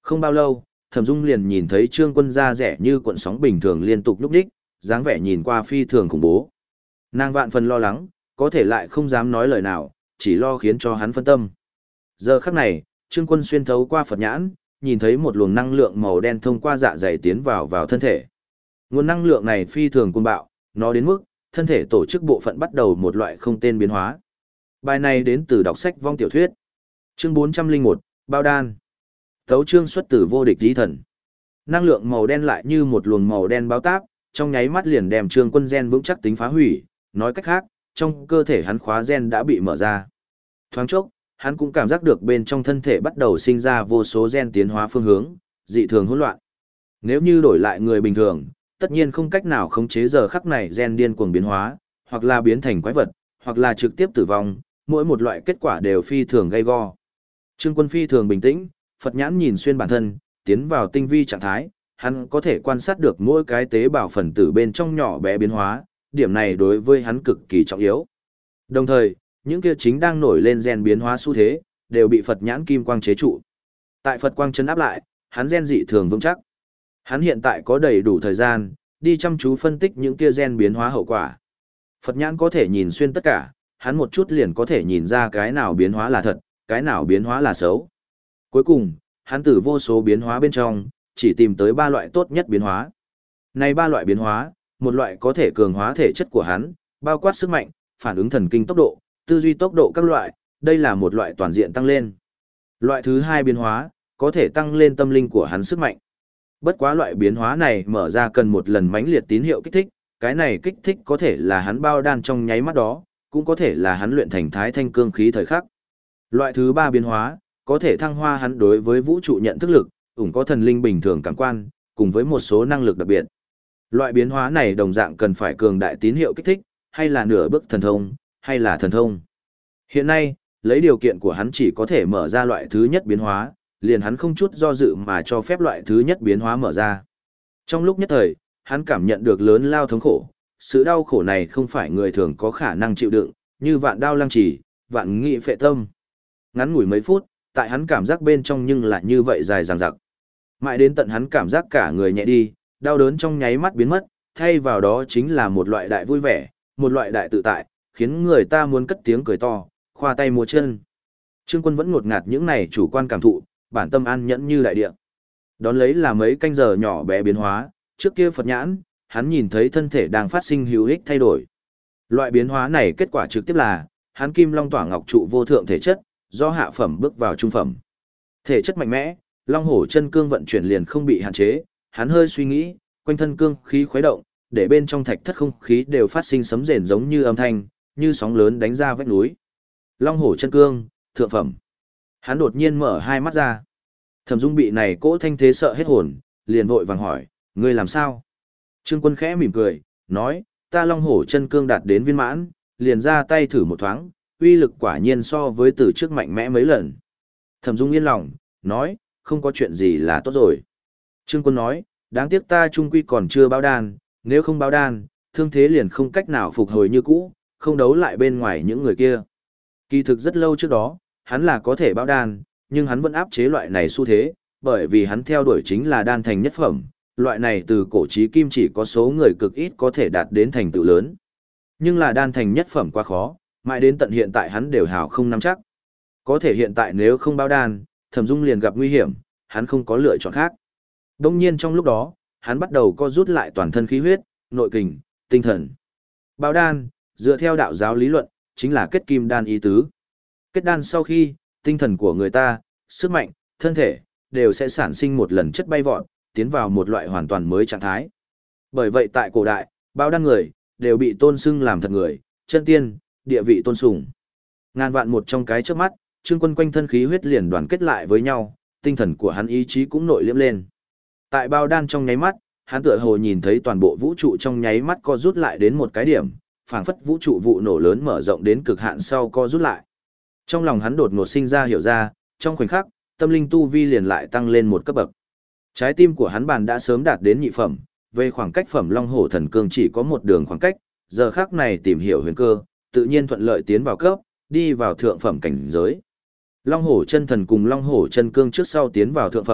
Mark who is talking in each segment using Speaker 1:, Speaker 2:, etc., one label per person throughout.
Speaker 1: Không bao lâu, Thẩm Dung liền nhìn thấy Trương Quân da rẻ như cuộn sóng bình thường liên tục lúc đích, dáng vẻ nhìn qua phi thường khủng bố. Nàng vạn phần lo lắng, có thể lại không dám nói lời nào, chỉ lo khiến cho hắn phân tâm. Giờ khắc này, Trương Quân xuyên thấu qua Phật nhãn, nhìn thấy một luồng năng lượng màu đen thông qua dạ dày tiến vào thân thể. Nguồn năng lượng này phi thường cuồng bạo, nó đến mức thân thể tổ chức bộ phận bắt đầu một loại không tên biến hóa. Bài này đến từ đọc sách vong tiểu thuyết. Chương 401, Bao đan. Tấu chương xuất từ vô địch di thần. Năng lượng màu đen lại như một luồng màu đen báo táp, trong nháy mắt liền đem Trương Quân gen vững chắc tính phá hủy, nói cách khác, trong cơ thể hắn khóa gen đã bị mở ra. Thoáng chốc, hắn cũng cảm giác được bên trong thân thể bắt đầu sinh ra vô số gen tiến hóa phương hướng, dị thường hỗn loạn. Nếu như đổi lại người bình thường, tất nhiên không cách nào khống chế giờ khắc này gen điên cuồng biến hóa, hoặc là biến thành quái vật, hoặc là trực tiếp tử vong, mỗi một loại kết quả đều phi thường gay go. Trương Quân phi thường bình tĩnh, Phật nhãn nhìn xuyên bản thân, tiến vào tinh vi trạng thái, hắn có thể quan sát được mỗi cái tế bào phần tử bên trong nhỏ bé biến hóa, điểm này đối với hắn cực kỳ trọng yếu. Đồng thời, những kia chính đang nổi lên gen biến hóa xu thế, đều bị Phật nhãn kim quang chế trụ. Tại Phật quang chấn áp lại, hắn gen dị thường vững chắc. Hắn hiện tại có đầy đủ thời gian, đi chăm chú phân tích những kia gen biến hóa hậu quả. Phật nhãn có thể nhìn xuyên tất cả, hắn một chút liền có thể nhìn ra cái nào biến hóa là thật, cái nào biến hóa là xấu. Cuối cùng, hắn từ vô số biến hóa bên trong, chỉ tìm tới 3 loại tốt nhất biến hóa. Này 3 loại biến hóa, một loại có thể cường hóa thể chất của hắn, bao quát sức mạnh, phản ứng thần kinh tốc độ, tư duy tốc độ các loại, đây là một loại toàn diện tăng lên. Loại thứ 2 biến hóa, có thể tăng lên tâm linh của hắn sức mạnh. Bất quá loại biến hóa này mở ra cần một lần mãnh liệt tín hiệu kích thích, cái này kích thích có thể là hắn bao đan trong nháy mắt đó, cũng có thể là hắn luyện thành thái thanh cương khí thời khắc. Loại thứ 3 biến hóa, có thể thăng hoa hắn đối với vũ trụ nhận thức lực, ủng có thần linh bình thường cảm quan, cùng với một số năng lực đặc biệt. Loại biến hóa này đồng dạng cần phải cường đại tín hiệu kích thích, hay là nửa bước thần thông, hay là thần thông. Hiện nay, lấy điều kiện của hắn chỉ có thể mở ra loại thứ nhất biến hóa, liền hắn không chút do dự mà cho phép loại thứ nhất biến hóa mở ra. Trong lúc nhất thời, hắn cảm nhận được lớn lao thống khổ, sự đau khổ này không phải người thường có khả năng chịu đựng, như vạn đao lăng trì, vạn nghị phệ tâm. Ngắn ngủi mấy phút, tại hắn cảm giác bên trong nhưng lại như vậy dài dằng dặc. Mãi đến tận hắn cảm giác cả người nhẹ đi, đau đớn trong nháy mắt biến mất, thay vào đó chính là một loại đại vui vẻ, một loại đại tự tại, khiến người ta muốn cất tiếng cười to, khoa tay múa chân. Trương Quân vẫn ngột ngạt những này chủ quan cảm thụ, bản tâm an nhẫn như đại địa. Đón lấy là mấy canh giờ nhỏ bé biến hóa, trước kia Phật nhãn, hắn nhìn thấy thân thể đang phát sinh hữu ích thay đổi. Loại biến hóa này kết quả trực tiếp là, hắn kim long tỏa ngọc trụ vô thượng thể chất, do hạ phẩm bước vào trung phẩm. Thể chất mạnh mẽ, long hổ chân cương vận chuyển liền không bị hạn chế, hắn hơi suy nghĩ, quanh thân cương khí khuấy động, để bên trong thạch thất không khí đều phát sinh sấm rền giống như âm thanh, như sóng lớn đánh ra vách núi. Long hổ chân cương, thượng phẩm. Hắn đột nhiên mở hai mắt ra. Thẩm Dung bị này cỗ thanh thế sợ hết hồn, liền vội vàng hỏi, ngươi làm sao? Trương Quân khẽ mỉm cười, nói, ta long hổ chân cương đạt đến viên mãn, liền ra tay thử một thoáng, uy lực quả nhiên so với từ trước mạnh mẽ mấy lần. Thẩm Dung yên lòng, nói, không có chuyện gì là tốt rồi. Trương Quân nói, đáng tiếc ta trung quy còn chưa báo đan, nếu không báo đan, thương thế liền không cách nào phục hồi như cũ, không đấu lại bên ngoài những người kia. Kỳ thực rất lâu trước đó, hắn là có thể báo đan, nhưng hắn vẫn áp chế loại này xu thế, bởi vì hắn theo đuổi chính là đan thành nhất phẩm, loại này từ cổ chí kim chỉ có số người cực ít có thể đạt đến thành tựu lớn. Nhưng là đan thành nhất phẩm quá khó, mãi đến tận hiện tại hắn đều hào không nắm chắc. Có thể hiện tại nếu không báo đan, Thẩm Dung liền gặp nguy hiểm, hắn không có lựa chọn khác. Đông nhiên trong lúc đó, hắn bắt đầu co rút lại toàn thân khí huyết, nội kình, tinh thần. Báo đan, dựa theo đạo giáo lý luận, chính là kết kim đan ý tứ. Kết đan sau khi, tinh thần của người ta, sức mạnh, thân thể, đều sẽ sản sinh một lần chất bay vọt, tiến vào một loại hoàn toàn mới trạng thái. Bởi vậy tại cổ đại, báo đan người, đều bị tôn xưng làm thật người, chân tiên, địa vị tôn sùng. Ngàn vạn một trong cái trước mắt, Trương Quân quanh thân khí huyết liền đoàn kết lại với nhau, tinh thần của hắn ý chí cũng nội liễm lên. Tại bao đan trong nháy mắt, hắn tựa hồ nhìn thấy toàn bộ vũ trụ trong nháy mắt co rút lại đến một cái điểm, phảng phất vũ trụ vụ nổ lớn mở rộng đến cực hạn sau co rút lại. Trong lòng hắn đột ngột sinh ra hiểu ra, trong khoảnh khắc, tâm linh tu vi liền lại tăng lên một cấp bậc. Trái tim của hắn bàn đã sớm đạt đến nhị phẩm, về khoảng cách phẩm Long Hổ Thần Cương chỉ có một đường khoảng cách, giờ khắc này tìm hiểu huyền cơ, tự nhiên thuận lợi tiến vào cấp, đi vào thượng phẩm cảnh giới. Long Hổ Chân Thần cùng Long Hổ Chân Cương trước sau tiến vào thượng phẩm,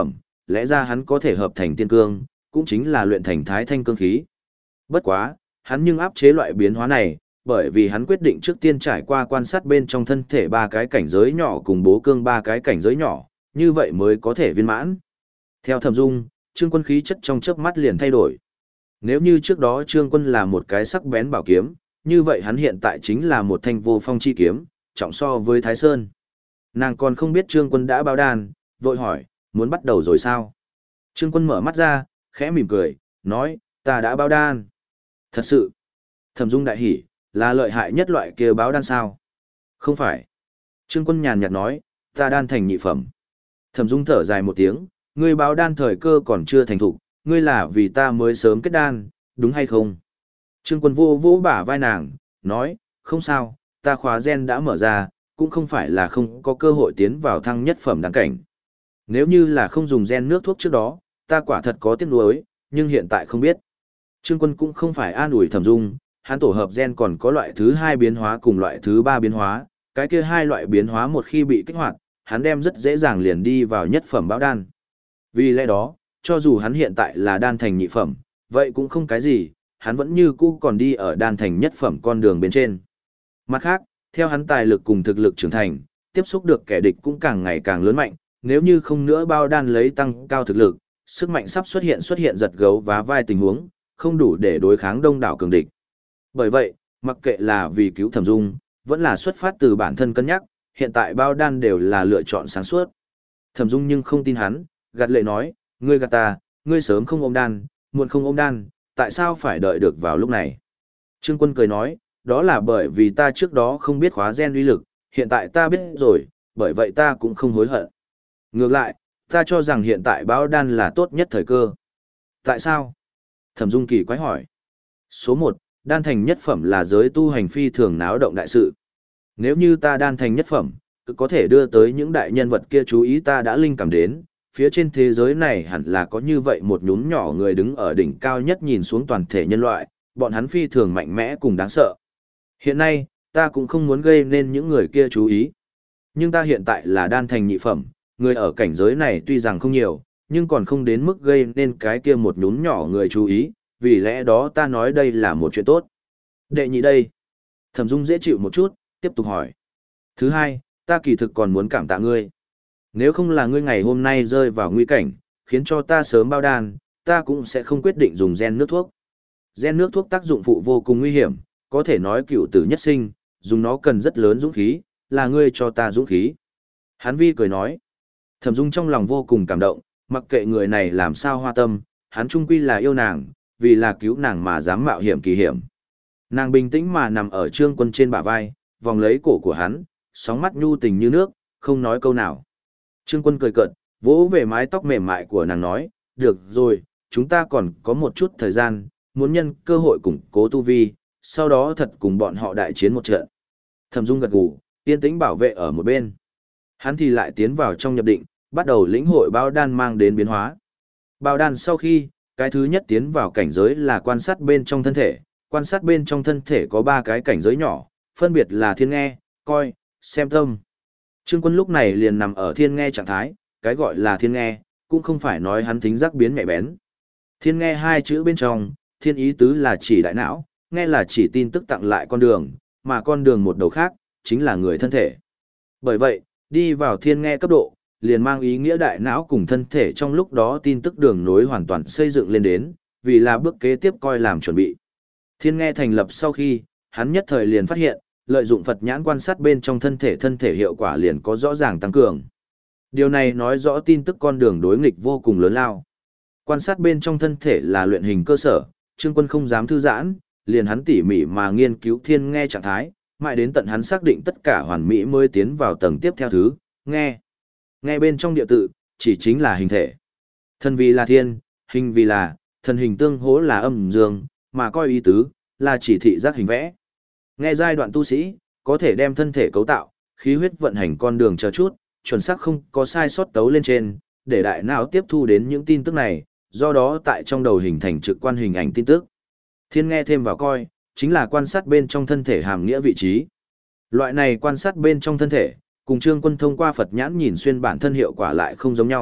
Speaker 1: lẽ ra hắn có thể hợp thành tiên cương, cũng chính là luyện thành thái thanh cương khí. Bất quá, hắn nhưng áp chế loại biến hóa này, bởi vì hắn quyết định trước tiên trải qua quan sát bên trong thân thể ba cái cảnh giới nhỏ cùng bố cương ba cái cảnh giới nhỏ, như vậy mới có thể viên mãn. Theo Thẩm Dung, Trương Quân khí chất trong chớp mắt liền thay đổi. Nếu như trước đó Trương Quân là một cái sắc bén bảo kiếm, như vậy hắn hiện tại chính là một thanh vô phong chi kiếm, trọng so với Thái Sơn. Nàng còn không biết Trương Quân đã báo đan, vội hỏi, muốn bắt đầu rồi sao? Trương Quân mở mắt ra, khẽ mỉm cười, nói, ta đã báo đan. Thật sự, Thẩm Dung đại hỉ, là lợi hại nhất loại kia báo đan sao? Không phải. Trương Quân nhàn nhạt nói, ta đan thành nhị phẩm. Thẩm Dung thở dài một tiếng, ngươi báo đan thời cơ còn chưa thành thục, ngươi là vì ta mới sớm kết đan, đúng hay không? Trương Quân vô vỗ bả vai nàng, nói, không sao, ta khóa gen đã mở ra, cũng không phải là không có cơ hội tiến vào thăng nhất phẩm đan cảnh. Nếu như là không dùng gen nước thuốc trước đó, ta quả thật có tiếc nuối, nhưng hiện tại không biết. Trương Quân cũng không phải an ủi Thẩm Dung, hắn tổ hợp gen còn có loại thứ 2 biến hóa cùng loại thứ 3 biến hóa, cái kia hai loại biến hóa một khi bị kích hoạt, hắn đem rất dễ dàng liền đi vào nhất phẩm báo đan. Vì lẽ đó, cho dù hắn hiện tại là đan thành nhị phẩm, vậy cũng không cái gì, hắn vẫn như cũ còn đi ở đan thành nhất phẩm con đường bên trên. Mặt khác, theo hắn tài lực cùng thực lực trưởng thành, tiếp xúc được kẻ địch cũng càng ngày càng lớn mạnh, nếu như không nữa bao đan lấy tăng cao thực lực, sức mạnh sắp xuất hiện giật gấu vá vai tình huống, không đủ để đối kháng đông đảo cường địch. Bởi vậy, mặc kệ là vì cứu Thẩm Dung, vẫn là xuất phát từ bản thân cân nhắc, hiện tại bao đan đều là lựa chọn sáng suốt. Thẩm Dung nhưng không tin hắn, gạt lệ nói, ngươi gạt ta, ngươi sớm không ôm đan, muộn không ôm đan, tại sao phải đợi được vào lúc này? Trương Quân cười nói, đó là bởi vì ta trước đó không biết khóa gen uy lực, hiện tại ta biết rồi, bởi vậy ta cũng không hối hận. Ngược lại, ta cho rằng hiện tại báo đan là tốt nhất thời cơ. Tại sao? Thẩm Dung kỳ quái hỏi. Số 1, đan thành nhất phẩm là giới tu hành phi thường náo động đại sự. Nếu như ta đan thành nhất phẩm, cứ có thể đưa tới những đại nhân vật kia chú ý ta đã linh cảm đến, phía trên thế giới này hẳn là có như vậy một nhúm nhỏ người đứng ở đỉnh cao nhất nhìn xuống toàn thể nhân loại, bọn hắn phi thường mạnh mẽ cùng đáng sợ. Hiện nay, ta cũng không muốn gây nên những người kia chú ý. Nhưng ta hiện tại là đan thành nhị phẩm, người ở cảnh giới này tuy rằng không nhiều, nhưng còn không đến mức gây nên cái kia một nhúm nhỏ người chú ý, vì lẽ đó ta nói đây là một chuyện tốt. Đệ nhị đây. Thẩm Dung dễ chịu một chút, tiếp tục hỏi. Thứ hai, ta kỳ thực còn muốn cảm tạ ngươi. Nếu không là ngươi ngày hôm nay rơi vào nguy cảnh, khiến cho ta sớm bao đan, ta cũng sẽ không quyết định dùng gen nước thuốc. Gen nước thuốc tác dụng phụ vô cùng nguy hiểm, có thể nói cựu tử nhất sinh, dùng nó cần rất lớn dũng khí, là ngươi cho ta dũng khí. Hắn vi cười nói. Thẩm Dung trong lòng vô cùng cảm động, mặc kệ người này làm sao hoa tâm, hắn trung quy là yêu nàng, vì là cứu nàng mà dám mạo hiểm kỳ hiểm. Nàng bình tĩnh mà nằm ở Trương Quân trên bả vai, vòng lấy cổ của hắn, sóng mắt nhu tình như nước, không nói câu nào. Trương Quân cười cợt, vỗ về mái tóc mềm mại của nàng nói, được rồi, chúng ta còn có một chút thời gian, muốn nhân cơ hội củng cố tu vi, sau đó thật cùng bọn họ đại chiến một trận. Thẩm Dung gật gù, yên tĩnh bảo vệ ở một bên. Hắn thì lại tiến vào trong nhập định, bắt đầu lĩnh hội bao đan mang đến biến hóa. Bao đan sau khi, cái thứ nhất tiến vào cảnh giới là quan sát bên trong thân thể, quan sát bên trong thân thể có 3 cái cảnh giới nhỏ, phân biệt là thiên nghe, coi, xem tâm. Trương Quân lúc này liền nằm ở thiên nghe trạng thái, cái gọi là thiên nghe, cũng không phải nói hắn thính giác biến nhạy bén. Thiên nghe 2 chữ bên trong, thiên ý tứ là chỉ đại não, nghe là chỉ tin tức tặng lại con đường, mà con đường một đầu khác, chính là người thân thể. Bởi vậy, đi vào thiên nghe cấp độ, liền mang ý nghĩa đại não cùng thân thể trong lúc đó tin tức đường nối hoàn toàn xây dựng lên đến, vì là bước kế tiếp coi làm chuẩn bị. Thiên nghe thành lập sau khi, hắn nhất thời liền phát hiện, lợi dụng Phật nhãn quan sát bên trong thân thể hiệu quả liền có rõ ràng tăng cường. Điều này nói rõ tin tức con đường đối nghịch vô cùng lớn lao. Quan sát bên trong thân thể là luyện hình cơ sở, Trương Quân không dám thư giãn, liền hắn tỉ mỉ mà nghiên cứu thiên nghe trạng thái, mãi đến tận hắn xác định tất cả hoàn mỹ mới tiến vào tầng tiếp theo thứ, nghe. Nghe bên trong địa tự, chỉ chính là hình thể. Thân vì là thiên, hình vì là, thần hình tương hỗ là âm dương, mà coi ý tứ, là chỉ thị giác hình vẽ. Nghe giai đoạn tu sĩ, có thể đem thân thể cấu tạo, khí huyết vận hành con đường chờ chút, chuẩn xác không có sai sót tấu lên trên, để đại não tiếp thu đến những tin tức này, do đó tại trong đầu hình thành trực quan hình ảnh tin tức. Thiên nghe thêm vào coi, chính là quan sát bên trong thân thể hàm nghĩa vị trí. Loại này quan sát bên trong thân thể, cùng Trương Quân thông qua Phật nhãn nhìn xuyên bản thân hiệu quả lại không giống nhau,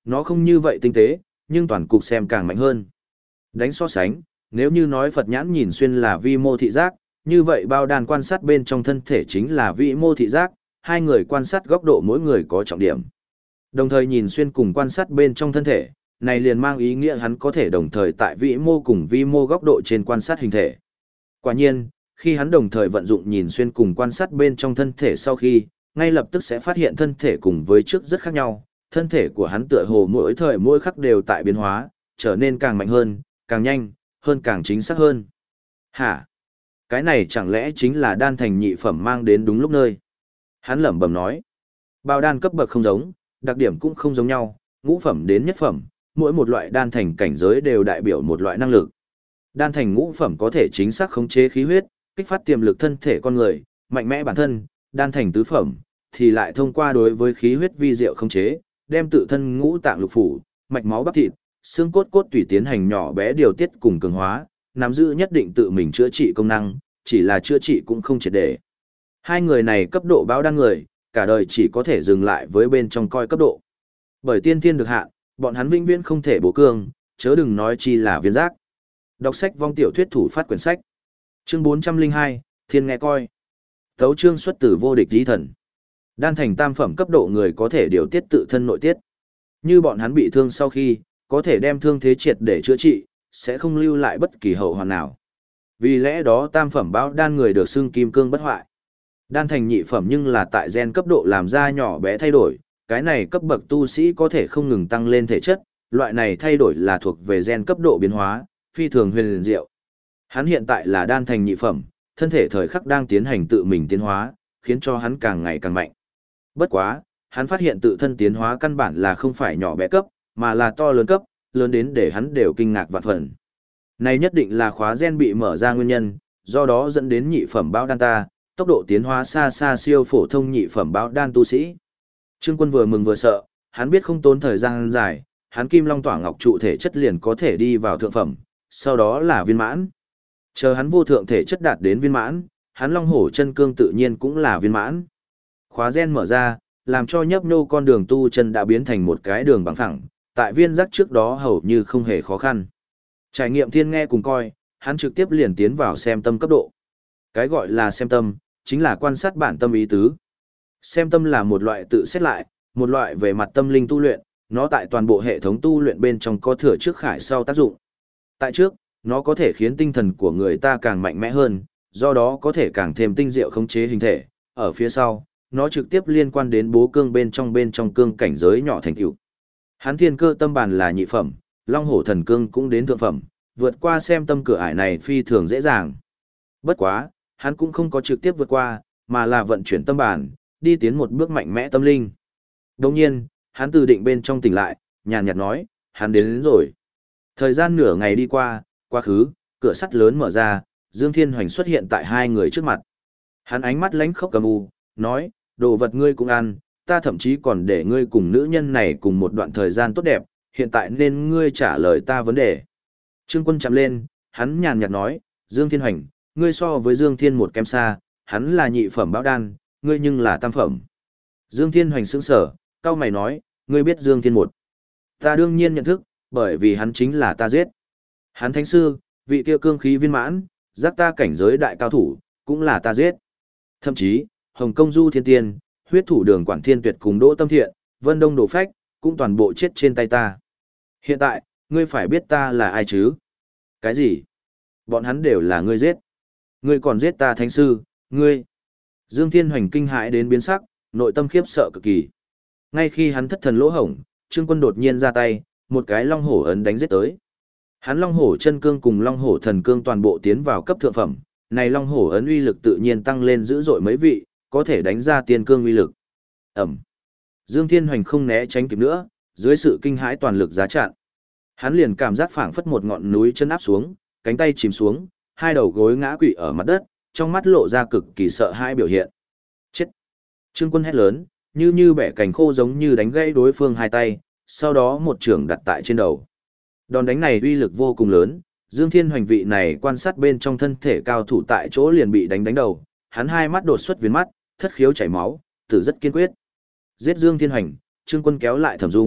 Speaker 1: nó không như vậy tinh tế, nhưng toàn cục xem càng mạnh hơn. Đánh so sánh, nếu như nói Phật nhãn nhìn xuyên là vi mô thị giác, như vậy bao đan quan sát bên trong thân thể chính là vĩ mô thị giác, hai người quan sát góc độ mỗi người có trọng điểm. Đồng thời nhìn xuyên cùng quan sát bên trong thân thể, này liền mang ý nghĩa hắn có thể đồng thời tại vĩ mô cùng vi mô góc độ trên quan sát hình thể. Quả nhiên, khi hắn đồng thời vận dụng nhìn xuyên cùng quan sát bên trong thân thể sau khi, ngay lập tức sẽ phát hiện thân thể cùng với trước rất khác nhau, thân thể của hắn tựa hồ mỗi thời mỗi khắc đều tại biến hóa, trở nên càng mạnh hơn, càng nhanh, hơn càng chính xác hơn. Hả? Cái này chẳng lẽ chính là đan thành nhị phẩm mang đến đúng lúc nơi? Hắn lẩm bẩm nói. Bao đan cấp bậc không giống, đặc điểm cũng không giống nhau, ngũ phẩm đến nhất phẩm, mỗi một loại đan thành cảnh giới đều đại biểu một loại năng lực. Đan thành ngũ phẩm có thể chính xác khống chế khí huyết, kích phát tiềm lực thân thể con người, mạnh mẽ bản thân, đan thành tứ phẩm thì lại thông qua đối với khí huyết vi diệu khống chế, đem tự thân ngũ tạng lục phủ, mạch máu bắp thịt, xương cốt cốt tùy tiến hành nhỏ bé điều tiết cùng cường hóa, nắm giữ nhất định tự mình chữa trị công năng, chỉ là chữa trị cũng không triệt để. Hai người này cấp độ báo đan người, cả đời chỉ có thể dừng lại với bên trong coi cấp độ. Bởi tiên thiên được hạn, bọn hắn vĩnh viễn không thể bổ cương, chớ đừng nói chi là viên giác. Đọc sách vong tiểu thuyết thủ phát quyển sách. Chương 402, Thiên nghe coi. Tấu chương xuất từ vô địch lý thần. Đan thành tam phẩm cấp độ người có thể điều tiết tự thân nội tiết. Như bọn hắn bị thương sau khi, có thể đem thương thế triệt để chữa trị, sẽ không lưu lại bất kỳ hậu hoàn nào. Vì lẽ đó tam phẩm báo đan người được xưng kim cương bất hoại. Đan thành nhị phẩm nhưng là tại gen cấp độ làm ra nhỏ bé thay đổi, cái này cấp bậc tu sĩ có thể không ngừng tăng lên thể chất, loại này thay đổi là thuộc về gen cấp độ biến hóa, phi thường huyền diệu. Hắn hiện tại là đan thành nhị phẩm, thân thể thời khắc đang tiến hành tự mình tiến hóa, khiến cho hắn càng ngày càng mạnh. Bất quá, hắn phát hiện tự thân tiến hóa căn bản là không phải nhỏ bé cấp, mà là to lớn cấp, lớn đến để hắn đều kinh ngạc vạn phần. Này nhất định là khóa gen bị mở ra nguyên nhân, do đó dẫn đến nhị phẩm báo đan ta, tốc độ tiến hóa xa xa siêu phổ thông nhị phẩm báo đan tu sĩ. Trương Quân vừa mừng vừa sợ, hắn biết không tốn thời gian dài, hắn Kim Long Tỏa Ngọc trụ thể chất liền có thể đi vào thượng phẩm, sau đó là viên mãn. Chờ hắn vô thượng thể chất đạt đến viên mãn, hắn Long Hổ chân cương tự nhiên cũng là viên mãn. Khóa gen mở ra, làm cho nhấp nhô con đường tu chân đã biến thành một cái đường bằng phẳng, tại viên giác trước đó hầu như không hề khó khăn. Trải nghiệm thiên nghe cùng coi, hắn trực tiếp liền tiến vào xem tâm cấp độ. Cái gọi là xem tâm, chính là quan sát bản tâm ý tứ. Xem tâm là một loại tự xét lại, một loại về mặt tâm linh tu luyện, nó tại toàn bộ hệ thống tu luyện bên trong có thừa trước khải sau tác dụng. Tại trước, nó có thể khiến tinh thần của người ta càng mạnh mẽ hơn, do đó có thể càng thêm tinh diệu khống chế hình thể. Ở phía sau, nó trực tiếp liên quan đến bố cương bên trong cương cảnh giới nhỏ thành tựu. Hắn thiên cơ tâm bản là nhị phẩm, long hổ thần cương cũng đến thượng phẩm, vượt qua xem tâm cửa ải này phi thường dễ dàng. Bất quá, hắn cũng không có trực tiếp vượt qua, mà là vận chuyển tâm bản, đi tiến một bước mạnh mẽ tâm linh. Đồng nhiên, hắn từ định bên trong tỉnh lại, nhàn nhạt nói, hắn đến rồi. Thời gian nửa ngày đi qua, quá khứ, cửa sắt lớn mở ra, Dương Thiên Hoành xuất hiện tại hai người trước mặt. Hắn ánh mắt lánh khốc cầm u, nói, đồ vật ngươi cũng ăn, ta thậm chí còn để ngươi cùng nữ nhân này cùng một đoạn thời gian tốt đẹp, hiện tại nên ngươi trả lời ta vấn đề. Trương Quân chạm lên, hắn nhàn nhạt nói, Dương Thiên Hoành, ngươi so với Dương Thiên một kém xa, hắn là nhị phẩm báo đan, ngươi nhưng là tam phẩm. Dương Thiên Hoành sững sở, cao mày nói, ngươi biết Dương Thiên một. Ta đương nhiên nhận thức, bởi vì hắn chính là ta giết. Hắn thánh sư, vị kia cương khí viên mãn, giác ta cảnh giới đại cao thủ, cũng là ta giết. Thậm chí, Hồng Công Du Thiên Tiên, huyết thủ đường Quản Thiên Tuyệt cùng Đỗ Tâm Thiện, Vân Đông Đổ Phách, cũng toàn bộ chết trên tay ta. Hiện tại, ngươi phải biết ta là ai chứ? Cái gì? Bọn hắn đều là ngươi giết. Ngươi còn giết ta thánh sư, ngươi. Dương Thiên Hoành kinh hãi đến biến sắc, nội tâm khiếp sợ cực kỳ. Ngay khi hắn thất thần lỗ hổng, Trương Quân đột nhiên ra tay, một cái long hổ ấn đánh giết tới. Hắn long hổ chân cương cùng long hổ thần cương toàn bộ tiến vào cấp thượng phẩm, này long hổ ấn uy lực tự nhiên tăng lên dữ dội mấy vị, có thể đánh ra tiên cương uy lực. Ẩm. Dương Thiên Hoành không né tránh kịp nữa, dưới sự kinh hãi toàn lực giá chặn. Hắn liền cảm giác phảng phất một ngọn núi chân áp xuống, cánh tay chìm xuống, hai đầu gối ngã quỵ ở mặt đất, trong mắt lộ ra cực kỳ sợ hãi biểu hiện. Chết! Trương Quân hét lớn, như bẻ cành khô giống như đánh gãy đối phương hai tay, sau đó một chưởng đặt tại trên đầu. Đòn đánh này uy lực vô cùng lớn, Dương Thiên Hoành vị này quan sát bên trong thân thể cao thủ tại chỗ liền bị đánh đầu, hắn hai mắt đột xuất viền mắt, thất khiếu chảy máu, tử rất kiên quyết. Giết Dương Thiên Hoành, Trương Quân kéo lại Thẩm Dung,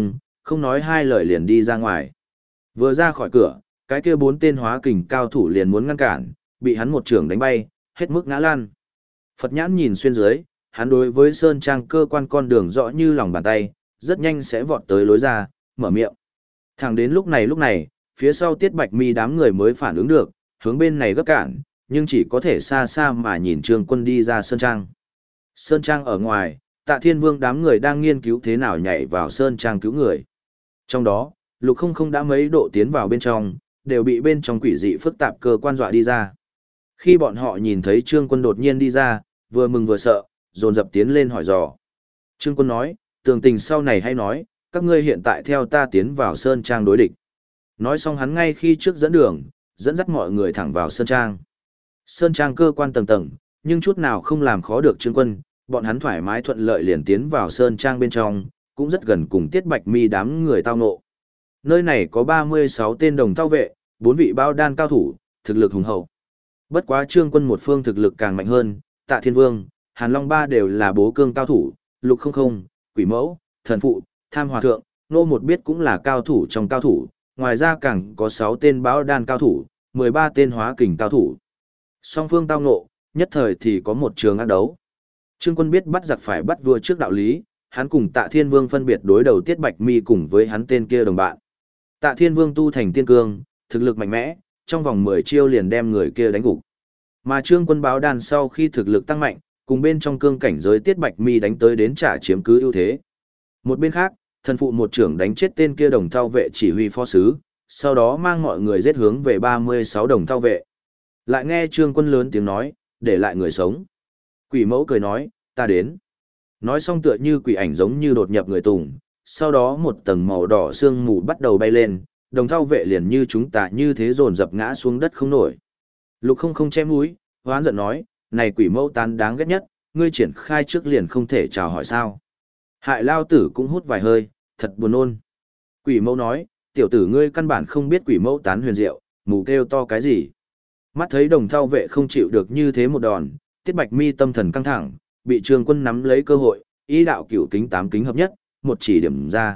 Speaker 1: không nói hai lời liền đi ra ngoài. Vừa ra khỏi cửa, cái kia 4 tên hóa kình cao thủ liền muốn ngăn cản, bị hắn một trường đánh bay, hết mức ngã lăn. Phật nhãn nhìn xuyên dưới, hắn đối với Sơn Trang cơ quan con đường rõ như lòng bàn tay, rất nhanh sẽ vọt tới lối ra, mở miệng. Thẳng đến lúc này, phía sau Tiết Bạch Mi đám người mới phản ứng được, hướng bên này gấp cản, nhưng chỉ có thể xa xa mà nhìn Trương Quân đi ra Sơn Trang. Sơn Trang ở ngoài, Tạ Thiên Vương đám người đang nghiên cứu thế nào nhảy vào Sơn Trang cứu người. Trong đó, Lục Không Không đã mấy độ tiến vào bên trong, đều bị bên trong quỷ dị phức tạp cơ quan dọa đi ra. Khi bọn họ nhìn thấy Trương Quân đột nhiên đi ra, vừa mừng vừa sợ, dồn dập tiến lên hỏi dò. Trương Quân nói, tường tình sau này hay nói, các ngươi hiện tại theo ta tiến vào Sơn Trang đối địch. Nói xong hắn ngay khi trước dẫn đường, dẫn dắt mọi người thẳng vào Sơn Trang. Sơn Trang cơ quan tầng tầng, nhưng chút nào không làm khó được Trương Quân, bọn hắn thoải mái thuận lợi liền tiến vào Sơn Trang bên trong, cũng rất gần cùng Tiết Bạch Mi đám người tao ngộ. Nơi này có 36 tên đồng thao vệ, 4 vị bao đan cao thủ, thực lực hùng hậu. Bất quá Trương Quân một phương thực lực càng mạnh hơn, Tạ Thiên Vương, Hàn Long Ba đều là bố cương cao thủ, Lục Không Không, Quỷ Mẫu, Thần Phụ, Tham Hòa Thượng, Nô Một Biết cũng là cao thủ trong cao thủ, ngoài ra càng có 6 tên báo đan cao thủ, 13 tên hóa kình cao thủ. Song phương tao ngộ, nhất thời thì có một trường ác đấu. Trương Quân biết bắt giặc phải bắt vua trước đạo lý, hắn cùng Tạ Thiên Vương phân biệt đối đầu Tiết Bạch Mi cùng với hắn tên kia đồng bạn. Tạ Thiên Vương tu thành tiên cương, thực lực mạnh mẽ, trong vòng 10 chiêu liền đem người kia đánh gục. Mà Trương Quân báo đan sau khi thực lực tăng mạnh, cùng bên trong cương cảnh giới Tiết Bạch Mi đánh tới đến trả chiếm cứ ưu thế. Một bên khác, Thần Phụ một trưởng đánh chết tên kia đồng thao vệ chỉ huy phó sứ, sau đó mang mọi người giết hướng về 36 đồng thao vệ. Lại nghe Trương Quân lớn tiếng nói, để lại người sống. Quỷ Mẫu cười nói, ta đến. Nói xong tựa như quỷ ảnh giống như đột nhập người tùng, sau đó một tầng màu đỏ sương mù bắt đầu bay lên, đồng thao vệ liền như chúng ta như thế dồn dập ngã xuống đất không nổi. Lục Không Không che mũi, hoán giận nói, này Quỷ Mẫu tán đáng ghét nhất, ngươi triển khai trước liền không thể chào hỏi sao. Hại lao tử cũng hút vài hơi, thật buồn nôn. Quỷ Mẫu nói, tiểu tử ngươi căn bản không biết Quỷ Mẫu tán huyền diệu, mù kêu to cái gì. Mắt thấy đồng thao vệ không chịu được như thế một đòn, Tiết Bạch Mi tâm thần căng thẳng, bị Trương Quân nắm lấy cơ hội, ý đạo cửu kính 8 kính hợp nhất, một chỉ điểm ra.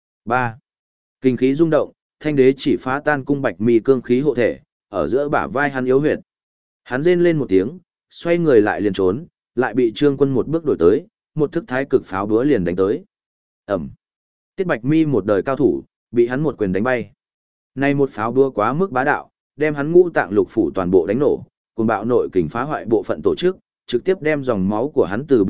Speaker 1: 3. Kinh khí rung động, thanh đế chỉ phá tan cung Bạch Mi cương khí hộ thể, ở giữa bả vai hắn yếu huyệt. Hắn rên lên một tiếng, xoay người lại liền trốn, lại bị Trương Quân một bước đổi tới, một thức thái cực pháo búa liền đánh tới. Ẩm. Tiết Bạch Mi một đời cao thủ, bị hắn một quyền đánh bay. Này một pháo búa quá mức bá đạo, đem hắn ngũ tạng lục phủ toàn bộ đánh nổ, cùng bạo nội kình phá hoại bộ phận tổ chức, trực tiếp đem dòng máu của hắn từ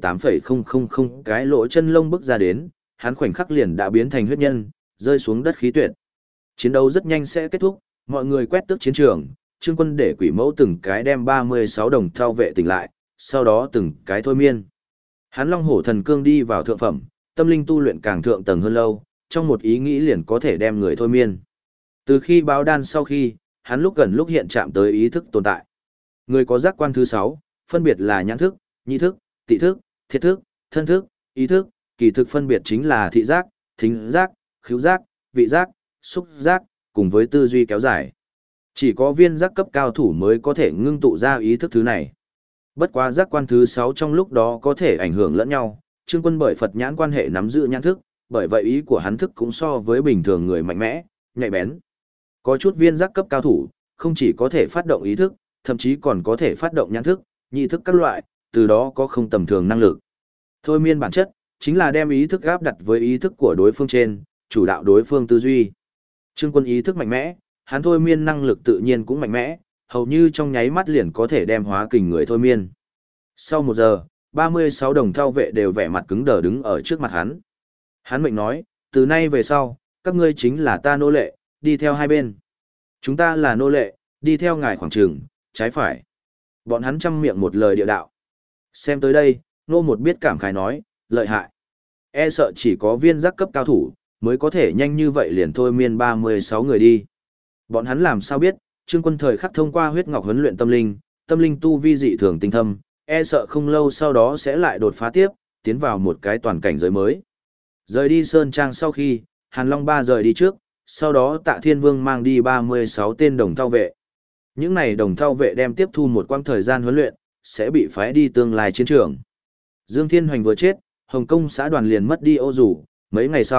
Speaker 1: 48,000 cái lỗ chân lông bức ra đến, hắn khoảnh khắc liền đã biến thành huyết nhân, rơi xuống đất khí tuyệt. Chiến đấu rất nhanh sẽ kết thúc, mọi người quét tước chiến trường, Trương Quân để Quỷ Mẫu từng cái đem 36 đồng thao vệ tỉnh lại, sau đó từng cái thôi miên. Hắn Long Hổ Thần Cương đi vào thượng phẩm, tâm linh tu luyện càng thượng tầng hơn lâu, trong một ý nghĩ liền có thể đem người thôi miên. Từ khi báo đan sau khi, hắn lúc gần lúc hiện chạm tới ý thức tồn tại. Người có giác quan thứ 6, phân biệt là nhãn thức, nhĩ thức, tị thức, thiệt thức, thân thức, ý thức, kỳ thực phân biệt chính là thị giác, thính giác, khứu giác, vị giác, xúc giác, cùng với tư duy kéo dài. Chỉ có viên giác cấp cao thủ mới có thể ngưng tụ ra ý thức thứ này. Bất quá giác quan thứ 6 trong lúc đó có thể ảnh hưởng lẫn nhau, Trương Quân bởi Phật nhãn quan hệ nắm giữ nhãn thức, bởi vậy ý của hắn thức cũng so với bình thường người mạnh mẽ, nhạy bén. Có chút viên giác cấp cao thủ, không chỉ có thể phát động ý thức, thậm chí còn có thể phát động nhãn thức, nhị thức các loại, từ đó có không tầm thường năng lực. Thôi miên bản chất, chính là đem ý thức áp đặt với ý thức của đối phương trên, chủ đạo đối phương tư duy. Trương Quân ý thức mạnh mẽ, hắn thôi miên năng lực tự nhiên cũng mạnh mẽ, hầu như trong nháy mắt liền có thể đem hóa kình người thôi miên. Sau 1 giờ, 36 đồng thao vệ đều vẻ mặt cứng đờ đứng ở trước mặt hắn. Hắn mệnh nói, từ nay về sau, các ngươi chính là ta nô lệ, đi theo hai bên. Chúng ta là nô lệ, đi theo ngài khoảng trường, trái phải. Bọn hắn chăm miệng một lời địa đạo. Xem tới đây, Nô Một Biết cảm khái nói, lợi hại. E sợ chỉ có viên giác cấp cao thủ, mới có thể nhanh như vậy liền thôi miên 36 người đi. Bọn hắn làm sao biết, Trương Quân thời khắc thông qua huyết ngọc huấn luyện tâm linh tu vi dị thường tinh thâm, e sợ không lâu sau đó sẽ lại đột phá tiếp, tiến vào một cái toàn cảnh giới mới. Rời đi Sơn Trang sau khi, Hàn Long Ba rời đi trước, sau đó Tạ Thiên Vương mang đi 36 tên đồng thao vệ. Những này đồng thao vệ đem tiếp thu một quãng thời gian huấn luyện, sẽ bị phái đi tương lai chiến trường. Dương Thiên Hoành vừa chết, Hồng Kông xã đoàn liền mất đi ô rủ, mấy ngày sau,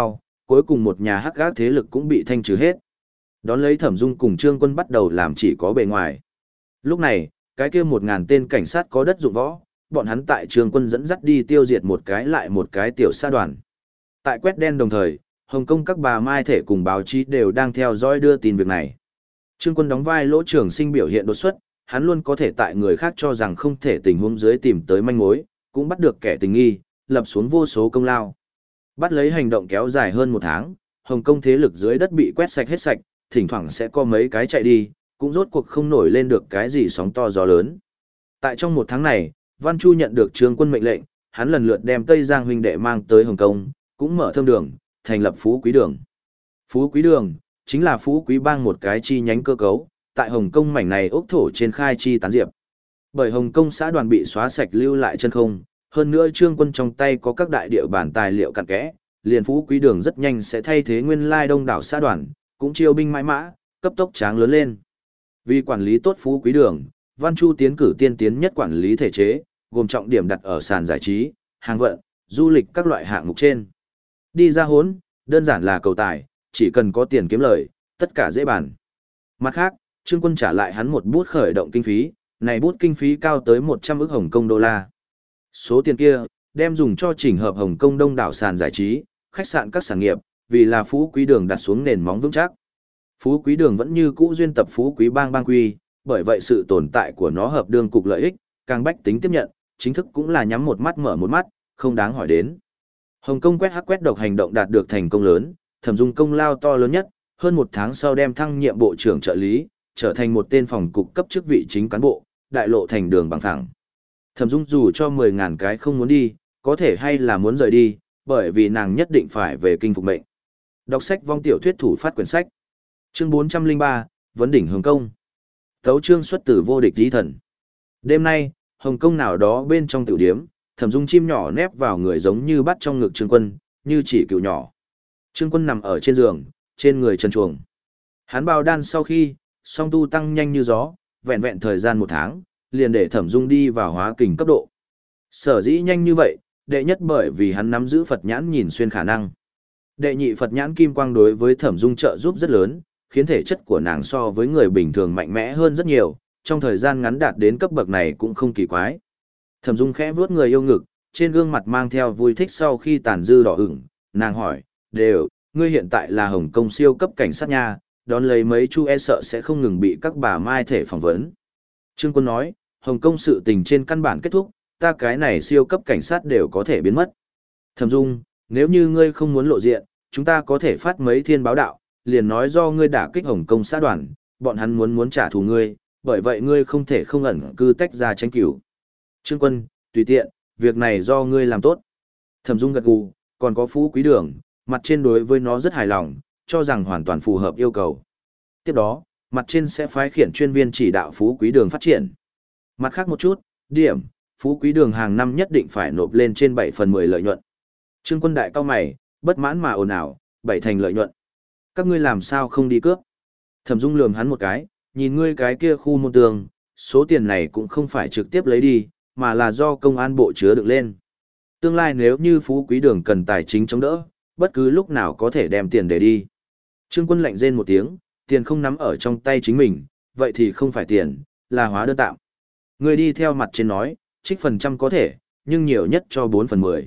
Speaker 1: cuối cùng một nhà hắc gác thế lực cũng bị thanh trừ hết. Đón lấy Thẩm Dung cùng Trương Quân bắt đầu làm chỉ có bề ngoài. Lúc này, cái kia 1000 tên cảnh sát có đất dụng võ, bọn hắn tại Trương Quân dẫn dắt đi tiêu diệt một cái lại một cái tiểu sa đoàn. Tại quét đen đồng thời, Hồng Kông các bà mai thể cùng báo chí đều đang theo dõi đưa tin việc này. Trương Quân đóng vai Lỗ Trường Sinh biểu hiện đột xuất, hắn luôn có thể tại người khác cho rằng không thể tình huống dưới tìm tới manh mối, cũng bắt được kẻ tình nghi, lập xuống vô số công lao. Bắt lấy hành động kéo dài hơn 1 tháng, Hồng Kông thế lực dưới đất bị quét sạch hết sạch, thỉnh thoảng sẽ có mấy cái chạy đi, cũng rốt cuộc không nổi lên được cái gì sóng to gió lớn. Tại trong 1 tháng này, Văn Chu nhận được Trương Quân mệnh lệnh, hắn lần lượt đem Tây Giang huynh đệ mang tới Hồng Kông, cũng mở thơm đường, thành lập Phú Quý Đường. Phú Quý Đường chính là Phú Quý Bang một cái chi nhánh cơ cấu, tại Hồng Kông mảnh này ốc thổ trên khai chi tán diệp. Bởi Hồng Kông xã đoàn bị xóa sạch lưu lại chân không, hơn nữa Trương Quân trong tay có các đại địa bản tài liệu cặn kẽ, liền Phú Quý Đường rất nhanh sẽ thay thế nguyên lai đông đảo xã đoàn, cũng chiêu binh mãi mã, cấp tốc tráng lớn lên. Vì quản lý tốt Phú Quý Đường, Văn Chu tiến cử tiên tiến nhất quản lý thể chế, gồm trọng điểm đặt ở sàn giải trí, hàng vận, du lịch các loại hạng mục trên. Đi ra hốn, đơn giản là cầu tài, chỉ cần có tiền kiếm lời, tất cả dễ bàn. Mặt khác, Trương Quân trả lại hắn một bút khởi động kinh phí, này bút kinh phí cao tới 100 ức Hồng Kông đô la. Số tiền kia, đem dùng cho chỉnh hợp Hồng Kông đông đảo sàn giải trí, khách sạn các sản nghiệp, vì là Phú Quý Đường đặt xuống nền móng vững chắc. Phú Quý Đường vẫn như cũ duyên tập Phú Quý bang quy, bởi vậy sự tồn tại của nó hợp đương cục lợi ích, càng bách tính tiếp nhận, chính thức cũng là nhắm một mắt mở một mắt, không đáng hỏi đến. Hồng Kông quét hắc quét độc hành động đạt được thành công lớn, Thẩm Dung công lao to lớn nhất, hơn 1 tháng sau đem thăng nhiệm bộ trưởng trợ lý, trở thành một tên phòng cục cấp chức vị chính cán bộ, đại lộ thành đường bằng thẳng. Thẩm Dung dù cho 10.000 cái không muốn đi, có thể hay là muốn rời đi, bởi vì nàng nhất định phải về kinh phục mệnh. Đọc sách vong tiểu thuyết thủ phát quyển sách. Chương 403, Vấn đỉnh Hồng Kông. Tấu chương xuất từ vô địch di thần. Đêm nay, Hồng Kông nào đó bên trong tiểu điếm, Thẩm Dung chim nhỏ nép vào người giống như bắt trong ngực Trương Quân, như chỉ cựu nhỏ. Trương Quân nằm ở trên giường, trên người trần truồng. Hắn bao đan sau khi, song tu tăng nhanh như gió, vẹn vẹn thời gian 1 tháng, liền để Thẩm Dung đi vào hóa kình cấp độ. Sở dĩ nhanh như vậy, đệ nhất bởi vì hắn nắm giữ Phật nhãn nhìn xuyên khả năng. Đệ nhị Phật nhãn kim quang đối với Thẩm Dung trợ giúp rất lớn, khiến thể chất của nàng so với người bình thường mạnh mẽ hơn rất nhiều, trong thời gian ngắn đạt đến cấp bậc này cũng không kỳ quái. Thẩm Dung khẽ vuốt người yêu ngực, trên gương mặt mang theo vui thích sau khi tàn dư đỏ ửng, nàng hỏi, đều, ngươi hiện tại là Hồng Kông siêu cấp cảnh sát nha, đón lấy mấy chu e sợ sẽ không ngừng bị các bà mai thể phỏng vấn. Trương Quân nói, Hồng Kông sự tình trên căn bản kết thúc, ta cái này siêu cấp cảnh sát đều có thể biến mất. Thẩm Dung, nếu như ngươi không muốn lộ diện, chúng ta có thể phát mấy thiên báo đạo, liền nói do ngươi đả kích Hồng Kông xã đoàn, bọn hắn muốn trả thù ngươi, bởi vậy ngươi không thể không ẩn cư tách ra tranh cửu. Trương Quân, tùy tiện, việc này do ngươi làm tốt. Thẩm Dung gật gù, còn có Phú Quý Đường, mặt trên đối với nó rất hài lòng, cho rằng hoàn toàn phù hợp yêu cầu. Tiếp đó, mặt trên sẽ phái khiển chuyên viên chỉ đạo Phú Quý Đường phát triển. Mặt khác một chút, điểm, Phú Quý Đường hàng năm nhất định phải nộp lên trên 7/10 lợi nhuận. Trương Quân đại cao mày, bất mãn mà ồn ào, 7 thành lợi nhuận. Các ngươi làm sao không đi cướp? Thẩm Dung lườm hắn một cái, nhìn ngươi cái kia khu môn tường, số tiền này cũng không phải trực tiếp lấy đi, mà là do công an bộ chứa đựng lên. Tương lai nếu như Phú Quý Đường cần tài chính chống đỡ, bất cứ lúc nào có thể đem tiền để đi. Trương Quân lạnh rên một tiếng, tiền không nắm ở trong tay chính mình, vậy thì không phải tiền, là hóa đơn tạm. Ngươi đi theo mặt trên nói, trích phần trăm có thể, nhưng nhiều nhất cho 4/10.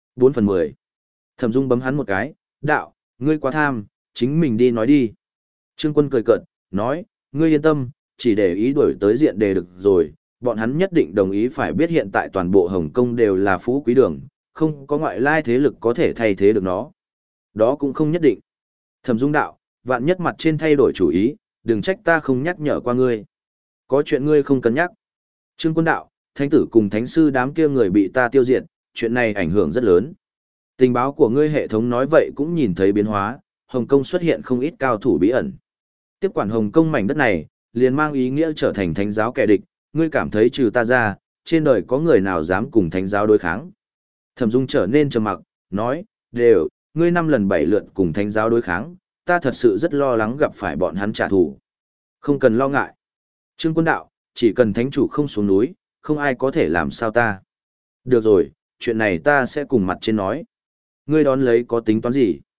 Speaker 1: 4/10. Thẩm Dung bấm hắn một cái, đạo, ngươi quá tham, chính mình đi nói đi. Trương Quân cười cợt, nói, ngươi yên tâm, chỉ để ý đuổi tới diện đề được rồi, bọn hắn nhất định đồng ý phải biết hiện tại toàn bộ Hồng Kông đều là Phú Quý Đường, không có ngoại lai thế lực có thể thay thế được nó. Đó cũng không nhất định. Thẩm Dung đạo, vạn nhất mặt trên thay đổi chủ ý, đừng trách ta không nhắc nhở qua ngươi. Có chuyện ngươi không cần nhắc. Trương Quân đạo, thánh tử cùng thánh sư đám kia người bị ta tiêu diệt, chuyện này ảnh hưởng rất lớn. Tình báo của ngươi hệ thống nói vậy cũng nhìn thấy biến hóa, Hồng Kông xuất hiện không ít cao thủ bí ẩn. Tiếp quản Hồng Kông mảnh đất này, liền mang ý nghĩa trở thành thánh giáo kẻ địch, ngươi cảm thấy trừ ta ra, trên đời có người nào dám cùng thánh giáo đối kháng. Thẩm Dung trở nên trầm mặc, nói, đều, ngươi 5 lần 7 lượt cùng thánh giáo đối kháng, ta thật sự rất lo lắng gặp phải bọn hắn trả thù. Không cần lo ngại. Trương Quân đạo, chỉ cần thánh chủ không xuống núi, không ai có thể làm sao ta. Được rồi, chuyện này ta sẽ cùng mặt trên nói. Ngươi đón lấy có tính toán gì?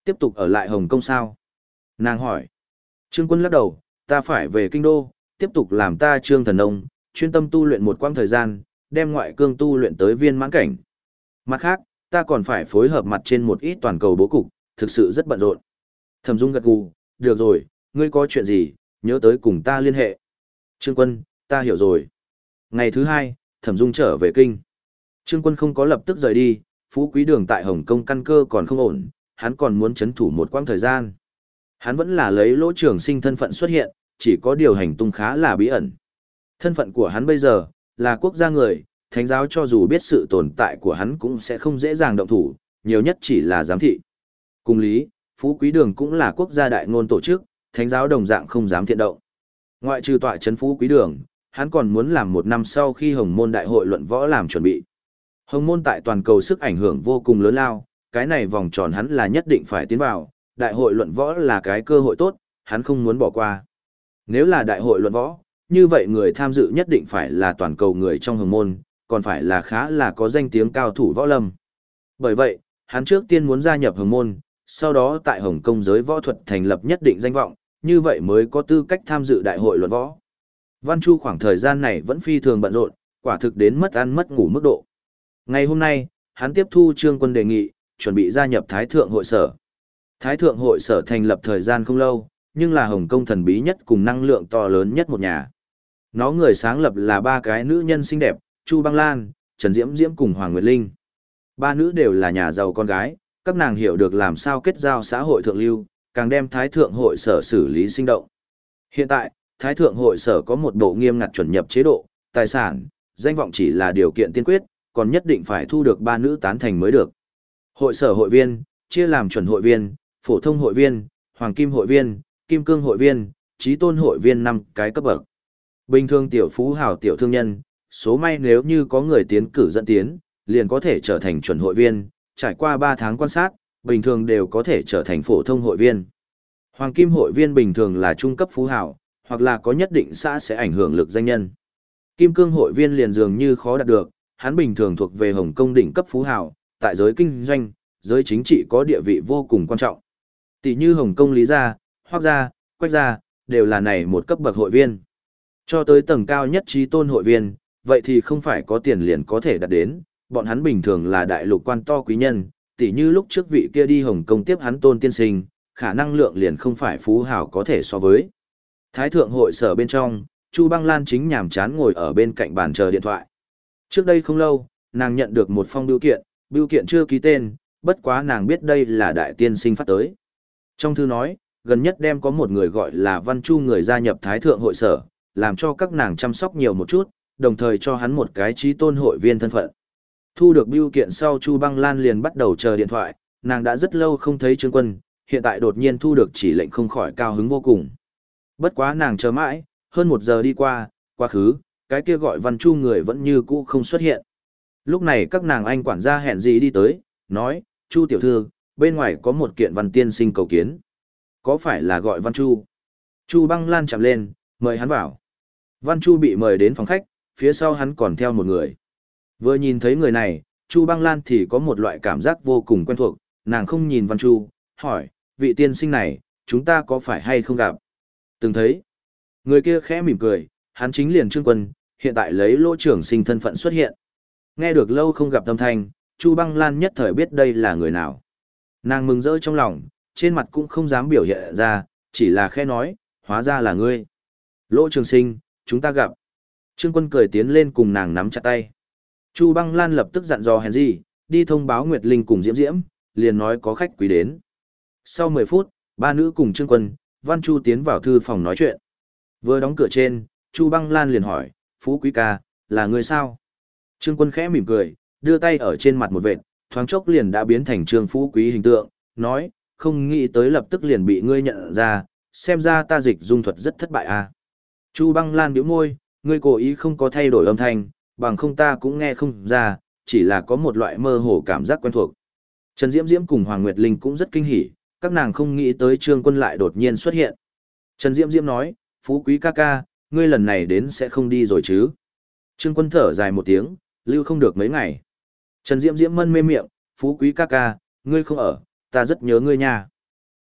Speaker 1: Tiếp tục ở lại Hồng Kông sao? Nàng hỏi. Trương Quân lắc đầu, ta phải về kinh đô, tiếp tục làm ta Trương Thần Nông, chuyên tâm tu luyện một quãng thời gian, đem ngoại cương tu luyện tới viên mãn cảnh. Mặt khác, ta còn phải phối hợp mặt trên một ít toàn cầu bố cục, thực sự rất bận rộn. Thẩm Dung gật gù, được rồi, ngươi có chuyện gì, nhớ tới cùng ta liên hệ. Trương Quân, ta hiểu rồi. Ngày thứ hai, Thẩm Dung trở về kinh. Trương Quân không có lập tức rời đi, Phú Quý Đường tại Hồng Kông căn cơ còn không ổn, hắn còn muốn chấn thủ một quãng thời gian. Hắn vẫn là lấy Lỗ Trường Sinh thân phận xuất hiện, chỉ có điều hành tung khá là bí ẩn. Thân phận của hắn bây giờ là quốc gia người, thánh giáo cho dù biết sự tồn tại của hắn cũng sẽ không dễ dàng động thủ, nhiều nhất chỉ là giám thị. Cùng lý, Phú Quý Đường cũng là quốc gia đại ngôn tổ chức, thánh giáo đồng dạng không dám thiện động. Ngoại trừ tọa trấn Phú Quý Đường, hắn còn muốn làm một năm sau khi Hồng Môn Đại hội luận võ làm chuẩn bị. Hồng Môn tại toàn cầu sức ảnh hưởng vô cùng lớn lao, cái này vòng tròn hắn là nhất định phải tiến vào, đại hội luận võ là cái cơ hội tốt, hắn không muốn bỏ qua. Nếu là đại hội luận võ, như vậy người tham dự nhất định phải là toàn cầu người trong Hồng Môn, còn phải là khá là có danh tiếng cao thủ võ lâm. Bởi vậy, hắn trước tiên muốn gia nhập Hồng Môn, sau đó tại Hồng Kông giới võ thuật thành lập nhất định danh vọng, như vậy mới có tư cách tham dự đại hội luận võ. Văn Chu khoảng thời gian này vẫn phi thường bận rộn, quả thực đến mất ăn mất ngủ mức độ. Ngày hôm nay, hắn tiếp thu Trương Quân đề nghị, chuẩn bị gia nhập Thái Thượng Hội Sở. Thái Thượng Hội Sở thành lập thời gian không lâu, nhưng là Hồng Kông thần bí nhất cùng năng lượng to lớn nhất một nhà. Nó người sáng lập là ba cái nữ nhân xinh đẹp, Chu Băng Lan, Trần Diễm Diễm cùng Hoàng Nguyệt Linh. Ba nữ đều là nhà giàu con gái, các nàng hiểu được làm sao kết giao xã hội thượng lưu, càng đem Thái Thượng Hội Sở xử lý sinh động. Hiện tại, Thái Thượng Hội Sở có một bộ nghiêm ngặt chuẩn nhập chế độ, tài sản, danh vọng chỉ là điều kiện tiên quyết, còn nhất định phải thu được ba nữ tán thành mới được. Hội Sở hội viên, chia làm chuẩn hội viên, phổ thông hội viên, hoàng kim hội viên, kim cương hội viên, trí tôn hội viên 5 cái cấp bậc. Bình thường tiểu phú hào tiểu thương nhân, số may nếu như có người tiến cử dẫn tiến, liền có thể trở thành chuẩn hội viên, trải qua 3 tháng quan sát, bình thường đều có thể trở thành phổ thông hội viên. Hoàng kim hội viên bình thường là trung cấp phú hào, hoặc là có nhất định xã sẽ ảnh hưởng lực danh nhân. Kim cương hội viên liền dường như khó đạt được, hắn bình thường thuộc về Hồng Kông đỉnh cấp phú hào, tại giới kinh doanh, giới chính trị có địa vị vô cùng quan trọng. Tỷ như Hồng Kông Lý gia, Hoắc gia, Quách gia, đều là này một cấp bậc hội viên. Cho tới tầng cao nhất trí tôn hội viên, vậy thì không phải có tiền liền có thể đạt đến, bọn hắn bình thường là đại lục quan to quý nhân, tỷ như lúc trước vị kia đi Hồng Kông tiếp hắn Tôn tiên sinh, khả năng lượng liền không phải phú hào có thể so với. Thái Thượng Hội Sở bên trong, Chu Băng Lan chính nhàm chán ngồi ở bên cạnh bàn chờ điện thoại. Trước đây không lâu, nàng nhận được một phong bưu kiện chưa ký tên, bất quá nàng biết đây là đại tiên sinh phát tới. Trong thư nói, gần nhất đem có một người gọi là Văn Chu người gia nhập Thái Thượng Hội Sở, làm cho các nàng chăm sóc nhiều một chút, đồng thời cho hắn một cái trí tôn hội viên thân phận. Thu được bưu kiện sau Chu Băng Lan liền bắt đầu chờ điện thoại, nàng đã rất lâu không thấy Trương Quân, hiện tại đột nhiên thu được chỉ lệnh không khỏi cao hứng vô cùng. Bất quá nàng chờ mãi, hơn 1 giờ đi qua, quá khứ, cái kia gọi Văn Chu người vẫn như cũ không xuất hiện. Lúc này các nàng anh quản gia hẹn gì đi tới, nói, Chu tiểu thư, bên ngoài có một kiện Văn tiên sinh cầu kiến. Có phải là gọi Văn Chu? Chu Băng Lan chạm lên, mời hắn vào. Văn Chu bị mời đến phòng khách, phía sau hắn còn theo một người. Vừa nhìn thấy người này, Chu Băng Lan thì có một loại cảm giác vô cùng quen thuộc, nàng không nhìn Văn Chu, hỏi, vị tiên sinh này, chúng ta có phải hay không gặp? Từng thấy. Người kia khẽ mỉm cười, hắn chính liền Trương Quân, hiện tại lấy Lỗ Trường Sinh thân phận xuất hiện. Nghe được lâu không gặp âm thanh, Chu Băng Lan nhất thời biết đây là người nào. Nàng mừng rỡ trong lòng, trên mặt cũng không dám biểu hiện ra, chỉ là khẽ nói, hóa ra là ngươi. Lỗ Trường Sinh, chúng ta gặp. Trương Quân cười tiến lên cùng nàng nắm chặt tay. Chu Băng Lan lập tức dặn dò Henry, đi thông báo Nguyệt Linh cùng Diễm Diễm, liền nói có khách quý đến. Sau 10 phút, ba nữ cùng Trương Quân, Văn Chu tiến vào thư phòng nói chuyện. Vừa đóng cửa trên, Chu Băng Lan liền hỏi, Phú Quý ca, là người sao? Trương Quân khẽ mỉm cười, đưa tay ở trên mặt một vệt, thoáng chốc liền đã biến thành Trương Phú Quý hình tượng, nói, không nghĩ tới lập tức liền bị ngươi nhận ra, xem ra ta dịch dung thuật rất thất bại à. Chu Băng Lan bĩu môi, ngươi cố ý không có thay đổi âm thanh, bằng không ta cũng nghe không ra, chỉ là có một loại mơ hồ cảm giác quen thuộc. Trần Diễm Diễm cùng Hoàng Nguyệt Linh cũng rất kinh hỉ, các nàng không nghĩ tới Trương Quân lại đột nhiên xuất hiện. Trần Diễm Diễm nói, Phú Quý ca ca, ngươi lần này đến sẽ không đi rồi chứ. Trương Quân thở dài một tiếng, lưu không được mấy ngày. Trần Diễm Diễm mân mê miệng, Phú Quý ca ca, ngươi không ở, ta rất nhớ ngươi nha.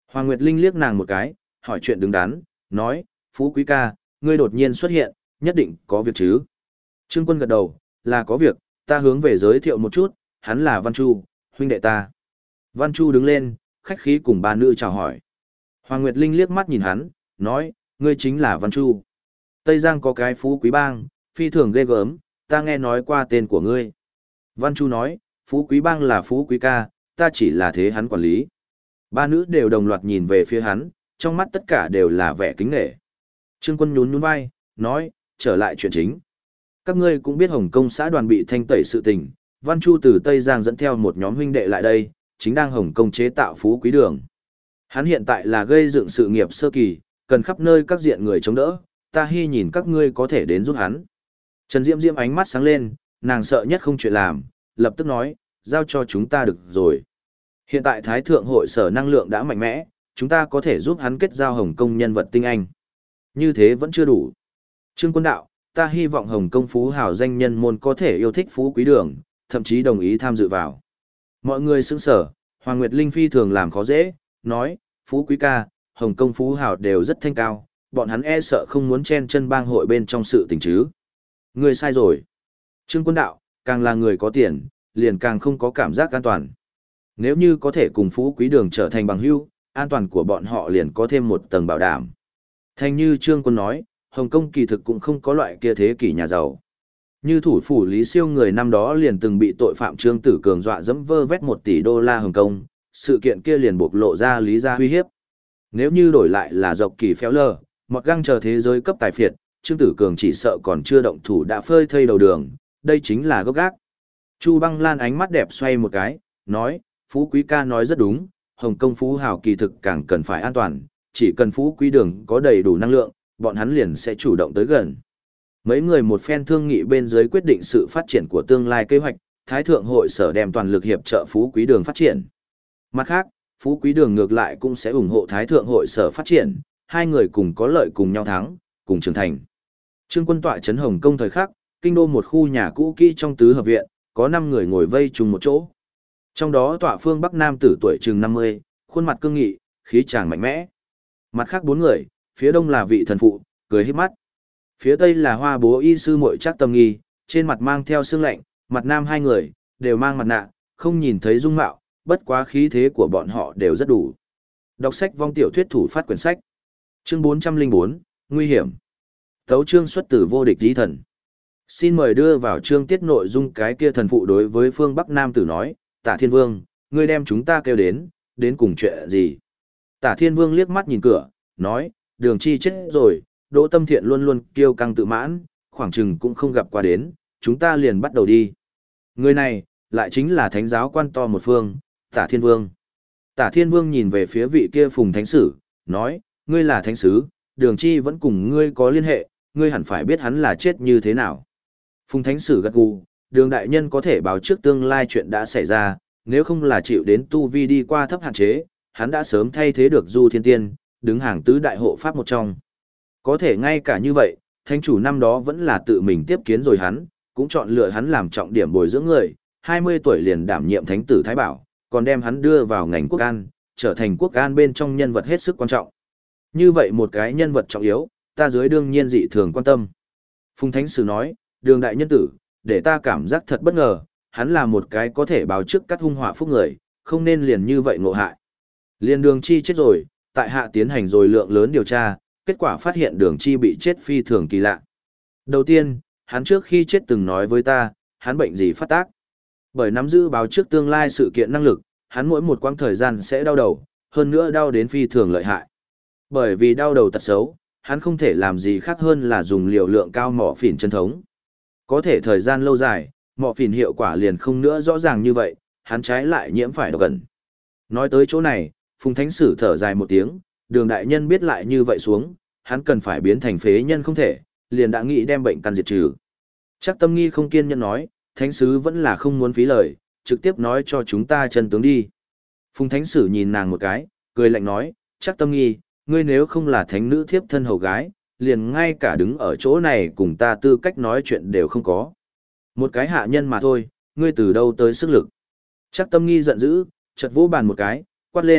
Speaker 1: Hoàng Nguyệt Linh liếc nàng một cái, hỏi chuyện đứng đắn, nói, Phú Quý ca, ngươi đột nhiên xuất hiện, nhất định có việc chứ. Trương Quân gật đầu, là có việc, ta hướng về giới thiệu một chút, hắn là Văn Chu, huynh đệ ta. Văn Chu đứng lên, khách khí cùng ba nữ chào hỏi. Hoàng Nguyệt Linh liếc mắt nhìn hắn, nói, ngươi chính là Văn Chu. Tây Giang có cái Phú Quý Bang, phi thường ghê gớm, ta nghe nói qua tên của ngươi. Văn Chu nói, Phú Quý Bang là Phú Quý ca, ta chỉ là thế hắn quản lý. Ba nữ đều đồng loạt nhìn về phía hắn, trong mắt tất cả đều là vẻ kính nể. Trương Quân nhún nhún vai, nói, trở lại chuyện chính. Các ngươi cũng biết Hồng Kông xã đoàn bị thanh tẩy sự tình, Văn Chu từ Tây Giang dẫn theo một nhóm huynh đệ lại đây, chính đang Hồng Kông chế tạo Phú Quý đường. Hắn hiện tại là gây dựng sự nghiệp sơ kỳ, cần khắp nơi các diện người chống đỡ, ta hy nhìn các ngươi có thể đến giúp hắn. Trần Diễm Diễm ánh mắt sáng lên, nàng sợ nhất không chuyện làm, lập tức nói, giao cho chúng ta được rồi. Hiện tại Thái Thượng hội sở năng lượng đã mạnh mẽ, chúng ta có thể giúp hắn kết giao Hồng Kông nhân vật tinh anh. Như thế vẫn chưa đủ. Trương Quân đạo, ta hy vọng Hồng Kông phú hào danh nhân môn có thể yêu thích Phú Quý đường, thậm chí đồng ý tham dự vào. Mọi người sững sở, Hoàng Nguyệt Linh phi thường làm khó dễ, nói, Phú Quý ca, Hồng Kông phú hào đều rất thanh cao, bọn hắn e sợ không muốn chen chân bang hội bên trong sự tình chứ. Người sai rồi. Trương Quân đạo, càng là người có tiền, liền càng không có cảm giác an toàn. Nếu như có thể cùng Phú Quý đường trở thành bằng hữu, an toàn của bọn họ liền có thêm một tầng bảo đảm. Thành như Trương Quân nói, Hồng Kông kỳ thực cũng không có loại kia thế kỷ nhà giàu. Như thủ phủ Lý Siêu người năm đó liền từng bị tội phạm Trương Tử Cường dọa dẫm vơ vét 1 tỷ đô la Hồng Kông, sự kiện kia liền bộc lộ ra lý ra uy hiếp. Nếu như đổi lại là dọc kỳ phéo lờ, một găng chờ thế giới cấp tài phiệt, Trương Tử Cường chỉ sợ còn chưa động thủ đã phơi thây đầu đường, đây chính là gốc gác. Chu Băng Lan ánh mắt đẹp xoay một cái, nói, Phú Quý ca nói rất đúng, Hồng Kông phú hào kỳ thực càng cần phải an toàn, chỉ cần Phú Quý đường có đầy đủ năng lượng, bọn hắn liền sẽ chủ động tới gần. Mấy người một phen thương nghị bên dưới quyết định sự phát triển của tương lai kế hoạch, Thái Thượng hội sở đem toàn lực hiệp trợ Phú Quý đường phát triển. Mặt khác, Phú Quý đường ngược lại cũng sẽ ủng hộ Thái Thượng hội sở phát triển, hai người cùng có lợi cùng nhau thắng, cùng trưởng thành. Trương Quân tọa trấn Hồng Kông thời khắc, kinh đô một khu nhà cũ kỹ trong tứ hợp viện, có 5 người ngồi vây chung một chỗ. Trong đó tọa phương Bắc Nam tử tuổi chừng 50, khuôn mặt cương nghị, khí tràng mạnh mẽ. Mặt khác 4 người, phía đông là vị thần phụ, cười híp mắt. Phía tây là hoa bố y sư muội Trác Tâm Nghi, trên mặt mang theo sương lạnh, mặt nam 2 người, đều mang mặt nạ, không nhìn thấy dung mạo, bất quá khí thế của bọn họ đều rất đủ. Đọc sách vong tiểu thuyết thủ phát quyển sách. Chương 404, Nguy hiểm. Tấu chương xuất từ vô địch tí thần. Xin mời đưa vào chương tiết nội dung cái kia thần phụ đối với phương Bắc Nam tử nói, Tả Thiên Vương, ngươi đem chúng ta kêu đến cùng chuyện gì? Tả Thiên Vương liếc mắt nhìn cửa, nói, Đường Chi chết rồi, Đỗ Tâm Thiện luôn luôn kiêu căng tự mãn, khoảng chừng cũng không gặp qua đến, chúng ta liền bắt đầu đi. Người này, lại chính là thánh giáo quan to một phương, Tả Thiên Vương. Tả Thiên Vương nhìn về phía vị kia Phùng Thánh Sử, nói, ngươi là thánh sứ, Đường Chi vẫn cùng ngươi có liên hệ, ngươi hẳn phải biết hắn là chết như thế nào. Phùng Thánh Sử gật gù, Đường đại nhân có thể báo trước tương lai chuyện đã xảy ra, nếu không là chịu đến tu vi đi qua thấp hạn chế, hắn đã sớm thay thế được Du Thiên Tiên, đứng hàng tứ đại hộ pháp một trong. Có thể ngay cả như vậy, thánh chủ năm đó vẫn là tự mình tiếp kiến rồi hắn, cũng chọn lựa hắn làm trọng điểm bồi dưỡng người, 20 tuổi liền đảm nhiệm thánh tử Thái Bảo, còn đem hắn đưa vào ngành quốc an, trở thành quốc an bên trong nhân vật hết sức quan trọng. Như vậy một cái nhân vật trọng yếu, ta dưới đương nhiên dị thường quan tâm. Phùng Thánh Sử nói, Đường đại nhân tử, để ta cảm giác thật bất ngờ, hắn là một cái có thể báo trước cắt hung họa phúc người, không nên liền như vậy ngộ hại. Liền Đường Chi chết rồi, tại hạ tiến hành rồi lượng lớn điều tra, kết quả phát hiện Đường Chi bị chết phi thường kỳ lạ. Đầu tiên, hắn trước khi chết từng nói với ta, hắn bệnh gì phát tác. Bởi nắm giữ báo trước tương lai sự kiện năng lực, hắn mỗi một quãng thời gian sẽ đau đầu, hơn nữa đau đến phi thường lợi hại. Bởi vì đau đầu tật xấu, hắn không thể làm gì khác hơn là dùng liều lượng cao mỏ phỉn chân thống. Có thể thời gian lâu dài, mỏ phỉn hiệu quả liền không nữa rõ ràng như vậy, hắn trái lại nhiễm phải độc ẩn. Nói tới chỗ này, Phùng Thánh Sử thở dài một tiếng, Đường đại nhân biết lại như vậy xuống, hắn cần phải biến thành phế nhân không thể, liền đã nghĩ đem bệnh căn diệt trừ. Chắc Tâm Nghi không kiên nhẫn nói, Thánh sứ vẫn là không muốn phí lời, trực tiếp nói cho chúng ta chân tướng đi. Phùng Thánh Sử nhìn nàng một cái, cười lạnh nói, Chắc Tâm Nghi, ngươi nếu không là thánh nữ thiếp thân hầu gái, liền ngay cả đứng ở chỗ này cùng ta tư cách nói chuyện đều không có. Một cái hạ nhân mà thôi, ngươi từ đâu tới sức lực. Chắc Tâm Nghi giận dữ, chợt vỗ bàn một cái, quát lên,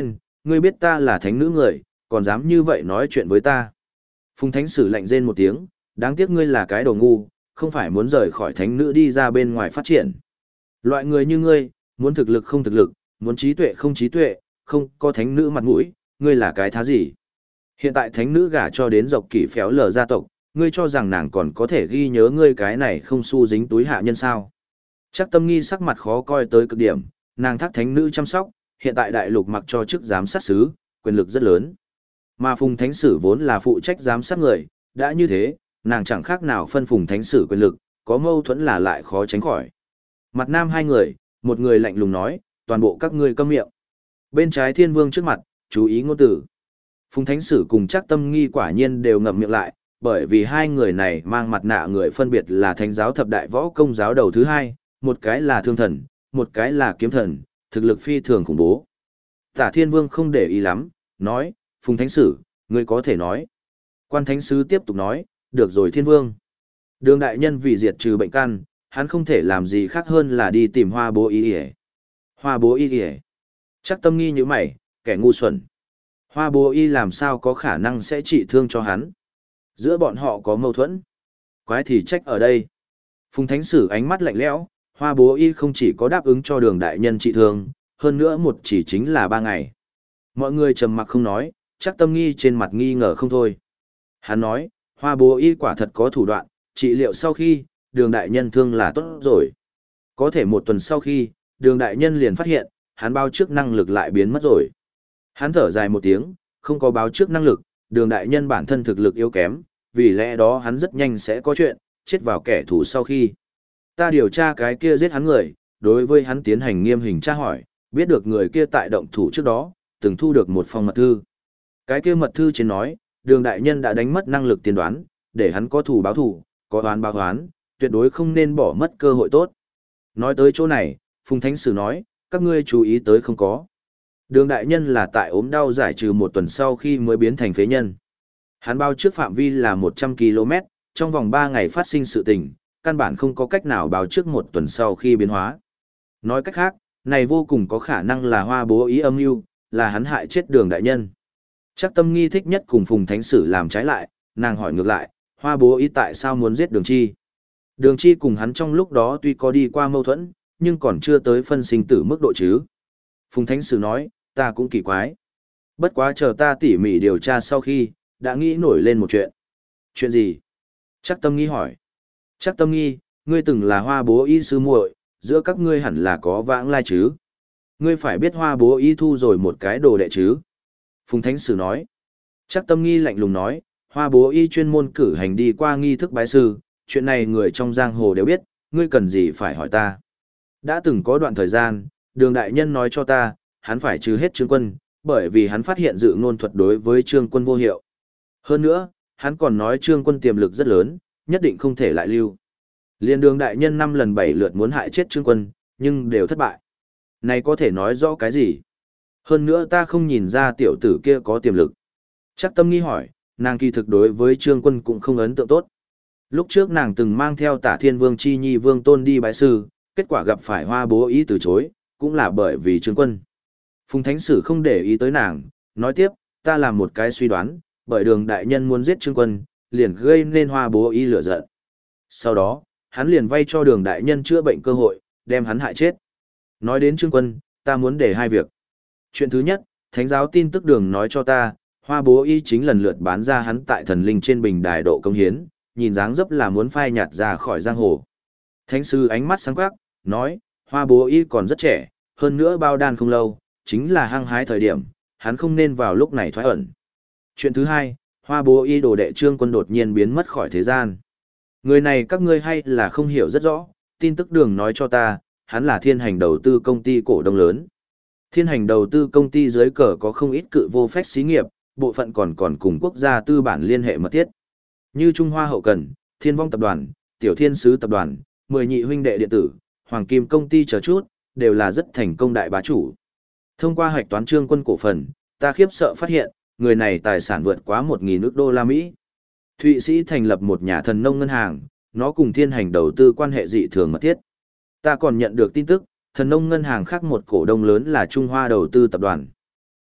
Speaker 1: ngươi biết ta là thánh nữ người, còn dám như vậy nói chuyện với ta. Phùng thánh sử lạnh rên một tiếng, đáng tiếc ngươi là cái đồ ngu, không phải muốn rời khỏi thánh nữ đi ra bên ngoài phát triển. Loại người như ngươi, muốn thực lực không thực lực, muốn trí tuệ không trí tuệ, không có thánh nữ mặt mũi, ngươi là cái thá gì? Hiện tại thánh nữ gả cho đến dọc kỷ phéo lờ gia tộc, ngươi cho rằng nàng còn có thể ghi nhớ ngươi cái này không xu dính túi hạ nhân sao? Chắc Tâm Nghi sắc mặt khó coi tới cực điểm, nàng thác thánh nữ chăm sóc, hiện tại đại lục mặc cho chức giám sát sứ, quyền lực rất lớn. Mà Phùng Thánh Sử vốn là phụ trách giám sát người, đã như thế, nàng chẳng khác nào phân Phùng Thánh Sử quyền lực, có mâu thuẫn là lại khó tránh khỏi. Mặt nam hai người, một người lạnh lùng nói, toàn bộ các ngươi câm miệng. Bên trái Thiên Vương trước mặt, chú ý ngôn tử. Phùng Thánh Sử cùng Trác Tâm Nghi quả nhiên đều ngậm miệng lại, bởi vì hai người này mang mặt nạ người phân biệt là Thánh giáo thập đại võ công giáo đầu thứ hai, một cái là Thương Thần, một cái là Kiếm Thần, thực lực phi thường khủng bố. Tả Thiên Vương không để ý lắm, nói, Phùng Thánh Sử, ngươi có thể nói. Quan Thánh Sứ tiếp tục nói, được rồi Thiên Vương. Đường đại nhân vì diệt trừ bệnh căn, hắn không thể làm gì khác hơn là đi tìm Hoa Bố Y Y. Hoa Bố Y Y. Chắc Tâm Nghi như mày, kẻ ngu xuẩn. Hoa Bố Y làm sao có khả năng sẽ trị thương cho hắn. Giữa bọn họ có mâu thuẫn. Quái thì trách ở đây. Phùng Thánh Sử ánh mắt lạnh lẽo, Hoa Bố Y không chỉ có đáp ứng cho đường đại nhân trị thương, hơn nữa một chỉ chính là 3 ngày. Mọi người trầm mặc không nói, Chắc Tâm Nghi trên mặt nghi ngờ không thôi. Hắn nói, Hoa Bố Y quả thật có thủ đoạn, trị liệu sau khi, đường đại nhân thương là tốt rồi. Có thể một tuần sau khi, đường đại nhân liền phát hiện, hắn báo trước năng lực lại biến mất rồi. Hắn thở dài một tiếng, không có báo trước năng lực, đường đại nhân bản thân thực lực yếu kém, vì lẽ đó hắn rất nhanh sẽ có chuyện, chết vào kẻ thù sau khi. Ta điều tra cái kia giết hắn người, đối với hắn tiến hành nghiêm hình tra hỏi, biết được người kia tại động thủ trước đó, từng thu được một phong mật thư. Cái kia mật thư trên nói, đường đại nhân đã đánh mất năng lực tiên đoán, để hắn có thù báo thù, có oán báo oán, tuyệt đối không nên bỏ mất cơ hội tốt. Nói tới chỗ này, Phùng Thánh Sử nói, các ngươi chú ý tới không có. Đường đại nhân là tại ốm đau giải trừ một tuần sau khi mới biến thành phế nhân. Hắn báo trước phạm vi là 100 km, trong vòng 3 ngày phát sinh sự tình, căn bản không có cách nào báo trước một tuần sau khi biến hóa. Nói cách khác, này vô cùng có khả năng là Hoa Bố ý âm mưu, là hắn hại chết đường đại nhân. Chắc Tâm Nghi thích nhất cùng Phùng Thánh Sử làm trái lại, nàng hỏi ngược lại, Hoa Bố ý tại sao muốn giết đường chi? Đường chi cùng hắn trong lúc đó tuy có đi qua mâu thuẫn, nhưng còn chưa tới phân sinh tử mức độ chứ. Phùng Thánh Sử nói, ta cũng kỳ quái. Bất quá chờ ta tỉ mỉ điều tra sau khi, đã nghĩ nổi lên một chuyện. Chuyện gì? Chắc Tâm Nghi hỏi. Chắc Tâm Nghi, ngươi từng là Hoa Bố y sư muội, giữa các ngươi hẳn là có vãng lai chứ. Ngươi phải biết Hoa Bố y thu rồi một cái đồ đệ chứ. Phùng Thánh Sử nói. Chắc Tâm Nghi lạnh lùng nói, Hoa Bố y chuyên môn cử hành đi qua nghi thức bái sư, chuyện này người trong giang hồ đều biết, ngươi cần gì phải hỏi ta. Đã từng có đoạn thời gian, đường đại nhân nói cho ta, hắn phải trừ hết Trương Quân, bởi vì hắn phát hiện dự ngôn thuật đối với Trương Quân vô hiệu. Hơn nữa, hắn còn nói Trương Quân tiềm lực rất lớn, nhất định không thể lại lưu. Liên đường đại nhân 5 lần 7 lượt muốn hại chết Trương Quân, nhưng đều thất bại. Này có thể nói rõ cái gì? Hơn nữa ta không nhìn ra tiểu tử kia có tiềm lực. Chắc Tâm Nghi hỏi, nàng kỳ thực đối với Trương Quân cũng không ấn tượng tốt. Lúc trước nàng từng mang theo Tả Thiên Vương Chi Nhi Vương Tôn đi bái sư, kết quả gặp phải Hoa Bố ý từ chối, cũng là bởi vì Trương Quân. Phùng Thánh Sử không để ý tới nàng, nói tiếp, ta làm một cái suy đoán, bởi đường đại nhân muốn giết Trương Quân, liền gây nên Hoa Bố ý lửa giận. Sau đó, hắn liền vay cho đường đại nhân chữa bệnh cơ hội, đem hắn hại chết. Nói đến Trương Quân, ta muốn để 2 việc. Chuyện thứ nhất, Thánh giáo tin tức đường nói cho ta, Hoa Bố y chính lần lượt bán ra hắn tại thần linh trên bình đài độ công hiến, nhìn dáng dấp là muốn phai nhạt ra khỏi giang hồ. Thánh sư ánh mắt sáng quắc, nói, Hoa Bố y còn rất trẻ, hơn nữa bao đan không lâu, chính là hăng hái thời điểm, hắn không nên vào lúc này thoái ẩn. Chuyện thứ hai, Hoa Bố y đồ đệ Trương Quân đột nhiên biến mất khỏi thế gian. Người này các ngươi hay là không hiểu rất rõ, tin tức đường nói cho ta, hắn là thiên hành đầu tư công ty cổ đông lớn. Thiên hành đầu tư công ty dưới cờ có không ít cự vô phách xí nghiệp, bộ phận còn cùng quốc gia tư bản liên hệ mật thiết. Như Trung Hoa Hậu Cần, Thiên Vong Tập đoàn, Tiểu Thiên Sứ Tập đoàn, 10 nhị huynh đệ điện tử, Hoàng Kim Công ty chờ chút, đều là rất thành công đại bá chủ. Thông qua hạch toán Trương Quân cổ phần, ta khiếp sợ phát hiện, người này tài sản vượt quá 1.000 ức đô la Mỹ. Thụy Sĩ thành lập một nhà thần nông ngân hàng, nó cùng thiên hành đầu tư quan hệ dị thường mật thiết. Ta còn nhận được tin tức, thần nông ngân hàng khác một cổ đông lớn là Trung Hoa đầu tư tập đoàn.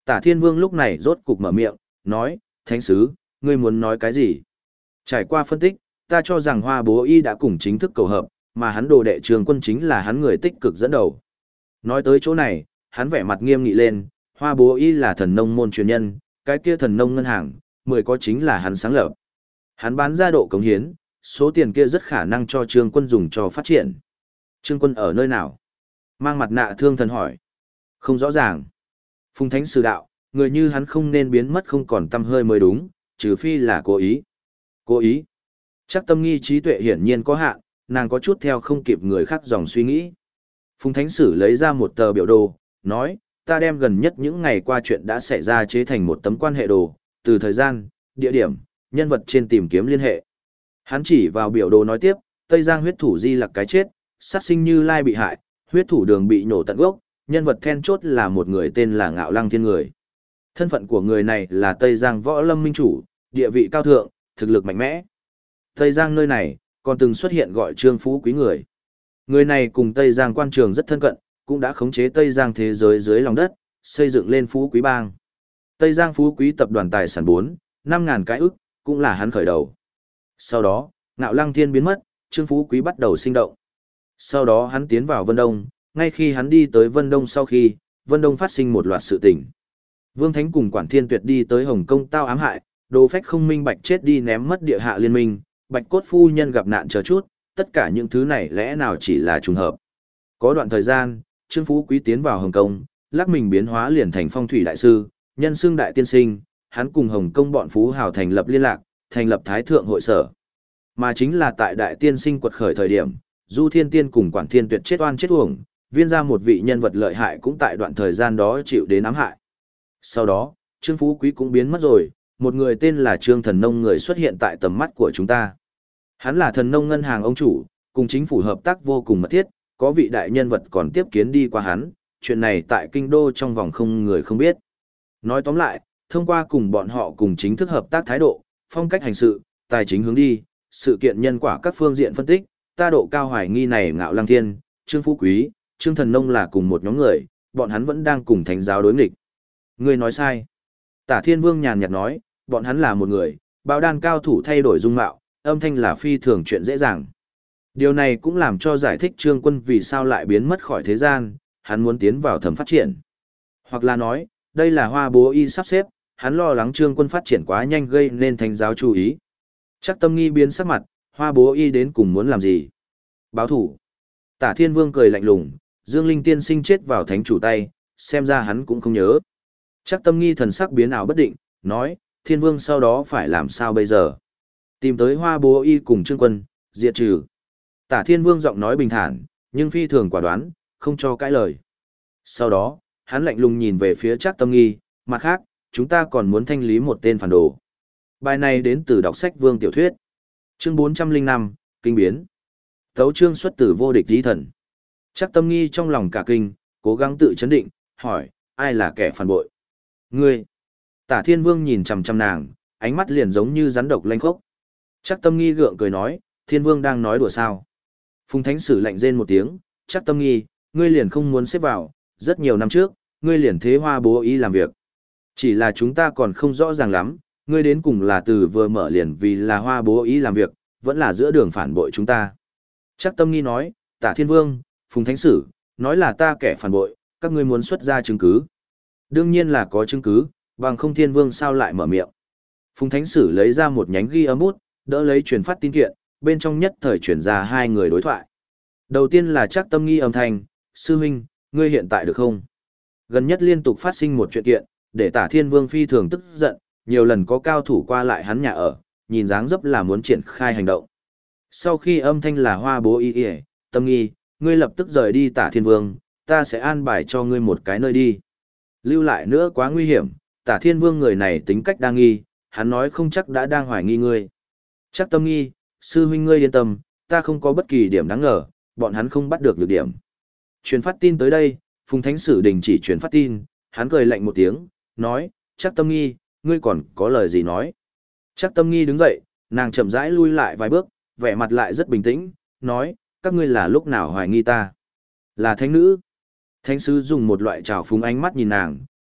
Speaker 1: Tả Thiên Vương lúc này rốt cục mở miệng, nói, Thánh Sứ, ngươi muốn nói cái gì? Trải qua phân tích, ta cho rằng Hoa Bố Y đã cùng chính thức cầu hợp, mà hắn đồ đệ Trường Quân chính là hắn người tích cực dẫn đầu. Nói tới chỗ này, hắn vẻ mặt nghiêm nghị lên, Hoa Bố Y là thần nông môn truyền nhân, cái kia thần nông ngân hàng, 10 có chính là hắn sáng lập. Hắn bán ra độ cống hiến, số tiền kia rất khả năng cho Trương Quân dùng cho phát triển. Trương Quân ở nơi nào? Mang mặt nạ thương thần hỏi. Không rõ ràng. Phùng Thánh Sử đạo, người như hắn không nên biến mất không còn tăm hơi mới đúng, trừ phi là cố ý. Cố ý. Chắc Tâm Nghi trí tuệ hiển nhiên có hạn, nàng có chút theo không kịp người khác dòng suy nghĩ. Phùng Thánh Sử lấy ra một tờ biểu đồ, nói, ta đem gần nhất những ngày qua chuyện đã xảy ra chế thành một tấm quan hệ đồ, từ thời gian, địa điểm, nhân vật trên tìm kiếm liên hệ. Hắn chỉ vào biểu đồ nói tiếp, Tây Giang huyết thủ Di Lặc cái chết, sát sinh Như Lai bị hại, huyết thủ Đường bị nổ tận gốc, nhân vật then chốt là một người tên là Ngạo Lăng Thiên người. Thân phận của người này là Tây Giang võ lâm minh chủ, địa vị cao thượng, thực lực mạnh mẽ. Tây Giang nơi này, còn từng xuất hiện gọi Trương Phú Quý người. Người này cùng Tây Giang quan trường rất thân cận, cũng đã khống chế Tây Giang thế giới dưới lòng đất, xây dựng lên Phú Quý Bang. Tây Giang Phú Quý tập đoàn tài sản 4-5 ngàn cái ức, cũng là hắn khởi đầu. Sau đó, Ngạo Lăng Thiên biến mất, Trương Phú Quý bắt đầu sinh động. Sau đó hắn tiến vào Vân Đông, ngay khi hắn đi tới Vân Đông sau khi, Vân Đông phát sinh một loạt sự tình. Vương Thánh cùng Quản Thiên Tuyệt đi tới Hồng Kông tao ám hại, Đồ Phách không minh bạch chết đi ném mất địa hạ liên minh, Bạch Cốt phu nhân gặp nạn chờ chút, tất cả những thứ này lẽ nào chỉ là trùng hợp. Có đoạn thời gian, Trương Phú Quý tiến vào Hồng Kông, lắc mình biến hóa liền thành phong thủy đại sư, nhân xưng đại tiên sinh, hắn cùng Hồng Kông bọn phú hào thành lập liên lạc, thành lập Thái Thượng hội sở. Mà chính là tại đại tiên sinh quật khởi thời điểm, Du Thiên Tiên cùng Quản Thiên Tuyệt chết oan chết uổng, viên ra một vị nhân vật lợi hại cũng tại đoạn thời gian đó chịu đến ám hại. Sau đó, Trương Phú Quý cũng biến mất rồi, một người tên là Trương Thần Nông người xuất hiện tại tầm mắt của chúng ta. Hắn là thần nông ngân hàng ông chủ, cùng chính phủ hợp tác vô cùng mật thiết, có vị đại nhân vật còn tiếp kiến đi qua hắn, chuyện này tại kinh đô trong vòng không người không biết. Nói tóm lại, thông qua cùng bọn họ cùng chính thức hợp tác thái độ, phong cách hành sự, tài chính hướng đi, sự kiện nhân quả các phương diện phân tích, ta độ cao hoài nghi này Ngạo Lăng Thiên, Trương Phú Quý, Trương Thần Nông là cùng một nhóm người, bọn hắn vẫn đang cùng thánh giáo đối nghịch. Ngươi nói sai. Tả Thiên Vương nhàn nhạt nói, bọn hắn là một người, bào đan cao thủ thay đổi dung mạo, âm thanh là phi thường chuyện dễ dàng. Điều này cũng làm cho giải thích Trương Quân vì sao lại biến mất khỏi thế gian, hắn muốn tiến vào thẩm phát triển. Hoặc là nói, đây là Hoa Bố Y sắp xếp, hắn lo lắng Trương Quân phát triển quá nhanh gây nên thánh giáo chú ý. Chắc Tâm Nghi biến sắc mặt, Hoa Bố Y đến cùng muốn làm gì? Báo thủ. Tả Thiên Vương cười lạnh lùng, Dương Linh tiên sinh chết vào thánh chủ tay, xem ra hắn cũng không nhớ. Chắc Tâm Nghi thần sắc biến ảo bất định, nói, Thiên Vương sau đó phải làm sao bây giờ? Tìm tới Hoa Bố Y cùng Trương Quân, diệt trừ. Tả Thiên Vương giọng nói bình thản, nhưng phi thường quả đoán, không cho cãi lời. Sau đó, hắn lạnh lùng nhìn về phía Trác Tâm Nghi, mặt khác, chúng ta còn muốn thanh lý một tên phản đồ. Bài này đến từ đọc sách Vương tiểu thuyết. Chương 405, Kinh biến. Tấu chương xuất từ vô địch di thần. Trác Tâm Nghi trong lòng cả kinh, cố gắng tự chấn định, hỏi, ai là kẻ phản bội? Ngươi. Tả Thiên Vương nhìn chằm chằm nàng, ánh mắt liền giống như rắn độc lanh khốc. Trác Tâm Nghi gượng cười nói, Thiên Vương đang nói đùa sao? Phùng Thánh Sử lạnh rên một tiếng, Trác Tâm Nghi, ngươi liền không muốn xếp vào, rất nhiều năm trước, ngươi liền thế Hoa Bố Y làm việc. Chỉ là chúng ta còn không rõ ràng lắm, ngươi đến cùng là từ vừa mở liền vì là Hoa Bố Y làm việc, vẫn là giữa đường phản bội chúng ta. Trác Tâm Nghi nói, Tả Thiên Vương, Phùng Thánh Sử, nói là ta kẻ phản bội, các ngươi muốn xuất ra chứng cứ. Đương nhiên là có chứng cứ, bằng không Thiên Vương sao lại mở miệng. Phùng Thánh Sử lấy ra một nhánh ghi âm bút, đỡ lấy truyền phát tin kiện, bên trong nhất thời truyền ra hai người đối thoại. Đầu tiên là Trác Tâm Nghi âm thanh, sư huynh, ngươi hiện tại được không? Gần nhất liên tục phát sinh một chuyện kiện, để Tả Thiên Vương phi thường tức giận, nhiều lần có cao thủ qua lại hắn nhà ở, nhìn dáng dấp là muốn triển khai hành động. Sau khi âm thanh là Hoa Bố Y, Tâm Nghi, ngươi lập tức rời đi Tả Thiên Vương, ta sẽ an bài cho ngươi một cái nơi đi. Lưu lại nữa quá nguy hiểm, Tả Thiên Vương người này tính cách đa nghi, hắn nói không chắc đã đang hoài nghi ngươi. Trác Tâm Nghi, sư huynh ngươi yên tâm, ta không có bất kỳ điểm đáng ngờ, bọn hắn không bắt được nhược điểm. Truyền phát tin tới đây, Phùng Thánh Sử đình chỉ truyền phát tin, hắn cười lạnh một tiếng, nói, Trác Tâm Nghi, ngươi còn có lời gì nói. Trác Tâm Nghi đứng dậy, nàng chậm rãi lui lại vài bước, vẻ mặt lại rất bình tĩnh, nói, các ngươi là lúc nào hoài nghi ta? Là thánh nữ. Thánh sứ dùng một loại trào phúng ánh mắt nhìn nàng,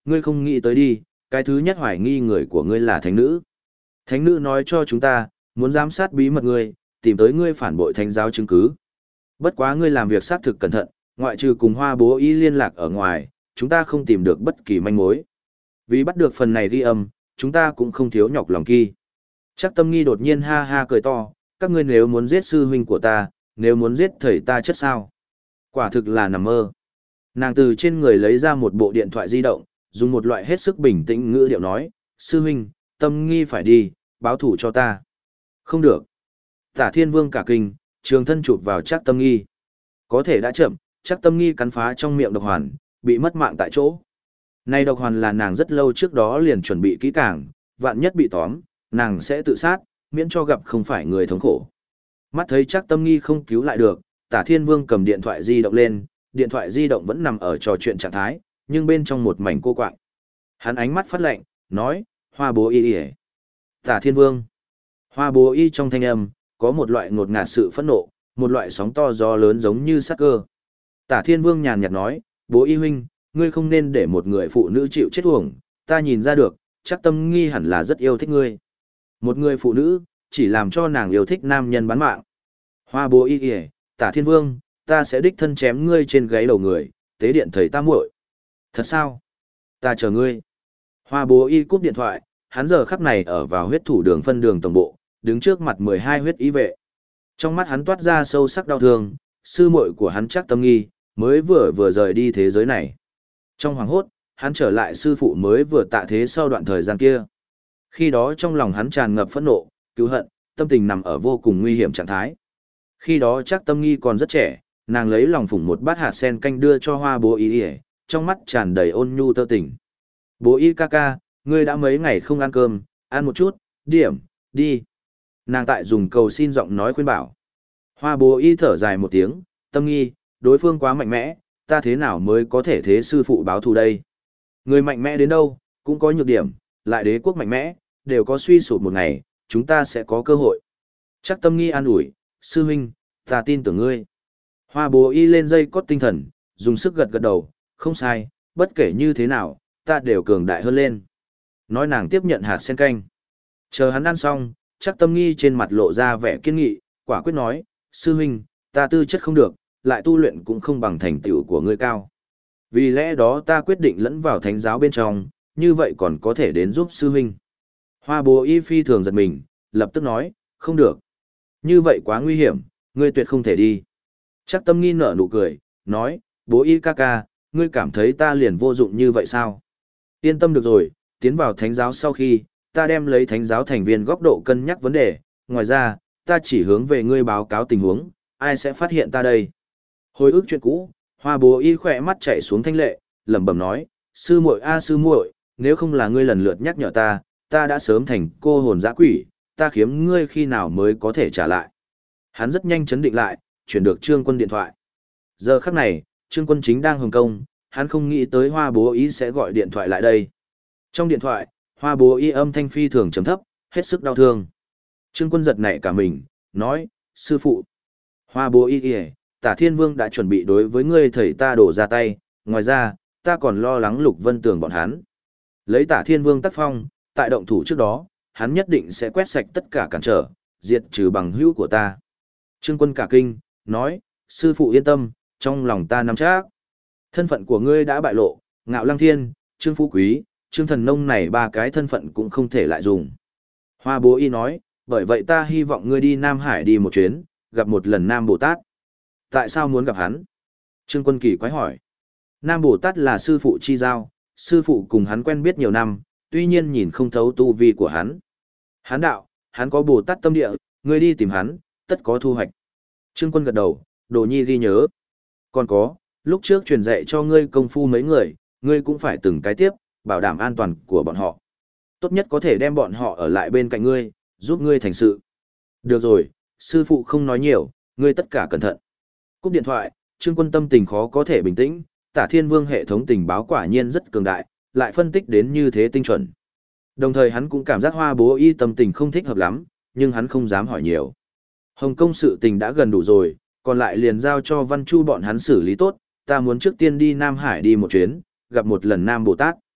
Speaker 1: ngươi không nghĩ tới đi, cái thứ nhất hoài nghi người của ngươi là thánh nữ. Thánh nữ nói cho chúng ta, muốn giám sát bí mật ngươi, tìm tới ngươi phản bội thánh giáo chứng cứ. Bất quá ngươi làm việc xác thực cẩn thận, ngoại trừ cùng Hoa Bố Y liên lạc ở ngoài, chúng ta không tìm được bất kỳ manh mối. Vì bắt được phần này ghi âm, chúng ta cũng không thiếu nhọc lòng kỳ. Chắc Tâm Nghi đột nhiên ha ha cười to, các ngươi nếu muốn giết sư huynh của ta, nếu muốn giết thầy ta chất sao? Quả thực là nằm mơ. Nàng từ trên người lấy ra một bộ điện thoại di động, dùng một loại hết sức bình tĩnh ngữ điệu nói, sư huynh, Tâm Nghi phải đi, báo thủ cho ta. Không được. Tả Thiên Vương cả kinh, trường thân chụp vào Chắc Tâm Nghi. Có thể đã chậm, Chắc Tâm Nghi cắn phá trong miệng độc hoàn, bị mất mạng tại chỗ. Này độc hoàn là nàng rất lâu trước đó liền chuẩn bị kỹ càng, vạn nhất bị tóm, nàng sẽ tự sát, miễn cho gặp không phải người thống khổ. Mắt thấy Chắc Tâm Nghi không cứu lại được, Tả Thiên Vương cầm điện thoại di động lên, điện thoại di động vẫn nằm ở trò chuyện trạng thái, nhưng bên trong một mảnh cô quạng. Hắn ánh mắt phát lạnh, nói, Hoa Bố Y Y. Tả Thiên Vương. Hoa Bố Y trong thanh âm, có một loại ngột ngạt sự phẫn nộ, một loại sóng to gió lớn giống như sát cơ. Tả Thiên Vương nhàn nhạt nói, Bố Y huynh, ngươi không nên để một người phụ nữ chịu chết uổng, ta nhìn ra được, Chắc Tâm Nghi hẳn là rất yêu thích ngươi. Một người phụ nữ, chỉ làm cho nàng yêu thích nam nhân bán mạng. Hoa Bố Y Y, Tả Thiên Vương, ta sẽ đích thân chém ngươi trên gáy đầu người, tế điện thầy ta muội. Thật sao? Ta chờ ngươi. Hoa Bố Y cúp điện thoại, hắn giờ khắc này ở vào huyết thủ đường phân đường tổng bộ, đứng trước mặt 12 huyết y vệ. Trong mắt hắn toát ra sâu sắc đau thương, sư muội của hắn Chắc Tâm Nghi, mới vừa rời đi thế giới này. Trong hoàng hốt, hắn trở lại sư phụ mới vừa tạ thế sau đoạn thời gian kia. Khi đó trong lòng hắn tràn ngập phẫn nộ, cứu hận, tâm tình nằm ở vô cùng nguy hiểm trạng thái. Khi đó Chắc Tâm Nghi còn rất trẻ, nàng lấy lòng phủng một bát hạt sen canh đưa cho Hoa Bố Y, trong mắt tràn đầy ôn nhu tơ tình. Bố Y ca ca, ngươi đã mấy ngày không ăn cơm, ăn một chút, điểm, đi. Nàng tại dùng cầu xin giọng nói khuyên bảo. Hoa Bố Y thở dài một tiếng, Tâm Nghi, đối phương quá mạnh mẽ, ta thế nào mới có thể thế sư phụ báo thù đây? Người mạnh mẽ đến đâu, cũng có nhược điểm, lại đế quốc mạnh mẽ, đều có suy sụp một ngày, chúng ta sẽ có cơ hội. Chắc Tâm Nghi an ủi, sư huynh, ta tin tưởng ngươi. Hoa Bố Y lên dây cót tinh thần, dùng sức gật gật đầu, không sai, bất kể như thế nào, ta đều cường đại hơn lên. Nói nàng tiếp nhận hạt sen canh. Chờ hắn ăn xong, Chắc Tâm Nghi trên mặt lộ ra vẻ kiên nghị, quả quyết nói, sư huynh, ta tư chất không được, lại tu luyện cũng không bằng thành tựu của ngươi cao. Vì lẽ đó ta quyết định lẫn vào thánh giáo bên trong, như vậy còn có thể đến giúp sư huynh. Hoa Bố Y phi thường giật mình, lập tức nói, không được. Như vậy quá nguy hiểm, ngươi tuyệt không thể đi. Chắc Tâm Nghi nở nụ cười, nói, Bố Y ca ca, ngươi cảm thấy ta liền vô dụng như vậy sao? Yên tâm được rồi, tiến vào thánh giáo sau khi, ta đem lấy thánh giáo thành viên góc độ cân nhắc vấn đề, ngoài ra, ta chỉ hướng về ngươi báo cáo tình huống, ai sẽ phát hiện ta đây? Hồi ức chuyện cũ, Hoa Bố Y khỏe mắt chảy xuống thanh lệ, lẩm bẩm nói, sư muội a sư muội, nếu không là ngươi lần lượt nhắc nhở ta, ta đã sớm thành cô hồn dã quỷ, ta khiếm ngươi khi nào mới có thể trả lại. Hắn rất nhanh chấn định lại, chuyển được Trương Quân điện thoại. Giờ khắc này, Trương Quân chính đang Hồng Kông, hắn không nghĩ tới Hoa Bố Y sẽ gọi điện thoại lại đây. Trong điện thoại, Hoa Bố Y âm thanh phi thường trầm thấp, hết sức đau thương. Trương Quân giật nảy cả mình, nói, sư phụ. Hoa Bố Y, Tả Thiên Vương đã chuẩn bị đối với ngươi thầy ta đổ ra tay, ngoài ra, ta còn lo lắng Lục Vân Tường bọn hắn. Lấy Tả Thiên Vương tác phong, tại động thủ trước đó, hắn nhất định sẽ quét sạch tất cả cản trở, diệt trừ bằng hữu của ta. Trương Quân cả kinh, nói, sư phụ yên tâm, trong lòng ta nắm chắc. Thân phận của ngươi đã bại lộ, Ngạo Lăng Thiên, Trương Phú Quý, Trương Thần Nông này ba cái thân phận cũng không thể lại dùng. Hoa Bố Y nói, bởi vậy ta hy vọng ngươi đi Nam Hải đi một chuyến, gặp một lần Nam Bồ Tát. Tại sao muốn gặp hắn? Trương Quân kỳ quái hỏi. Nam Bồ Tát là sư phụ chi giao, sư phụ cùng hắn quen biết nhiều năm, tuy nhiên nhìn không thấu tu vi của hắn. Hắn đạo, hắn có Bồ Tát tâm địa, ngươi đi tìm hắn, tất có thu hoạch. Trương Quân gật đầu, Đồ Nhi ghi nhớ. Còn có, lúc trước truyền dạy cho ngươi công phu mấy người, ngươi cũng phải từng cái tiếp, bảo đảm an toàn của bọn họ. Tốt nhất có thể đem bọn họ ở lại bên cạnh ngươi, giúp ngươi thành sự. Được rồi, sư phụ không nói nhiều, ngươi tất cả cẩn thận. Cúp điện thoại, Trương Quân tâm tình khó có thể bình tĩnh, Tả Thiên Vương hệ thống tình báo quả nhiên rất cường đại, lại phân tích đến như thế tinh chuẩn. Đồng thời hắn cũng cảm giác Hoa Bố Y tâm tình không thích hợp lắm, nhưng hắn không dám hỏi nhiều. Hồng Kông sự tình đã gần đủ rồi, còn lại liền giao cho Văn Chu bọn hắn xử lý tốt, ta muốn trước tiên đi Nam Hải đi một chuyến, gặp một lần Nam Bồ Tát.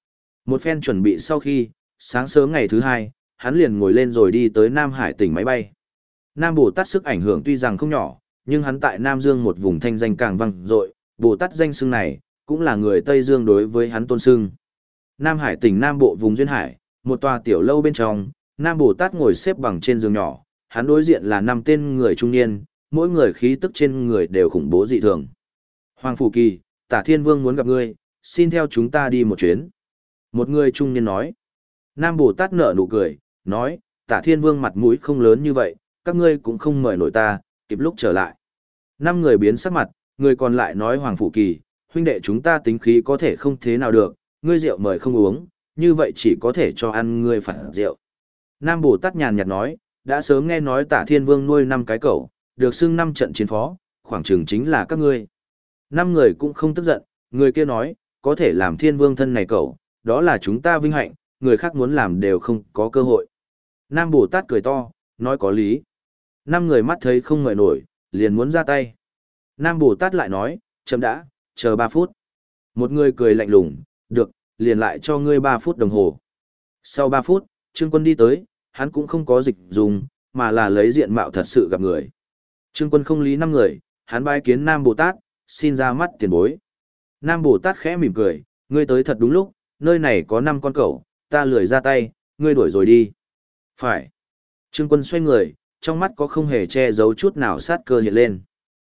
Speaker 1: Một phen chuẩn bị sau khi, sáng sớm ngày thứ hai, hắn liền ngồi lên rồi đi tới Nam Hải tỉnh máy bay. Nam Bồ Tát sức ảnh hưởng tuy rằng không nhỏ, nhưng hắn tại Nam Dương một vùng thanh danh càng vang dội, Bồ Tát danh xưng này, cũng là người Tây Dương đối với hắn tôn xưng. Nam Hải tỉnh Nam Bộ vùng Duyên Hải, một tòa tiểu lâu bên trong, Nam Bồ Tát ngồi xếp bằng trên giường nhỏ, hắn đối diện là 5 tên người trung niên, mỗi người khí tức trên người đều khủng bố dị thường. Hoàng Phủ Kỳ, Tả Thiên Vương muốn gặp ngươi, xin theo chúng ta đi một chuyến. Một người trung niên nói. Nam Bồ Tát nở nụ cười, nói, Tả Thiên Vương mặt mũi không lớn như vậy, các ngươi cũng không mời nổi ta, kịp lúc trở lại. 5 người biến sắc mặt, người còn lại nói Hoàng Phủ Kỳ, huynh đệ chúng ta tính khí có thể không thế nào được, ngươi rượu mời không uống, như vậy chỉ có thể cho ăn ngươi phản rượu. Nam Bồ Tát nhàn nhạt nói, đã sớm nghe nói Tả Thiên Vương nuôi 5 cái cẩu, được xưng 5 trận chiến phó, khoảng chừng chính là các ngươi. 5 người cũng không tức giận, người kia nói, có thể làm Thiên Vương thân này cẩu, đó là chúng ta vinh hạnh, người khác muốn làm đều không có cơ hội. Nam Bồ Tát cười to, nói có lý. 5 người mắt thấy không ngợi nổi, liền muốn ra tay. Nam Bồ Tát lại nói, chậm đã, chờ 3 phút. Một người cười lạnh lùng, được, liền lại cho ngươi 3 phút đồng hồ. Sau 3 phút, Trương Quân đi tới, hắn cũng không có dịch dùng, mà là lấy diện mạo thật sự gặp người. Trương Quân không lý 5 người, hắn bái kiến Nam Bồ Tát, xin ra mắt tiền bối. Nam Bồ Tát khẽ mỉm cười, ngươi tới thật đúng lúc, nơi này có 5 con cẩu, ta lười ra tay, ngươi đuổi rồi đi. Phải. Trương Quân xoay người, trong mắt có không hề che giấu chút nào sát cơ hiện lên.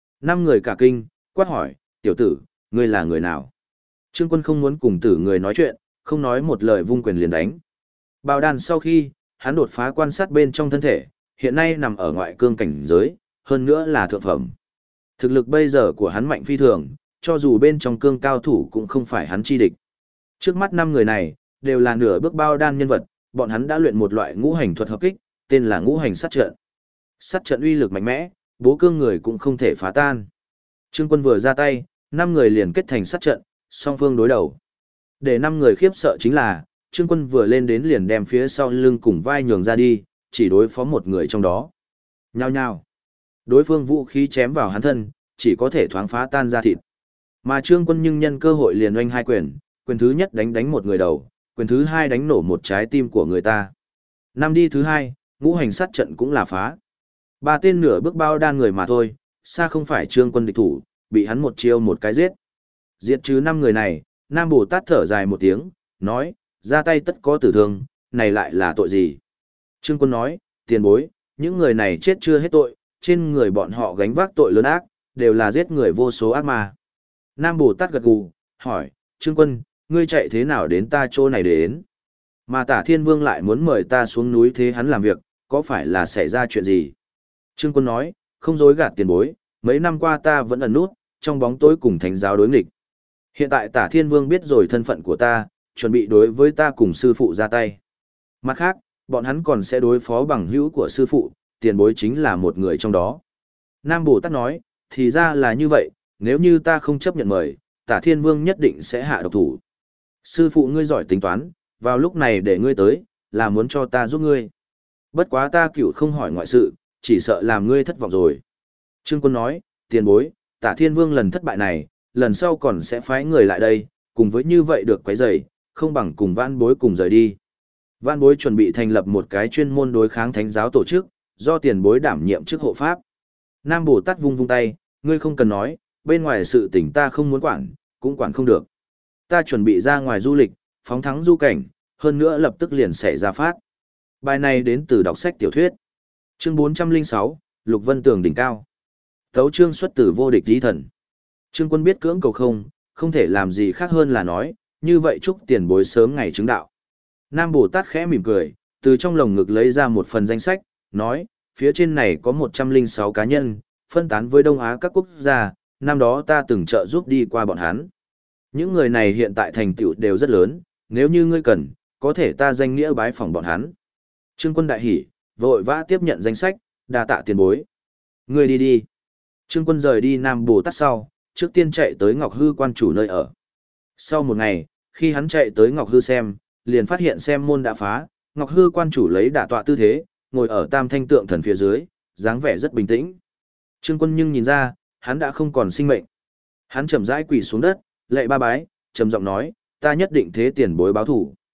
Speaker 1: 5 người cả kinh, quát hỏi, tiểu tử, ngươi là người nào? Trương Quân không muốn cùng tử người nói chuyện, không nói một lời vung quyền liền đánh. Bào đàn sau khi, hắn đột phá quan sát bên trong thân thể, hiện nay nằm ở ngoại cương cảnh giới, hơn nữa là thượng phẩm. Thực lực bây giờ của hắn mạnh phi thường, cho dù bên trong cương cao thủ cũng không phải hắn chi địch. Trước mắt 5 người này, đều là nửa bước bao đan nhân vật, bọn hắn đã luyện một loại ngũ hành thuật hợp kích, tên là ngũ hành sát trận. Sát trận uy lực mạnh mẽ, bố cương người cũng không thể phá tan. Trương Quân vừa ra tay, 5 người liền kết thành sát trận, song phương đối đầu. Để 5 người khiếp sợ chính là, Trương Quân vừa lên đến liền đem phía sau lưng cùng vai nhường ra đi, chỉ đối phó một người trong đó. Nhao nhao. Đối phương vũ khí chém vào hắn thân, chỉ có thể thoáng phá tan ra thịt. Mà Trương Quân nhưng nhân cơ hội liền oanh 2 quyền, quyền thứ nhất đánh một người đầu, quyền thứ 2 đánh nổ một trái tim của người ta. Năm đi thứ 2, ngũ hành sát trận cũng là phá. 3 tên nửa bước bao đan người mà thôi, xa không phải Trương Quân địch thủ, bị hắn một chiêu một cái giết. Diệt trừ 5 người này, Nam Bồ Tát thở dài một tiếng, nói, ra tay tất có tử thương, này lại là tội gì? Trương Quân nói, tiền bối, những người này chết chưa hết tội, trên người bọn họ gánh vác tội lớn ác, đều là giết người vô số ác ma. Nam Bồ Tát gật gù, hỏi, Trương Quân, ngươi chạy thế nào đến ta chỗ này đến? Mà Tả Thiên Vương lại muốn mời ta xuống núi thế hắn làm việc, có phải là xảy ra chuyện gì? Trương Quân nói, không dối gạt tiền bối, mấy năm qua ta vẫn ẩn nút, trong bóng tối cùng thánh giáo đối nghịch. Hiện tại Tả Thiên Vương biết rồi thân phận của ta, chuẩn bị đối với ta cùng sư phụ ra tay. Mặt khác, bọn hắn còn sẽ đối phó bằng hữu của sư phụ, tiền bối chính là một người trong đó. Nam Bồ Tát nói, thì ra là như vậy, nếu như ta không chấp nhận mời, Tả Thiên Vương nhất định sẽ hạ độc thủ. Sư phụ ngươi giỏi tính toán, vào lúc này để ngươi tới, là muốn cho ta giúp ngươi. Bất quá ta cựu không hỏi ngoại sự, chỉ sợ làm ngươi thất vọng rồi. Trương Quân nói, tiền bối, Tả Thiên Vương lần thất bại này, lần sau còn sẽ phái người lại đây, cùng với như vậy được quấy rầy, không bằng cùng Vãn Bối cùng rời đi. Vãn Bối chuẩn bị thành lập một cái chuyên môn đối kháng thánh giáo tổ chức, do tiền bối đảm nhiệm chức hộ pháp. Nam Bồ Tát vung vung tay, ngươi không cần nói, bên ngoài sự tình ta không muốn quản, cũng quản không được. Ta chuẩn bị ra ngoài du lịch, phóng thắng du cảnh, hơn nữa lập tức liền sẽ ra phát. Bài này đến từ đọc sách tiểu thuyết. Chương 406, Lục Vân Tường đỉnh cao. Tấu chương xuất từ vô địch chí thần. Trương Quân biết cưỡng cầu không thể làm gì khác hơn là nói, như vậy chúc tiền bối sớm ngày chứng đạo. Nam Bồ Tát khẽ mỉm cười, từ trong lồng ngực lấy ra một phần danh sách, nói, phía trên này có 106 cá nhân, phân tán với Đông Á các quốc gia, năm đó ta từng trợ giúp đi qua bọn hắn. Những người này hiện tại thành tựu đều rất lớn, nếu như ngươi cần, có thể ta danh nghĩa bái phỏng bọn hắn. Trương Quân đại hỉ, vội vã tiếp nhận danh sách, đa tạ tiền bối. Ngươi đi đi. Trương Quân rời đi Nam Bồ Tát sau, trước tiên chạy tới Ngọc Hư quan chủ nơi ở. Sau một ngày, khi hắn chạy tới Ngọc Hư xem, liền phát hiện xem môn đã phá, Ngọc Hư quan chủ lấy đả tọa tư thế, ngồi ở tam thanh tượng thần phía dưới, dáng vẻ rất bình tĩnh. Trương Quân nhưng nhìn ra, hắn đã không còn sinh mệnh. Hắn chậm rãi quỳ xuống đất, lạy ba bái, trầm giọng nói, ta nhất định thế tiền bối báo thủ.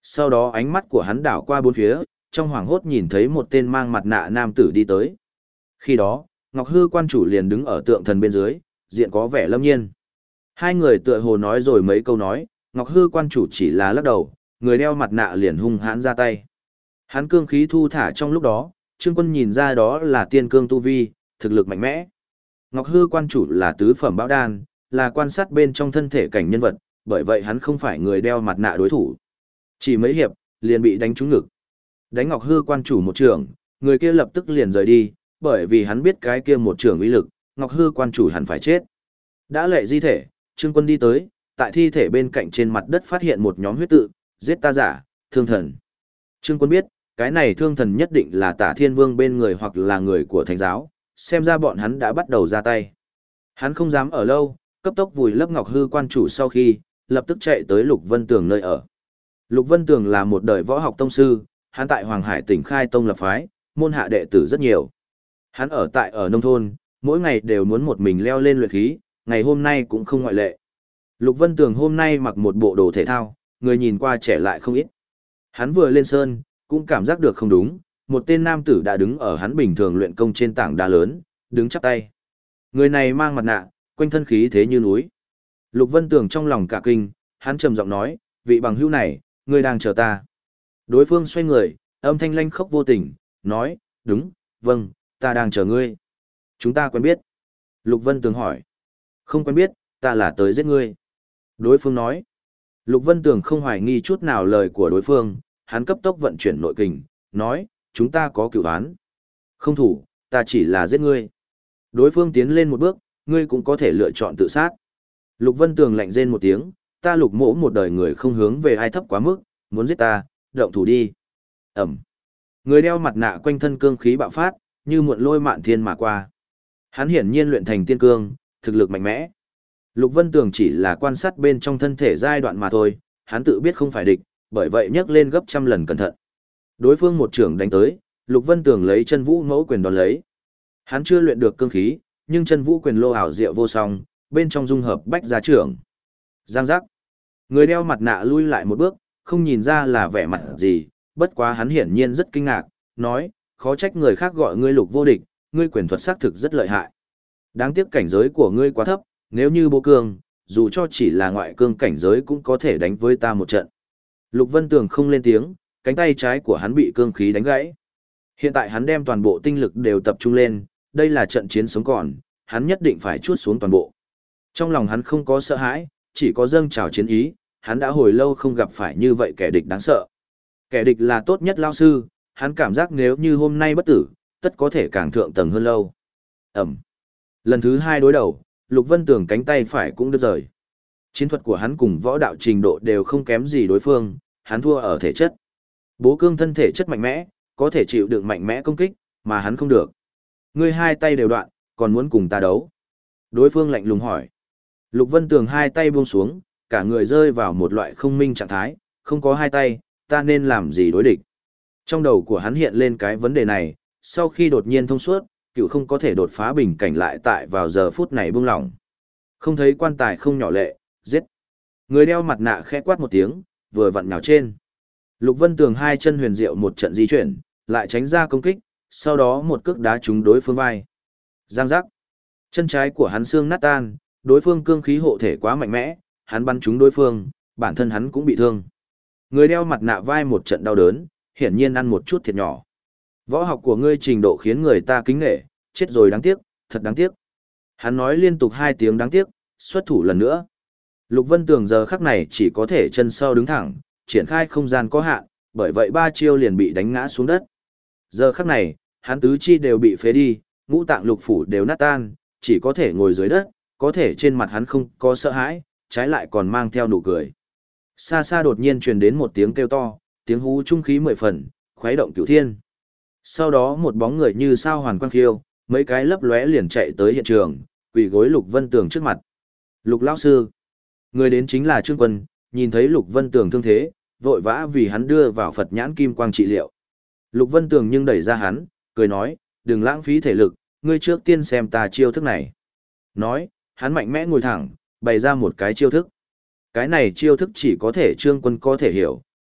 Speaker 1: Sau đó ánh mắt của hắn đảo qua bốn phía, trong hoảng hốt nhìn thấy một tên mang mặt nạ nam tử đi tới. Khi đó, Ngọc Hư quan chủ liền đứng ở tượng thần bên dưới, diện có vẻ lâm nhiên. Hai người tựa hồ nói rồi mấy câu nói, Ngọc Hư quan chủ chỉ là lắc đầu, người đeo mặt nạ liền hung hãn ra tay. Hắn cương khí thu thả trong lúc đó, Trương Quân nhìn ra đó là tiên cương tu vi, thực lực mạnh mẽ. Ngọc Hư quan chủ là tứ phẩm bão đan, là quan sát bên trong thân thể cảnh nhân vật, bởi vậy hắn không phải người đeo mặt nạ đối thủ. Chỉ mấy hiệp, liền bị đánh trúng ngực. Đánh Ngọc Hư quan chủ một trường, người kia lập tức liền rời đi, bởi vì hắn biết cái kia một trường uy lực, Ngọc Hư quan chủ hẳn phải chết. Đã lệ di thể, Trương Quân đi tới, tại thi thể bên cạnh trên mặt đất phát hiện một nhóm huyết tự, giết ta giả, thương thần. Trương Quân biết, cái này thương thần nhất định là Tả Thiên Vương bên người hoặc là người của Thánh giáo, xem ra bọn hắn đã bắt đầu ra tay. Hắn không dám ở lâu, cấp tốc vùi lấp Ngọc Hư quan chủ sau khi, lập tức chạy tới Lục Vân Tường nơi ở. Lục Vân Tường là một đời võ học tông sư, hắn tại Hoàng Hải tỉnh khai tông lập phái, môn hạ đệ tử rất nhiều. Hắn ở nông thôn, mỗi ngày đều muốn một mình leo lên luyện khí, ngày hôm nay cũng không ngoại lệ. Lục Vân Tường hôm nay mặc một bộ đồ thể thao, người nhìn qua trẻ lại không ít. Hắn vừa lên sơn, cũng cảm giác được không đúng, một tên nam tử đã đứng ở hắn bình thường luyện công trên tảng đá lớn, đứng chắp tay. Người này mang mặt nạ, quanh thân khí thế như núi. Lục Vân Tường trong lòng cả kinh, hắn trầm giọng nói, vị bằng hữu này, ngươi đang chờ ta. Đối phương xoay người, âm thanh lanh khốc vô tình, nói, đúng, vâng, ta đang chờ ngươi. Chúng ta quen biết. Lục Vân Tường hỏi. Không quen biết, ta là tới giết ngươi. Đối phương nói. Lục Vân Tường không hoài nghi chút nào lời của đối phương, hắn cấp tốc vận chuyển nội kình, nói, chúng ta có cửu án. Không thủ, ta chỉ là giết ngươi. Đối phương tiến lên một bước, ngươi cũng có thể lựa chọn tự sát. Lục Vân Tường lạnh rên một tiếng, ta Lục Mỗ một đời người không hướng về ai thấp quá mức, muốn giết ta, động thủ đi. Ẩm. Người đeo mặt nạ quanh thân cương khí bạo phát, như muộn lôi mạn thiên mà qua. Hắn hiển nhiên luyện thành tiên cương, thực lực mạnh mẽ. Lục Vân Tường chỉ là quan sát bên trong thân thể giai đoạn mà thôi, hắn tự biết không phải địch, bởi vậy nhấc lên gấp trăm lần cẩn thận. Đối phương một trưởng đánh tới, Lục Vân Tường lấy chân vũ ngẫu quyền đón lấy. Hắn chưa luyện được cương khí, nhưng chân vũ quyền lô ảo diệu vô song, bên trong dung hợp bách gia trưởng. Giang giác. Người đeo mặt nạ lui lại một bước, không nhìn ra là vẻ mặt gì, bất quá hắn hiển nhiên rất kinh ngạc, nói, khó trách người khác gọi ngươi Lục vô địch, ngươi quyền thuật xác thực rất lợi hại. Đáng tiếc cảnh giới của ngươi quá thấp, nếu như bố cương, dù cho chỉ là ngoại cương cảnh giới cũng có thể đánh với ta một trận. Lục Vân Tường không lên tiếng, cánh tay trái của hắn bị cương khí đánh gãy. Hiện tại hắn đem toàn bộ tinh lực đều tập trung lên, đây là trận chiến sống còn, hắn nhất định phải chuốt xuống toàn bộ. Trong lòng hắn không có sợ hãi, chỉ có dâng trào chiến ý, hắn đã hồi lâu không gặp phải như vậy kẻ địch đáng sợ. Kẻ địch là tốt nhất lao sư, hắn cảm giác nếu như hôm nay bất tử, tất có thể càng thượng tầng hơn lâu. Ẩm. Lần thứ hai đối đầu, Lục Vân Tường cánh tay phải cũng đứt rời. Chiến thuật của hắn cùng võ đạo trình độ đều không kém gì đối phương, hắn thua ở thể chất. Bố cương thân thể chất mạnh mẽ, có thể chịu đựng mạnh mẽ công kích, mà hắn không được. Ngươi hai tay đều đoạn, còn muốn cùng ta đấu. Đối phương lạnh lùng hỏi. Lục Vân Tường hai tay buông xuống, cả người rơi vào một loại không minh trạng thái, không có hai tay, ta nên làm gì đối địch. Trong đầu của hắn hiện lên cái vấn đề này, sau khi đột nhiên thông suốt, cựu không có thể đột phá bình cảnh lại tại vào giờ phút này buông lỏng. Không thấy quan tài không nhỏ lệ, giết. Người đeo mặt nạ khẽ quát một tiếng, vừa vặn nhào trên. Lục Vân Tường hai chân huyền diệu một trận di chuyển, lại tránh ra công kích, sau đó một cước đá trúng đối phương vai. Giang giác. Chân trái của hắn xương nát tan, đối phương cương khí hộ thể quá mạnh mẽ, hắn bắn trúng đối phương, bản thân hắn cũng bị thương. Người đeo mặt nạ vai một trận đau đớn, hiển nhiên ăn một chút thiệt nhỏ. Võ học của ngươi trình độ khiến người ta kính nể, chết rồi đáng tiếc, thật đáng tiếc. Hắn nói liên tục hai tiếng đáng tiếc, xuất thủ lần nữa. Lục Vân Tường giờ khắc này chỉ có thể chân sau đứng thẳng, triển khai không gian có hạn, bởi vậy ba chiêu liền bị đánh ngã xuống đất. Giờ khắc này, hắn tứ chi đều bị phế đi, ngũ tạng lục phủ đều nát tan, chỉ có thể ngồi dưới đất, có thể trên mặt hắn không có sợ hãi, trái lại còn mang theo nụ cười. Xa xa đột nhiên truyền đến một tiếng kêu to, tiếng hú trung khí mười phần, khuấy động cửu thiên. Sau đó một bóng người như sao hoàn quang khiêu, mấy cái lấp lóe liền chạy tới hiện trường, quỳ gối Lục Vân Tường trước mặt. Lục lão sư. Người đến chính là Trương Quân, nhìn thấy Lục Vân Tường thương thế, vội vã vì hắn đưa vào Phật nhãn kim quang trị liệu. Lục Vân Tường nhưng đẩy ra hắn, cười nói, đừng lãng phí thể lực, ngươi trước tiên xem ta chiêu thức này. Nói, hắn mạnh mẽ ngồi thẳng, bày ra một cái chiêu thức. Cái này chiêu thức chỉ có thể Trương Quân có thể hiểu,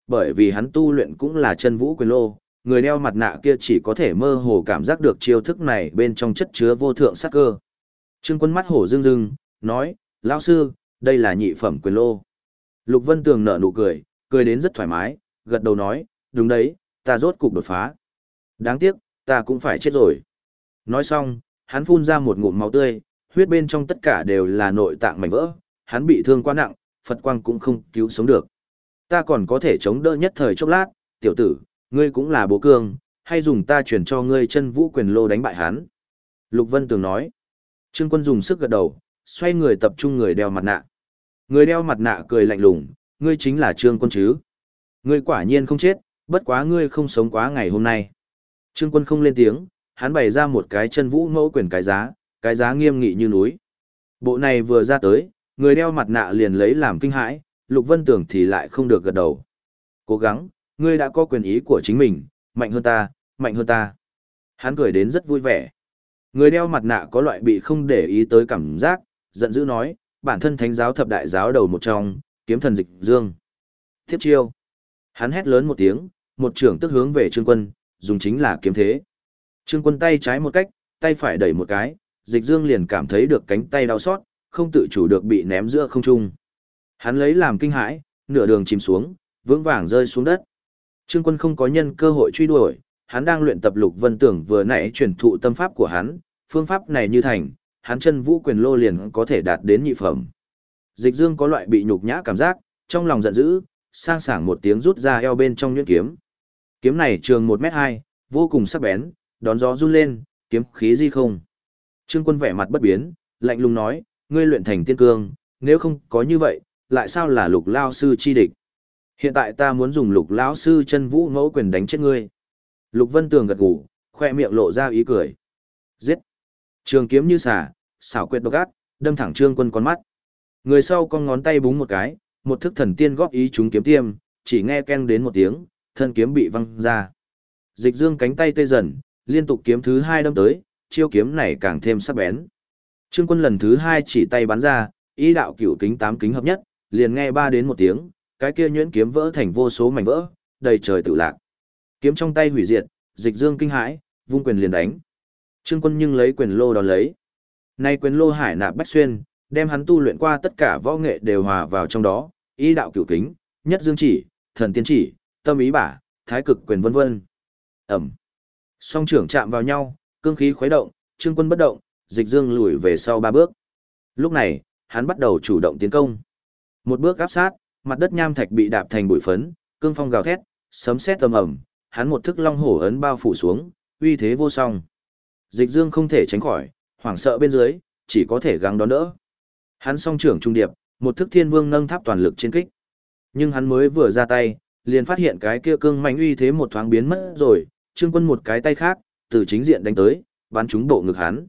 Speaker 1: bởi vì hắn tu luyện cũng là chân vũ quyền lô, người đeo mặt nạ kia chỉ có thể mơ hồ cảm giác được chiêu thức này bên trong chất chứa vô thượng sát cơ. Trương Quân mắt hổ rưng rưng, nói, lão sư, đây là nhị phẩm quyền lô. Lục Vân Tường nở nụ cười, cười đến rất thoải mái, gật đầu nói, đúng đấy, ta rốt cục đột phá. Đáng tiếc, ta cũng phải chết rồi. Nói xong, hắn phun ra một ngụm máu tươi, huyết bên trong tất cả đều là nội tạng mảnh vỡ, hắn bị thương quá nặng, Phật quang cũng không cứu sống được. Ta còn có thể chống đỡ nhất thời chốc lát, tiểu tử, ngươi cũng là bố cương, hay dùng ta chuyển cho ngươi chân vũ quyền lô đánh bại hắn. Lục Vân Tường nói. Trương Quân dùng sức gật đầu, xoay người tập trung người đeo mặt nạ. Người đeo mặt nạ cười lạnh lùng, ngươi chính là Trương Quân chứ. Ngươi quả nhiên không chết, bất quá ngươi không sống quá ngày hôm nay. Trương Quân không lên tiếng, hắn bày ra một cái chân vũ mẫu quyền cái giá nghiêm nghị như núi. Bộ này vừa ra tới, người đeo mặt nạ liền lấy làm kinh hãi, Lục Vân Tường thì lại không được gật đầu. Cố gắng, ngươi đã có quyền ý của chính mình, mạnh hơn ta, mạnh hơn ta. Hắn cười đến rất vui vẻ. Người đeo mặt nạ có loại bị không để ý tới cảm giác, giận dữ nói, bản thân thánh giáo thập đại giáo đầu một trong, kiếm thần Dịch Dương. Tiếp chiêu. Hắn hét lớn một tiếng, một trưởng tức hướng về Trương Quân, dùng chính là kiếm thế. Trương Quân tay trái một cách, tay phải đẩy một cái, Dịch Dương liền cảm thấy được cánh tay đau xót, không tự chủ được bị ném giữa không trung. Hắn lấy làm kinh hãi, nửa đường chìm xuống, vững vàng rơi xuống đất. Trương Quân không có nhân cơ hội truy đuổi, hắn đang luyện tập Lục Vân Tưởng vừa nãy truyền thụ tâm pháp của hắn, phương pháp này như thành, hắn chân vũ quyền lô liền có thể đạt đến nhị phẩm. Dịch Dương có loại bị nhục nhã cảm giác, trong lòng giận dữ, sang sảng một tiếng rút ra eo bên trong nhuyễn kiếm. Kiếm này trường 1m2, vô cùng sắc bén, đón gió run lên, kiếm khí di không. Trương Quân vẻ mặt bất biến, lạnh lùng nói, ngươi luyện thành tiên cương, nếu không có như vậy, lại sao là Lục lão sư chi địch? Hiện tại ta muốn dùng Lục lão sư chân vũ ngẫu quyền đánh chết ngươi. Lục Vân Tường gật gù, khoe miệng lộ ra ý cười. Giết! Trường kiếm như xà, xảo quyệt độc ác, đâm thẳng Trương Quân con mắt. Người sau con ngón tay búng một cái, một thức thần tiên góp ý trúng kiếm tiêm, chỉ nghe keng đến một tiếng, thân kiếm bị văng ra. Dịch Dương cánh tay tê dần, liên tục kiếm thứ hai đâm tới, chiêu kiếm này càng thêm sắc bén. Trương Quân lần thứ hai chỉ tay bắn ra, ý đạo cửu kính tám kính hợp nhất, liền nghe ba đến một tiếng, cái kia nhuyễn kiếm vỡ thành vô số mảnh vỡ, đầy trời tự lạc. Kiếm trong tay hủy diệt, Dịch Dương kinh hãi, vung quyền liền đánh. Trương Quân nhưng lấy quyền lô đón lấy. Nay quyền lô hải nạp bách xuyên, đem hắn tu luyện qua tất cả võ nghệ đều hòa vào trong đó, ý đạo cửu kính, nhất dương chỉ, thần tiên chỉ, tâm ý bả, thái cực quyền vân vân. Ẩm. Song trưởng chạm vào nhau, cương khí khuấy động, Trương Quân bất động, Dịch Dương lùi về sau 3 bước. Lúc này, hắn bắt đầu chủ động tiến công. Một bước áp sát, mặt đất nham thạch bị đạp thành bụi phấn, cương phong gào thét, sấm sét ầm ầm, hắn một thức long hổ ấn bao phủ xuống, uy thế vô song. Dịch Dương không thể tránh khỏi, hoảng sợ bên dưới, chỉ có thể gắng đón đỡ. Hắn song trưởng trung điệp, một thức thiên vương nâng tháp toàn lực trên kích. Nhưng hắn mới vừa ra tay, liền phát hiện cái kia cương mạnh uy thế một thoáng biến mất rồi, Trương Quân một cái tay khác, từ chính diện đánh tới, bắn trúng bộ ngực hắn.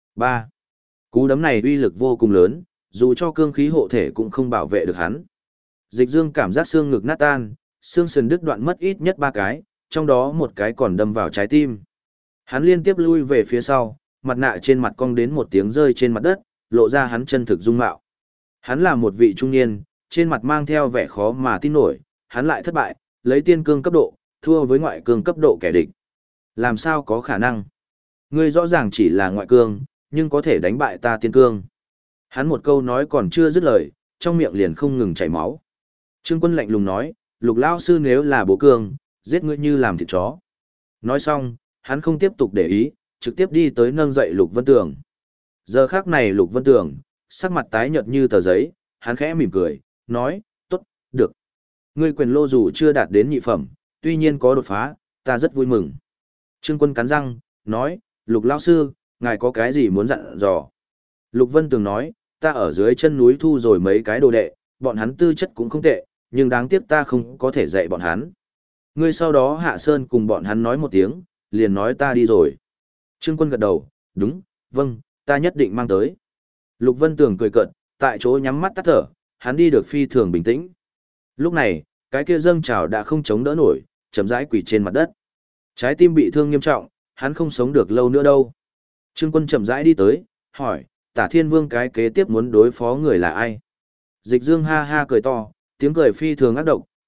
Speaker 1: 3. Cú đấm này uy lực vô cùng lớn, dù cho cương khí hộ thể cũng không bảo vệ được hắn. Dịch Dương cảm giác xương ngực nát tan, xương sườn đứt đoạn mất ít nhất 3 cái, trong đó một cái còn đâm vào trái tim. Hắn liên tiếp lui về phía sau, mặt nạ trên mặt cong đến một tiếng rơi trên mặt đất, lộ ra hắn chân thực dung mạo. Hắn là một vị trung niên, trên mặt mang theo vẻ khó mà tin nổi, hắn lại thất bại, lấy tiên cương cấp độ, thua với ngoại cương cấp độ kẻ địch. Làm sao có khả năng? Ngươi rõ ràng chỉ là ngoại cương, nhưng có thể đánh bại ta tiên cương. Hắn một câu nói còn chưa dứt lời, trong miệng liền không ngừng chảy máu. Trương Quân lạnh lùng nói, Lục lão sư nếu là bố cương, giết ngươi như làm thịt chó. Nói xong, hắn không tiếp tục để ý, trực tiếp đi tới nâng dậy Lục Vân Tường. Giờ khắc này Lục Vân Tường, sắc mặt tái nhợt như tờ giấy, hắn khẽ mỉm cười, nói, tốt, được. Ngươi quyền lô dù chưa đạt đến nhị phẩm, tuy nhiên có đột phá, ta rất vui mừng. Trương Quân cắn răng, nói, Lục lão sư, ngài có cái gì muốn dặn dò? Lục Vân Tường nói, ta ở dưới chân núi thu rồi mấy cái đồ đệ, bọn hắn tư chất cũng không tệ, nhưng đáng tiếc ta không có thể dạy bọn hắn. Ngươi sau đó hạ sơn cùng bọn hắn nói một tiếng, liền nói ta đi rồi. Trương Quân gật đầu, đúng, vâng, ta nhất định mang tới. Lục Vân Tường cười cợt, tại chỗ nhắm mắt tắt thở, hắn đi được phi thường bình tĩnh. Lúc này, cái kia dâng trào đã không chống đỡ nổi, chậm rãi quỳ trên mặt đất. Trái tim bị thương nghiêm trọng, hắn không sống được lâu nữa đâu. Trương Quân chậm rãi đi tới, hỏi, Tả Thiên Vương cái kế tiếp muốn đối phó người là ai? Dịch Dương ha ha cười to, tiếng cười phi thường ác độc,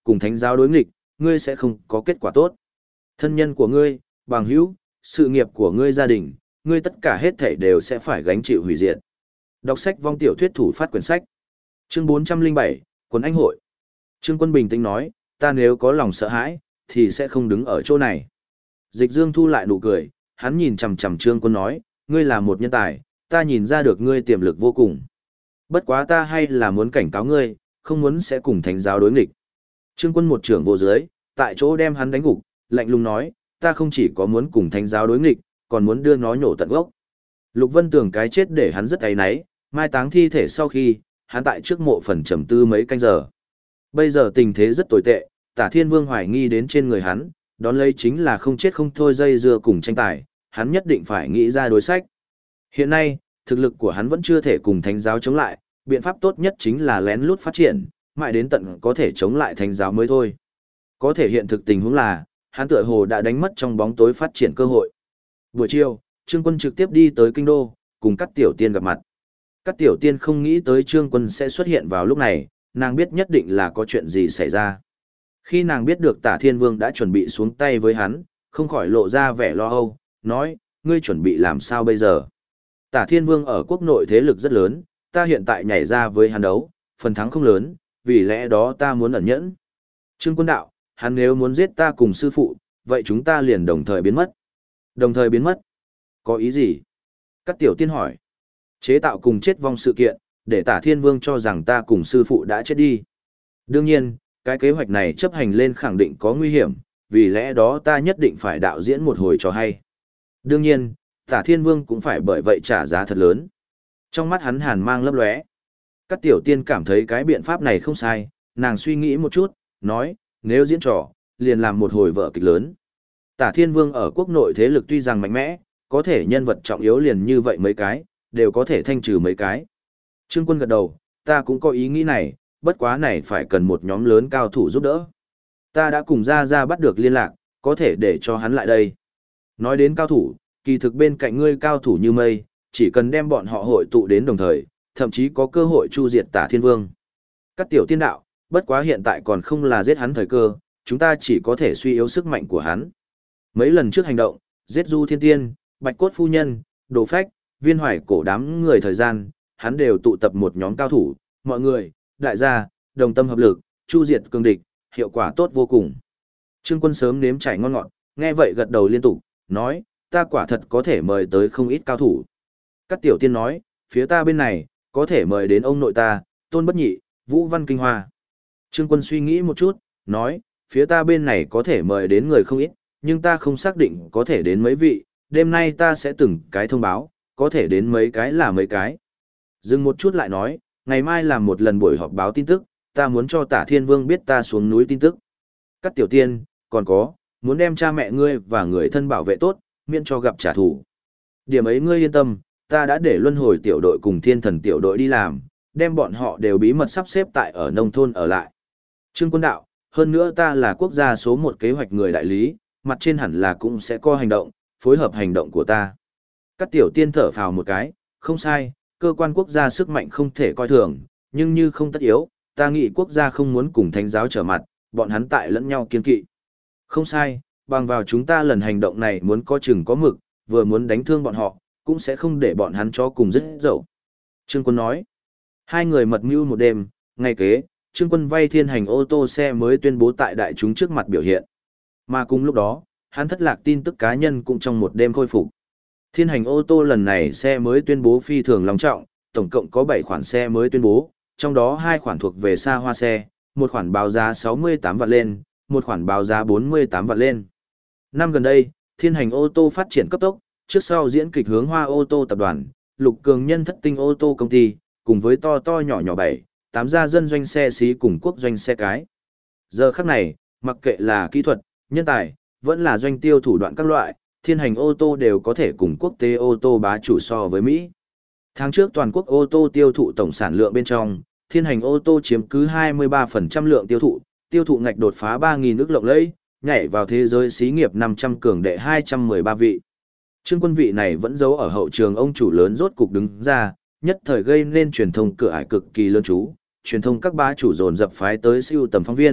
Speaker 1: cùng thánh giáo đối nghịch, ngươi sẽ không có kết quả tốt. Thân nhân của ngươi, bằng hữu, sự nghiệp của ngươi gia đình, ngươi tất cả hết thảy đều sẽ phải gánh chịu hủy diệt. Đọc sách vong tiểu thuyết thủ phát quyển sách. Chương 407, Quân Anh hội. Trương Quân bình tĩnh nói, ta nếu có lòng sợ hãi, thì sẽ không đứng ở chỗ này. Dịch Dương thu lại nụ cười, hắn nhìn chằm chằm Trương Quân nói, ngươi là một nhân tài, ta nhìn ra được ngươi tiềm lực vô cùng. Bất quá ta hay là muốn cảnh cáo ngươi, không muốn sẽ cùng thánh giáo đối nghịch. Trương Quân một trưởng vô dưới, tại chỗ đem hắn đánh gục, lạnh lùng nói, ta không chỉ có muốn cùng thánh giáo đối nghịch, còn muốn đưa nó nhổ tận gốc. Lục Vân Tường cái chết để hắn rất áy náy, mai táng thi thể sau khi, hắn tại trước mộ phần trầm tư mấy canh giờ. Bây giờ tình thế rất tồi tệ, Tả Thiên Vương hoài nghi đến trên người hắn, đón lấy chính là không chết không thôi dây dưa cùng tranh tài, hắn nhất định phải nghĩ ra đối sách. Hiện nay, thực lực của hắn vẫn chưa thể cùng thánh giáo chống lại, biện pháp tốt nhất chính là lén lút phát triển, mãi đến tận có thể chống lại thánh giáo mới thôi. Có thể hiện thực tình huống là, hắn tựa hồ đã đánh mất trong bóng tối phát triển cơ hội. Buổi chiều, Trương Quân trực tiếp đi tới kinh đô, cùng các tiểu tiên gặp mặt. Các tiểu tiên không nghĩ tới Trương Quân sẽ xuất hiện vào lúc này, nàng biết nhất định là có chuyện gì xảy ra. Khi nàng biết được Tả Thiên Vương đã chuẩn bị xuống tay với hắn, không khỏi lộ ra vẻ lo âu, nói, ngươi chuẩn bị làm sao bây giờ? Tả Thiên Vương ở quốc nội thế lực rất lớn, ta hiện tại nhảy ra với hắn đấu, phần thắng không lớn, vì lẽ đó ta muốn ẩn nhẫn. Trương Quân đạo, hắn nếu muốn giết ta cùng sư phụ, vậy chúng ta liền đồng thời biến mất. Đồng thời biến mất? Có ý gì? Các tiểu tiên hỏi. Chế tạo cùng chết vong sự kiện, để Tả Thiên Vương cho rằng ta cùng sư phụ đã chết đi. Đương nhiên, cái kế hoạch này chấp hành lên khẳng định có nguy hiểm, vì lẽ đó ta nhất định phải đạo diễn một hồi cho hay. Đương nhiên, Tả Thiên Vương cũng phải bởi vậy trả giá thật lớn. Trong mắt hắn hàn mang lấp lóe. Các tiểu tiên cảm thấy cái biện pháp này không sai, nàng suy nghĩ một chút, nói, nếu diễn trò, liền làm một hồi vở kịch lớn. Tả Thiên Vương ở quốc nội thế lực tuy rằng mạnh mẽ, có thể nhân vật trọng yếu liền như vậy mấy cái, đều có thể thanh trừ mấy cái. Trương Quân gật đầu, ta cũng có ý nghĩ này, bất quá này phải cần một nhóm lớn cao thủ giúp đỡ. Ta đã cùng ra bắt được liên lạc, có thể để cho hắn lại đây. Nói đến cao thủ, kỳ thực bên cạnh ngươi cao thủ như mây, chỉ cần đem bọn họ hội tụ đến đồng thời, thậm chí có cơ hội chu diệt Tả Thiên Vương. Các tiểu tiên đạo, bất quá hiện tại còn không là giết hắn thời cơ, chúng ta chỉ có thể suy yếu sức mạnh của hắn. Mấy lần trước hành động, giết Du Thiên Tiên, Bạch Cốt Phu Nhân, Đồ Phách, Viên Hoài cổ đám người thời gian, hắn đều tụ tập một nhóm cao thủ, mọi người, đại gia, đồng tâm hợp lực, chu diệt cường địch, hiệu quả tốt vô cùng. Trương Quân sớm nếm trải ngon ngọt, nghe vậy gật đầu liên tục, nói, ta quả thật có thể mời tới không ít cao thủ. Các tiểu tiên nói, phía ta bên này, có thể mời đến ông nội ta, Tôn Bất Nhị, Vũ Văn Kinh Hoa. Trương Quân suy nghĩ một chút, nói, phía ta bên này có thể mời đến người không ít, nhưng ta không xác định có thể đến mấy vị, đêm nay ta sẽ từng cái thông báo, có thể đến mấy cái là mấy cái. Dừng một chút lại nói, ngày mai làm một lần buổi họp báo tin tức, ta muốn cho Tả Thiên Vương biết ta xuống núi tin tức. Các tiểu tiên, còn có, muốn đem cha mẹ ngươi và người thân bảo vệ tốt, miễn cho gặp trả thù. Điểm ấy ngươi yên tâm, ta đã để luân hồi tiểu đội cùng thiên thần tiểu đội đi làm, đem bọn họ đều bí mật sắp xếp tại ở nông thôn ở lại. Trương Quân đạo, hơn nữa ta là quốc gia số 1 kế hoạch người đại lý, mặt trên hẳn là cũng sẽ có hành động, phối hợp hành động của ta. Các tiểu tiên thở phào một cái, không sai, cơ quan quốc gia sức mạnh không thể coi thường, nhưng như không tất yếu, ta nghĩ quốc gia không muốn cùng thánh giáo trở mặt, bọn hắn tại lẫn nhau kiên kỵ. Không sai, bằng vào chúng ta lần hành động này muốn có chừng có mực, vừa muốn đánh thương bọn họ, cũng sẽ không để bọn hắn cho cùng dứt dậu. Trương Quân nói, hai người mật mưu một đêm, ngày kế, Trương Quân vay thiên hành ô tô xe mới tuyên bố tại đại chúng trước mặt biểu hiện. Mà cùng lúc đó, hắn thất lạc tin tức cá nhân cũng trong một đêm khôi phục. Thiên hành ô tô lần này xe mới tuyên bố phi thường long trọng, tổng cộng có 7 khoản xe mới tuyên bố, trong đó 2 khoản thuộc về xa hoa xe, một khoản báo giá 68 vạn lên, một khoản báo giá 48 vạn lên. Năm gần đây, thiên hành ô tô phát triển cấp tốc, trước sau diễn kịch hướng hoa ô tô tập đoàn, lục cường nhân thất tinh ô tô công ty, cùng với to to nhỏ nhỏ 7, 8 gia dân doanh xe xí cùng quốc doanh xe cái. Giờ khắc này, mặc kệ là kỹ thuật, nhân tài, vẫn là doanh tiêu thủ đoạn các loại, thiên hành ô tô đều có thể cùng quốc tế ô tô bá chủ so với Mỹ. Tháng trước toàn quốc ô tô tiêu thụ tổng sản lượng bên trong, thiên hành ô tô chiếm cứ 23% lượng tiêu thụ ngạch đột phá 3.000 ức lộng lẫy, nhảy vào thế giới xí nghiệp 500 cường đệ 213 vị. Trương Quân vị này vẫn giấu ở hậu trường ông chủ lớn rốt cục đứng ra, nhất thời gây nên truyền thông cửa ải cực kỳ lớn chú, truyền thông các bá chủ dồn dập phái tới siêu tầm phóng viên,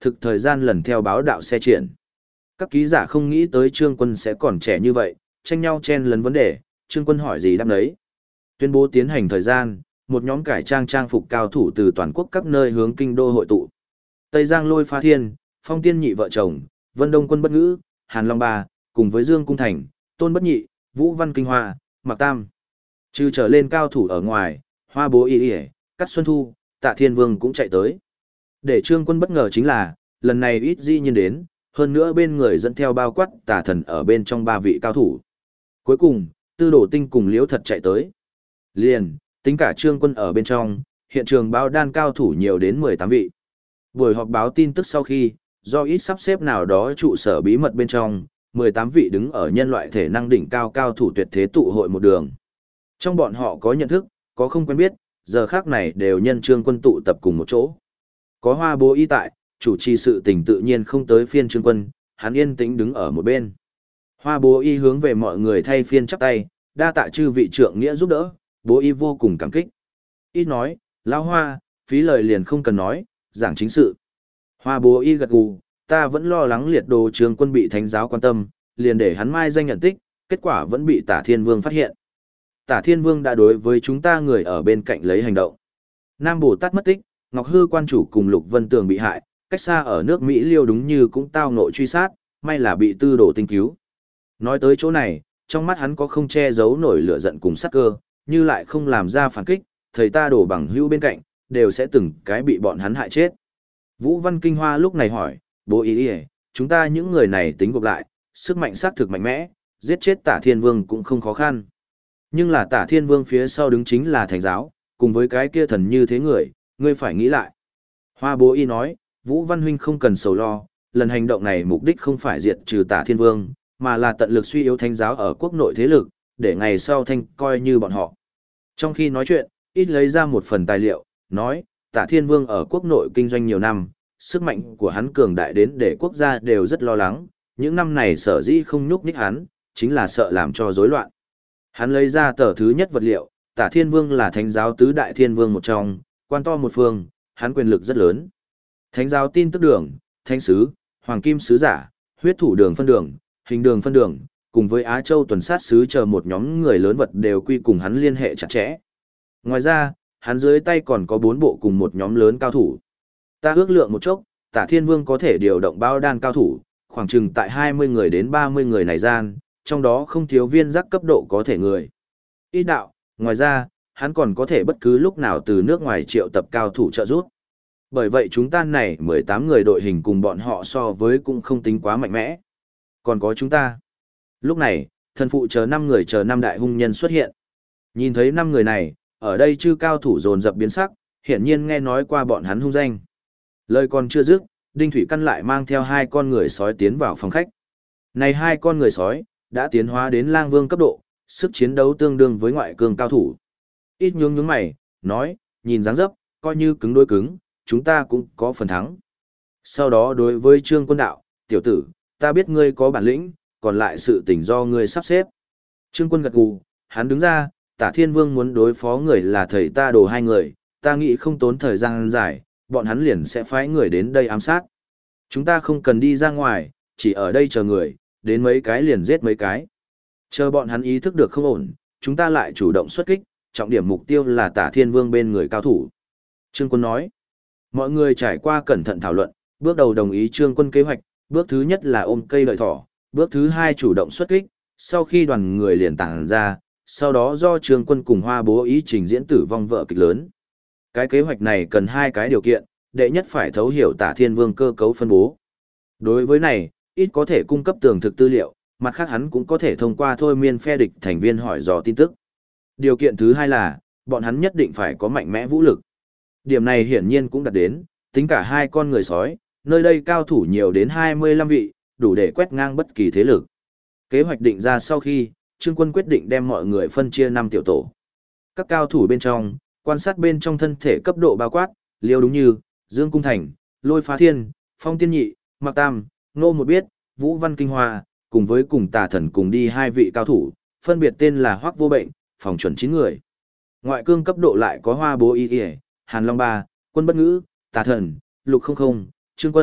Speaker 1: thực thời gian lần theo báo đạo xe triển. Các ký giả không nghĩ tới Trương Quân sẽ còn trẻ như vậy, tranh nhau chen lấn vấn đề, Trương Quân hỏi gì đáp đấy. Tuyên bố tiến hành thời gian, một nhóm cải trang trang phục cao thủ từ toàn quốc các nơi hướng kinh đô hội tụ. Tây Giang Lôi Phá Thiên, Phong Tiên Nhị vợ chồng, Vân Đông Quân Bất Ngữ, Hàn Long Ba, cùng với Dương Cung Thành, Tôn Bất Nhị, Vũ Văn Kinh Hoa, Mạc Tam. Trừ trở lên cao thủ ở ngoài, Hoa Bố Y Y, Cát Xuân Thu, Tạ Thiên Vương cũng chạy tới. Để Trương Quân bất ngờ chính là, lần này ít dĩ nhiên đến, hơn nữa bên người dẫn theo bao quát Tà Thần ở bên trong 3 vị cao thủ. Cuối cùng, Tư Đồ Tinh cùng Liễu Thật chạy tới. Liền, tính cả Trương Quân ở bên trong, hiện trường báo đan cao thủ nhiều đến 18 vị. Buổi họp báo tin tức sau khi, do ít sắp xếp nào đó trụ sở bí mật bên trong, 18 vị đứng ở nhân loại thể năng đỉnh cao cao thủ tuyệt thế tụ hội một đường. Trong bọn họ có nhận thức, có không quen biết, giờ khác này đều nhân Trương Quân tụ tập cùng một chỗ. Có Hoa Bố Y tại, chủ trì sự tình tự nhiên không tới phiên Trương Quân, hắn yên tĩnh đứng ở một bên. Hoa Bố Y hướng về mọi người thay phiên chắp tay, đa tạ chư vị trượng nghĩa giúp đỡ, Bố Y vô cùng cảm kích. Ít nói, lão Hoa, phí lời liền không cần nói, giảng chính sự. Hoa Bố Y gật gù, ta vẫn lo lắng liệt đồ Trương Quân bị thánh giáo quan tâm, liền để hắn mai danh nhận tích, kết quả vẫn bị Tả Thiên Vương phát hiện. Tả Thiên Vương đã đối với chúng ta người ở bên cạnh lấy hành động. Nam Bồ Tát mất tích, Ngọc Hư quan chủ cùng Lục Vân Tường bị hại, cách xa ở nước Mỹ Liêu đúng như cũng tao nội truy sát, may là bị Tư Đồ Tinh cứu. Nói tới chỗ này, trong mắt hắn có không che giấu nổi lửa giận cùng sát cơ, như lại không làm ra phản kích, thầy ta đổ bằng hữu bên cạnh, đều sẽ từng cái bị bọn hắn hại chết. Vũ Văn Kinh Hoa lúc này hỏi, Bố Y, chúng ta những người này tính gộp lại, sức mạnh xác thực mạnh mẽ, giết chết Tả Thiên Vương cũng không khó khăn. Nhưng là Tả Thiên Vương phía sau đứng chính là thánh giáo, cùng với cái kia thần như thế người, ngươi phải nghĩ lại. Hoa Bố Y nói, Vũ Văn Huynh không cần sầu lo, lần hành động này mục đích không phải diệt trừ Tả Thiên Vương, mà là tận lực suy yếu thánh giáo ở quốc nội thế lực, để ngày sau thanh coi như bọn họ. Trong khi nói chuyện, ít lấy ra một phần tài liệu, nói, Tả Thiên Vương ở quốc nội kinh doanh nhiều năm, sức mạnh của hắn cường đại đến để quốc gia đều rất lo lắng, những năm này sở dĩ không nhúc nhích hắn, chính là sợ làm cho rối loạn. Hắn lấy ra tờ thứ nhất vật liệu, Tả Thiên Vương là thánh giáo tứ đại thiên vương một trong, quan to một phương, hắn quyền lực rất lớn. Thánh giáo tin tức đường, thánh sứ, hoàng kim sứ giả, huyết thủ đường phân đường, hình đường phân đường, cùng với Á Châu tuần sát sứ chờ một nhóm người lớn vật đều quy cùng hắn liên hệ chặt chẽ. Ngoài ra, hắn dưới tay còn có 4 bộ cùng một nhóm lớn cao thủ. Ta ước lượng một chốc, Tả Thiên Vương có thể điều động bao đan cao thủ, khoảng chừng tại 20 người đến 30 người này gian, trong đó không thiếu viên giác cấp độ có thể người. Ít đạo, ngoài ra, hắn còn có thể bất cứ lúc nào từ nước ngoài triệu tập cao thủ trợ giúp. Bởi vậy chúng ta này 18 người đội hình cùng bọn họ so với cũng không tính quá mạnh mẽ. Còn có chúng ta. Lúc này, thần phụ chờ 5 người chờ 5 đại hung nhân xuất hiện. Nhìn thấy 5 người này, ở đây chư cao thủ dồn dập biến sắc, hiển nhiên nghe nói qua bọn hắn hung danh. Lời còn chưa dứt, Đinh Thủy Căn lại mang theo 2 con người sói tiến vào phòng khách. Này 2 con người sói, đã tiến hóa đến lang vương cấp độ, sức chiến đấu tương đương với ngoại cường cao thủ. Ít nhướng mày, nói, nhìn dáng dấp, coi như cứng đối cứng, chúng ta cũng có phần thắng. Sau đó đối với Trương Quân đạo, tiểu tử, ta biết ngươi có bản lĩnh, còn lại sự tình do ngươi sắp xếp. Trương Quân gật gù, hắn đứng ra, Tả Thiên Vương muốn đối phó người là thầy ta đồ 2 người, ta nghĩ không tốn thời gian dài, bọn hắn liền sẽ phái người đến đây ám sát. Chúng ta không cần đi ra ngoài, chỉ ở đây chờ người, đến mấy cái liền giết mấy cái. Chờ bọn hắn ý thức được không ổn, chúng ta lại chủ động xuất kích, trọng điểm mục tiêu là Tả Thiên Vương bên người cao thủ. Trương Quân nói, mọi người trải qua cẩn thận thảo luận, bước đầu đồng ý Trương Quân kế hoạch, bước thứ nhất là ôm cây lợi thỏ, bước thứ 2 chủ động xuất kích, sau khi đoàn người liền tản ra, sau đó do Trương Quân cùng Hoa Bố ý trình diễn tử vong vợ kịch lớn. Cái kế hoạch này cần 2 cái điều kiện, đệ nhất phải thấu hiểu Tả Thiên Vương cơ cấu phân bố. Đối với này, ít có thể cung cấp tường thực tư liệu, mặt khác hắn cũng có thể thông qua thôi miên phe địch thành viên hỏi dò tin tức. Điều kiện thứ 2 là, bọn hắn nhất định phải có mạnh mẽ vũ lực. Điểm này hiển nhiên cũng đạt đến, tính cả 2 con người sói, nơi đây cao thủ nhiều đến 25 vị, đủ để quét ngang bất kỳ thế lực. Kế hoạch định ra sau khi, Trương Quân quyết định đem mọi người phân chia 5 tiểu tổ. Các cao thủ bên trong, quan sát bên trong thân thể cấp độ bao quát, Liêu Đúng Như, Dương Cung Thành, Lôi Phá Thiên, Phong Tiên Nhị, Mạc Tam, Nô Một Biết, Vũ Văn Kinh Hoa, cùng với cùng Tà Thần cùng đi 2 vị cao thủ, phân biệt tên là Hoắc Vô Bệnh, phòng chuẩn 9 người. Ngoại cương cấp độ lại có Hoa Bố Y Y, Hàn Long Ba, Quân Bất Ngữ, Tà Thần, Lục Không Không, Trương Quân,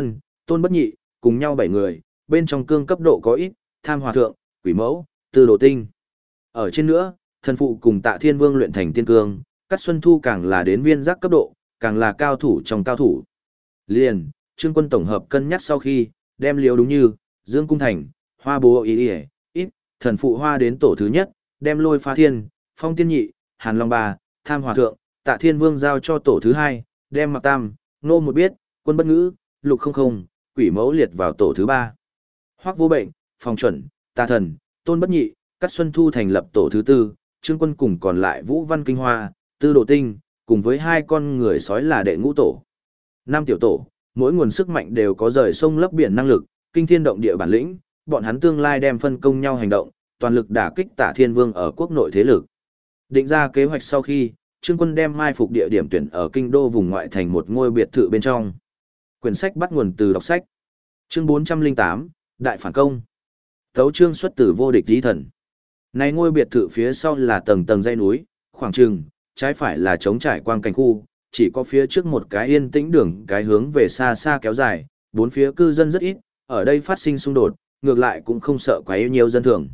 Speaker 1: Tôn Bất Nhị, cùng nhau 7 người, bên trong cương cấp độ có ít, Tham Hòa Thượng, Quỷ Mẫu, Tư Đồ Tinh. Ở trên nữa, thần phụ cùng Tạ Thiên Vương luyện thành tiên cương, Cát Xuân Thu càng là đến viên giác cấp độ, càng là cao thủ trong cao thủ. Liền, Trương Quân tổng hợp cân nhắc sau khi, đem liều đúng như, Dương Cung Thành, Hoa Bố ý ít, thần phụ Hoa đến tổ thứ nhất, đem Lôi Phá Thiên, Phong Tiên Nhị, Hàn Long Ba, Tham Hòa Thượng, Tạ Thiên Vương giao cho tổ thứ hai, đem Mạc Tam, Nô Một Biết, Quân Bất Ngữ, Lục Không Không, Quỷ Mẫu liệt vào tổ thứ ba. Hoắc Vô Bệnh, Phong Chuẩn, Tà Thần, Tôn Bất Nhị, Cát Xuân Thu thành lập tổ thứ tư, Trương Quân cùng còn lại Vũ Văn Kinh Hoa, Tư Đồ Tinh, cùng với hai con người sói là đệ ngũ tổ. Năm tiểu tổ, mỗi nguồn sức mạnh đều có rời sông lấp biển năng lực, kinh thiên động địa bản lĩnh, bọn hắn tương lai đem phân công nhau hành động, toàn lực đả kích Tạ Thiên Vương ở quốc nội thế lực. Định ra kế hoạch sau khi, Trương Quân đem mai phục địa điểm tuyển ở kinh đô vùng ngoại thành một ngôi biệt thự bên trong. Quyển sách bắt nguồn từ đọc sách. Chương 408, Đại phản công. Tấu chương xuất từ vô địch chí thần. Này ngôi biệt thự phía sau là tầng tầng dãy núi, khoảng chừng, trái phải là trống trải quang cảnh khu, chỉ có phía trước một cái yên tĩnh đường cái hướng về xa xa kéo dài, bốn phía cư dân rất ít, ở đây phát sinh xung đột, ngược lại cũng không sợ quá nhiều dân thường.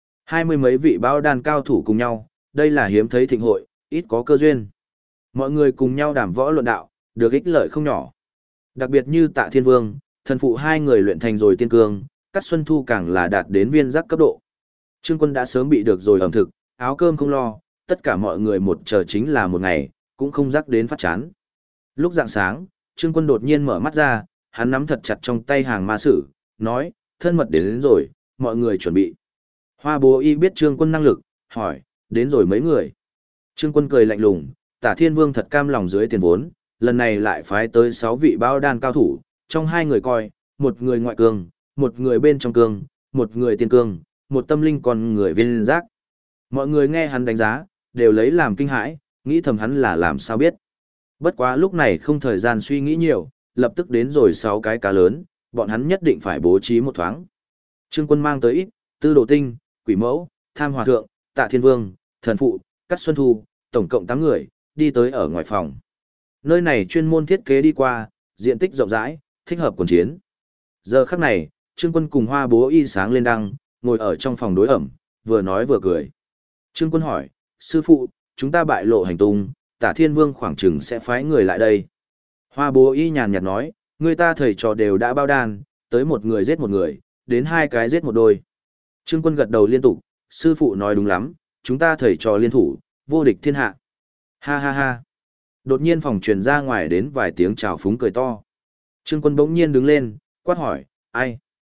Speaker 1: 20 mấy vị báo đàn cao thủ cùng nhau, đây là hiếm thấy thịnh hội, ít có cơ duyên. Mọi người cùng nhau đàm võ luận đạo, được ích lợi không nhỏ. Đặc biệt như Tạ Thiên Vương, thần phụ hai người luyện thành rồi tiên cương, Cát Xuân Thu càng là đạt đến viên giác cấp độ. Trương Quân đã sớm bị được rồi ẩm thực, áo cơm không lo, tất cả mọi người một chờ chính là một ngày, cũng không rắc đến phát chán. Lúc rạng sáng, Trương Quân đột nhiên mở mắt ra, hắn nắm thật chặt trong tay hàng ma sử, nói, thân mật đến rồi, mọi người chuẩn bị. Hoa Bố Y biết Trương Quân năng lực, hỏi, đến rồi mấy người. Trương Quân cười lạnh lùng, Tả Thiên Vương thật cam lòng dưới tiền vốn, lần này lại phái tới 6 vị bao đan cao thủ, trong 2 người coi, một người ngoại cương, một người bên trong cương, một người tiên cương, một tâm linh còn người viên giác. Mọi người nghe hắn đánh giá, đều lấy làm kinh hãi, nghĩ thầm hắn là làm sao biết. Bất quá lúc này không thời gian suy nghĩ nhiều, lập tức đến rồi 6 cái cá lớn, bọn hắn nhất định phải bố trí một thoáng. Trương Quân mang tới ít, Tư Đồ Tinh, Quỷ Mẫu, Tham Hòa Thượng, Tạ Thiên Vương, Thần Phụ, Cát Xuân Thu, tổng cộng 8 người, đi tới ở ngoài phòng. Nơi này chuyên môn thiết kế đi qua, diện tích rộng rãi, thích hợp quần chiến. Giờ khắc này, Trương Quân cùng Hoa Bố Y sáng lên đăng, ngồi ở trong phòng đối ẩm, vừa nói vừa cười. Trương Quân hỏi, sư phụ, chúng ta bại lộ hành tung, Tả Thiên Vương khoảng chừng sẽ phái người lại đây. Hoa Bố Y nhàn nhạt nói, người ta thầy trò đều đã bao đàn, tới một người giết một người, đến 2 cái giết một đôi. Trương Quân gật đầu liên tục, sư phụ nói đúng lắm, chúng ta thầy trò liên thủ, vô địch thiên hạ. Ha ha ha. Đột nhiên phòng truyền ra ngoài đến vài tiếng chào phúng cười to. Trương Quân bỗng nhiên đứng lên, quát hỏi, ai?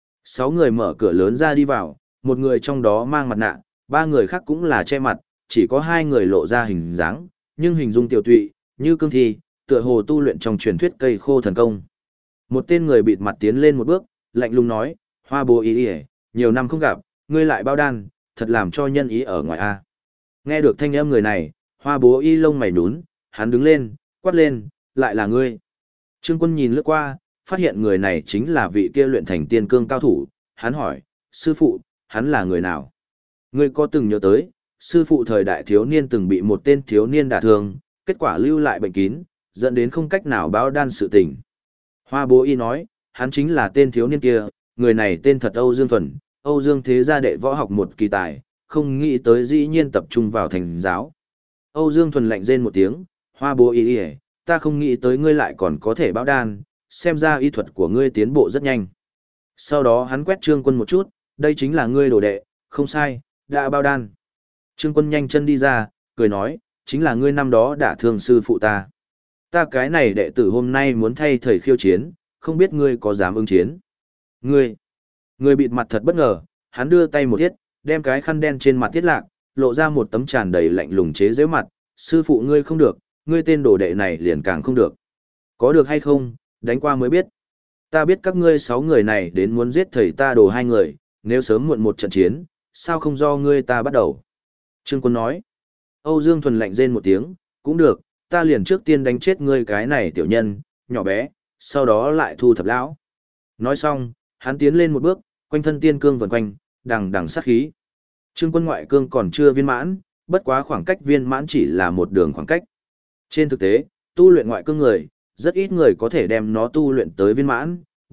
Speaker 1: 6 người mở cửa lớn ra đi vào, một người trong đó mang mặt nạ, 3 người khác cũng là che mặt, chỉ có 2 người lộ ra hình dáng, nhưng hình dung tiểu tụy, như cương thi, tựa hồ tu luyện trong truyền thuyết cây khô thần công. Một tên người bịt mặt tiến lên một bước, lạnh lùng nói, Hoa Bố Y, nhiều năm không gặp, ngươi lại bao đan, thật làm cho nhân ý ở ngoài a. Nghe được thanh âm người này, Hoa Bố Y lông mày nhún, hắn đứng lên, quát lên, lại là ngươi. Trương Quân nhìn lướt qua, phát hiện người này chính là vị kia luyện thành tiên cương cao thủ, hắn hỏi, sư phụ, hắn là người nào? Ngươi có từng nhớ tới, sư phụ thời đại thiếu niên từng bị một tên thiếu niên đả thương, kết quả lưu lại bệnh kín, dẫn đến không cách nào báo đan sự tình. Hoa Bố Y nói, hắn chính là tên thiếu niên kia, người này tên thật Âu Dương Thuần, Âu Dương thế gia đệ võ học một kỳ tài, không nghĩ tới dĩ nhiên tập trung vào thành giáo. Âu Dương Thuần lạnh rên một tiếng, Hoa Bố Y, ta không nghĩ tới ngươi lại còn có thể báo đan, xem ra y thuật của ngươi tiến bộ rất nhanh. Sau đó hắn quét Trương Quân một chút, đây chính là ngươi đồ đệ, không sai, đã bao đan. Trương Quân nhanh chân đi ra, cười nói, chính là ngươi năm đó đã thương sư phụ ta. Ta cái này đệ tử hôm nay muốn thay thầy khiêu chiến, không biết ngươi có dám ứng chiến. Ngươi bịt mặt thật bất ngờ, hắn đưa tay một thiết, đem cái khăn đen trên mặt tiết lạc, lộ ra một tấm tràn đầy lạnh lùng chế giễu mặt, sư phụ ngươi không được, ngươi tên đồ đệ này liền càng không được. Có được hay không, đánh qua mới biết. Ta biết các ngươi 6 người này đến muốn giết thầy ta đồ 2 người, nếu sớm muộn một trận chiến, sao không do ngươi ta bắt đầu. Trương Quân nói, Âu Dương Thuần lạnh rên một tiếng, cũng được, ta liền trước tiên đánh chết ngươi cái này tiểu nhân, nhỏ bé, sau đó lại thu thập lão. Nói xong, hắn tiến lên một bước, quanh thân tiên cương vần quanh, đằng đằng sát khí. Trương Quân ngoại cương còn chưa viên mãn, bất quá khoảng cách viên mãn chỉ là một đường khoảng cách. Trên thực tế, tu luyện ngoại cương người, rất ít người có thể đem nó tu luyện tới viên mãn,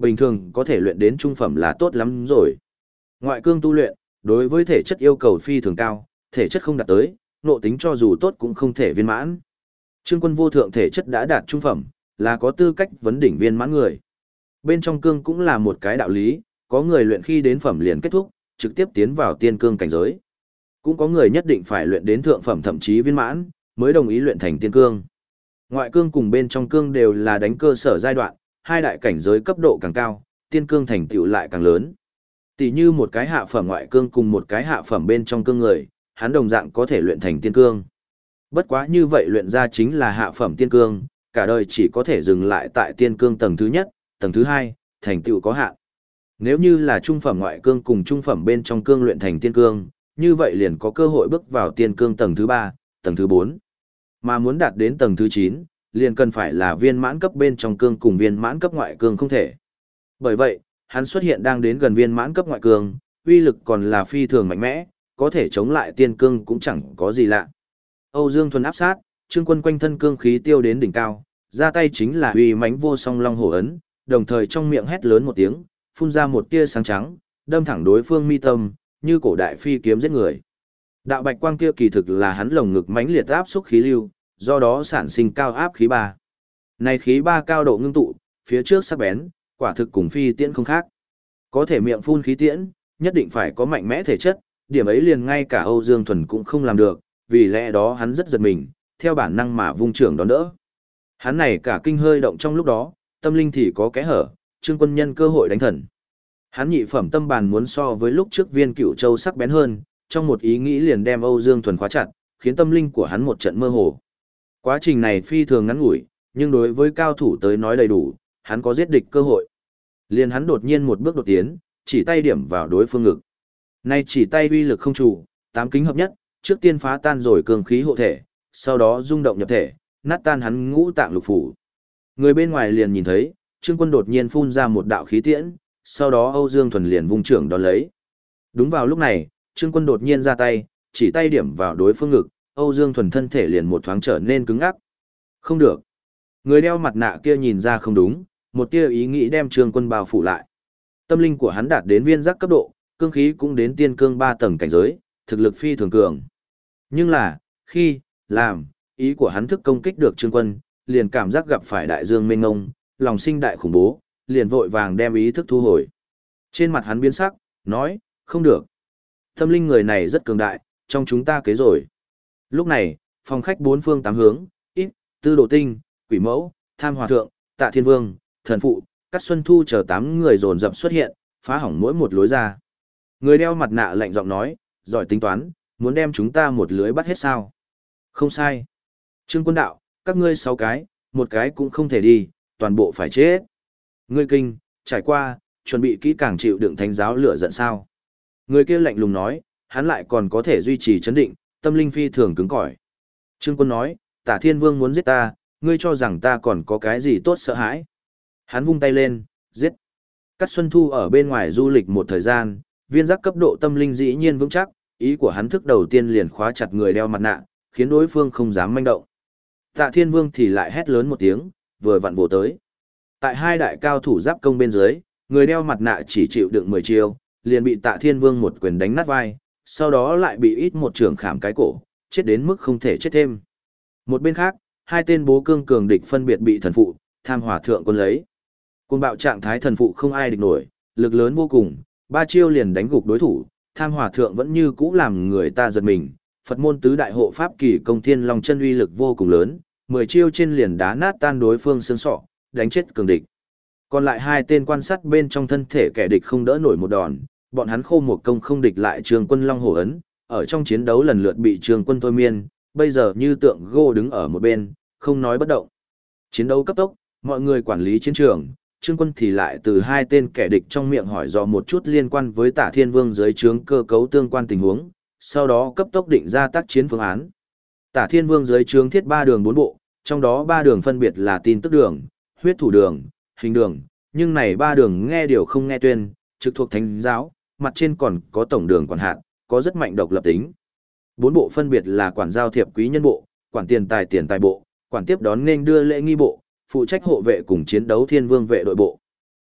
Speaker 1: bình thường có thể luyện đến trung phẩm là tốt lắm rồi. Ngoại cương tu luyện, đối với thể chất yêu cầu phi thường cao, thể chất không đạt tới, ngộ tính cho dù tốt cũng không thể viên mãn. Trương Quân vô thượng thể chất đã đạt trung phẩm, là có tư cách vấn đỉnh viên mãn người. Bên trong cương cũng là một cái đạo lý, có người luyện khi đến phẩm liền kết thúc, trực tiếp tiến vào tiên cương cảnh giới. Cũng có người nhất định phải luyện đến thượng phẩm thậm chí viên mãn, mới đồng ý luyện thành tiên cương. Ngoại cương cùng bên trong cương đều là đánh cơ sở giai đoạn, hai đại cảnh giới cấp độ càng cao, tiên cương thành tựu lại càng lớn. Tỷ như một cái hạ phẩm ngoại cương cùng một cái hạ phẩm bên trong cương người, hắn đồng dạng có thể luyện thành tiên cương. Bất quá như vậy luyện ra chính là hạ phẩm tiên cương, cả đời chỉ có thể dừng lại tại tiên cương tầng thứ nhất, tầng thứ hai, thành tựu có hạn. Nếu như là trung phẩm ngoại cương cùng trung phẩm bên trong cương luyện thành tiên cương, như vậy liền có cơ hội bước vào tiên cương tầng thứ ba, tầng thứ bốn. Mà muốn đạt đến tầng thứ 9, liền cần phải là viên mãn cấp bên trong cương cùng viên mãn cấp ngoại cương không thể. Bởi vậy, hắn xuất hiện đang đến gần viên mãn cấp ngoại cương, uy lực còn là phi thường mạnh mẽ, có thể chống lại tiên cương cũng chẳng có gì lạ. Âu Dương Thuần áp sát, Trương Quân quanh thân cương khí tiêu đến đỉnh cao, ra tay chính là uy mãnh vô song long hổ ấn, đồng thời trong miệng hét lớn một tiếng, phun ra một tia sáng trắng, đâm thẳng đối phương mi tâm, như cổ đại phi kiếm giết người. Đạo bạch quang kia kỳ thực là hắn lồng ngực mãnh liệt áp xúc khí lưu, do đó sản sinh cao áp khí ba. Này khí ba cao độ ngưng tụ, phía trước sắc bén, quả thực cùng phi tiễn không khác. Có thể miệng phun khí tiễn, nhất định phải có mạnh mẽ thể chất, điểm ấy liền ngay cả Âu Dương Thuần cũng không làm được, vì lẽ đó hắn rất giật mình, theo bản năng mà vung trưởng đón đỡ. Hắn này cả kinh hơi động trong lúc đó, tâm linh thì có kẽ hở, Trương Quân nhân cơ hội đánh thần. Hắn nhị phẩm tâm bàn muốn so với lúc trước viên Cửu Châu sắc bén hơn, trong một ý nghĩ liền đem Âu Dương Thuần khóa chặt, khiến tâm linh của hắn một trận mơ hồ. Quá trình này phi thường ngắn ngủi, nhưng đối với cao thủ tới nói đầy đủ, hắn có giết địch cơ hội. Liền hắn đột nhiên một bước đột tiến, chỉ tay điểm vào đối phương ngực. Nay chỉ tay uy lực không chủ, tám kính hợp nhất, trước tiên phá tan rồi cường khí hộ thể, sau đó rung động nhập thể, nát tan hắn ngũ tạng lục phủ. Người bên ngoài liền nhìn thấy, Trương Quân đột nhiên phun ra một đạo khí tiễn, sau đó Âu Dương Thuần liền vung trưởng đón lấy. Đúng vào lúc này, Trương Quân đột nhiên ra tay, chỉ tay điểm vào đối phương ngực, Âu Dương Thuần thân thể liền một thoáng trở nên cứng ngắc. Không được. Người đeo mặt nạ kia nhìn ra không đúng, một tia ý nghĩ đem Trương Quân bao phủ lại. Tâm linh của hắn đạt đến viên giác cấp độ, cương khí cũng đến tiên cương 3 tầng cảnh giới, thực lực phi thường cường. Nhưng là, khi làm, ý của hắn thức công kích được Trương Quân, liền cảm giác gặp phải đại dương mênh mông, lòng sinh đại khủng bố, liền vội vàng đem ý thức thu hồi. Trên mặt hắn biến sắc, nói, không được. Tâm linh người này rất cường đại, trong chúng ta kế rồi. Lúc này, phòng khách bốn phương tám hướng, ít, Tư Đồ Tinh, Quỷ Mẫu, Tham Hòa Thượng, Tạ Thiên Vương, Thần Phụ, Cát Xuân Thu chờ 8 người dồn dập xuất hiện, phá hỏng mỗi một lối ra. Người đeo mặt nạ lạnh giọng nói, giỏi tính toán, muốn đem chúng ta một lưới bắt hết sao? Không sai. Trương Quân đạo, các ngươi 6 cái, một cái cũng không thể đi, toàn bộ phải chết. Ngươi kinh, trải qua, chuẩn bị kỹ càng chịu đựng thánh giáo lửa giận sao? Người kia lạnh lùng nói, hắn lại còn có thể duy trì chấn định, tâm linh phi thường cứng cỏi. Trương Quân nói, Tả Thiên Vương muốn giết ta, ngươi cho rằng ta còn có cái gì tốt sợ hãi? Hắn vung tay lên, giết. Cát Xuân Thu ở bên ngoài du lịch một thời gian, viên giác cấp độ tâm linh dĩ nhiên vững chắc, ý của hắn thức đầu tiên liền khóa chặt người đeo mặt nạ, khiến đối phương không dám manh động. Tạ Thiên Vương thì lại hét lớn một tiếng, vừa vặn bổ tới. Tại hai đại cao thủ giáp công bên dưới, người đeo mặt nạ chỉ chịu đựng 10 chiêu, liền bị Tạ Thiên Vương một quyền đánh nát vai, sau đó lại bị ít một trường khảm cái cổ, chết đến mức không thể chết thêm. Một bên khác, hai tên bố cương cường địch phân biệt bị thần phụ, Tham Hòa Thượng quân lấy. Cuồng bạo trạng thái thần phụ không ai địch nổi, lực lớn vô cùng, 3 chiêu liền đánh gục đối thủ, Tham Hòa Thượng vẫn như cũ làm người ta giật mình. Phật môn tứ đại hộ pháp kỳ công thiên long chân uy lực vô cùng lớn, 10 chiêu trên liền đá nát tan đối phương xương sọ, đánh chết cường địch. Còn lại hai tên quan sát bên trong thân thể kẻ địch không đỡ nổi một đòn, bọn hắn khô một công không địch lại Trương Quân long hổ ấn, ở trong chiến đấu lần lượt bị Trương Quân thôi miên, bây giờ như tượng gỗ đứng ở một bên, không nói bất động. Chiến đấu cấp tốc, mọi người quản lý chiến trường, Trương Quân thì lại từ hai tên kẻ địch trong miệng hỏi dò một chút liên quan với Tả Thiên Vương dưới trướng cơ cấu tương quan tình huống, sau đó cấp tốc định ra tác chiến phương án. Tả Thiên Vương dưới trướng thiết 3 đường 4 bộ, trong đó 3 đường phân biệt là tin tức đường, huyết thủ đường, hình đường, nhưng này 3 đường nghe điều không nghe tuyên, trực thuộc thánh giáo, mặt trên còn có tổng đường quản hạt, có rất mạnh độc lập tính. 4 bộ phân biệt là quản giao thiệp quý nhân bộ, quản tiền tài bộ, quản tiếp đón nên đưa lễ nghi bộ, phụ trách hộ vệ cùng chiến đấu thiên vương vệ đội bộ.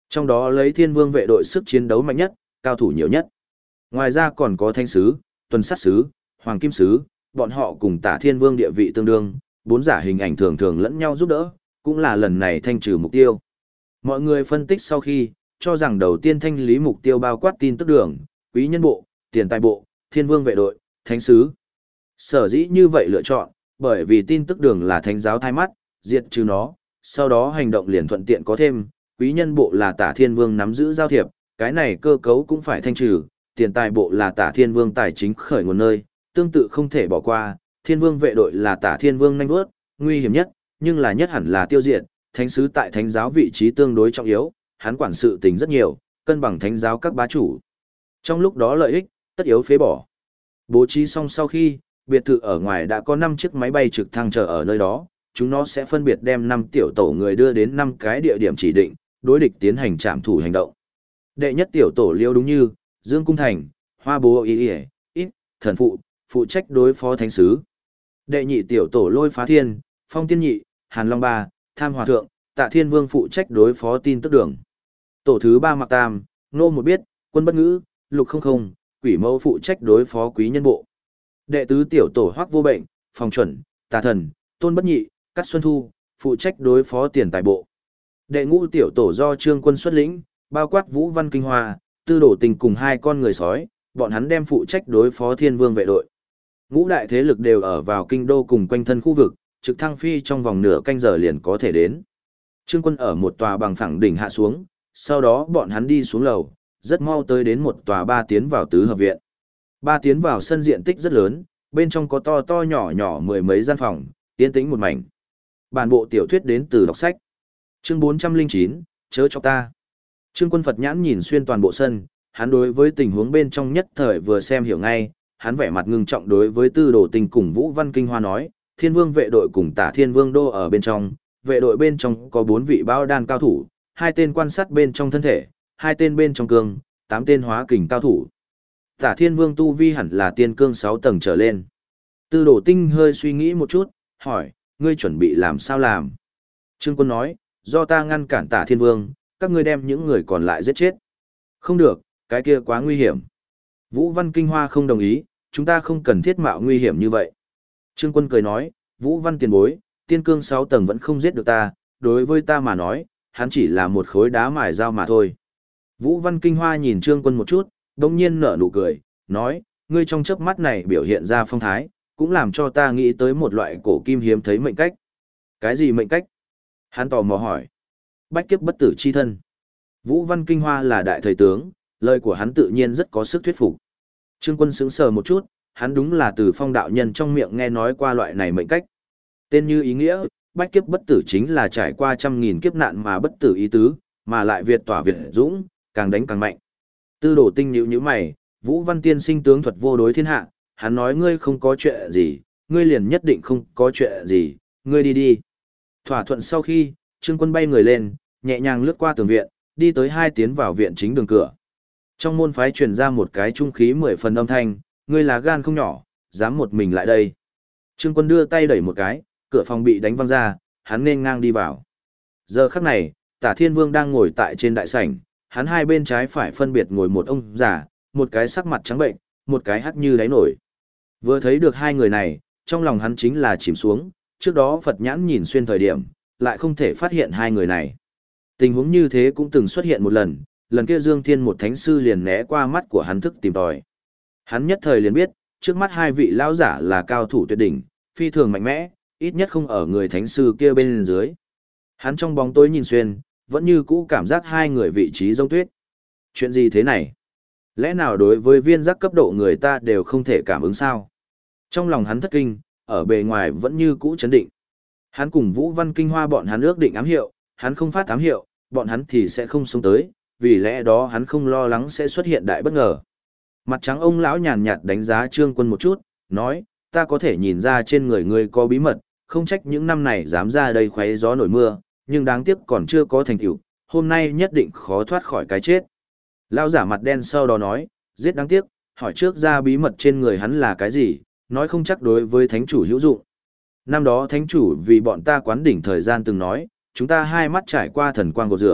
Speaker 1: Trong đó lấy Thiên Vương vệ đội sức chiến đấu mạnh nhất, cao thủ nhiều nhất. Ngoài ra còn có Thanh sứ, Tuần sát sứ, Hoàng kim sứ, bọn họ cùng Tả Thiên Vương địa vị tương đương, bốn giả hình ảnh thường thường lẫn nhau giúp đỡ, cũng là lần này thanh trừ mục tiêu. Mọi người phân tích sau khi, cho rằng đầu tiên thanh lý mục tiêu bao quát tin tức đường, quý nhân bộ, tiền tài bộ, Thiên Vương vệ đội, Thánh sứ. Sở dĩ như vậy lựa chọn, bởi vì tin tức đường là thánh giáo thai mắt, diệt trừ nó, sau đó hành động liền thuận tiện có thêm, quý nhân bộ là Tả Thiên Vương nắm giữ giao thiệp, cái này cơ cấu cũng phải thanh trừ, tiền tài bộ là Tả Thiên Vương tài chính khởi nguồn nơi, tương tự không thể bỏ qua, Thiên Vương vệ đội là Tả Thiên Vương nhanh bước, nguy hiểm nhất, nhưng là nhất hẳn là tiêu diệt, thánh sứ tại thánh giáo vị trí tương đối trọng yếu, hắn quản sự tình rất nhiều, cân bằng thánh giáo các bá chủ. Trong lúc đó lợi ích, tất yếu phế bỏ. Bố trí xong sau khi, biệt thự ở ngoài đã có 5 chiếc máy bay trực thăng chờ ở nơi đó, chúng nó sẽ phân biệt đem 5 tiểu tổ người đưa đến 5 cái địa điểm chỉ định, đối địch tiến hành trảm thủ hành động. Đệ nhất tiểu tổ Liêu Đúng Như, Dương Cung Thành, Hoa Bố Ý Ít, Thần Phụ, phụ trách đối phó thánh sứ. Đệ nhị tiểu tổ Lôi Phá Thiên, Phong Tiên Nhị, Hàn Long Ba, Tham Hòa Thượng, Tạ Thiên Vương phụ trách đối phó tin tức đường. Tổ thứ 3 Mạc Tam, Nô Một Biết, Quân Bất Ngữ, Lục Không Không, Quỷ Mẫu phụ trách đối phó quý nhân bộ. Đệ tứ tiểu tổ Hoắc Vô Bệnh, Phòng Chuẩn, Tà Thần, Tôn Bất Nhị, Cát Xuân Thu, phụ trách đối phó tiền tài bộ. Đệ ngũ tiểu tổ do Trương Quân xuất lĩnh, bao quát Vũ Văn Kinh Hoa, Tư Đổ Tình cùng 2 con người sói, bọn hắn đem phụ trách đối phó Thiên Vương vệ đội. Ngũ đại thế lực đều ở vào kinh đô cùng quanh thân khu vực, trực thăng phi trong vòng nửa canh giờ liền có thể đến. Trương Quân ở một tòa bằng phẳng đỉnh hạ xuống, sau đó bọn hắn đi xuống lầu, rất mau tới đến một tòa 3 tiến vào tứ hợp viện. 3 tiến vào sân diện tích rất lớn, bên trong có to to nhỏ nhỏ mười mấy gian phòng, yên tĩnh một mảnh. Bản bộ tiểu thuyết đến từ đọc sách. Chương 409, chớ cho ta. Trương Quân Phật nhãn nhìn xuyên toàn bộ sân, hắn đối với tình huống bên trong nhất thời vừa xem hiểu ngay, hắn vẻ mặt ngưng trọng đối với Tư Đồ Tình cùng Vũ Văn Kinh Hoa nói, Thiên Vương vệ đội cùng Tả Thiên Vương đô ở bên trong, vệ đội bên trong có 4 vị bao đan cao thủ, 2 tên quan sát bên trong thân thể, 2 tên bên trong cương, 8 tên hóa kình cao thủ. Tả Thiên Vương tu vi hẳn là tiên cương 6 tầng trở lên. Tư Đồ Tinh hơi suy nghĩ một chút, hỏi, ngươi chuẩn bị làm sao làm? Trương Quân nói, do ta ngăn cản Tả Thiên Vương, các ngươi đem những người còn lại giết chết. Không được, cái kia quá nguy hiểm. Vũ Văn Kinh Hoa không đồng ý, chúng ta không cần thiết mạo nguy hiểm như vậy. Trương Quân cười nói, Vũ Văn tiền bối, tiên cương 6 tầng vẫn không giết được ta, đối với ta mà nói, hắn chỉ là một khối đá mài dao mà thôi. Vũ Văn Kinh Hoa nhìn Trương Quân một chút, đồng nhiên nở nụ cười, nói, ngươi trong chớp mắt này biểu hiện ra phong thái, cũng làm cho ta nghĩ tới một loại cổ kim hiếm thấy mệnh cách. Cái gì mệnh cách? Hắn tò mò hỏi. Bách kiếp bất tử chi thân. Vũ Văn Kinh Hoa là đại thầy tướng, lời của hắn tự nhiên rất có sức thuyết phục. Trương Quân sững sờ một chút, hắn đúng là từ Phong đạo nhân trong miệng nghe nói qua loại này mệnh cách. Tên như ý nghĩa, bách kiếp bất tử chính là trải qua trăm nghìn kiếp nạn mà bất tử ý tứ, mà lại Việt tỏa Việt dũng, càng đánh càng mạnh. Tư Đồ Tinh nhíu nhíu mày, Vũ Văn tiên sinh tướng thuật vô đối thiên hạ, hắn nói ngươi không có chuyện gì, ngươi liền nhất định không có chuyện gì, ngươi đi đi. Thỏa thuận sau khi, Trương Quân bay người lên, nhẹ nhàng lướt qua tường viện, đi tới 2 tiến vào viện chính đường cửa. Trong môn phái truyền ra một cái trung khí 10 phần âm thanh, ngươi là gan không nhỏ, dám một mình lại đây. Trương Quân đưa tay đẩy một cái, cửa phòng bị đánh văng ra, hắn nên ngang đi vào. Giờ khắc này, Tả Thiên Vương đang ngồi tại trên đại sảnh, hắn hai bên trái phải phân biệt ngồi một ông già, một cái sắc mặt trắng bệnh, một cái hắt như đáy nổi. Vừa thấy được hai người này, trong lòng hắn chính là chìm xuống, trước đó Phật nhãn nhìn xuyên thời điểm, lại không thể phát hiện hai người này. Tình huống như thế cũng từng xuất hiện một lần kia Dương Thiên một thánh sư liền né qua mắt của hắn thức tìm tòi. Hắn nhất thời liền biết, trước mắt hai vị lão giả là cao thủ tuyệt đỉnh, phi thường mạnh mẽ, ít nhất không ở người thánh sư kia bên dưới. Hắn trong bóng tối nhìn xuyên, vẫn như cũ cảm giác hai người vị trí giống tuyết. Chuyện gì thế này? Lẽ nào đối với viên giác cấp độ người ta đều không thể cảm ứng sao? Trong lòng hắn thất kinh, ở bề ngoài vẫn như cũ chấn định. Hắn cùng Vũ Văn Kinh Hoa bọn hắn ước định ám hiệu, hắn không phát ám hiệu, bọn hắn thì sẽ không sống tới, vì lẽ đó hắn không lo lắng sẽ xuất hiện đại bất ngờ. Mặt trắng ông lão nhàn nhạt đánh giá Trương Quân một chút, nói, ta có thể nhìn ra trên người ngươi có bí mật, không trách những năm này dám ra đây khoé gió nổi mưa, nhưng đáng tiếc còn chưa có thành tựu, hôm nay nhất định khó thoát khỏi cái chết. Lão giả mặt đen sau đó nói, giết đáng tiếc, hỏi trước ra bí mật trên người hắn là cái gì, nói không chắc đối với thánh chủ hữu dụng. Năm đó thánh chủ vì bọn ta quán đỉnh thời gian từng nói, chúng ta hai mắt trải qua thần quang gột rửa,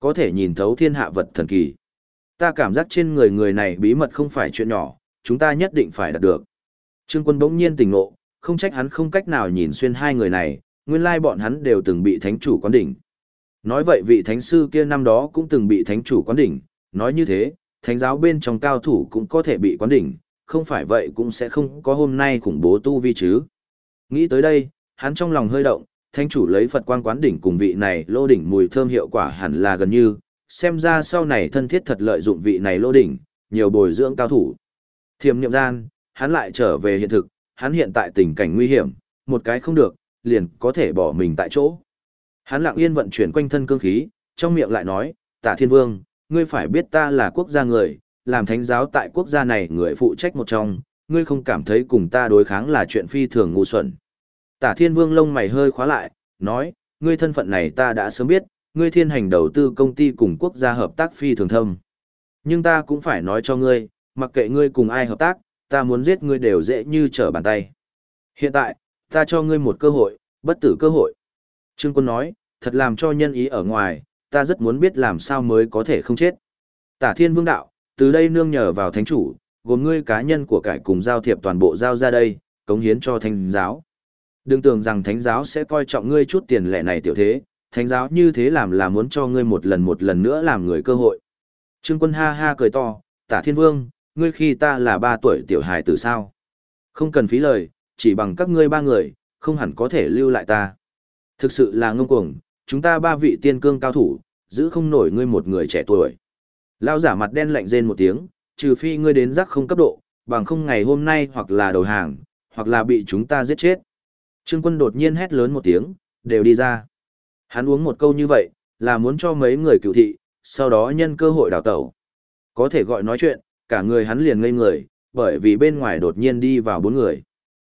Speaker 1: có thể nhìn thấu thiên hạ vật thần kỳ. Ta cảm giác trên người người này bí mật không phải chuyện nhỏ, chúng ta nhất định phải đạt được. Trương Quân bỗng nhiên tỉnh ngộ, không trách hắn không cách nào nhìn xuyên hai người này, nguyên lai bọn hắn đều từng bị thánh chủ quán đỉnh. Nói vậy vị thánh sư kia năm đó cũng từng bị thánh chủ quán đỉnh, nói như thế, thánh giáo bên trong cao thủ cũng có thể bị quán đỉnh, không phải vậy cũng sẽ không có hôm nay khủng bố tu vi chứ. Nghĩ tới đây, hắn trong lòng hơi động, thánh chủ lấy Phật quang quán đỉnh cùng vị này lô đỉnh mùi thơm hiệu quả hẳn là gần như, xem ra sau này thân thiết thật lợi dụng vị này lô đỉnh, nhiều bồi dưỡng cao thủ. Thiềm niệm gian, hắn lại trở về hiện thực, hắn hiện tại tình cảnh nguy hiểm, một cái không được, liền có thể bỏ mình tại chỗ. Hắn lặng yên vận chuyển quanh thân cương khí, trong miệng lại nói, Tả Thiên Vương, ngươi phải biết ta là quốc gia người, làm thánh giáo tại quốc gia này người phụ trách một trong, ngươi không cảm thấy cùng ta đối kháng là chuyện phi thường ngu xuẩn. Tả Thiên Vương lông mày hơi khóa lại, nói, ngươi thân phận này ta đã sớm biết, ngươi thiên hành đầu tư công ty cùng quốc gia hợp tác phi thường thâm. Nhưng ta cũng phải nói cho ngươi, mặc kệ ngươi cùng ai hợp tác, ta muốn giết ngươi đều dễ như trở bàn tay. Hiện tại, ta cho ngươi một cơ hội, bất tử cơ hội. Trương Quân nói, thật làm cho nhân ý ở ngoài, ta rất muốn biết làm sao mới có thể không chết. Tả Thiên Vương đạo, từ đây nương nhờ vào thánh chủ, gồm ngươi cá nhân của cải cùng giao thiệp toàn bộ giao ra đây, cống hiến cho thánh giáo. Đừng tưởng rằng thánh giáo sẽ coi trọng ngươi chút tiền lẻ này tiểu thế, thánh giáo như thế làm là muốn cho ngươi một lần nữa làm người cơ hội. Trương Quân ha ha cười to, Tả Thiên Vương, ngươi khi ta là 3 tuổi tiểu hài tử sao? Không cần phí lời, chỉ bằng các ngươi 3 người, không hẳn có thể lưu lại ta. Thực sự là ngông cuồng, chúng ta 3 vị tiên cương cao thủ, giữ không nổi ngươi một người trẻ tuổi. Lão giả mặt đen lạnh rên một tiếng, trừ phi ngươi đến rắc không cấp độ, bằng không ngày hôm nay hoặc là đầu hàng, hoặc là bị chúng ta giết chết. Trương Quân đột nhiên hét lớn một tiếng, đều đi ra. Hắn uống một câu như vậy, là muốn cho mấy người cựu thị, sau đó nhân cơ hội đào tẩu. Có thể gọi nói chuyện, cả người hắn liền ngây người, bởi vì bên ngoài đột nhiên đi vào 4 người.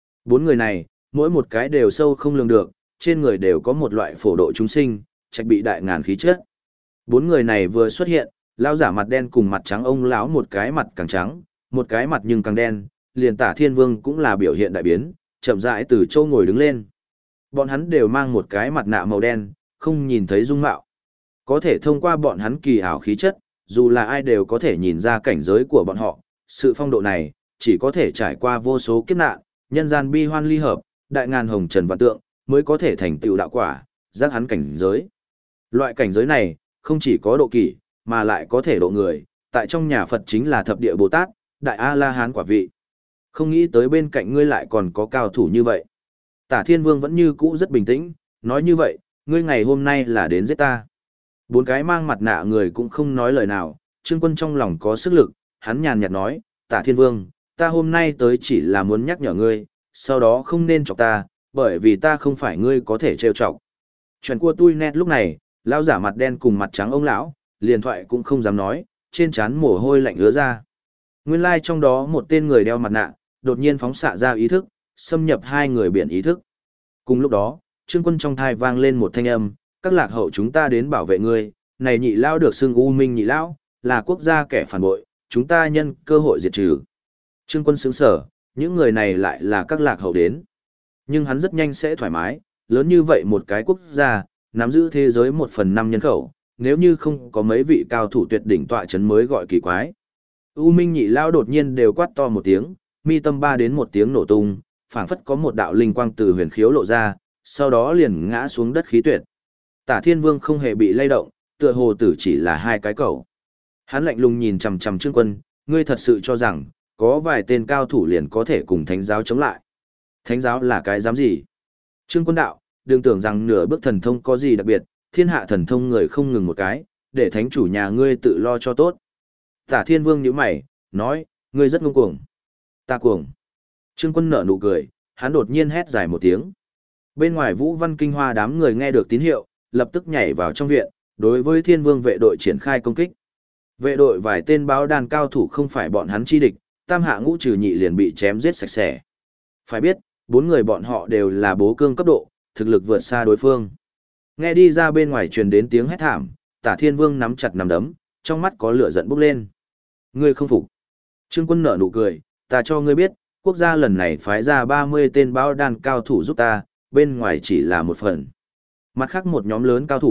Speaker 1: 4 người này, mỗi một cái đều sâu không lường được, trên người đều có một loại phổ độ chúng sinh, trạch bị đại ngàn khí chất. 4 người này vừa xuất hiện, lão giả mặt đen cùng mặt trắng ông lão một cái mặt càng trắng, một cái mặt nhưng càng đen, liền Tả Thiên Vương cũng là biểu hiện đại biến, chậm rãi từ châu ngồi đứng lên. Bọn hắn đều mang một cái mặt nạ màu đen, không nhìn thấy dung mạo. Có thể thông qua bọn hắn kỳ ảo khí chất, dù là ai đều có thể nhìn ra cảnh giới của bọn họ, sự phong độ này, chỉ có thể trải qua vô số kiếp nạn, nhân gian bi hoan ly hợp, đại ngàn hồng trần vạn tượng, mới có thể thành tựu đạo quả, giác hắn cảnh giới. Loại cảnh giới này, không chỉ có độ kỷ, mà lại có thể độ người, tại trong nhà Phật chính là thập địa Bồ Tát, đại A-la-hán quả vị. Không nghĩ tới bên cạnh ngươi lại còn có cao thủ như vậy. Tả Thiên Vương vẫn như cũ rất bình tĩnh, nói như vậy, ngươi ngày hôm nay là đến giết ta. 4 cái mang mặt nạ người cũng không nói lời nào, Trương Quân trong lòng có sức lực, hắn nhàn nhạt nói, Tả Thiên Vương, ta hôm nay tới chỉ là muốn nhắc nhở ngươi, sau đó không nên chọc ta, bởi vì ta không phải ngươi có thể trêu chọc. Chuyện của tôi nét lúc này, lão giả mặt đen cùng mặt trắng ông lão, liền thoại cũng không dám nói, trên trán mồ hôi lạnh ứa ra. Nguyên lai trong đó một tên người đeo mặt nạ, đột nhiên phóng xạ ra ý thức, xâm nhập 2 người biển ý thức. Cùng lúc đó, Trương Quân trong thai vang lên một thanh âm, các lạc hậu chúng ta đến bảo vệ ngươi, này nhị lão được xưng U Minh nhị lão, là quốc gia kẻ phản bội, chúng ta nhân cơ hội diệt trừ. Trương Quân sững sở, những người này lại là các lạc hậu đến. Nhưng hắn rất nhanh sẽ thoải mái, lớn như vậy một cái quốc gia, nắm giữ thế giới 1/5 nhân khẩu, nếu như không có mấy vị cao thủ tuyệt đỉnh tọa chấn mới gọi kỳ quái. U Minh nhị lão đột nhiên đều quát to một tiếng, mi tâm 3 đến 1 tiếng nổ tung, phảng phất có một đạo linh quang từ huyền khiếu lộ ra, sau đó liền ngã xuống đất khí tuyệt. Tả Thiên Vương không hề bị lay động, tựa hồ tử chỉ là 2 cái cầu. Hắn lạnh lùng nhìn chằm chằm Trương Quân, ngươi thật sự cho rằng, có vài tên cao thủ liền có thể cùng thánh giáo chống lại. Thánh giáo là cái dám gì? Trương Quân đạo, đừng tưởng rằng nửa bước thần thông có gì đặc biệt, thiên hạ thần thông người không ngừng một cái, để thánh chủ nhà ngươi tự lo cho tốt. Tả Thiên Vương nhíu mày, nói, ngươi rất ngông cuồng. Ta cuồng. Trương Quân nở nụ cười, hắn đột nhiên hét dài một tiếng. Bên ngoài Vũ Văn Kinh Hoa đám người nghe được tín hiệu, lập tức nhảy vào trong viện, đối với Thiên Vương vệ đội triển khai công kích. Vệ đội vài tên báo đàn cao thủ không phải bọn hắn chi địch, tam hạ ngũ trừ nhị liền bị chém giết sạch sẽ. Phải biết, 4 người bọn họ đều là bố cương cấp độ, thực lực vượt xa đối phương. Nghe đi ra bên ngoài truyền đến tiếng hét thảm, Tả Thiên Vương nắm chặt nắm đấm, trong mắt có lửa giận bốc lên. Ngươi không phục. Trương Quân nở nụ cười, ta cho ngươi biết, quốc gia lần này phái ra 30 tên báo đàn cao thủ giúp ta, bên ngoài chỉ là một phần. Mặt khác một nhóm lớn cao thủ,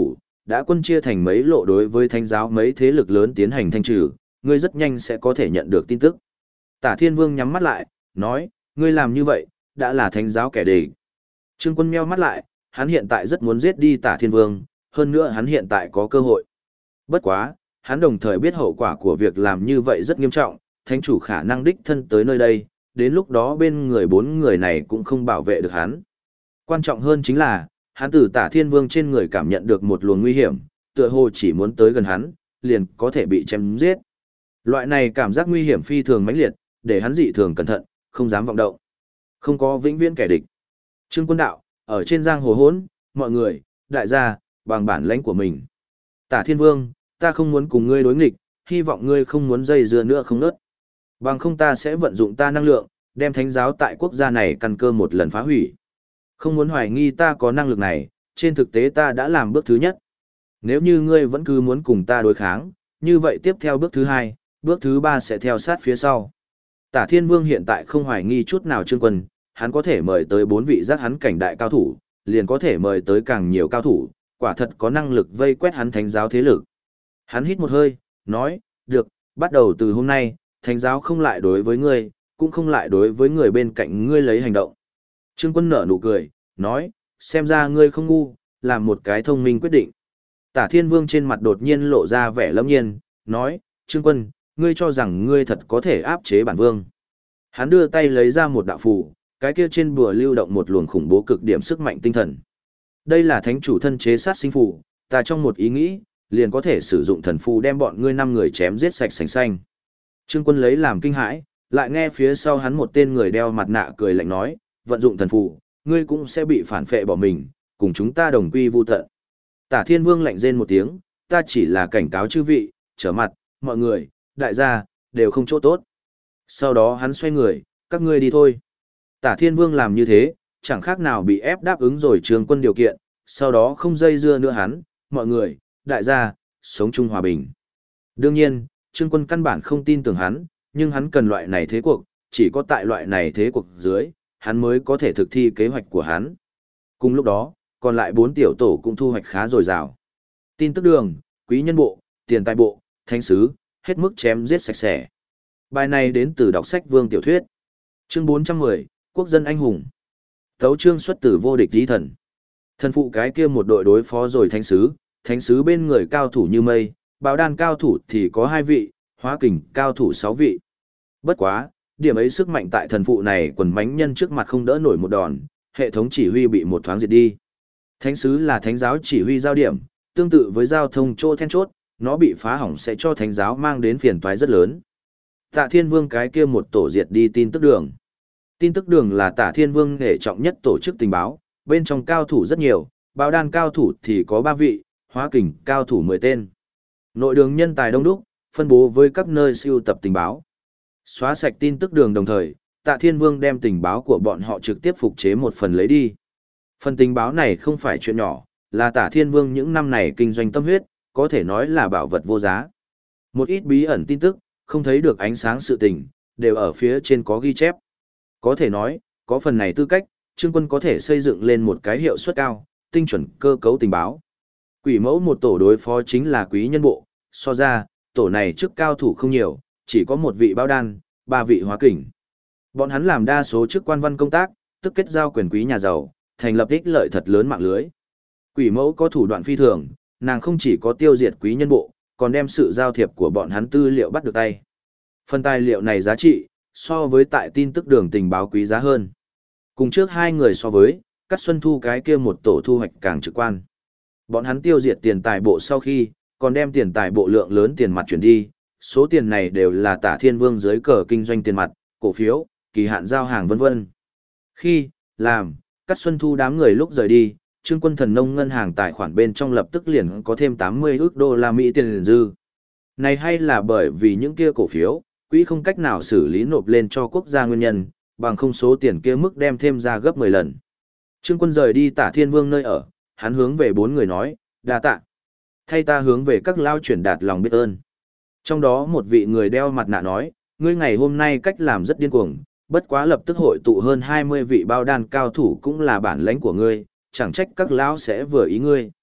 Speaker 1: đã quân chia thành mấy lộ đối với thánh giáo mấy thế lực lớn tiến hành thanh trừ, ngươi rất nhanh sẽ có thể nhận được tin tức. Tả Thiên Vương nhắm mắt lại, nói, ngươi làm như vậy, đã là thánh giáo kẻ địch. Trương Quân meo mắt lại, hắn hiện tại rất muốn giết đi Tả Thiên Vương, hơn nữa hắn hiện tại có cơ hội. Bất quá, hắn đồng thời biết hậu quả của việc làm như vậy rất nghiêm trọng, thánh chủ khả năng đích thân tới nơi đây, đến lúc đó bên người 4 người này cũng không bảo vệ được hắn. Quan trọng hơn chính là, hắn từ Tả Thiên Vương trên người cảm nhận được một luồng nguy hiểm, tựa hồ chỉ muốn tới gần hắn, liền có thể bị chém giết. Loại này cảm giác nguy hiểm phi thường mãnh liệt, để hắn dị thường cẩn thận, không dám vọng động. Không có vĩnh viễn kẻ địch. Trương Quân đạo, ở trên giang hồ hỗn, mọi người, đại gia, bằng bản lãnh của mình. Tả Thiên Vương, ta không muốn cùng ngươi đối nghịch, hy vọng ngươi không muốn dây dưa nữa không nớt. Bằng không ta sẽ vận dụng ta năng lượng, đem thánh giáo tại quốc gia này căn cơ một lần phá hủy. Không muốn hoài nghi ta có năng lực này, trên thực tế ta đã làm bước thứ nhất. Nếu như ngươi vẫn cứ muốn cùng ta đối kháng, như vậy tiếp theo bước thứ 2, bước thứ 3 sẽ theo sát phía sau. Tả Thiên Vương hiện tại không hoài nghi chút nào Trương Quân, hắn có thể mời tới 4 vị giác hắn cảnh đại cao thủ, liền có thể mời tới càng nhiều cao thủ, quả thật có năng lực vây quét hắn thánh giáo thế lực. Hắn hít một hơi, nói, được, bắt đầu từ hôm nay, thánh giáo không lại đối với ngươi, cũng không lại đối với người bên cạnh ngươi lấy hành động. Trương Quân nở nụ cười, nói, xem ra ngươi không ngu, làm một cái thông minh quyết định. Tả Thiên Vương trên mặt đột nhiên lộ ra vẻ lâm nhiên, nói, Trương Quân, ngươi cho rằng ngươi thật có thể áp chế bản vương. Hắn đưa tay lấy ra một đạo phù, cái kia trên bùa lưu động một luồng khủng bố cực điểm sức mạnh tinh thần. Đây là thánh chủ thân chế sát sinh phù, ta trong một ý nghĩ, liền có thể sử dụng thần phù đem bọn ngươi 5 người chém giết sạch sành xanh. Trương Quân lấy làm kinh hãi, lại nghe phía sau hắn một tên người đeo mặt nạ cười lạnh nói, vận dụng thần phù, ngươi cũng sẽ bị phản phệ bỏ mình, cùng chúng ta đồng quy vu tận. Tả Thiên Vương lạnh rên một tiếng, ta chỉ là cảnh cáo chư vị, trở mặt, mọi người, đại gia, đều không chỗ tốt. Sau đó hắn xoay người, các ngươi đi thôi. Tả Thiên Vương làm như thế, chẳng khác nào bị ép đáp ứng rồi Trương Quân điều kiện, sau đó không dây dưa nữa hắn, mọi người, đại gia, sống chung hòa bình. Đương nhiên, Trương Quân căn bản không tin tưởng hắn, nhưng hắn cần loại này thế cuộc, chỉ có tại loại này thế cuộc dưới, hắn mới có thể thực thi kế hoạch của hắn. Cùng lúc đó, còn lại 4 tiểu tổ cũng thu hoạch khá dồi dào. Tin tức đường, quý nhân bộ, tiền tài bộ, thánh sứ, hết mức chém giết sạch sẽ. Bài này đến từ đọc sách Vương tiểu thuyết. Chương 410, Quốc dân anh hùng. Tấu chương xuất từ vô địch chí thần. Thần phụ cái kia một đội đối phó rồi thánh sứ bên người cao thủ như mây, báo đan cao thủ thì có 2 vị, hóa kình cao thủ 6 vị. Bất quá, điểm ấy sức mạnh tại thần phụ này quần mánh nhân trước mặt không đỡ nổi một đòn, hệ thống chỉ huy bị một thoáng diệt đi. Thánh sứ là thánh giáo chỉ huy giao điểm, tương tự với giao thông chỗ then chốt, nó bị phá hỏng sẽ cho thánh giáo mang đến phiền toái rất lớn. Tạ Thiên Vương cái kia một tổ diệt đi tin tức đường. Tin tức đường là Tạ Thiên Vương nể trọng nhất tổ chức tình báo, bên trong cao thủ rất nhiều, báo đan cao thủ thì có 3 vị, hóa kình cao thủ 10 tên. Nội đường nhân tài đông đúc, phân bố với các nơi siêu tập tình báo. Xóa sạch tin tức đường đồng thời, Tạ Thiên Vương đem tình báo của bọn họ trực tiếp phục chế một phần lấy đi. Phần tình báo này không phải chuyện nhỏ, là Tạ Thiên Vương những năm này kinh doanh tâm huyết, có thể nói là bảo vật vô giá. Một ít bí ẩn tin tức, không thấy được ánh sáng sự tình, đều ở phía trên có ghi chép. Có thể nói, có phần này tư cách, Trương Quân có thể xây dựng lên một cái hiệu suất cao, tinh chuẩn cơ cấu tình báo. Quỷ mẫu một tổ đối phó chính là quý nhân bộ, so ra, tổ này trước cao thủ không nhiều, chỉ có 1 vị báo đan, 3 vị hóa kình. Bọn hắn làm đa số chức quan văn công tác, tức kết giao quyền quý nhà giàu, thành lập ích lợi thật lớn mạng lưới. Quỷ mẫu có thủ đoạn phi thường, nàng không chỉ có tiêu diệt quý nhân bộ, còn đem sự giao thiệp của bọn hắn tư liệu bắt được tay. Phần tài liệu này giá trị, so với tại tin tức đường tình báo quý giá hơn. Cùng trước 2 người so với, Cát Xuân Thu cái kia một tổ thu hoạch càng trực quan. Bọn hắn tiêu diệt tiền tài bộ sau khi, còn đem tiền tài bộ lượng lớn tiền mặt chuyển đi, số tiền này đều là Tả Thiên Vương dưới cờ kinh doanh tiền mặt, cổ phiếu, kỳ hạn giao hàng vân vân. Khi, làm, Cát Xuân Thu đám người lúc rời đi, Trương Quân thần nông ngân hàng tài khoản bên trong lập tức liền có thêm 80 ức đô la Mỹ tiền dư. Này hay là bởi vì những kia cổ phiếu, quỹ không cách nào xử lý nộp lên cho quốc gia nguyên nhân, bằng không số tiền kia mức đem thêm ra gấp 10 lần. Trương Quân rời đi Tả Thiên Vương nơi ở, hắn hướng về 4 người nói, đa tạ. Thay ta hướng về các lao chuyển đạt lòng biết ơn. Trong đó một vị người đeo mặt nạ nói, ngươi ngày hôm nay cách làm rất điên cuồng, bất quá lập tức hội tụ hơn 20 vị bao đan cao thủ cũng là bản lãnh của ngươi, chẳng trách các lão sẽ vừa ý ngươi.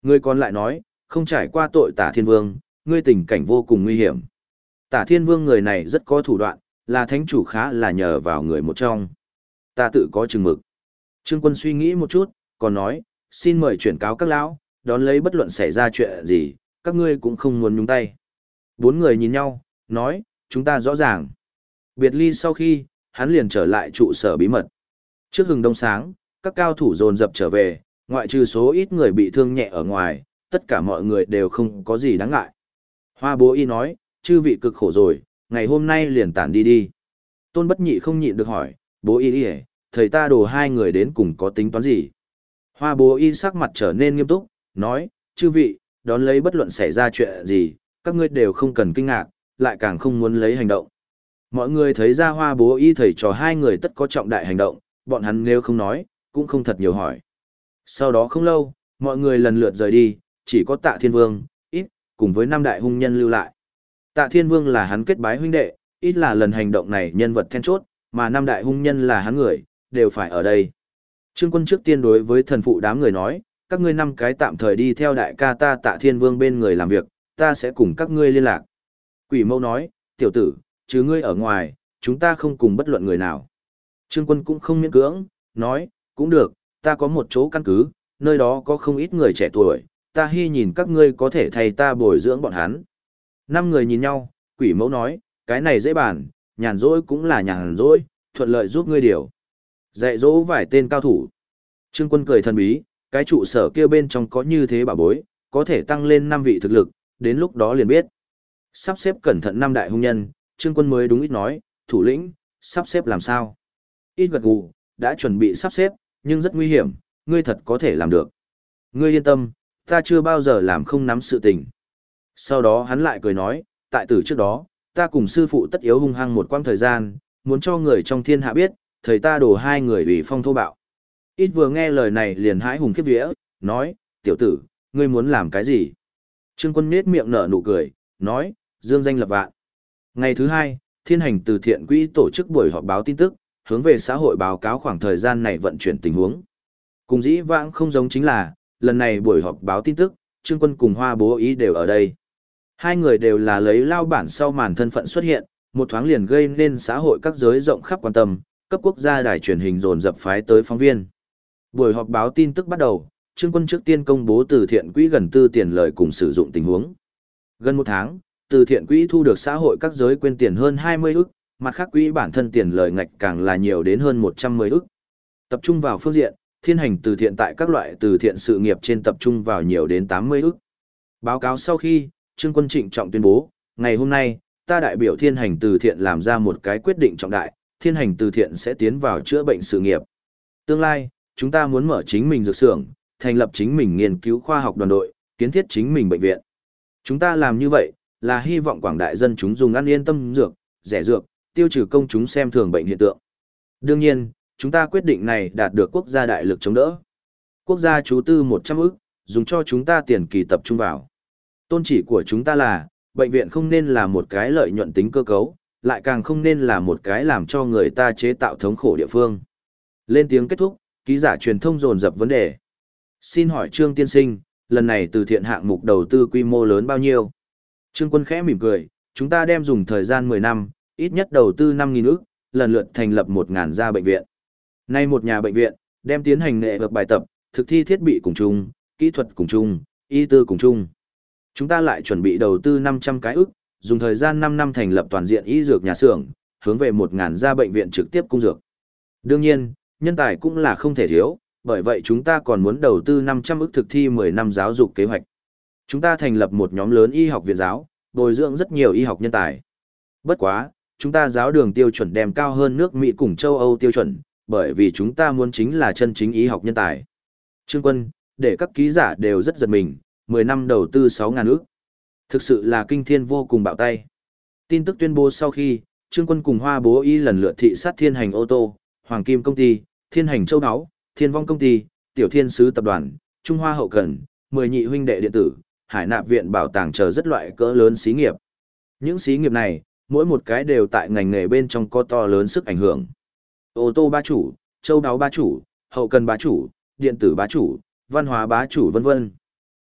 Speaker 1: Người còn lại nói, không trải qua tội Tả Thiên Vương, ngươi tình cảnh vô cùng nguy hiểm. Tả Thiên Vương người này rất có thủ đoạn, là thánh chủ khá là nhờ vào người một trong. Ta tự có chừng mực. Trương Quân suy nghĩ một chút, còn nói, xin mời chuyển cáo các lão, đón lấy bất luận xảy ra chuyện gì, các ngươi cũng không muốn nhúng tay. Bốn người nhìn nhau, nói, chúng ta rõ ràng. Biệt ly sau khi, hắn liền trở lại trụ sở bí mật. Trước hừng đông sáng, các cao thủ dồn dập trở về, ngoại trừ số ít người bị thương nhẹ ở ngoài, tất cả mọi người đều không có gì đáng ngại. Hoa Bố Y nói, chư vị cực khổ rồi, ngày hôm nay liền tản đi đi. Tôn Bất Nhị không nhịn được hỏi, Bố Y thầy ta đổ hai người đến cùng có tính toán gì? Hoa Bố Y sắc mặt trở nên nghiêm túc, nói, chư vị, đón lấy bất luận xảy ra chuyện gì, các ngươi đều không cần kinh ngạc, lại càng không muốn lấy hành động. Mọi người thấy ra Hoa Bố Y thầy trò hai người tất có trọng đại hành động, bọn hắn nếu không nói, cũng không thật nhiều hỏi. Sau đó không lâu, mọi người lần lượt rời đi, chỉ có Tạ Thiên Vương, ít, cùng với năm đại hung nhân lưu lại. Tạ Thiên Vương là hắn kết bái huynh đệ, ít là lần hành động này nhân vật then chốt, mà năm đại hung nhân là hắn người, đều phải ở đây. Trương Quân trước tiên đối với thần phụ đám người nói, các ngươi năm cái tạm thời đi theo đại ca ta Tạ Thiên Vương bên người làm việc, ta sẽ cùng các ngươi liên lạc. Quỷ Mâu nói, tiểu tử, chứ ngươi ở ngoài, chúng ta không cùng bất luận người nào. Trương Quân cũng không miễn cưỡng, nói, cũng được, ta có một chỗ căn cứ, nơi đó có không ít người trẻ tuổi, ta hy nhìn các ngươi có thể thay ta bồi dưỡng bọn hắn. Năm người nhìn nhau, Quỷ Mẫu nói, cái này dễ bàn, nhàn rỗi cũng là nhàn rỗi, thuận lợi giúp ngươi điều. Dạy dỗ vài tên cao thủ. Trương Quân cười thần bí, cái trụ sở kia bên trong có như thế bảo bối, có thể tăng lên 5 vị thực lực, đến lúc đó liền biết. Sắp xếp cẩn thận năm đại hung nhân, Trương Quân mới đúng ít nói, thủ lĩnh, sắp xếp làm sao? Ít gật gù, đã chuẩn bị sắp xếp, nhưng rất nguy hiểm, ngươi thật có thể làm được. Ngươi yên tâm, ta chưa bao giờ làm không nắm sự tình. Sau đó hắn lại cười nói, tại tử trước đó, ta cùng sư phụ tất yếu hung hăng một quãng thời gian, muốn cho người trong thiên hạ biết, thầy ta đổ hai người ủy phong thô bạo. Ít vừa nghe lời này liền hãi hùng khiếp vía, nói, tiểu tử, ngươi muốn làm cái gì? Trương Quân nết miệng nở nụ cười, nói, dương danh lập vạn. Ngày thứ hai, Thiên Hành từ thiện quỹ tổ chức buổi họp báo tin tức, hướng về xã hội báo cáo khoảng thời gian này vận chuyển tình huống. Cùng dĩ vãng không giống chính là, lần này buổi họp báo tin tức, Trương Quân cùng Hoa Bố Y đều ở đây. Hai người đều là lấy lao bản sau màn thân phận xuất hiện, một thoáng liền gây nên xã hội các giới rộng khắp quan tâm, cấp quốc gia đài truyền hình dồn dập phái tới phóng viên. Buổi họp báo tin tức bắt đầu, Trương Quân trước tiên công bố từ thiện quỹ gần tư tiền lời cùng sử dụng tình huống. Gần một tháng, từ thiện quỹ thu được xã hội các giới quyên tiền hơn 20 ức, mặt khác quỹ bản thân tiền lời ngạch càng là nhiều đến hơn 110 ức. Tập trung vào phương diện, Thiên Hành từ thiện tại các loại từ thiện sự nghiệp trên tập trung vào nhiều đến 80 ức. Báo cáo sau khi, Trương Quân trịnh trọng tuyên bố, ngày hôm nay, ta đại biểu Thiên Hành từ thiện làm ra một cái quyết định trọng đại, Thiên Hành từ thiện sẽ tiến vào chữa bệnh sự nghiệp. Tương lai, chúng ta muốn mở chính mình dược xưởng, thành lập chính mình nghiên cứu khoa học đoàn đội, kiến thiết chính mình bệnh viện. Chúng ta làm như vậy, là hy vọng quảng đại dân chúng dùng ăn yên tâm dược, rẻ dược, tiêu trừ công chúng xem thường bệnh hiện tượng. Đương nhiên, chúng ta quyết định này đạt được quốc gia đại lực chống đỡ. Quốc gia chú tư 100 ức, dùng cho chúng ta tiền kỳ tập trung vào. Tôn chỉ của chúng ta là, bệnh viện không nên là một cái lợi nhuận tính cơ cấu, lại càng không nên là một cái làm cho người ta chế tạo thống khổ địa phương. Lên tiếng kết thúc, ký giả truyền thông dồn dập vấn đề. Xin hỏi Trương tiên sinh, lần này từ thiện hạng mục đầu tư quy mô lớn bao nhiêu? Trương Quân khẽ mỉm cười, chúng ta đem dùng thời gian 10 năm, ít nhất đầu tư 5.000 ức, lần lượt thành lập 1.000 gia bệnh viện. Nay một nhà bệnh viện, đem tiến hành nghệ vực bài tập, thực thi thiết bị cùng chung, kỹ thuật cùng chung, y tư cùng chung. Chúng ta lại chuẩn bị đầu tư 500 cái ức, dùng thời gian 5 năm thành lập toàn diện y dược nhà xưởng, hướng về 1.000 gia bệnh viện trực tiếp cung dược. Đương nhiên, nhân tài cũng là không thể thiếu, bởi vậy chúng ta còn muốn đầu tư 500 ức thực thi 10 năm giáo dục kế hoạch. Chúng ta thành lập một nhóm lớn y học viện giáo, bồi dưỡng rất nhiều y học nhân tài. Bất quá, chúng ta giáo đường tiêu chuẩn đem cao hơn nước Mỹ cùng châu Âu tiêu chuẩn, bởi vì chúng ta muốn chính là chân chính y học nhân tài. Trương Quân, để các ký giả đều rất giật mình, 10 năm đầu tư 6.000 ức. Thực sự là kinh thiên vô cùng bạo tay. Tin tức tuyên bố sau khi, Trương Quân cùng Hoa Bố Y lần lượt thị sát Thiên Hành ô tô, Hoàng Kim công ty, Thiên Hành châu áo, Thiên Vong công ty, Tiểu Thiên sứ tập đoàn, Trung Hoa hậu cần, 10 nhị huynh đệ điện tử, Hải Nạp viện bảo tàng chờ rất loại cỡ lớn xí nghiệp. Những xí nghiệp này, mỗi một cái đều tại ngành nghề bên trong có to lớn sức ảnh hưởng. Ô tô bá chủ, châu đáo bá chủ, hậu cần bá chủ, điện tử bá chủ, văn hóa bá chủ vân vân.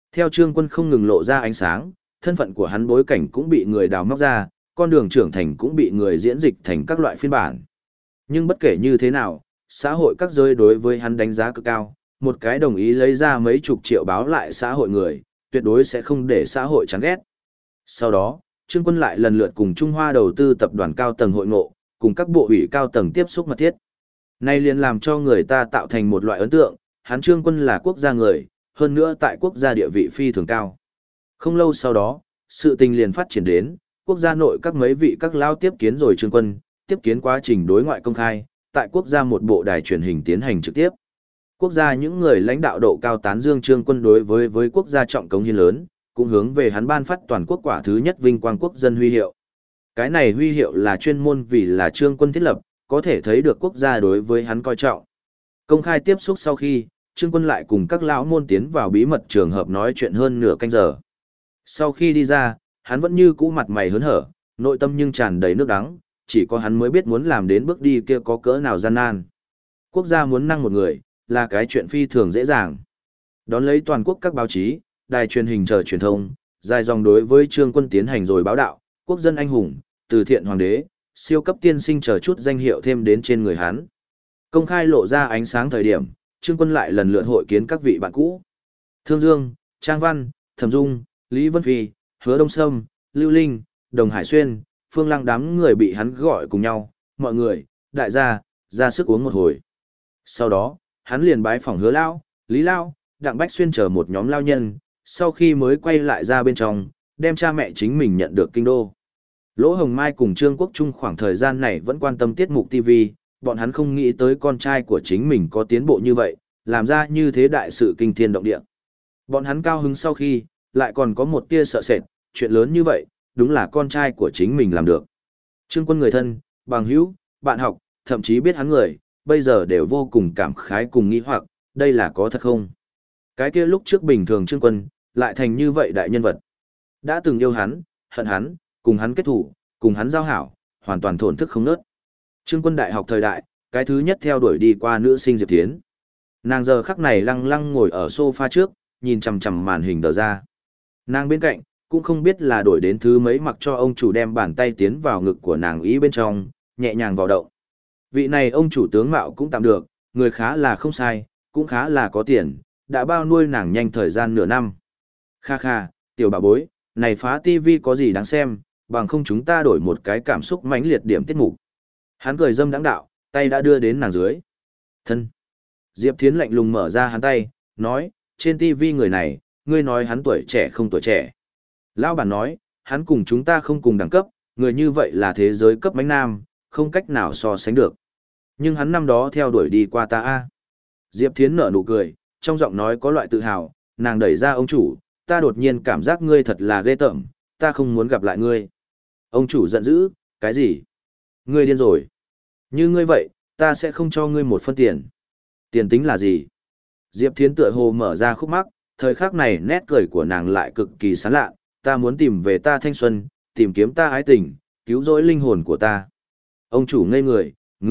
Speaker 1: Theo Trương Quân không ngừng lộ ra ánh sáng, thân phận của hắn bối cảnh cũng bị người đào móc ra, con đường trưởng thành cũng bị người diễn dịch thành các loại phiên bản. Nhưng bất kể như thế nào, xã hội các giới đối với hắn đánh giá cực cao, một cái đồng ý lấy ra mấy chục triệu báo lại xã hội người, tuyệt đối sẽ không để xã hội chán ghét. Sau đó, Trương Quân lại lần lượt cùng Trung Hoa đầu tư tập đoàn cao tầng hội ngộ, cùng các bộ ủy cao tầng tiếp xúc mật thiết. Nay liền làm cho người ta tạo thành một loại ấn tượng, hắn Trương Quân là quốc gia người, hơn nữa tại quốc gia địa vị phi thường cao. Không lâu sau đó, sự tình liền phát triển đến, quốc gia nội các mấy vị các lao tiếp kiến rồi Trương Quân, tiếp kiến quá trình đối ngoại công khai, tại quốc gia một bộ đài truyền hình tiến hành trực tiếp. Quốc gia những người lãnh đạo độ cao tán dương Trương Quân đối với quốc gia trọng cống hiến lớn, cũng hướng về hắn ban phát toàn quốc quả thứ nhất vinh quang quốc dân huy hiệu. Cái này huy hiệu là chuyên môn vì là Trương Quân thiết lập, có thể thấy được quốc gia đối với hắn coi trọng. Công khai tiếp xúc sau khi, Trương Quân lại cùng các lão môn tiến vào bí mật trường hợp nói chuyện hơn nửa canh giờ. Sau khi đi ra, hắn vẫn như cũ mặt mày hớn hở, nội tâm nhưng tràn đầy nước đắng, chỉ có hắn mới biết muốn làm đến bước đi kia có cỡ nào gian nan. Quốc gia muốn năng một người, là cái chuyện phi thường dễ dàng. Đón lấy toàn quốc các báo chí, đài truyền hình chờ truyền thông, dài dòng đối với Trương Quân tiến hành rồi báo đạo, quốc dân anh hùng, từ thiện hoàng đế, siêu cấp tiên sinh chờ chút danh hiệu thêm đến trên người hắn. Công khai lộ ra ánh sáng thời điểm, Trương Quân lại lần lượt hội kiến các vị bạn cũ. Thương Dương, Trang Văn, Thẩm Dung, Lý Vân Phi, Hứa Đông Sâm, Lưu Linh, Đồng Hải Xuyên, Phương Lăng đám người bị hắn gọi cùng nhau, mọi người, đại gia, ra sức uống một hồi. Sau đó, hắn liền bái phỏng Hứa Lao, Lý Lao, Đặng Bách Xuyên chờ một nhóm lao nhân, sau khi mới quay lại ra bên trong, đem cha mẹ chính mình nhận được kinh đô. Lỗ Hồng Mai cùng Trương Quốc Trung khoảng thời gian này vẫn quan tâm tiết mục TV, bọn hắn không nghĩ tới con trai của chính mình có tiến bộ như vậy, làm ra như thế đại sự kinh thiên động địa. Bọn hắn cao hứng sau khi, lại còn có một tia sợ sệt, chuyện lớn như vậy, đúng là con trai của chính mình làm được. Trương Quân người thân, bằng hữu, bạn học, thậm chí biết hắn người, bây giờ đều vô cùng cảm khái cùng nghi hoặc, đây là có thật không? Cái kia lúc trước bình thường Trương Quân, lại thành như vậy đại nhân vật. Đã từng yêu hắn, hận hắn, cùng hắn kết thủ, cùng hắn giao hảo, hoàn toàn thổn thức không nớt. Trương Quân đại học thời đại, cái thứ nhất theo đuổi đi qua nữ sinh Diệp Thiến. Nàng giờ khắc này lăng lăng ngồi ở sofa trước, nhìn chằm chằm màn hình đờ ra. Nàng bên cạnh, cũng không biết là đổi đến thứ mấy mặc cho ông chủ đem bàn tay tiến vào ngực của nàng ý bên trong, nhẹ nhàng vào động. Vị này ông chủ tướng mạo cũng tạm được, người khá là không sai, cũng khá là có tiền, đã bao nuôi nàng nhanh thời gian nửa năm. Kha kha, tiểu bà bối, này phá tivi có gì đáng xem, bằng không chúng ta đổi một cái cảm xúc mãnh liệt điểm tiết mục. Hắn cười dâm đãng đạo, tay đã đưa đến nàng dưới. Thân. Diệp Thiến lạnh lùng mở ra hắn tay, nói, trên tivi người này, ngươi nói hắn tuổi trẻ không tuổi trẻ. Lão bản nói, hắn cùng chúng ta không cùng đẳng cấp, người như vậy là thế giới cấp mánh nam, không cách nào so sánh được. Nhưng hắn năm đó theo đuổi đi qua ta a. Diệp Thiến nở nụ cười, trong giọng nói có loại tự hào, nàng đẩy ra ông chủ, ta đột nhiên cảm giác ngươi thật là ghê tởm, ta không muốn gặp lại ngươi. Ông chủ giận dữ, cái gì? Ngươi điên rồi. Như ngươi vậy, ta sẽ không cho ngươi một phân tiền. Tiền tính là gì? Diệp Thiến tựa hồ mở ra khúc mắc, thời khắc này nét cười của nàng lại cực kỳ sán lạ, ta muốn tìm về ta thanh xuân, tìm kiếm ta ái tình, cứu rỗi linh hồn của ta. Ông chủ ngây người,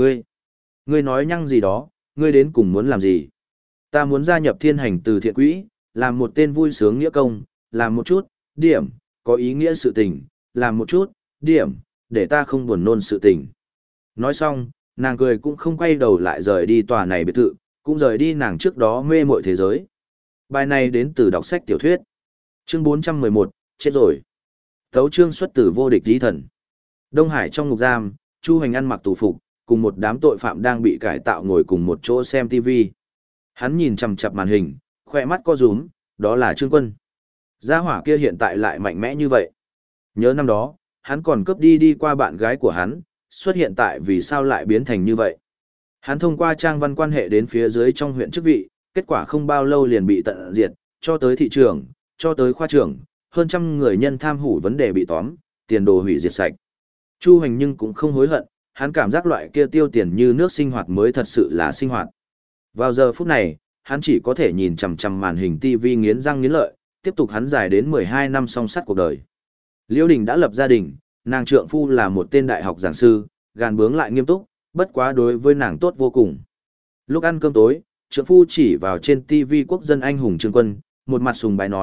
Speaker 1: ngươi nói nhăng gì đó, ngươi đến cùng muốn làm gì? Ta muốn gia nhập thiên hành từ thiện quỹ, làm một tên vui sướng nghĩa công, làm một chút, điểm, có ý nghĩa sự tình, làm một chút, điểm, để ta không buồn nôn sự tình. Nói xong, nàng cười cũng không quay đầu lại rời đi tòa này biệt thự, cũng rời đi nàng trước đó mê mội thế giới. Bài này đến từ đọc sách tiểu thuyết. Chương 411, chết rồi. Tấu chương xuất từ vô địch di thần. Đông Hải trong ngục giam, Chu Hành ăn mặc tù phục, cùng một đám tội phạm đang bị cải tạo ngồi cùng một chỗ xem TV. Hắn nhìn chằm chằm màn hình, khoe mắt co rúm, đó là Trương Quân. Gia hỏa kia hiện tại lại mạnh mẽ như vậy. Nhớ năm đó, hắn còn cướp đi qua bạn gái của hắn, xuất hiện tại vì sao lại biến thành như vậy. Hắn thông qua trang văn quan hệ đến phía dưới trong huyện chức vị, kết quả không bao lâu liền bị tận diệt, cho tới thị trưởng, cho tới khoa trưởng, hơn trăm người nhân tham hủ vấn đề bị tóm, tiền đồ hủy diệt sạch. Chu Hành nhưng cũng không hối hận, hắn cảm giác loại kia tiêu tiền như nước sinh hoạt mới thật sự là sinh hoạt. Vào giờ phút này, hắn chỉ có thể nhìn chằm chằm màn hình TV nghiến răng nghiến lợi, tiếp tục hắn dài đến 12 năm song sắt cuộc đời. Liễu Đình đã lập gia đình, nàng trượng phu là một tên đại học giảng sư, gàn bướng lại nghiêm túc, bất quá đối với nàng tốt vô cùng. Lúc ăn cơm tối, trượng phu chỉ vào trên TV quốc dân anh hùng Trương Quân, một mặt sùng bái nói,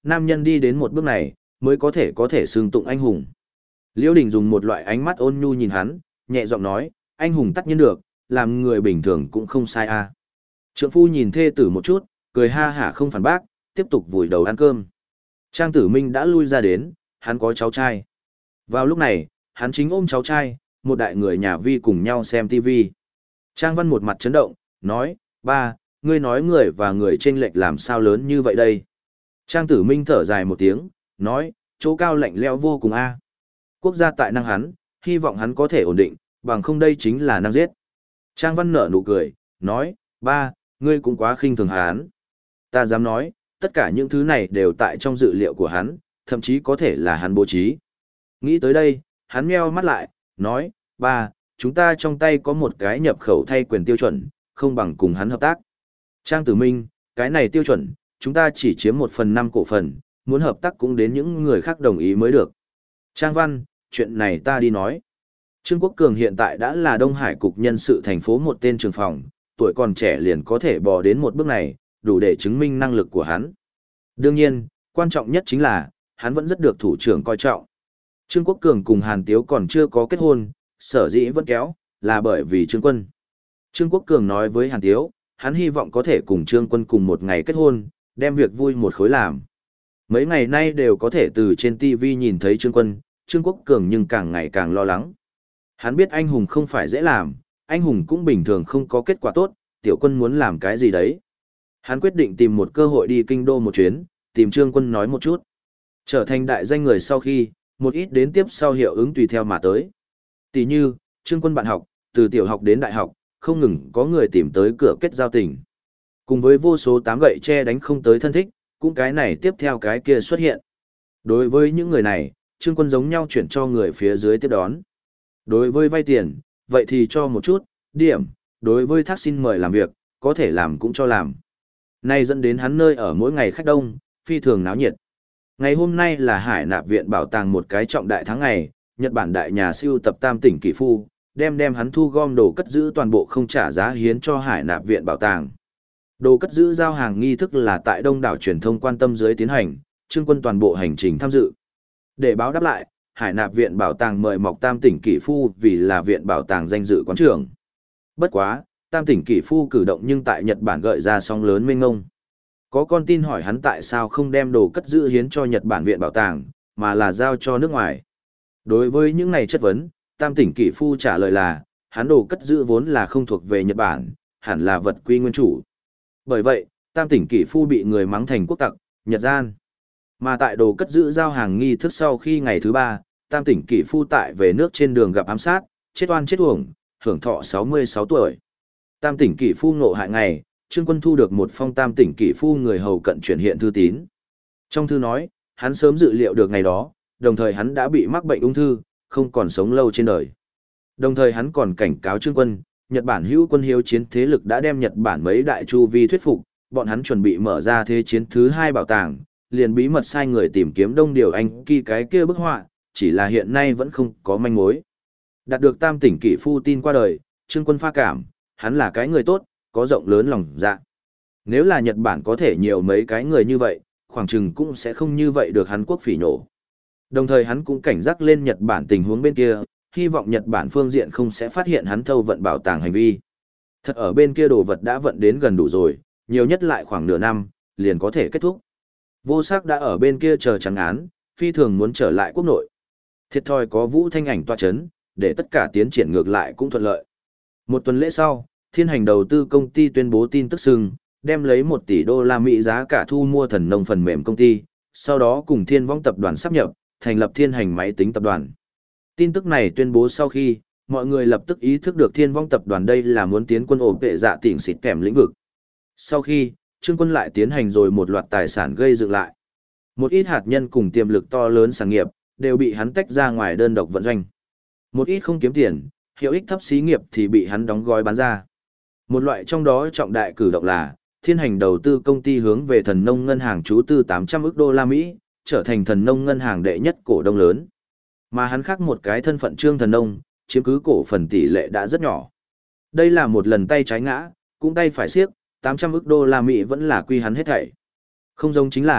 Speaker 1: nam nhân đi đến một bước này, mới có thể xưng tụng anh hùng. Liễu Đình dùng một loại ánh mắt ôn nhu nhìn hắn, nhẹ giọng nói, anh hùng tất nhiên được, làm người bình thường cũng không sai a. Trượng phu nhìn thê tử một chút, cười ha hả không phản bác, tiếp tục vùi đầu ăn cơm. Trang Tử Minh đã lui ra đến, hắn có cháu trai. Vào lúc này, hắn chính ôm cháu trai, một đại người nhà Vi cùng nhau xem TV. Trang Văn một mặt chấn động, nói, ba, ngươi nói người và người chênh lệch làm sao lớn như vậy đây. Trang Tử Minh thở dài một tiếng, nói, chỗ cao lạnh lẽo vô cùng a. Quốc gia tại năng hắn, hy vọng hắn có thể ổn định, bằng không đây chính là năng giết. Trang Văn nở nụ cười, nói, ba, ngươi cũng quá khinh thường hắn. Ta dám nói, tất cả những thứ này đều tại trong dự liệu của hắn, thậm chí có thể là hắn bố trí. Nghĩ tới đây, hắn meo mắt lại, nói, ba, chúng ta trong tay có một cái nhập khẩu thay quyền tiêu chuẩn, không bằng cùng hắn hợp tác. Trang Tử Minh, cái này tiêu chuẩn, chúng ta chỉ chiếm 1/5 cổ phần, muốn hợp tác cũng đến những người khác đồng ý mới được. Trang Văn, chuyện này ta đi nói. Trương Quốc Cường hiện tại đã là Đông Hải cục nhân sự thành phố một tên trường phòng, tuổi còn trẻ liền có thể bò đến một bước này, đủ để chứng minh năng lực của hắn. Đương nhiên, quan trọng nhất chính là, hắn vẫn rất được thủ trưởng coi trọng. Trương Quốc Cường cùng Hàn Tiếu còn chưa có kết hôn, sở dĩ vẫn kéo, là bởi vì Trương Quân. Trương Quốc Cường nói với Hàn Tiếu, hắn hy vọng có thể cùng Trương Quân cùng một ngày kết hôn, đem việc vui một khối làm. Mấy ngày nay đều có thể từ trên TV nhìn thấy Trương Quân, Trương Quốc Cường nhưng càng ngày càng lo lắng. Hắn biết anh hùng không phải dễ làm, anh hùng cũng bình thường không có kết quả tốt, Tiểu Quân muốn làm cái gì đấy. Hắn quyết định tìm một cơ hội đi kinh đô một chuyến, tìm Trương Quân nói một chút. Trở thành đại danh người sau khi, một ít đến tiếp sau hiệu ứng tùy theo mà tới. Tỷ như, Trương Quân bạn học, từ tiểu học đến đại học, không ngừng có người tìm tới cửa kết giao tình. Cùng với vô số tám gậy che đánh không tới thân thích, cũng cái này tiếp theo cái kia xuất hiện. Đối với những người này, Trương Quân giống nhau chuyển cho người phía dưới tiếp đón. Đối với vay tiền, vậy thì cho một chút, điểm, đối với thác xin mời làm việc, có thể làm cũng cho làm. Nay dẫn đến hắn nơi ở mỗi ngày khách đông, phi thường náo nhiệt. Ngày hôm nay là Hải Nạp Viện Bảo tàng một cái trọng đại tháng ngày, Nhật Bản đại nhà siêu tập Tam Tỉnh Kỷ Phu, đem hắn thu gom đồ cất giữ toàn bộ không trả giá hiến cho Hải Nạp Viện Bảo tàng. Đồ cất giữ giao hàng nghi thức là tại đông đảo truyền thông quan tâm dưới tiến hành, Trương Quân toàn bộ hành trình tham dự. Để báo đáp lại, Hải Nạp Viện Bảo tàng mời mọc Tam Tỉnh Kỷ Phu vì là viện bảo tàng danh dự quán trưởng. Bất quá, Tam Tỉnh Kỷ Phu cử động nhưng tại Nhật Bản gợi ra sóng lớn mênh mông. Có con tin hỏi hắn tại sao không đem đồ cất giữ hiến cho Nhật Bản viện bảo tàng, mà là giao cho nước ngoài. Đối với những này chất vấn, Tam Tỉnh Kỷ Phu trả lời là, hắn đồ cất giữ vốn là không thuộc về Nhật Bản, hẳn là vật quy nguyên chủ. Bởi vậy, Tam Tỉnh Kỷ Phu bị người mắng thành quốc tặc, Nhật gian. Mà tại đồ cất giữ giao hàng nghi thức sau khi ngày thứ 3, Tam Tỉnh Kỷ Phu tại về nước trên đường gặp ám sát, chết oan chết uổng, hưởng thọ 66 tuổi. Tam Tỉnh Kỷ Phu ngộ hại ngày, Trương Quân thu được một phong Tam Tỉnh Kỷ Phu người hầu cận chuyển hiện thư tín. Trong thư nói, hắn sớm dự liệu được ngày đó, đồng thời hắn đã bị mắc bệnh ung thư, không còn sống lâu trên đời. Đồng thời hắn còn cảnh cáo Trương Quân, Nhật Bản hữu quân hiếu chiến thế lực đã đem Nhật Bản mấy đại chu vi thuyết phục, bọn hắn chuẩn bị mở ra thế chiến thứ 2 bảo tàng, liền bí mật sai người tìm kiếm Đông Điều Anh Kỳ cái kia bức họa, chỉ là hiện nay vẫn không có manh mối. Đạt được Tam Tỉnh Kỷ Phu tin qua đời, Trương Quân pha cảm, hắn là cái người tốt, có rộng lớn lòng dạ. Nếu là Nhật Bản có thể nhiều mấy cái người như vậy, khoảng chừng cũng sẽ không như vậy được hắn quốc phỉ nổ. Đồng thời hắn cũng cảnh giác lên Nhật Bản tình huống bên kia, hy vọng Nhật Bản phương diện không sẽ phát hiện hắn thâu vận bảo tàng hành vi. Thật ở bên kia đồ vật đã vận đến gần đủ rồi, nhiều nhất lại khoảng nửa năm, liền có thể kết thúc. Vô Sắc đã ở bên kia chờ trắng án, phi thường muốn trở lại quốc nội. Thiệt thòi có Vũ Thanh Ảnh tọa chấn, để tất cả tiến triển ngược lại cũng thuận lợi. Một tuần lễ sau, Thiên Hành đầu tư công ty tuyên bố tin tức sừng, đem lấy 1 tỷ đô la Mỹ giá cả thu mua Thần Nông phần mềm công ty, sau đó cùng Thiên Vong tập đoàn sáp nhập, thành lập Thiên Hành máy tính tập đoàn. Tin tức này tuyên bố sau khi, mọi người lập tức ý thức được Thiên Vong tập đoàn đây là muốn tiến quân ổn vệ dạ tỉnh xịt kèm lĩnh vực. Sau khi, Trương Quân lại tiến hành rồi một loạt tài sản gây dựng lại. Một ít hạt nhân cùng tiềm lực to lớn sản nghiệp, đều bị hắn tách ra ngoài đơn độc vận doanh. Một ít không kiếm tiền, hiệu ích thấp xí nghiệp thì bị hắn đóng gói bán ra. Một loại trong đó trọng đại cử động là, Thiên Hành đầu tư công ty hướng về Thần Nông ngân hàng trú tư 800 ức đô la Mỹ, trở thành Thần Nông ngân hàng đệ nhất cổ đông lớn. Mà hắn khác một cái thân phận Trương Thần Nông, chiếm cứ cổ phần tỷ lệ đã rất nhỏ. Đây là một lần tay trái ngã, cũng tay phải siếc, 800 ức đô la Mỹ vẫn là quy hắn hết thảy. Không giống chính là,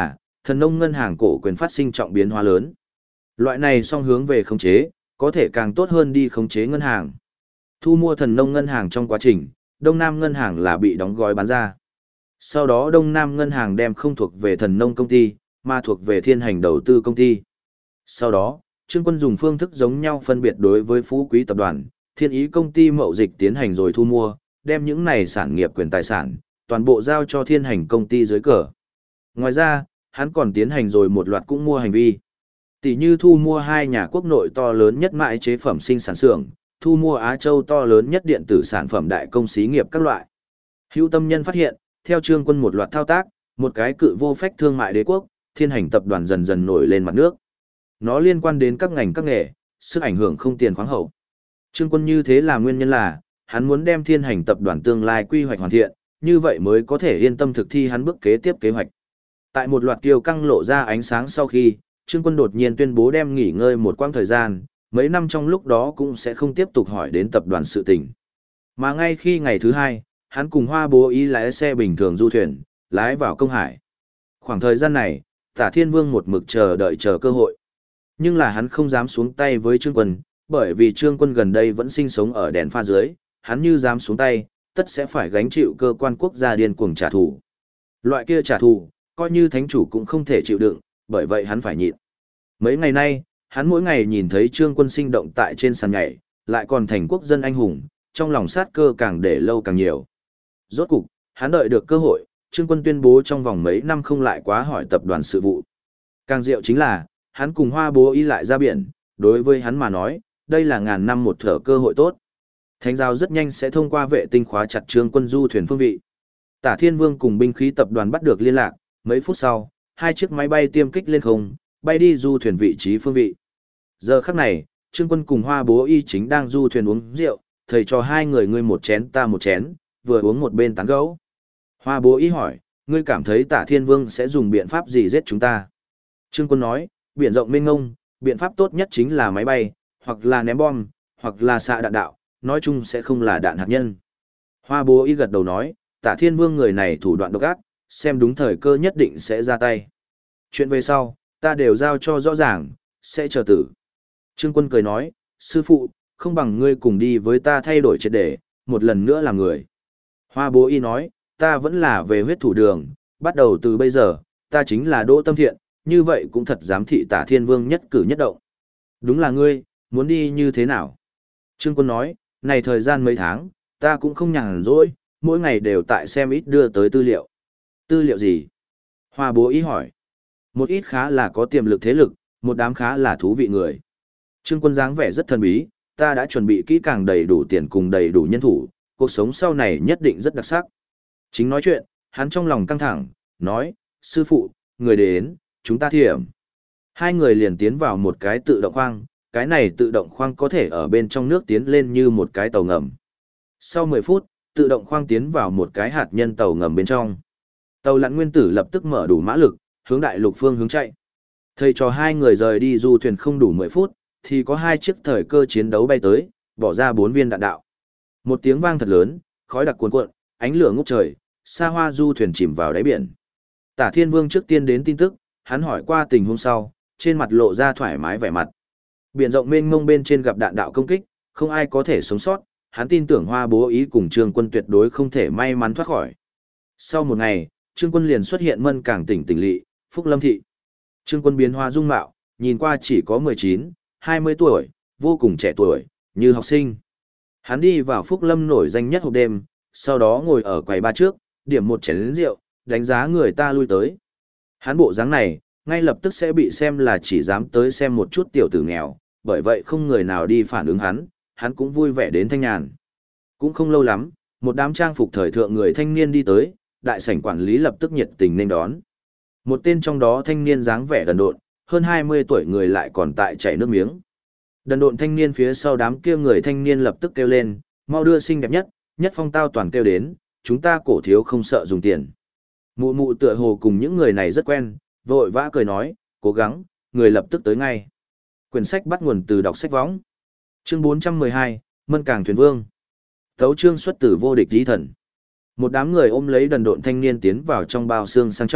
Speaker 1: Thần nông ngân hàng cổ quyền phát sinh trọng biến hóa lớn. Loại này song hướng về khống chế, có thể càng tốt hơn đi khống chế ngân hàng. Thu mua thần nông ngân hàng trong quá trình, Đông Nam ngân hàng là bị đóng gói bán ra. Sau đó Đông Nam ngân hàng đem không thuộc về thần nông công ty, mà thuộc về thiên hành đầu tư công ty. Sau đó, Trương Quân dùng phương thức giống nhau phân biệt đối với Phú Quý tập đoàn, Thiên Ý công ty mậu dịch tiến hành rồi thu mua, đem những này sản nghiệp quyền tài sản, toàn bộ giao cho thiên hành công ty dưới cờ. Ngoài ra, hắn còn tiến hành rồi một loạt cũng mua hành vi. Tỷ như thu mua hai nhà quốc nội to lớn nhất mại chế phẩm sinh sản xưởng, thu mua Á Châu to lớn nhất điện tử sản phẩm đại công xí nghiệp các loại. Hữu tâm nhân phát hiện, theo Trương Quân một loạt thao tác, một cái cự vô phách thương mại đế quốc, thiên hành tập đoàn dần dần nổi lên mặt nước. Nó liên quan đến các ngành các nghề, sức ảnh hưởng không tiền khoáng hậu. Trương Quân như thế là nguyên nhân là, hắn muốn đem thiên hành tập đoàn tương lai quy hoạch hoàn thiện, như vậy mới có thể yên tâm thực thi hắn bước kế tiếp kế hoạch. Tại một loạt kiều căng lộ ra ánh sáng sau khi, Trương Quân đột nhiên tuyên bố đem nghỉ ngơi một quãng thời gian, mấy năm trong lúc đó cũng sẽ không tiếp tục hỏi đến tập đoàn sự tình. Mà ngay khi ngày thứ hai, hắn cùng Hoa Bố Ý lái xe bình thường du thuyền, lái vào Công Hải. Khoảng thời gian này, Tả Thiên Vương một mực chờ đợi cơ hội. Nhưng là hắn không dám xuống tay với Trương Quân, bởi vì Trương Quân gần đây vẫn sinh sống ở đèn pha dưới, hắn như dám xuống tay, tất sẽ phải gánh chịu cơ quan quốc gia điên cuồng trả thù. Loại kia trả thù, coi như thánh chủ cũng không thể chịu đựng, bởi vậy hắn phải nhịn. Mấy ngày nay, hắn mỗi ngày nhìn thấy Trương Quân sinh động tại trên sàn nhảy, lại còn thành quốc dân anh hùng, trong lòng sát cơ càng để lâu càng nhiều. Rốt cục, hắn đợi được cơ hội, Trương Quân tuyên bố trong vòng mấy năm không lại quá hỏi tập đoàn sự vụ. Càng diệu chính là, hắn cùng Hoa Bố Ý lại ra biển, đối với hắn mà nói, đây là ngàn năm một thở cơ hội tốt. Thánh giáo rất nhanh sẽ thông qua vệ tinh khóa chặt Trương Quân du thuyền phương vị. Tả Thiên Vương cùng binh khí tập đoàn bắt được liên lạc, mấy phút sau, hai chiếc máy bay tiêm kích lên không, bay đi du thuyền vị trí phương vị. Giờ khắc này, Trương Quân cùng Hoa Bố Y chính đang du thuyền uống rượu, thầy cho hai người ngươi một chén ta một chén, vừa uống một bên tán gẫu. Hoa Bố Y hỏi, ngươi cảm thấy Tả Thiên Vương sẽ dùng biện pháp gì giết chúng ta? Trương Quân nói, biển rộng mênh mông, biện pháp tốt nhất chính là máy bay, hoặc là ném bom, hoặc là xạ đạn đạo, nói chung sẽ không là đạn hạt nhân. Hoa Bố Y gật đầu nói, Tả Thiên Vương người này thủ đoạn độc ác, xem đúng thời cơ nhất định sẽ ra tay. Chuyện về sau, ta đều giao cho rõ ràng, sẽ chờ tử. Trương Quân cười nói, sư phụ, không bằng ngươi cùng đi với ta thay đổi triệt để, một lần nữa làm người. Hoa Bố Y nói, ta vẫn là về huyết thủ đường, bắt đầu từ bây giờ, ta chính là Đỗ Tâm Thiện, như vậy cũng thật giám thị Tả Thiên Vương nhất cử nhất động. Đúng là ngươi, muốn đi như thế nào? Trương Quân nói, này thời gian mấy tháng, ta cũng không nhàn rỗi, mỗi ngày đều tại xem ít đưa tới tư liệu. Tư liệu gì? Hoa Bố Ý hỏi. Một ít khá là có tiềm lực thế lực, một đám khá là thú vị người. Trương Quân dáng vẻ rất thần bí, ta đã chuẩn bị kỹ càng đầy đủ tiền cùng đầy đủ nhân thủ, cuộc sống sau này nhất định rất đặc sắc. Chính nói chuyện, hắn trong lòng căng thẳng, nói, sư phụ, người đến, chúng ta thiểm. Hai người liền tiến vào một cái tự động khoang, cái này tự động khoang có thể ở bên trong nước tiến lên như một cái tàu ngầm. Sau 10 phút, tự động khoang tiến vào một cái hạt nhân tàu ngầm bên trong. Tàu lặn nguyên tử lập tức mở đủ mã lực, hướng đại lục phương hướng chạy. Thầy cho hai người rời đi du thuyền không đủ 10 phút, thì có hai chiếc thời cơ chiến đấu bay tới, bỏ ra 4 viên đạn đạo. Một tiếng vang thật lớn, khói đặc cuồn cuộn, ánh lửa ngút trời, xa hoa du thuyền chìm vào đáy biển. Tả Thiên Vương trước tiên đến tin tức, hắn hỏi qua tình huống sau, trên mặt lộ ra thoải mái vẻ mặt. Biển rộng mênh mông bên trên gặp đạn đạo công kích, không ai có thể sống sót, hắn tin tưởng Hoa Bố Ý cùng Trương Quân tuyệt đối không thể may mắn thoát khỏi. Sau một ngày, Trương Quân liền xuất hiện Mân Cảng tỉnh lỵ, Phúc Lâm thị. Trương Quân biến hóa dung mạo, nhìn qua chỉ có 19, 20 tuổi, vô cùng trẻ tuổi, như học sinh. Hắn đi vào Phúc Lâm nổi danh nhất hộp đêm, sau đó ngồi ở quầy ba trước, điểm một chén rượu, đánh giá người ta lui tới. Hắn bộ dáng này, ngay lập tức sẽ bị xem là chỉ dám tới xem một chút tiểu tử nghèo, bởi vậy không người nào đi phản ứng hắn cũng vui vẻ đến thanh nhàn. Cũng không lâu lắm, một đám trang phục thời thượng người thanh niên đi tới, đại sảnh quản lý lập tức nhiệt tình nên đón. Một tên trong đó thanh niên dáng vẻ đần độn, hơn 20 tuổi người lại còn tại chảy nước miếng. Đần độn thanh niên phía sau đám kia người thanh niên lập tức kêu lên, mau đưa xinh đẹp nhất, nhất phong tao toàn kêu đến, chúng ta cổ thiếu không sợ dùng tiền. Mụ mụ tựa hồ cùng những người này rất quen, vội vã cười nói, cố gắng, người lập tức tới ngay. Quyển sách bắt nguồn từ đọc sách võng. Chương 412, Mân Cảng Thuyền Vương. Tấu chương xuất từ vô địch dí thần. Một đám người ôm lấy đần độn thanh niên tiến vào trong bao xương sang trọng,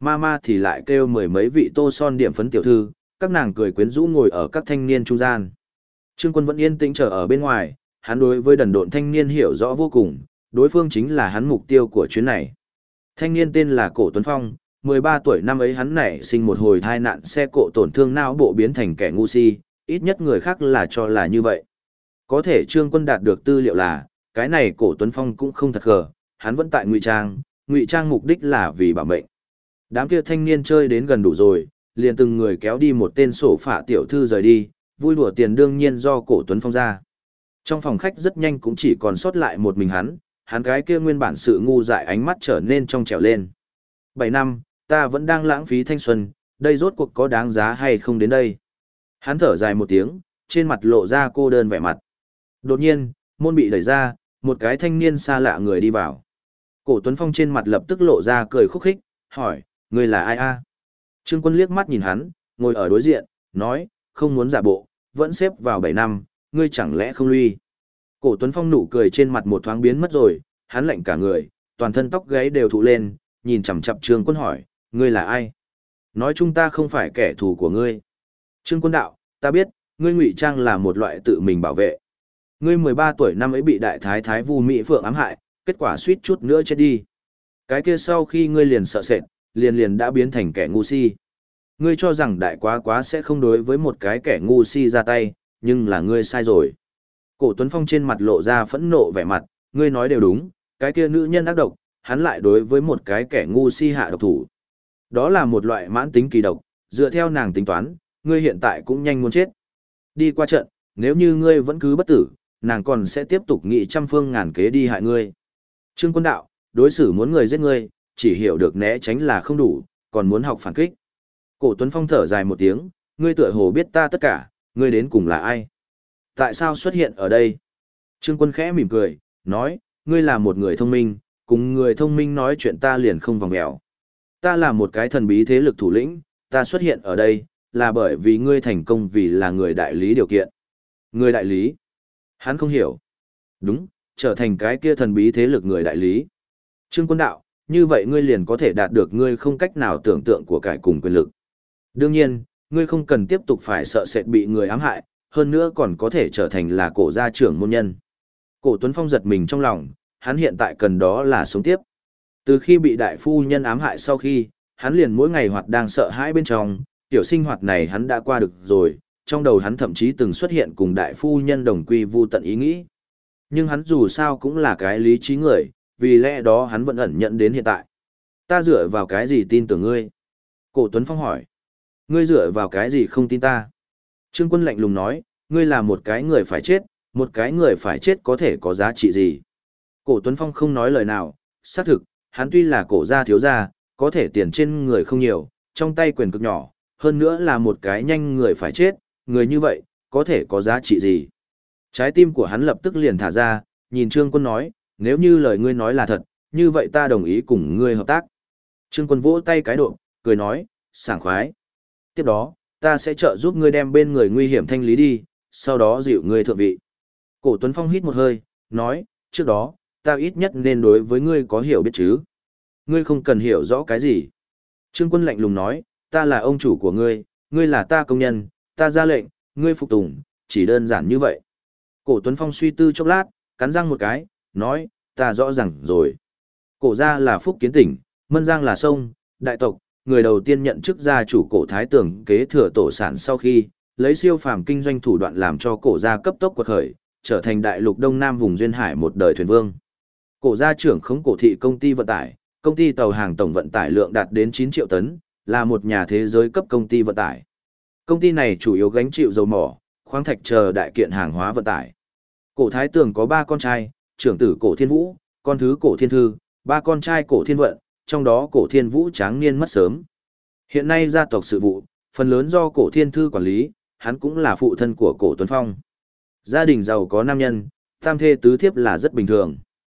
Speaker 1: Mama thì lại kêu mười mấy vị tô son điểm phấn tiểu thư, các nàng cười quyến rũ ngồi ở các thanh niên trung gian. Trương Quân vẫn yên tĩnh chờ ở bên ngoài, hắn đối với đần độn thanh niên hiểu rõ vô cùng, đối phương chính là hắn mục tiêu của chuyến này. Thanh niên tên là Cổ Tuấn Phong, 13 tuổi năm ấy hắn nảy sinh một hồi tai nạn xe cộ tổn thương não bộ biến thành kẻ ngu si, ít nhất người khác là cho là như vậy. Có thể Trương Quân đạt được tư liệu là, cái này Cổ Tuấn Phong cũng không thật gờ, hắn vẫn tại ngụy trang mục đích là vì bảo mệnh. Đám kia thanh niên chơi đến gần đủ rồi, liền từng người kéo đi một tên sổ phả tiểu thư rời đi, vui đùa tiền đương nhiên do Cổ Tuấn Phong ra. Trong phòng khách rất nhanh cũng chỉ còn sót lại một mình hắn cái kia nguyên bản sự ngu dại ánh mắt trở nên trong trẻo lên. 7 năm, ta vẫn đang lãng phí thanh xuân, đây rốt cuộc có đáng giá hay không đến đây. Hắn thở dài một tiếng, trên mặt lộ ra cô đơn vẻ mặt. Đột nhiên, môn bị đẩy ra, một cái thanh niên xa lạ người đi vào. Cổ Tuấn Phong trên mặt lập tức lộ ra cười khúc khích, hỏi, ngươi là ai a? Trương Quân liếc mắt nhìn hắn, ngồi ở đối diện, nói, không muốn giả bộ, vẫn xếp vào 7 năm, ngươi chẳng lẽ không lui. Cổ Tuấn Phong nụ cười trên mặt một thoáng biến mất rồi, hắn lạnh cả người, toàn thân tóc gáy đều thụ lên, nhìn chằm chằm Trương Quân hỏi, ngươi là ai? Nói chúng ta không phải kẻ thù của ngươi. Trương Quân đạo, ta biết, ngươi ngụy trang là một loại tự mình bảo vệ. Ngươi 13 tuổi năm ấy bị đại thái thái Vu Mỹ Phượng ám hại, kết quả suýt chút nữa chết đi. Cái kia sau khi ngươi liền sợ sệt, liền đã biến thành kẻ ngu si. Ngươi cho rằng đại quá quá sẽ không đối với một cái kẻ ngu si ra tay, nhưng là ngươi sai rồi. Cổ Tuấn Phong trên mặt lộ ra phẫn nộ vẻ mặt, ngươi nói đều đúng, cái kia nữ nhân ác độc, hắn lại đối với một cái kẻ ngu si hạ độc thủ. Đó là một loại mãn tính kỳ độc, dựa theo nàng tính toán, ngươi hiện tại cũng nhanh muốn chết. Đi qua trận, nếu như ngươi vẫn cứ bất tử, nàng còn sẽ tiếp tục nghị trăm phương ngàn kế đi hại ngươi. Trương Quân đạo, đối xử muốn người giết ngươi, chỉ hiểu được né tránh là không đủ, còn muốn học phản kích. Cổ Tuấn Phong thở dài một tiếng, ngươi tựa hồ biết ta tất cả, ngươi đến cùng là ai? Tại sao xuất hiện ở đây? Trương Quân khẽ mỉm cười, nói, ngươi là một người thông minh, cùng người thông minh nói chuyện ta liền không vòng mèo. Ta là một cái thần bí thế lực thủ lĩnh, ta xuất hiện ở đây, là bởi vì ngươi thành công vì là người đại lý điều kiện. Người đại lý? Hắn không hiểu. Đúng, trở thành cái kia thần bí thế lực người đại lý. Trương Quân đạo, như vậy ngươi liền có thể đạt được ngươi không cách nào tưởng tượng của cải cùng quyền lực. Đương nhiên, ngươi không cần tiếp tục phải sợ sệt bị người ám hại, hơn nữa còn có thể trở thành là cổ gia trưởng môn nhân. Cổ Tuấn Phong giật mình trong lòng, hắn hiện tại cần đó là sống tiếp. Từ khi bị đại phu nhân ám hại sau khi, hắn liền mỗi ngày hoạt đang sợ hãi bên trong, tiểu sinh hoạt này hắn đã qua được rồi, trong đầu hắn thậm chí từng xuất hiện cùng đại phu nhân đồng quy vu tận ý nghĩ. Nhưng hắn dù sao cũng là cái lý trí người, vì lẽ đó hắn vẫn ẩn nhận đến hiện tại. Ta dựa vào cái gì tin tưởng ngươi? Cổ Tuấn Phong hỏi. Ngươi dựa vào cái gì không tin ta? Trương Quân lạnh lùng nói, ngươi là một cái người phải chết, một cái người phải chết có thể có giá trị gì? Cổ Tuấn Phong không nói lời nào, xác thực, hắn tuy là cổ gia thiếu gia, có thể tiền trên người không nhiều, trong tay quyền cực nhỏ, hơn nữa là một cái nhanh người phải chết, người như vậy, có thể có giá trị gì? Trái tim của hắn lập tức liền thả ra, nhìn Trương Quân nói, nếu như lời ngươi nói là thật, như vậy ta đồng ý cùng ngươi hợp tác. Trương Quân vỗ tay cái độ, cười nói, sảng khoái. Tiếp đó, ta sẽ trợ giúp ngươi đem bên người nguy hiểm thanh lý đi, sau đó dịu ngươi thượng vị. Cổ Tuấn Phong hít một hơi, nói, trước đó, ta ít nhất nên đối với ngươi có hiểu biết chứ. Ngươi không cần hiểu rõ cái gì. Trương Quân lạnh lùng nói, ta là ông chủ của ngươi, ngươi là ta công nhân, ta ra lệnh, ngươi phục tùng, chỉ đơn giản như vậy. Cổ Tuấn Phong suy tư chốc lát, cắn răng một cái, nói, ta rõ ràng rồi. Cổ gia là phúc kiến tỉnh, Mân Giang là sông, đại tộc, người đầu tiên nhận chức gia chủ cổ thái tường kế thừa tổ sản sau khi, lấy siêu phàm kinh doanh thủ đoạn làm cho cổ gia cấp tốc quật khởi, trở thành đại lục Đông Nam vùng duyên hải một đời thuyền vương. Cổ gia trưởng khống cổ thị công ty vận tải, công ty tàu hàng tổng vận tải lượng đạt đến 9 triệu tấn, là một nhà thế giới cấp công ty vận tải. Công ty này chủ yếu gánh chịu dầu mỏ, khoáng thạch chờ đại kiện hàng hóa vận tải. Cổ thái tường có 3 con trai, trưởng tử cổ thiên vũ, con thứ cổ thiên thư, 3 con trai cổ thiên vận, trong đó cổ thiên vũ tráng niên mất sớm. Hiện nay gia tộc sự vụ, phần lớn do cổ thiên thư quản lý, hắn cũng là phụ thân của cổ Tuấn Phong. Gia đình giàu có nam nhân, tam thê tứ thiếp là rất bình thường.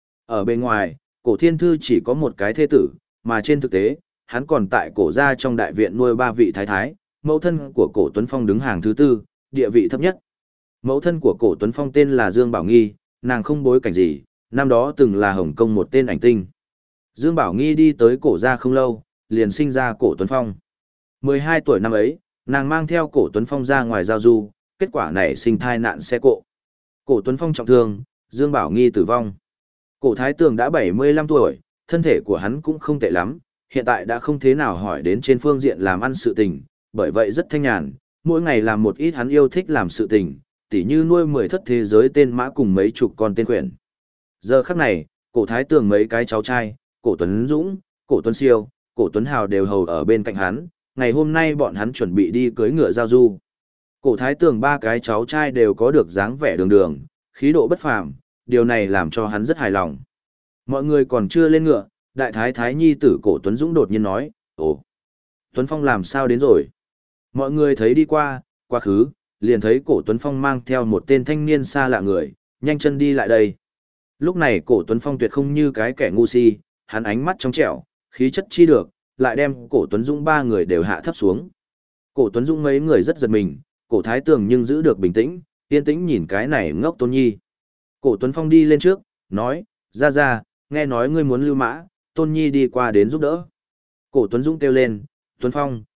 Speaker 1: Ở bên ngoài, cổ thiên thư chỉ có một cái thê tử, mà trên thực tế, hắn còn tại cổ gia trong đại viện nuôi 3 vị thái thái, mẫu thân của cổ Tuấn Phong đứng hàng thứ tư, địa vị thấp nhất. Mẫu thân của cổ Tuấn Phong tên là Dương Bảo Nghi, nàng không bối cảnh gì, năm đó từng là Hồng Kông một tên ảnh tinh. Dương Bảo Nghi đi tới cổ gia không lâu, liền sinh ra Cổ Tuấn Phong. 12 tuổi năm ấy, nàng mang theo Cổ Tuấn Phong ra ngoài giao du, kết quả nảy sinh thai nạn xe cộ. Cổ Tuấn Phong trọng thương, Dương Bảo Nghi tử vong. Cổ Thái Tường đã 75 tuổi, thân thể của hắn cũng không tệ lắm, hiện tại đã không thế nào hỏi đến trên phương diện làm ăn sự tình, bởi vậy rất thanh nhàn, mỗi ngày làm một ít hắn yêu thích làm sự tình, tỉ như nuôi 10 thất thế giới tên mã cùng mấy chục con tên quyển. Giờ khắc này, Cổ Thái Tường mấy cái cháu trai, Cổ Tuấn Dũng, Cổ Tuấn Siêu, Cổ Tuấn Hào đều hầu ở bên cạnh hắn, ngày hôm nay bọn hắn chuẩn bị đi cưới ngựa giao du. Cổ Thái Tường ba cái cháu trai đều có được dáng vẻ đường đường, khí độ bất phàm, điều này làm cho hắn rất hài lòng. Mọi người còn chưa lên ngựa, đại thái thái nhi tử Cổ Tuấn Dũng đột nhiên nói, ồ, Tuấn Phong làm sao đến rồi? Mọi người thấy đi qua, quá khứ, liền thấy Cổ Tuấn Phong mang theo một tên thanh niên xa lạ người, nhanh chân đi lại đây. Lúc này Cổ Tuấn Phong tuyệt không như cái kẻ ngu si, hắn ánh mắt trong trẻo, khí chất chi được, lại đem Cổ Tuấn Dũng ba người đều hạ thấp xuống. Cổ Tuấn Dũng mấy người rất giật mình, Cổ Thái Tường nhưng giữ được bình tĩnh, yên tĩnh nhìn cái này ngốc Tôn Nhi. Cổ Tuấn Phong đi lên trước, nói, ra, nghe nói ngươi muốn lưu mã, Tôn Nhi đi qua đến giúp đỡ. Cổ Tuấn Dũng kêu lên, Tuấn Phong,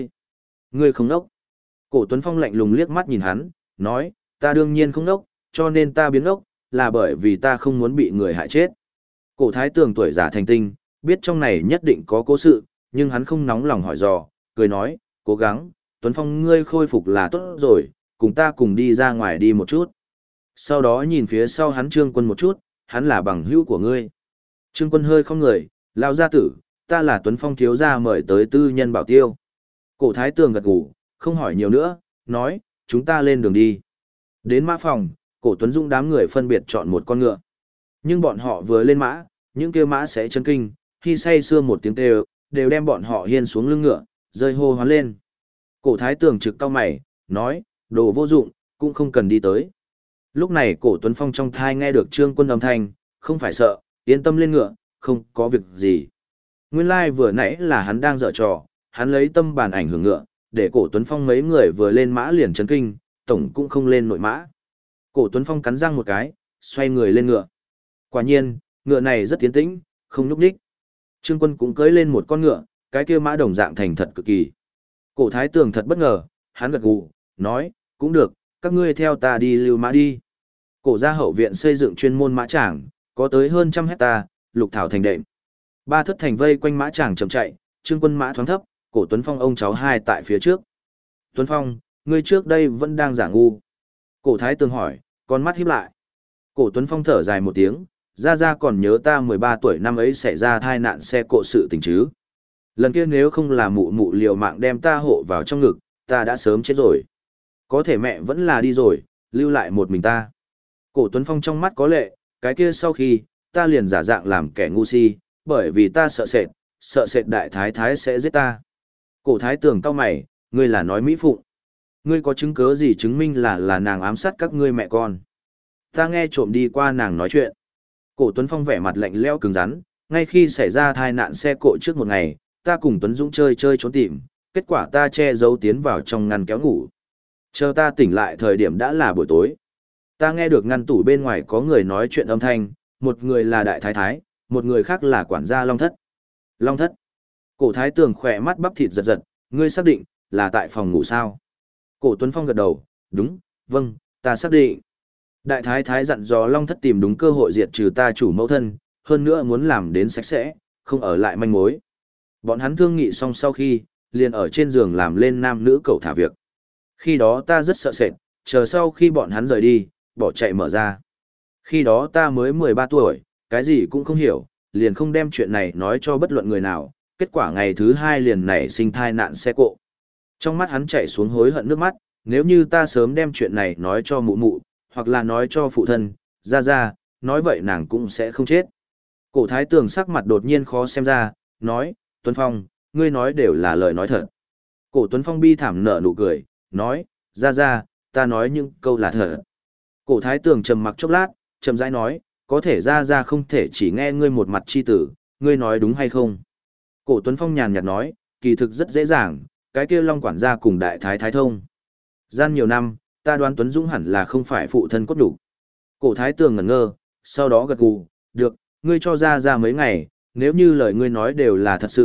Speaker 1: ngươi không ngốc. Cổ Tuấn Phong lạnh lùng liếc mắt nhìn hắn, nói, ta đương nhiên không ngốc, cho nên ta biến ngốc, là bởi vì ta không muốn bị người hại chết. Cổ Thái Tường tuổi già thành tinh, biết trong này nhất định có cố sự, nhưng hắn không nóng lòng hỏi dò, cười nói, cố gắng, Tuấn Phong ngươi khôi phục là tốt rồi, cùng ta cùng đi ra ngoài đi một chút. Sau đó nhìn phía sau hắn Trương Quân một chút, hắn là bằng hữu của ngươi. Trương Quân hơi không người, lao gia tử, ta là Tuấn Phong thiếu gia mời tới tư nhân bảo tiêu. Cổ Thái Tường gật gù, không hỏi nhiều nữa, nói, chúng ta lên đường đi. Đến mã phòng, Cổ Tuấn Dũng đám người phân biệt chọn một con ngựa. Nhưng bọn họ vừa lên mã, những kêu mã sẽ chấn kinh, khi say sưa một tiếng đều đem bọn họ hiên xuống lưng ngựa, rơi hô hoán lên. Cổ Thái Tường trực cau mày, nói, đồ vô dụng, cũng không cần đi tới. Lúc này Cổ Tuấn Phong trong thai nghe được Trương Quân âm thanh, không phải sợ, yên tâm lên ngựa, không có việc gì. Nguyên lai vừa nãy là hắn đang dở trò, hắn lấy tâm bàn ảnh hưởng ngựa, để Cổ Tuấn Phong mấy người vừa lên mã liền chấn kinh, tổng cũng không lên nội mã. Cổ Tuấn Phong cắn răng một cái, xoay người lên ngựa. Quả nhiên, ngựa này rất tiến tĩnh, không nhúc nhích. Trương Quân cũng cưỡi lên một con ngựa, cái kia mã đồng dạng thành thật cực kỳ. Cổ Thái Tường thật bất ngờ, hắn gật gù, nói, cũng được, các ngươi theo ta đi lưu mã đi. Cổ gia hậu viện xây dựng chuyên môn mã tràng, có tới hơn 100 hecta, lục thảo thành đệm. Ba thất thành vây quanh mã tràng chậm chạy, Trương Quân mã thoáng thấp, Cổ Tuấn Phong ông cháu hai tại phía trước. Tuấn Phong, ngươi trước đây vẫn đang giả ngu. Cổ Thái Tường hỏi, con mắt híp lại. Cổ Tuấn Phong thở dài một tiếng, ra còn nhớ ta 13 tuổi năm ấy xảy ra tai nạn xe cộ sự tình chứ. Lần kia nếu không là mụ mụ liều mạng đem ta hộ vào trong ngực, ta đã sớm chết rồi. Có thể mẹ vẫn là đi rồi, lưu lại một mình ta. Cổ Tuấn Phong trong mắt có lệ, cái kia sau khi, ta liền giả dạng làm kẻ ngu si, bởi vì ta sợ sệt đại thái thái sẽ giết ta. Cổ Thái Tường cau mày, ngươi là nói Mỹ Phụng. Ngươi có chứng cứ gì chứng minh là nàng ám sát các ngươi mẹ con? Ta nghe trộm đi qua nàng nói chuyện. Cổ Tuấn Phong vẻ mặt lạnh lẽo cứng rắn, ngay khi xảy ra tai nạn xe cộ trước một ngày, ta cùng Tuấn Dũng chơi trốn tìm, kết quả ta che giấu tiến vào trong ngăn kéo ngủ. Chờ ta tỉnh lại thời điểm đã là buổi tối. Ta nghe được ngăn tủ bên ngoài có người nói chuyện âm thanh, một người là đại thái thái, một người khác là quản gia Long Thất. Long Thất. Cổ Thái Tường khỏe mắt bắp thịt giật giật, ngươi xác định, là tại phòng ngủ sao? Cổ Tuấn Phong gật đầu, đúng, vâng, ta xác định. Đại thái thái dặn dò Long Thất tìm đúng cơ hội diệt trừ ta chủ mẫu thân, hơn nữa muốn làm đến sạch sẽ, không ở lại manh mối. Bọn hắn thương nghị xong sau khi, liền ở trên giường làm lên nam nữ cầu thả việc. Khi đó ta rất sợ sệt, chờ sau khi bọn hắn rời đi, bỏ chạy mở ra. Khi đó ta mới 13 tuổi, cái gì cũng không hiểu, liền không đem chuyện này nói cho bất luận người nào, kết quả ngày thứ hai liền nảy sinh thai nạn xe cộ. Trong mắt hắn chảy xuống hối hận nước mắt, nếu như ta sớm đem chuyện này nói cho mụ mụ, hoặc là nói cho phụ thân, ra, nói vậy nàng cũng sẽ không chết. Cổ Thái Tường sắc mặt đột nhiên khó xem ra, nói, Tuấn Phong, ngươi nói đều là lời nói thật. Cổ Tuấn Phong bi thảm nở nụ cười, nói, ra, ta nói những câu là thật. Cổ Thái Tường trầm mặc chốc lát, trầm rãi nói, có thể ra không thể chỉ nghe ngươi một mặt chi tử, ngươi nói đúng hay không? Cổ Tuấn Phong nhàn nhạt nói, kỳ thực rất dễ dàng, cái kia Long quản gia cùng đại thái thái thông. Gian nhiều năm, ta đoán Tuấn Dũng hẳn là không phải phụ thân cốt đủ. Cổ Thái Tường ngẩn ngơ, sau đó gật gù, được, ngươi cho ra mấy ngày, nếu như lời ngươi nói đều là thật sự,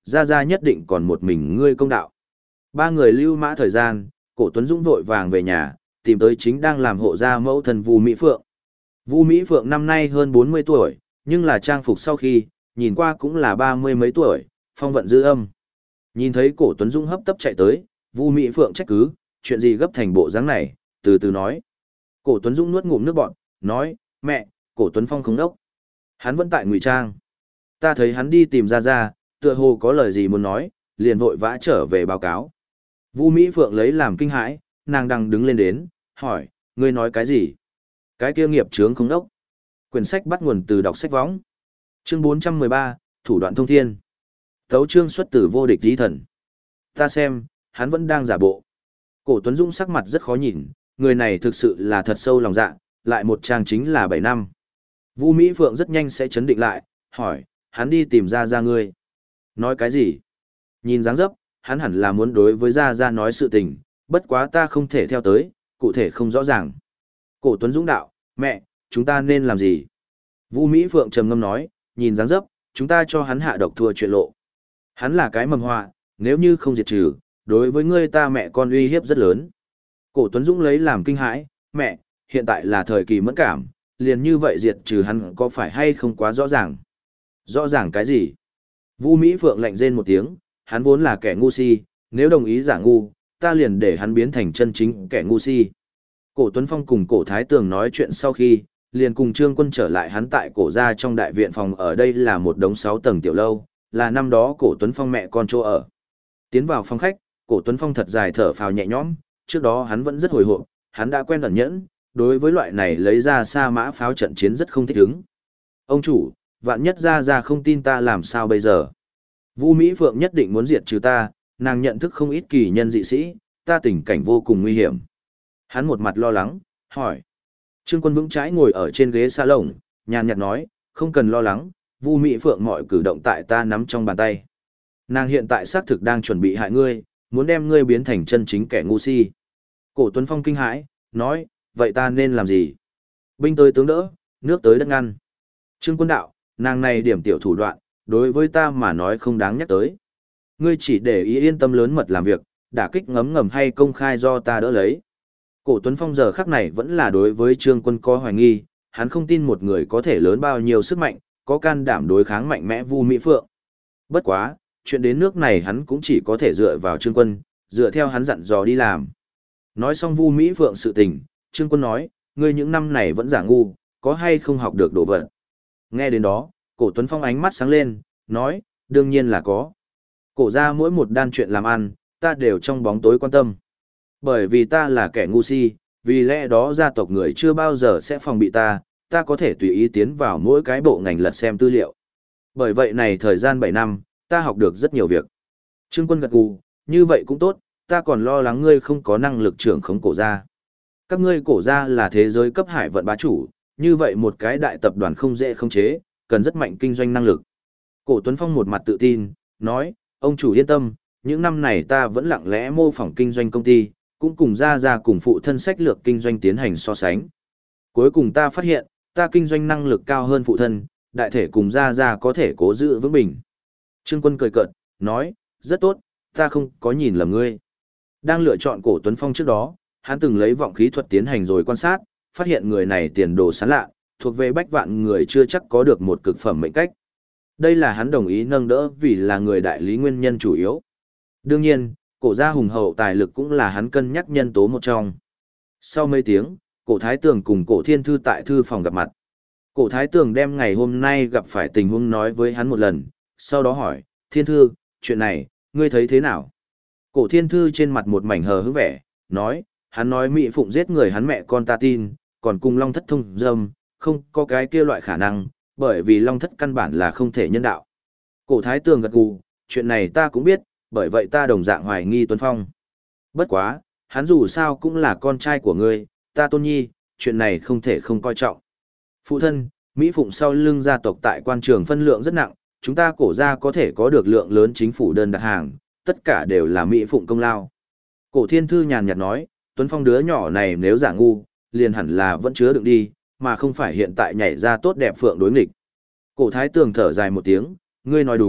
Speaker 1: Gia Gia nhất định còn một mình ngươi công đạo. Ba người lưu mã thời gian, Cổ Tuấn Dũng vội vàng về nhà, tìm tới chính đang làm hộ gia mẫu thần Vu Mỹ Phượng. Vu Mỹ Phượng năm nay hơn 40 tuổi, nhưng là trang phục sau khi, nhìn qua cũng là 30 mấy tuổi, phong vận dư âm. Nhìn thấy Cổ Tuấn Dũng hấp tấp chạy tới, Vu Mỹ Phượng trách cứ, chuyện gì gấp thành bộ dáng này, từ từ nói. Cổ Tuấn Dũng nuốt ngụm nước bọt, nói, mẹ, Cổ Tuấn Phong không đốc. Hắn vẫn tại ngụy trang. Ta thấy hắn đi tìm Gia Gia, tựa hồ có lời gì muốn nói, liền vội vã trở về báo cáo. Vu Mỹ Phượng lấy làm kinh hãi, nàng đang đứng lên đến, hỏi, ngươi nói cái gì? Cái kia nghiệp chướng không đốc. Quyển sách bắt nguồn từ đọc sách võng. Chương 413, Thủ đoạn thông thiên. Tấu chương xuất từ vô địch chí thần. Ta xem, hắn vẫn đang giả bộ. Cổ Tuấn Dũng sắc mặt rất khó nhìn, người này thực sự là thật sâu lòng dạ, lại một trang chính là 7 năm. Vu Mỹ Phượng rất nhanh sẽ chấn định lại, hỏi, hắn đi tìm Gia Gia ngươi. Nói cái gì? Nhìn dáng dấp, hắn hẳn là muốn đối với Gia Gia nói sự tình, bất quá ta không thể theo tới, cụ thể không rõ ràng. Cổ Tuấn Dũng đạo, mẹ, chúng ta nên làm gì? Vu Mỹ Phượng trầm ngâm nói, nhìn dáng dấp, chúng ta cho hắn hạ độc thua chuyện lộ. Hắn là cái mầm họa, nếu như không diệt trừ, đối với ngươi ta mẹ con uy hiếp rất lớn. Cổ Tuấn Dũng lấy làm kinh hãi, mẹ, hiện tại là thời kỳ mẫn cảm, liền như vậy diệt trừ hắn có phải hay không quá rõ ràng? Rõ ràng cái gì? Vu Mỹ Phượng lạnh rên một tiếng, hắn vốn là kẻ ngu si, nếu đồng ý giả ngu, ta liền để hắn biến thành chân chính kẻ ngu si. Cổ Tuấn Phong cùng Cổ Thái Tường nói chuyện sau khi, liền cùng Trương Quân trở lại hắn tại Cổ gia trong đại viện phòng, ở đây là một đống 6 tầng tiểu lâu, là năm đó Cổ Tuấn Phong mẹ con chỗ ở. Tiến vào phòng khách, Cổ Tuấn Phong thật dài thở phào nhẹ nhõm, trước đó hắn vẫn rất hồi hộp, hắn đã quen ẩn nhẫn, đối với loại này lấy ra sa mã pháo trận chiến rất không thích ứng. Ông chủ, vạn nhất Gia Gia không tin ta làm sao bây giờ? Vu Mỹ Phượng nhất định muốn diệt trừ ta, nàng nhận thức không ít kỳ nhân dị sĩ, ta tình cảnh vô cùng nguy hiểm. Hắn một mặt lo lắng, hỏi. Trương Quân vững chãi ngồi ở trên ghế salon, nhàn nhạt nói, không cần lo lắng, Vu Mỹ Phượng mọi cử động tại ta nắm trong bàn tay. Nàng hiện tại xác thực đang chuẩn bị hại ngươi, muốn đem ngươi biến thành chân chính kẻ ngu si. Cổ Tuấn Phong kinh hãi, nói, vậy ta nên làm gì? Binh tới tướng đỡ, nước tới đất ngăn. Trương Quân đạo, nàng này điểm tiểu thủ đoạn, đối với ta mà nói không đáng nhắc tới. Ngươi chỉ để ý yên tâm lớn mật làm việc, đả kích ngấm ngầm hay công khai do ta đỡ lấy. Cổ Tuấn Phong giờ khắc này vẫn là đối với Trương Quân có hoài nghi, hắn không tin một người có thể lớn bao nhiêu sức mạnh, có can đảm đối kháng mạnh mẽ Vu Mỹ Phượng. Bất quá, chuyện đến nước này hắn cũng chỉ có thể dựa vào Trương Quân, dựa theo hắn dặn dò đi làm. Nói xong Vu Mỹ Phượng sự tình, Trương Quân nói, ngươi những năm này vẫn giả ngu, có hay không học được đồ vật. Nghe đến đó, Cổ Tuấn Phong ánh mắt sáng lên, nói, đương nhiên là có. Cổ ra mỗi một đan chuyện làm ăn, ta đều trong bóng tối quan tâm. Bởi vì ta là kẻ ngu si, vì lẽ đó gia tộc người chưa bao giờ sẽ phòng bị ta, ta có thể tùy ý tiến vào mỗi cái bộ ngành lật xem tư liệu. Bởi vậy này thời gian 7 năm, ta học được rất nhiều việc. Trương Quân gật gù, như vậy cũng tốt, ta còn lo lắng ngươi không có năng lực trưởng khống cổ gia. Các ngươi cổ gia là thế giới cấp hải vận bá chủ, như vậy một cái đại tập đoàn không dễ khống chế, cần rất mạnh kinh doanh năng lực. Cổ Tuấn Phong một mặt tự tin, nói, ông chủ yên tâm, những năm này ta vẫn lặng lẽ mô phỏng kinh doanh công ty, cũng cùng ra cùng phụ thân sách lược kinh doanh tiến hành so sánh. Cuối cùng ta phát hiện, ta kinh doanh năng lực cao hơn phụ thân, đại thể cùng ra có thể cố giữ vững bình. Trương Quân cười cợt, nói, rất tốt, ta không có nhìn lầm ngươi. Đang lựa chọn Cổ Tuấn Phong trước đó, hắn từng lấy vọng khí thuật tiến hành rồi quan sát, phát hiện người này tiền đồ sáng lạ, thuộc về bách vạn người chưa chắc có được một cực phẩm mệnh cách. Đây là hắn đồng ý nâng đỡ vì là người đại lý nguyên nhân chủ yếu. Đương nhiên, Cổ gia hùng hậu tài lực cũng là hắn cân nhắc nhân tố một trong. Sau mấy tiếng, Cổ Thái Tường cùng Cổ Thiên Thư tại thư phòng gặp mặt. Cổ Thái Tường đem ngày hôm nay gặp phải tình huống nói với hắn một lần, sau đó hỏi, Thiên Thư, chuyện này, ngươi thấy thế nào? Cổ Thiên Thư trên mặt một mảnh hờ hững vẻ, nói, hắn nói Mỹ Phụng giết người hắn mẹ con ta tin, còn cùng Long Thất thông dâm, không có cái kia loại khả năng, bởi vì Long Thất căn bản là không thể nhân đạo. Cổ Thái Tường gật gù, chuyện này ta cũng biết, bởi vậy ta đồng dạng hoài nghi Tuấn Phong. Bất quá, hắn dù sao cũng là con trai của ngươi, ta tôn nhi, chuyện này không thể không coi trọng. Phụ thân, Mỹ Phụng sau lưng gia tộc tại quan trường phân lượng rất nặng, chúng ta cổ gia có thể có được lượng lớn chính phủ đơn đặt hàng, tất cả đều là Mỹ Phụng công lao. Cổ Thiên Thư nhàn nhạt nói, Tuấn Phong đứa nhỏ này nếu giả ngu, liền hẳn là vẫn chứa đựng đi, mà không phải hiện tại nhảy ra tốt đẹp phượng đối nghịch. Cổ Thái Tường thở dài một tiếng, ngươi nói đúng,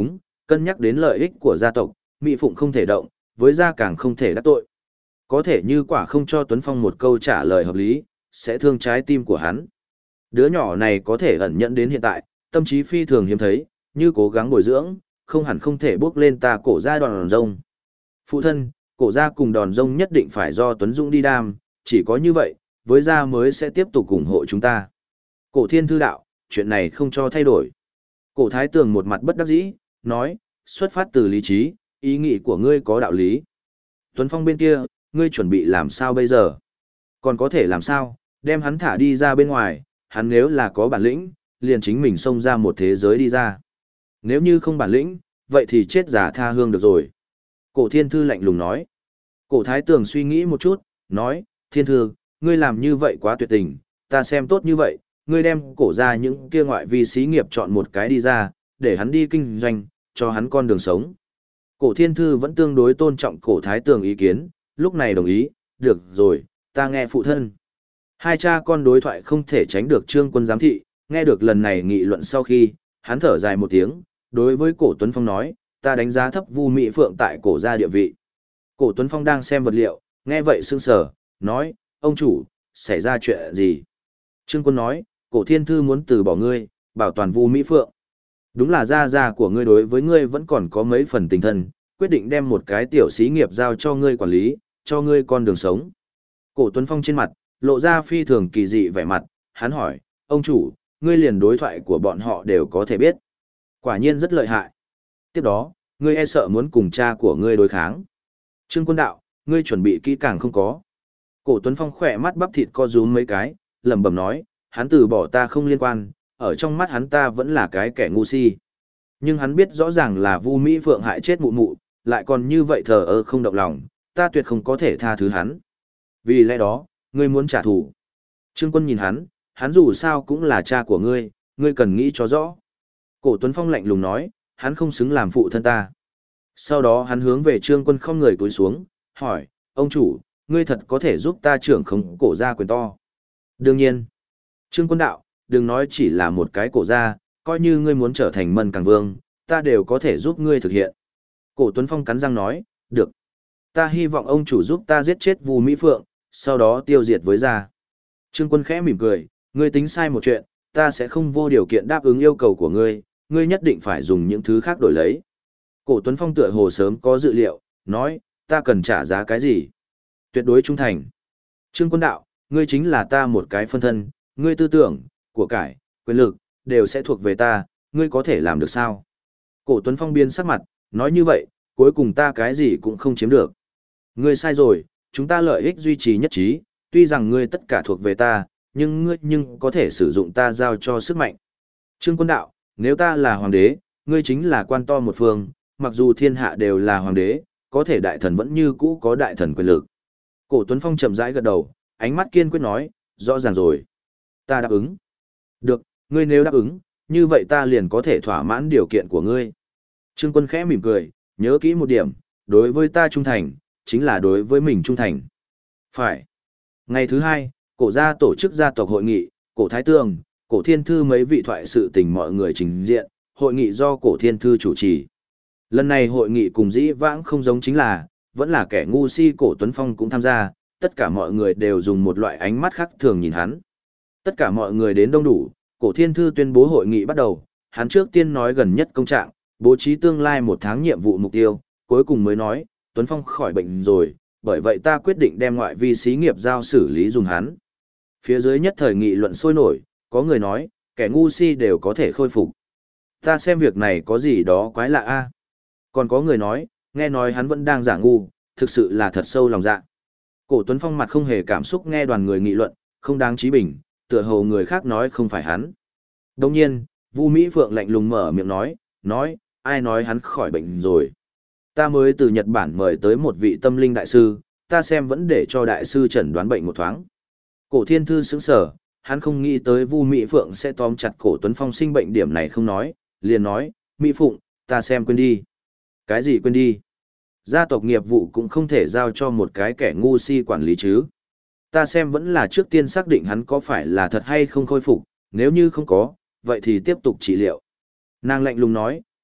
Speaker 1: Cân nhắc đến lợi ích của gia tộc, Mỹ Phụng không thể động, với gia càng không thể đắc tội. Có thể như quả không cho Tuấn Phong một câu trả lời hợp lý, sẽ thương trái tim của hắn. Đứa nhỏ này có thể ẩn nhận đến hiện tại, tâm trí phi thường hiếm thấy, như cố gắng bồi dưỡng, không hẳn không thể bước lên ta cổ gia đòn rông. Phụ thân, cổ gia cùng đòn rông nhất định phải do Tuấn Dũng đi đam, chỉ có như vậy, với gia mới sẽ tiếp tục ủng hộ chúng ta. Cổ thiên thư đạo, chuyện này không cho thay đổi. Cổ thái tường một mặt bất đắc dĩ, nói, xuất phát từ lý trí, ý nghĩ của ngươi có đạo lý. Tuấn Phong bên kia, ngươi chuẩn bị làm sao bây giờ? Còn có thể làm sao, đem hắn thả đi ra bên ngoài, hắn nếu là có bản lĩnh, liền chính mình xông ra một thế giới đi ra. Nếu như không bản lĩnh, vậy thì chết giả tha hương được rồi. Cổ thiên thư lạnh lùng nói. Cổ thái tường suy nghĩ một chút, nói, thiên thư, ngươi làm như vậy quá tuyệt tình, ta xem tốt như vậy, ngươi đem cổ ra những kia ngoại vi xí nghiệp chọn một cái đi ra, để hắn đi kinh doanh, cho hắn con đường sống. Cổ thiên thư vẫn tương đối tôn trọng cổ thái tường ý kiến, lúc này đồng ý, được rồi, ta nghe phụ thân. Hai cha con đối thoại không thể tránh được Trương Quân giám thị, nghe được lần này nghị luận sau khi, hắn thở dài một tiếng, đối với cổ Tuấn Phong nói, ta đánh giá thấp Vu Mỹ Phượng tại cổ gia địa vị. Cổ Tuấn Phong đang xem vật liệu, nghe vậy sững sờ, nói, ông chủ, xảy ra chuyện gì? Trương Quân nói, cổ thiên thư muốn từ bỏ ngươi, bảo toàn Vu Mỹ Phượng. Đúng là gia của ngươi đối với ngươi vẫn còn có mấy phần tình thân, quyết định đem một cái tiểu xí nghiệp giao cho ngươi quản lý, cho ngươi con đường sống. Cổ Tuấn Phong trên mặt, lộ ra phi thường kỳ dị vẻ mặt, hắn hỏi, ông chủ, ngươi liền đối thoại của bọn họ đều có thể biết. Quả nhiên rất lợi hại. Tiếp đó, ngươi e sợ muốn cùng cha của ngươi đối kháng. Trương Quân đạo, ngươi chuẩn bị kỹ càng không có. Cổ Tuấn Phong khỏe mắt bắp thịt co rúm mấy cái, lẩm bẩm nói, hắn từ bỏ ta không liên quan, ở trong mắt hắn ta vẫn là cái kẻ ngu si. Nhưng hắn biết rõ ràng là Vu Mỹ Phượng hại chết mụ mụ, lại còn như vậy thờ ơ không động lòng, ta tuyệt không có thể tha thứ hắn. Vì lẽ đó, ngươi muốn trả thù. Trương Quân nhìn hắn dù sao cũng là cha của ngươi, ngươi cần nghĩ cho rõ. Cổ Tuấn Phong lạnh lùng nói, hắn không xứng làm phụ thân ta. Sau đó hắn hướng về Trương Quân không người cúi xuống, hỏi, ông chủ, ngươi thật có thể giúp ta trưởng khống cổ gia quyền to. Đương nhiên. Trương Quân đạo, đừng nói chỉ là một cái cổ gia, coi như ngươi muốn trở thành Mân Càng Vương, ta đều có thể giúp ngươi thực hiện. Cổ Tuấn Phong cắn răng nói, được. Ta hy vọng ông chủ giúp ta giết chết Vu Mỹ Phượng, sau đó tiêu diệt với gia. Trương Quân khẽ mỉm cười, ngươi tính sai một chuyện, ta sẽ không vô điều kiện đáp ứng yêu cầu của ngươi, ngươi nhất định phải dùng những thứ khác đổi lấy. Cổ Tuấn Phong tựa hồ sớm có dự liệu, nói, ta cần trả giá cái gì? Tuyệt đối trung thành. Trương Quân đạo, ngươi chính là ta một cái phân thân, ngươi tư tưởng, của cải, quyền lực, đều sẽ thuộc về ta, ngươi có thể làm được sao? Cổ Tuấn Phong biên sắc mặt, nói như vậy, cuối cùng ta cái gì cũng không chiếm được. Ngươi sai rồi, chúng ta lợi ích duy trì nhất trí, tuy rằng ngươi tất cả thuộc về ta, nhưng ngươi có thể sử dụng ta giao cho sức mạnh. Trương Quân đạo, nếu ta là hoàng đế, ngươi chính là quan to một phương, mặc dù thiên hạ đều là hoàng đế, có thể đại thần vẫn như cũ có đại thần quyền lực. Cổ Tuấn Phong chậm rãi gật đầu, ánh mắt kiên quyết nói, rõ ràng rồi. Ta đáp ứng. Được, ngươi nếu đáp ứng, như vậy ta liền có thể thỏa mãn điều kiện của ngươi. Trương Quân khẽ mỉm cười, nhớ kỹ một điểm, đối với ta trung thành, chính là đối với mình trung thành. Phải. Ngày thứ hai, cổ gia tổ chức gia tộc hội nghị, cổ thái tường, cổ thiên thư mấy vị thoại sự tình mọi người trình diện, hội nghị do cổ thiên thư chủ trì. Lần này hội nghị cùng dĩ vãng không giống chính là, vẫn là kẻ ngu si cổ Tuấn Phong cũng tham gia, tất cả mọi người đều dùng một loại ánh mắt khác thường nhìn hắn. Tất cả mọi người đến đông đủ, cổ thiên thư tuyên bố hội nghị bắt đầu, hắn trước tiên nói gần nhất công trạng, bố trí tương lai một tháng nhiệm vụ mục tiêu, cuối cùng mới nói, Tuấn Phong khỏi bệnh rồi, bởi vậy ta quyết định đem ngoại vi xí nghiệp giao xử lý dùng hắn. Phía dưới nhất thời nghị luận sôi nổi, có người nói, kẻ ngu si đều có thể khôi phục. Ta xem việc này có gì đó quái lạ a. Còn có người nói, nghe nói hắn vẫn đang giả ngu, thực sự là thật sâu lòng dạ. Cổ Tuấn Phong mặt không hề cảm xúc nghe đoàn người nghị luận, không đáng chí bình, tựa hồ người khác nói không phải hắn. Đồng nhiên, Vu Mỹ Phượng lạnh lùng mở miệng nói, ai nói hắn khỏi bệnh rồi. Ta mới từ Nhật Bản mời tới một vị tâm linh đại sư, ta xem vẫn để cho đại sư chẩn đoán bệnh một thoáng. Cổ thiên thư sững sờ, hắn không nghĩ tới Vu Mỹ Phượng sẽ tóm chặt cổ Tuấn Phong sinh bệnh điểm này không nói, liền nói, Mỹ Phụng, ta xem quên đi. Cái gì quên đi? Gia tộc nghiệp vụ cũng không thể giao cho một cái kẻ ngu si quản lý chứ. Ta xem vẫn là trước tiên xác định hắn có phải là thật hay không khôi phục, nếu như không có, vậy thì tiếp tục trị liệu. Nàng lạnh lùng nói,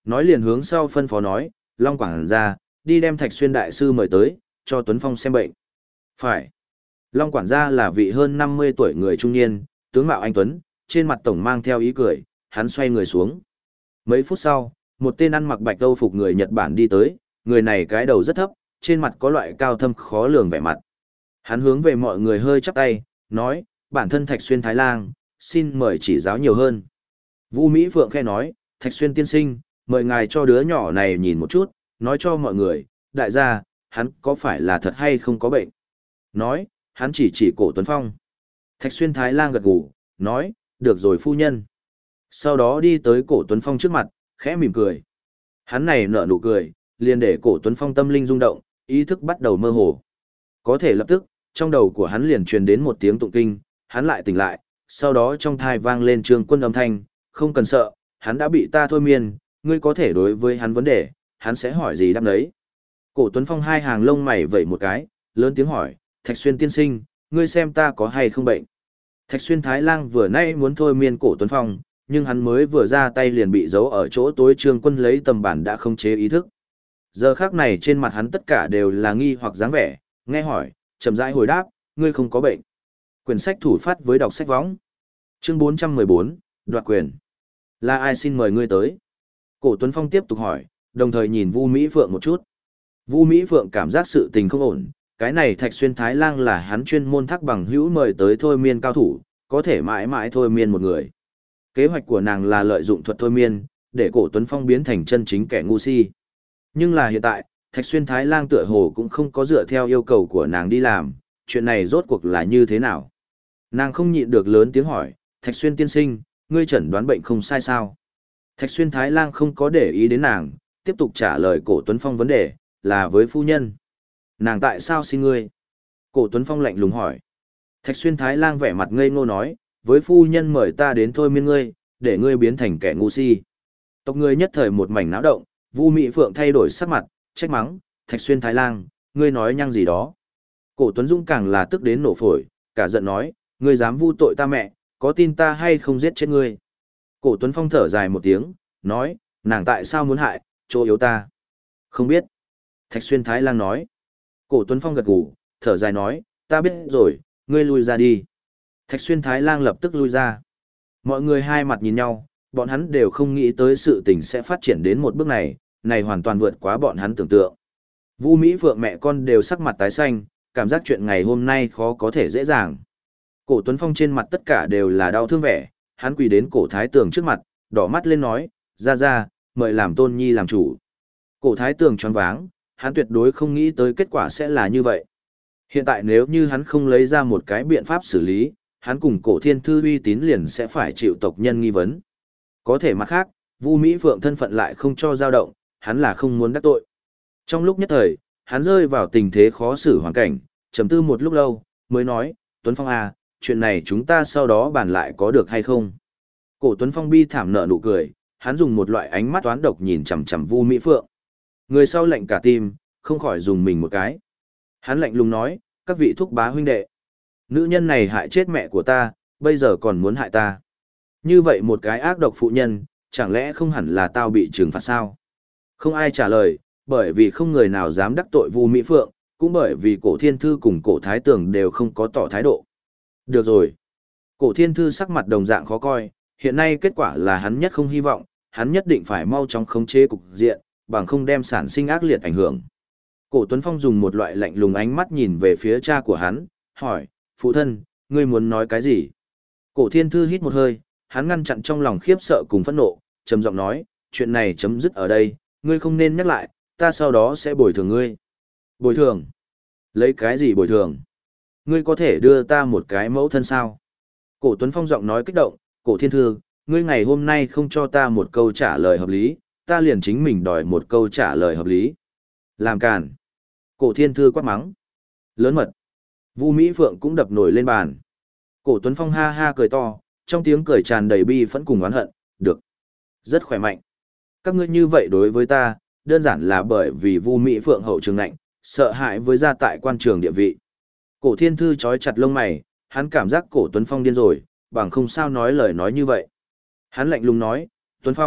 Speaker 1: nói liền hướng sau phân phó nói, Long quản gia, đi đem Thạch Xuyên đại sư mời tới, cho Tuấn Phong xem bệnh. Phải. Long quản gia là vị hơn 50 tuổi người trung niên, tướng mạo anh tuấn, trên mặt tổng mang theo ý cười, hắn xoay người xuống. Mấy phút sau, một tên ăn mặc bạch âu phục người Nhật Bản đi tới, người này cái đầu rất thấp, trên mặt có loại cao thâm khó lường vẻ mặt. Hắn hướng về mọi người hơi chắp tay, nói, bản thân Thạch Xuyên Thái Lang, xin mời chỉ giáo nhiều hơn. Vu Mỹ Phượng khẽ nói, Thạch Xuyên tiên sinh, mời ngài cho đứa nhỏ này nhìn một chút, nói cho mọi người, đại gia, hắn có phải là thật hay không có bệnh. Nói, hắn chỉ cổ Tuấn Phong. Thạch Xuyên Thái Lang gật gù, nói, được rồi phu nhân. Sau đó đi tới cổ Tuấn Phong trước mặt, khẽ mỉm cười. Hắn này nở nụ cười, liền để cổ Tuấn Phong tâm linh rung động, ý thức bắt đầu mơ hồ. Có thể lập tức, trong đầu của hắn liền truyền đến một tiếng tụng kinh, hắn lại tỉnh lại, sau đó trong thai vang lên Trương Quân âm thanh, không cần sợ, hắn đã bị ta thôi miên, ngươi có thể đối với hắn vấn đề, hắn sẽ hỏi gì đáp đấy. Cổ Tuấn Phong hai hàng lông mày vẩy một cái, lớn tiếng hỏi, Thạch Xuyên tiên sinh, ngươi xem ta có hay không bệnh. Thạch Xuyên Thái Lang vừa nãy muốn thôi miên cổ Tuấn Phong, nhưng hắn mới vừa ra tay liền bị giấu ở chỗ tối Trương Quân lấy tầm bản đã không chế ý thức. Giờ khắc này trên mặt hắn tất cả đều là nghi hoặc dáng vẻ, nghe hỏi, chậm rãi hồi đáp, ngươi không có bệnh. Quyển sách thủ phát với đọc sách võng. Chương 414, đoạt quyền. Là ai xin mời ngươi tới? Cổ Tuấn Phong tiếp tục hỏi, đồng thời nhìn Vu Mỹ Phượng một chút. Vu Mỹ Phượng cảm giác sự tình không ổn, cái này Thạch Xuyên Thái Lang là hắn chuyên môn thác bằng hữu mời tới thôi miên cao thủ, có thể mãi mãi thôi miên một người. Kế hoạch của nàng là lợi dụng thuật thôi miên, để cổ Tuấn Phong biến thành chân chính kẻ ngu si. Nhưng là hiện tại, Thạch Xuyên Thái Lang tựa hồ cũng không có dựa theo yêu cầu của nàng đi làm, chuyện này rốt cuộc là như thế nào? Nàng không nhịn được lớn tiếng hỏi, Thạch Xuyên tiên sinh, ngươi chẩn đoán bệnh không sai sao? Thạch Xuyên Thái Lang không có để ý đến nàng, tiếp tục trả lời cổ Tuấn Phong vấn đề, là với phu nhân. Nàng tại sao xin ngươi? Cổ Tuấn Phong lạnh lùng hỏi. Thạch Xuyên Thái Lang vẻ mặt ngây ngô nói, với phu nhân mời ta đến thôi miên ngươi, để ngươi biến thành kẻ ngu si. Tộc người nhất thời một mảnh náo động, Vu Mỹ Phượng thay đổi sắc mặt, trách mắng, Thạch Xuyên Thái Lang, ngươi nói nhăng gì đó. Cổ Tuấn Dũng càng là tức đến nổ phổi, cả giận nói, ngươi dám vu tội ta mẹ, có tin ta hay không giết chết ngươi. Cổ Tuấn Phong thở dài một tiếng, nói, nàng tại sao muốn hại, chỗ yếu ta. Không biết. Thạch Xuyên Thái Lang nói. Cổ Tuấn Phong gật gù, thở dài nói, ta biết rồi, ngươi lui ra đi. Thạch Xuyên Thái Lang lập tức lui ra. Mọi người hai mặt nhìn nhau, bọn hắn đều không nghĩ tới sự tình sẽ phát triển đến một bước này, này hoàn toàn vượt quá bọn hắn tưởng tượng. Vu Mỹ Phượng mẹ con đều sắc mặt tái xanh, cảm giác chuyện ngày hôm nay khó có thể dễ dàng. Cổ Tuấn Phong trên mặt tất cả đều là đau thương vẻ, hắn quỳ đến cổ thái tường trước mặt, đỏ mắt lên nói, ra, mời làm tôn nhi làm chủ. Cổ thái tường choáng váng, hắn tuyệt đối không nghĩ tới kết quả sẽ là như vậy. Hiện tại nếu như hắn không lấy ra một cái biện pháp xử lý, hắn cùng cổ thiên thư uy tín liền sẽ phải chịu tộc nhân nghi vấn. Có thể mặt khác, Vu Mỹ Phượng thân phận lại không cho dao động, hắn là không muốn đắc tội. Trong lúc nhất thời, hắn rơi vào tình thế khó xử hoàn cảnh, trầm tư một lúc lâu, mới nói, Tuấn Phong à, chuyện này chúng ta sau đó bàn lại có được hay không? Cổ Tuấn Phong bi thảm nở nụ cười, hắn dùng một loại ánh mắt toán độc nhìn chằm chằm Vu Mỹ Phượng. Người sau lạnh cả tim, không khỏi dùng mình một cái. Hắn lạnh lùng nói, các vị thúc bá huynh đệ. Nữ nhân này hại chết mẹ của ta, bây giờ còn muốn hại ta. Như vậy một cái ác độc phụ nhân, chẳng lẽ không hẳn là tao bị trừng phạt sao? Không ai trả lời, bởi vì không người nào dám đắc tội Vu Mỹ Phượng, cũng bởi vì cổ thiên thư cùng cổ thái tường đều không có tỏ thái độ. Được rồi. Cổ thiên thư sắc mặt đồng dạng khó coi, hiện nay kết quả là hắn nhất không hy vọng, hắn nhất định phải mau chóng khống chế cục diện, bằng không đem sản sinh ác liệt ảnh hưởng. Cổ Tuấn Phong dùng một loại lạnh lùng ánh mắt nhìn về phía cha của hắn, hỏi, phụ thân, ngươi muốn nói cái gì? Cổ thiên thư hít một hơi, hắn ngăn chặn trong lòng khiếp sợ cùng phẫn nộ, trầm giọng nói, chuyện này chấm dứt ở đây, ngươi không nên nhắc lại, ta sau đó sẽ bồi thường ngươi. Bồi thường? Lấy cái gì bồi thường? Ngươi có thể đưa ta một cái mẫu thân sao? Cổ Tuấn Phong giọng nói kích động, cổ thiên thư, ngươi ngày hôm nay không cho ta một câu trả lời hợp lý, ta liền chính mình đòi một câu trả lời hợp lý. Làm càn. Cổ thiên thư quát mắng. Lớn mật. Vu Mỹ Phượng cũng đập nổi lên bàn. Cổ Tuấn Phong ha ha cười to, trong tiếng cười tràn đầy bi phẫn cùng oán hận, được. Rất khỏe mạnh. Các ngươi như vậy đối với ta, đơn giản là bởi vì Vu Mỹ Phượng hậu trường nạnh, sợ hãi với gia tại quan trường địa vị. Cổ thiên thư trói chặt lông mày, hắn cảm giác cổ Tuấn Phong điên rồi, bằng không sao nói lời nói như vậy. Hắn lạnh lùng nói, Tuấn Phong,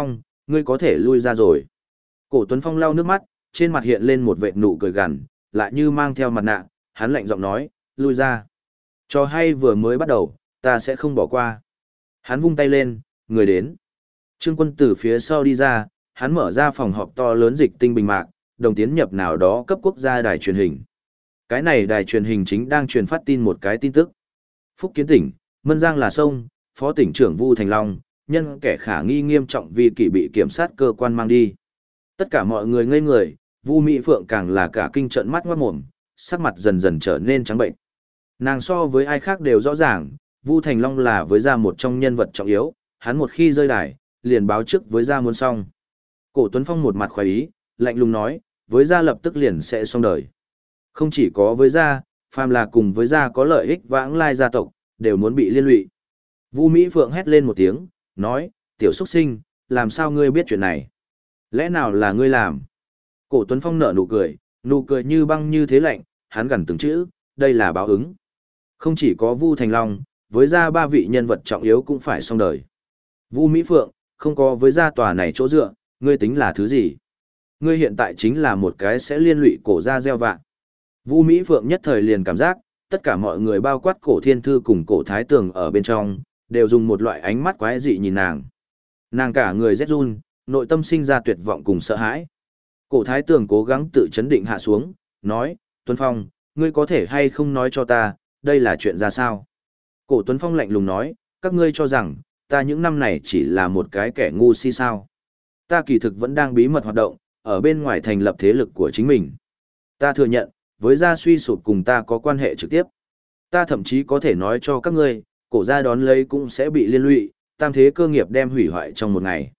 Speaker 1: ngươi có thể lui ra rồi. Cổ Tuấn Phong lau nước mắt, trên mặt hiện lên một vệt nụ cười gằn, lại như mang theo mặt nạ, hắn lạnh giọng nói, lui ra. Trò hay vừa mới bắt đầu, ta sẽ không bỏ qua. Hắn vung tay lên, người đến. Trương Quân từ phía sau đi ra, hắn mở ra phòng họp to lớn dịch tinh bình mạc, đồng tiến nhập nào đó cấp quốc gia đài truyền hình. Cái này đài truyền hình chính đang truyền phát tin một cái tin tức. Phúc Kiến tỉnh, Mân Giang là sông, Phó tỉnh trưởng Vu Thành Long, nhân kẻ khả nghi nghiêm trọng vì kỷ bị kiểm sát cơ quan mang đi. Tất cả mọi người ngây người, Vu Mỹ Phượng càng là cả kinh trợn mắt ngoát mồm, sắc mặt dần dần trở nên trắng bệnh. Nàng so với ai khác đều rõ ràng, Vu Thành Long là với gia một trong nhân vật trọng yếu, hắn một khi rơi đài, liền báo trước với gia muốn xong. Cổ Tuấn Phong một mặt khoái ý, lạnh lùng nói, với gia lập tức liền sẽ xong đời. Không chỉ có với gia, phàm là cùng với gia có lợi ích vãng lai gia tộc, đều muốn bị liên lụy. Vu Mỹ Phượng hét lên một tiếng, nói, tiểu xuất sinh, làm sao ngươi biết chuyện này? Lẽ nào là ngươi làm? Cổ Tuấn Phong nở nụ cười như băng như thế lạnh, hắn gằn từng chữ, đây là báo ứng. Không chỉ có Vu Thành Long, với gia ba vị nhân vật trọng yếu cũng phải xong đời. Vu Mỹ Phượng, không có với gia tòa này chỗ dựa, ngươi tính là thứ gì? Ngươi hiện tại chính là một cái sẽ liên lụy cổ gia gieo vạ. Vu Mỹ Phượng nhất thời liền cảm giác, tất cả mọi người bao quát cổ thiên thư cùng cổ thái tường ở bên trong, đều dùng một loại ánh mắt quái dị nhìn nàng. Nàng cả người rét run, nội tâm sinh ra tuyệt vọng cùng sợ hãi. Cổ thái tường cố gắng tự chấn định hạ xuống, nói, Tuấn Phong, ngươi có thể hay không nói cho ta, đây là chuyện ra sao? Cổ Tuấn Phong lạnh lùng nói, các ngươi cho rằng, ta những năm này chỉ là một cái kẻ ngu si sao. Ta kỳ thực vẫn đang bí mật hoạt động, ở bên ngoài thành lập thế lực của chính mình. Ta thừa nhận, với gia suy sụp cùng ta có quan hệ trực tiếp. Ta thậm chí có thể nói cho các ngươi, cổ gia đón lấy cũng sẽ bị liên lụy, tam thế cơ nghiệp đem hủy hoại trong một ngày.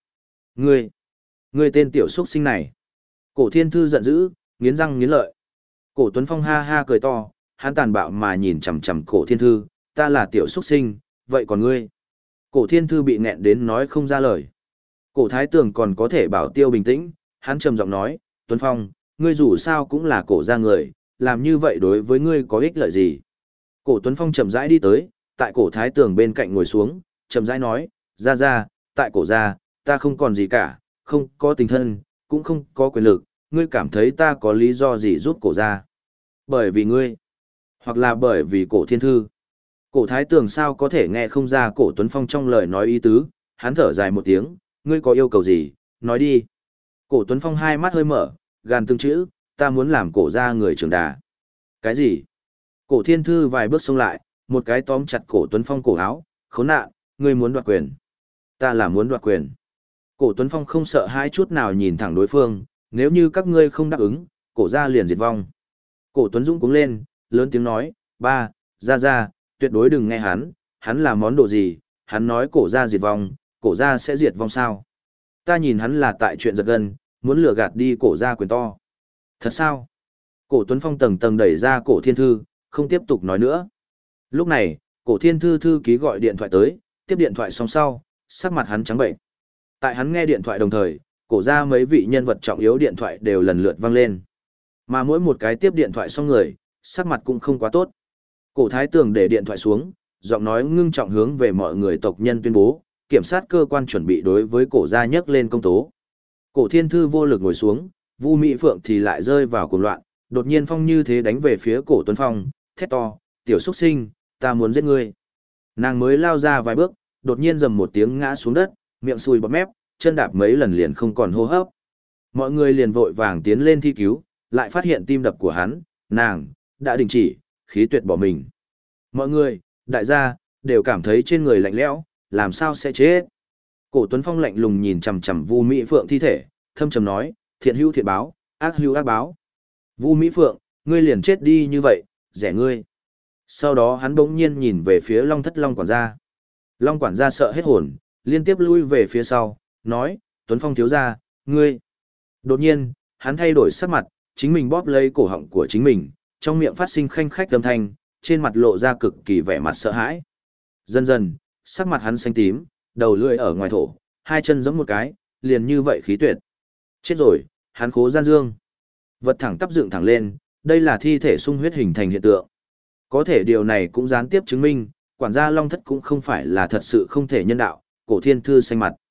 Speaker 1: Ngươi tên tiểu xuất sinh này. Cổ thiên thư giận dữ, nghiến răng nghiến lợi. Cổ Tuấn Phong ha ha cười to, hắn tàn bạo mà nhìn chằm chằm cổ thiên thư, ta là tiểu xuất sinh, vậy còn ngươi? Cổ thiên thư bị nghẹn đến nói không ra lời. Cổ thái tường còn có thể bảo tiêu bình tĩnh, hắn trầm giọng nói, Tuấn Phong, ngươi dù sao cũng là cổ gia người, làm như vậy đối với ngươi có ích lợi gì? Cổ Tuấn Phong chậm rãi đi tới, tại cổ thái tường bên cạnh ngồi xuống, chậm rãi nói, ra, tại cổ gia, ta không còn gì cả, không có tình thân, cũng không có quyền lực, ngươi cảm thấy ta có lý do gì giúp cổ gia? Bởi vì ngươi, hoặc là bởi vì cổ thiên thư. Cổ thái tường sao có thể nghe không ra cổ Tuấn Phong trong lời nói ý tứ, hắn thở dài một tiếng, ngươi có yêu cầu gì, nói đi. Cổ Tuấn Phong hai mắt hơi mở, gàn từng chữ, ta muốn làm cổ gia người trưởng đà. Cái gì? Cổ thiên thư vài bước xông lại, một cái tóm chặt cổ Tuấn Phong cổ áo, khốn nạn, ngươi muốn đoạt quyền. Ta là muốn đoạt quyền. Cổ Tuấn Phong không sợ hai chút nào nhìn thẳng đối phương, nếu như các ngươi không đáp ứng, cổ gia liền diệt vong. Cổ Tuấn Dũng cuống lên, lớn tiếng nói, ba, ra, tuyệt đối đừng nghe hắn là món đồ gì, hắn nói cổ gia diệt vong, cổ gia sẽ diệt vong sao. Ta nhìn hắn là tại chuyện giật gân, muốn lừa gạt đi cổ gia quyền to. Thật sao? Cổ Tuấn Phong tầng tầng đẩy ra cổ thiên thư, không tiếp tục nói nữa. Lúc này, cổ thiên thư thư ký gọi điện thoại tới, tiếp điện thoại xong sau, sắc mặt hắn trắng bệnh. Tại hắn nghe điện thoại đồng thời, cổ gia mấy vị nhân vật trọng yếu điện thoại đều lần lượt vang lên. Mà mỗi một cái tiếp điện thoại xong người, sắc mặt cũng không quá tốt. Cổ thái tường để điện thoại xuống, giọng nói ngưng trọng hướng về mọi người tộc nhân tuyên bố, kiểm sát cơ quan chuẩn bị đối với cổ gia nhấc lên công tố. Cổ thiên thư vô lực ngồi xuống, Vu Mỹ Phượng thì lại rơi vào cuồng loạn, đột nhiên phong như thế đánh về phía cổ Tuấn Phong, thét to, tiểu xuất sinh, ta muốn giết ngươi. Nàng mới lao ra vài bước, đột nhiên rầm một tiếng ngã xuống đất, miệng sùi bọt mép, chân đạp mấy lần liền không còn hô hấp. Mọi người liền vội vàng tiến lên thi cứu, lại phát hiện tim đập của hắn, nàng, đã đình chỉ, khí tuyệt bỏ mình. Mọi người, đại gia, đều cảm thấy trên người lạnh lẽo, làm sao sẽ chết. Cổ Tuấn Phong lạnh lùng nhìn chằm chằm Vu Mỹ Phượng thi thể, thâm trầm nói, thiện hữu thiện báo, ác hữu ác báo. Vu Mỹ Phượng, ngươi liền chết đi như vậy, rẻ ngươi. Sau đó hắn bỗng nhiên nhìn về phía Long Thất Long quản gia. Long quản gia sợ hết hồn, liên tiếp lui về phía sau, nói, Tuấn Phong thiếu gia, ngươi. Đột nhiên, hắn thay đổi sắc mặt, chính mình bóp lấy cổ họng của chính mình, trong miệng phát sinh khanh khách âm thanh, trên mặt lộ ra cực kỳ vẻ mặt sợ hãi. Dần dần, sắc mặt hắn xanh tím, đầu lưỡi ở ngoài thổ, hai chân giẫm một cái, liền như vậy khí tuyệt. Chết rồi, hắn khố gian dương. Vật thẳng tắp dựng thẳng lên, đây là thi thể sung huyết hình thành hiện tượng. Có thể điều này cũng gián tiếp chứng minh, quản gia Long Thất cũng không phải là thật sự không thể nhân đạo, cổ thiên thư xanh mặt.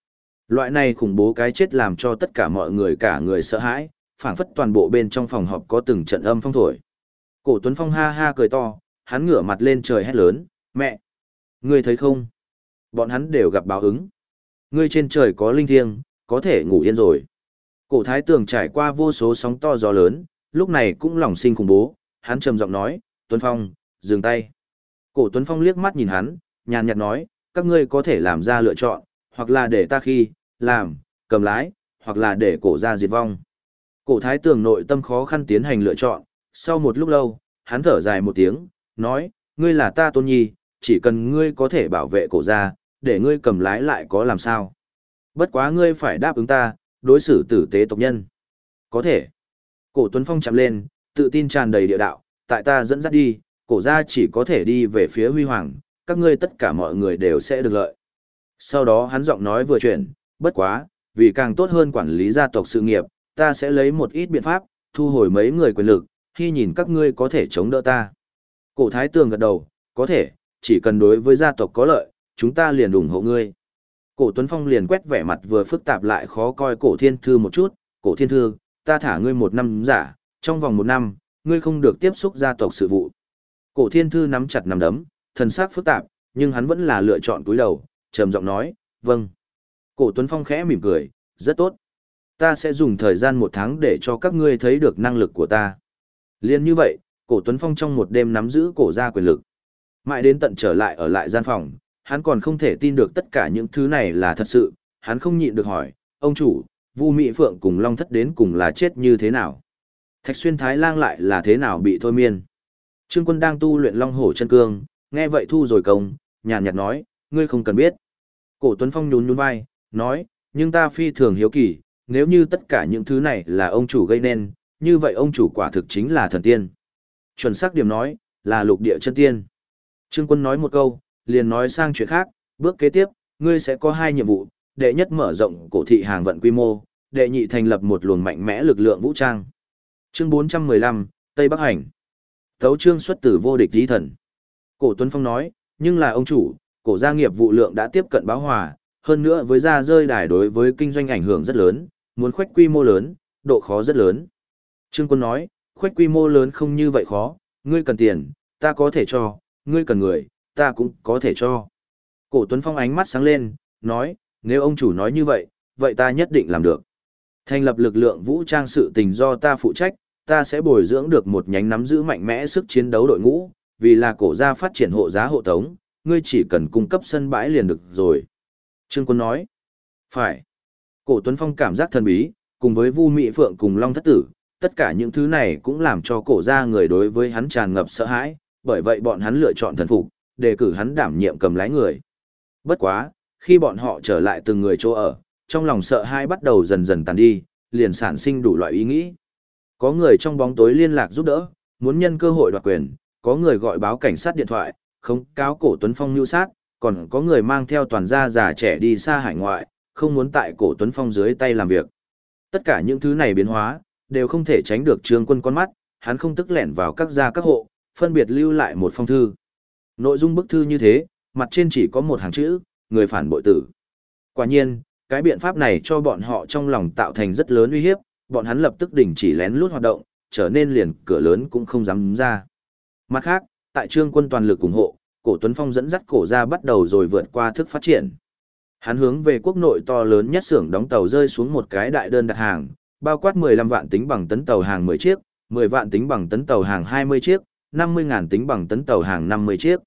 Speaker 1: Loại này khủng bố cái chết làm cho tất cả mọi người cả người sợ hãi, phảng phất toàn bộ bên trong phòng họp có từng trận âm phong thổi. Cổ Tuấn Phong ha ha cười to, hắn ngửa mặt lên trời hét lớn, mẹ! Ngươi thấy không? Bọn hắn đều gặp báo ứng. Ngươi trên trời có linh thiêng, có thể ngủ yên rồi. Cổ Thái Tường trải qua vô số sóng to gió lớn, lúc này cũng lòng sinh khủng bố, hắn trầm giọng nói, Tuấn Phong, dừng tay. Cổ Tuấn Phong liếc mắt nhìn hắn, nhàn nhạt nói, các ngươi có thể làm ra lựa chọn, hoặc là để ta khi, làm, cầm lái, hoặc là để cổ ra diệt vong. Cổ Thái Tường nội tâm khó khăn tiến hành lựa chọn, sau một lúc lâu, hắn thở dài một tiếng, nói, ngươi là ta tôn nhi, chỉ cần ngươi có thể bảo vệ cổ ra, để ngươi cầm lái lại có làm sao. Bất quá ngươi phải đáp ứng ta, đối xử tử tế tộc nhân. Có thể. Cổ Tuấn Phong chạm lên, tự tin tràn đầy địa đạo, tại ta dẫn dắt đi, cổ ra chỉ có thể đi về phía huy hoàng, các ngươi tất cả mọi người đều sẽ được lợi. Sau đó hắn giọng nói vừa chuyển, bất quá, vì càng tốt hơn quản lý gia tộc sự nghiệp, ta sẽ lấy một ít biện pháp, thu hồi mấy người quyền lực, khi nhìn các ngươi có thể chống đỡ ta. Cổ Thái Tường gật đầu, có thể, chỉ cần đối với gia tộc có lợi, chúng ta liền ủng hộ ngươi. Cổ Tuấn Phong liền quét vẻ mặt vừa phức tạp lại khó coi Cổ Thiên Thư một chút, Cổ Thiên Thư, ta thả ngươi 1 năm giả, trong vòng 1 năm, ngươi không được tiếp xúc gia tộc sự vụ. Cổ Thiên Thư nắm chặt nắm đấm, thần sắc phức tạp, nhưng hắn vẫn là lựa chọn cúi đầu, trầm giọng nói, vâng. Cổ Tuấn Phong khẽ mỉm cười, rất tốt. Ta sẽ dùng thời gian 1 tháng để cho các ngươi thấy được năng lực của ta. Liên như vậy, Cổ Tuấn Phong trong một đêm nắm giữ cổ gia quyền lực. Mãi đến tận trở lại ở lại gian phòng, hắn còn không thể tin được tất cả những thứ này là thật sự, hắn không nhịn được hỏi, ông chủ, Vu Mị Phượng cùng Long Thất đến cùng là chết như thế nào? Thạch Xuyên Thái Lang lại là thế nào bị thôi miên? Trương Quân đang tu luyện Long Hổ chân cương, nghe vậy thu rồi công, nhàn nhạt nói, ngươi không cần biết. Cổ Tuấn Phong nhún nhún vai, nói, nhưng ta phi thường hiếu kỳ, nếu như tất cả những thứ này là ông chủ gây nên, như vậy ông chủ quả thực chính là thần tiên. Chuẩn xác điểm nói, là lục địa chân tiên. Trương Quân nói một câu, liền nói sang chuyện khác, bước kế tiếp, ngươi sẽ có 2 nhiệm vụ, đệ nhất mở rộng cổ thị hàng vận quy mô, đệ nhị thành lập một luồng mạnh mẽ lực lượng vũ trang. Chương 415, Tây Bắc Hành. Tấu chương xuất từ vô địch tí thần. Cổ Tuấn Phong nói, nhưng là ông chủ, cổ gia nghiệp vụ lượng đã tiếp cận bão hòa, hơn nữa với gia rơi đài đối với kinh doanh ảnh hưởng rất lớn, muốn khuếch quy mô lớn, độ khó rất lớn. Trương Quân nói, khuếch quy mô lớn không như vậy khó, ngươi cần tiền, ta có thể cho, ngươi cần người, ta cũng có thể cho. Cổ Tuấn Phong ánh mắt sáng lên, nói, nếu ông chủ nói như vậy, vậy ta nhất định làm được. Thành lập lực lượng vũ trang sự tình do ta phụ trách, ta sẽ bồi dưỡng được một nhánh nắm giữ mạnh mẽ sức chiến đấu đội ngũ, vì là cổ gia phát triển hộ giá hộ tống, ngươi chỉ cần cung cấp sân bãi liền được rồi. Trương Quân nói, phải. Cổ Tuấn Phong cảm giác thần bí, cùng với Vu Mị Phượng cùng Long Thất Tử, tất cả những thứ này cũng làm cho cổ gia người đối với hắn tràn ngập sợ hãi, bởi vậy bọn hắn lựa chọn thần phục, đề cử hắn đảm nhiệm cầm lái người. Bất quá, khi bọn họ trở lại từng người chỗ ở, trong lòng sợ hãi bắt đầu dần dần tàn đi, liền sản sinh đủ loại ý nghĩ. Có người trong bóng tối liên lạc giúp đỡ, muốn nhân cơ hội đoạt quyền, có người gọi báo cảnh sát điện thoại, không cáo Cổ Tuấn Phong mưu sát, còn có người mang theo toàn gia già trẻ đi xa hải ngoại, không muốn tại Cổ Tuấn Phong dưới tay làm việc. Tất cả những thứ này biến hóa, đều không thể tránh được Trương Quân con mắt, hắn không tức lẻn vào các gia các hộ, phân biệt lưu lại một phong thư. Nội dung bức thư như thế, mặt trên chỉ có một hàng chữ, người phản bội tử. Quả nhiên, cái biện pháp này cho bọn họ trong lòng tạo thành rất lớn uy hiếp, bọn hắn lập tức đình chỉ lén lút hoạt động, trở nên liền cửa lớn cũng không dám ra. Mặt khác, tại Trương Quân toàn lực ủng hộ, Cổ Tuấn Phong dẫn dắt cổ ra bắt đầu rồi vượt qua thức phát triển. Hắn hướng về quốc nội to lớn nhất xưởng đóng tàu rơi xuống một cái đại đơn đặt hàng, bao quát 15 vạn tính bằng tấn tàu hàng 10 chiếc, 10 vạn tính bằng tấn tàu hàng 20 chiếc, 50.000 tính bằng tấn tàu hàng 50 chiếc.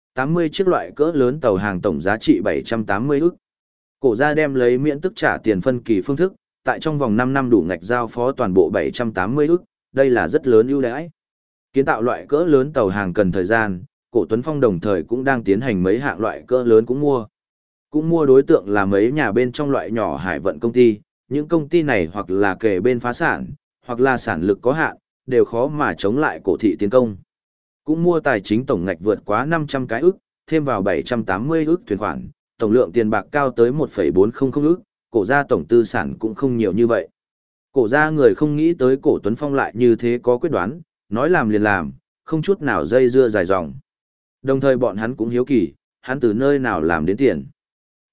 Speaker 1: 80 chiếc loại cỡ lớn tàu hàng tổng giá trị 780 ức. Cổ gia đem lấy miễn tức trả tiền phân kỳ phương thức, tại trong vòng 5 năm đủ ngạch giao phó toàn bộ 780 ức, đây là rất lớn ưu đãi. Kiến tạo loại cỡ lớn tàu hàng cần thời gian, Cổ Tuấn Phong đồng thời cũng đang tiến hành mấy hạng loại cỡ lớn cũng mua. Cũng mua đối tượng là mấy nhà bên trong loại nhỏ hải vận công ty, những công ty này hoặc là kề bên phá sản, hoặc là sản lực có hạn, đều khó mà chống lại cổ thị tiến công. Cũng mua tài chính tổng ngạch vượt quá 500 cái ức, thêm vào 780 ức thuyền khoản, tổng lượng tiền bạc cao tới 1,400 ức, cổ gia tổng tư sản cũng không nhiều như vậy. Cổ gia người không nghĩ tới Cổ Tuấn Phong lại như thế có quyết đoán, nói làm liền làm, không chút nào dây dưa dài dòng. Đồng thời bọn hắn cũng hiếu kỳ, hắn từ nơi nào làm đến tiền.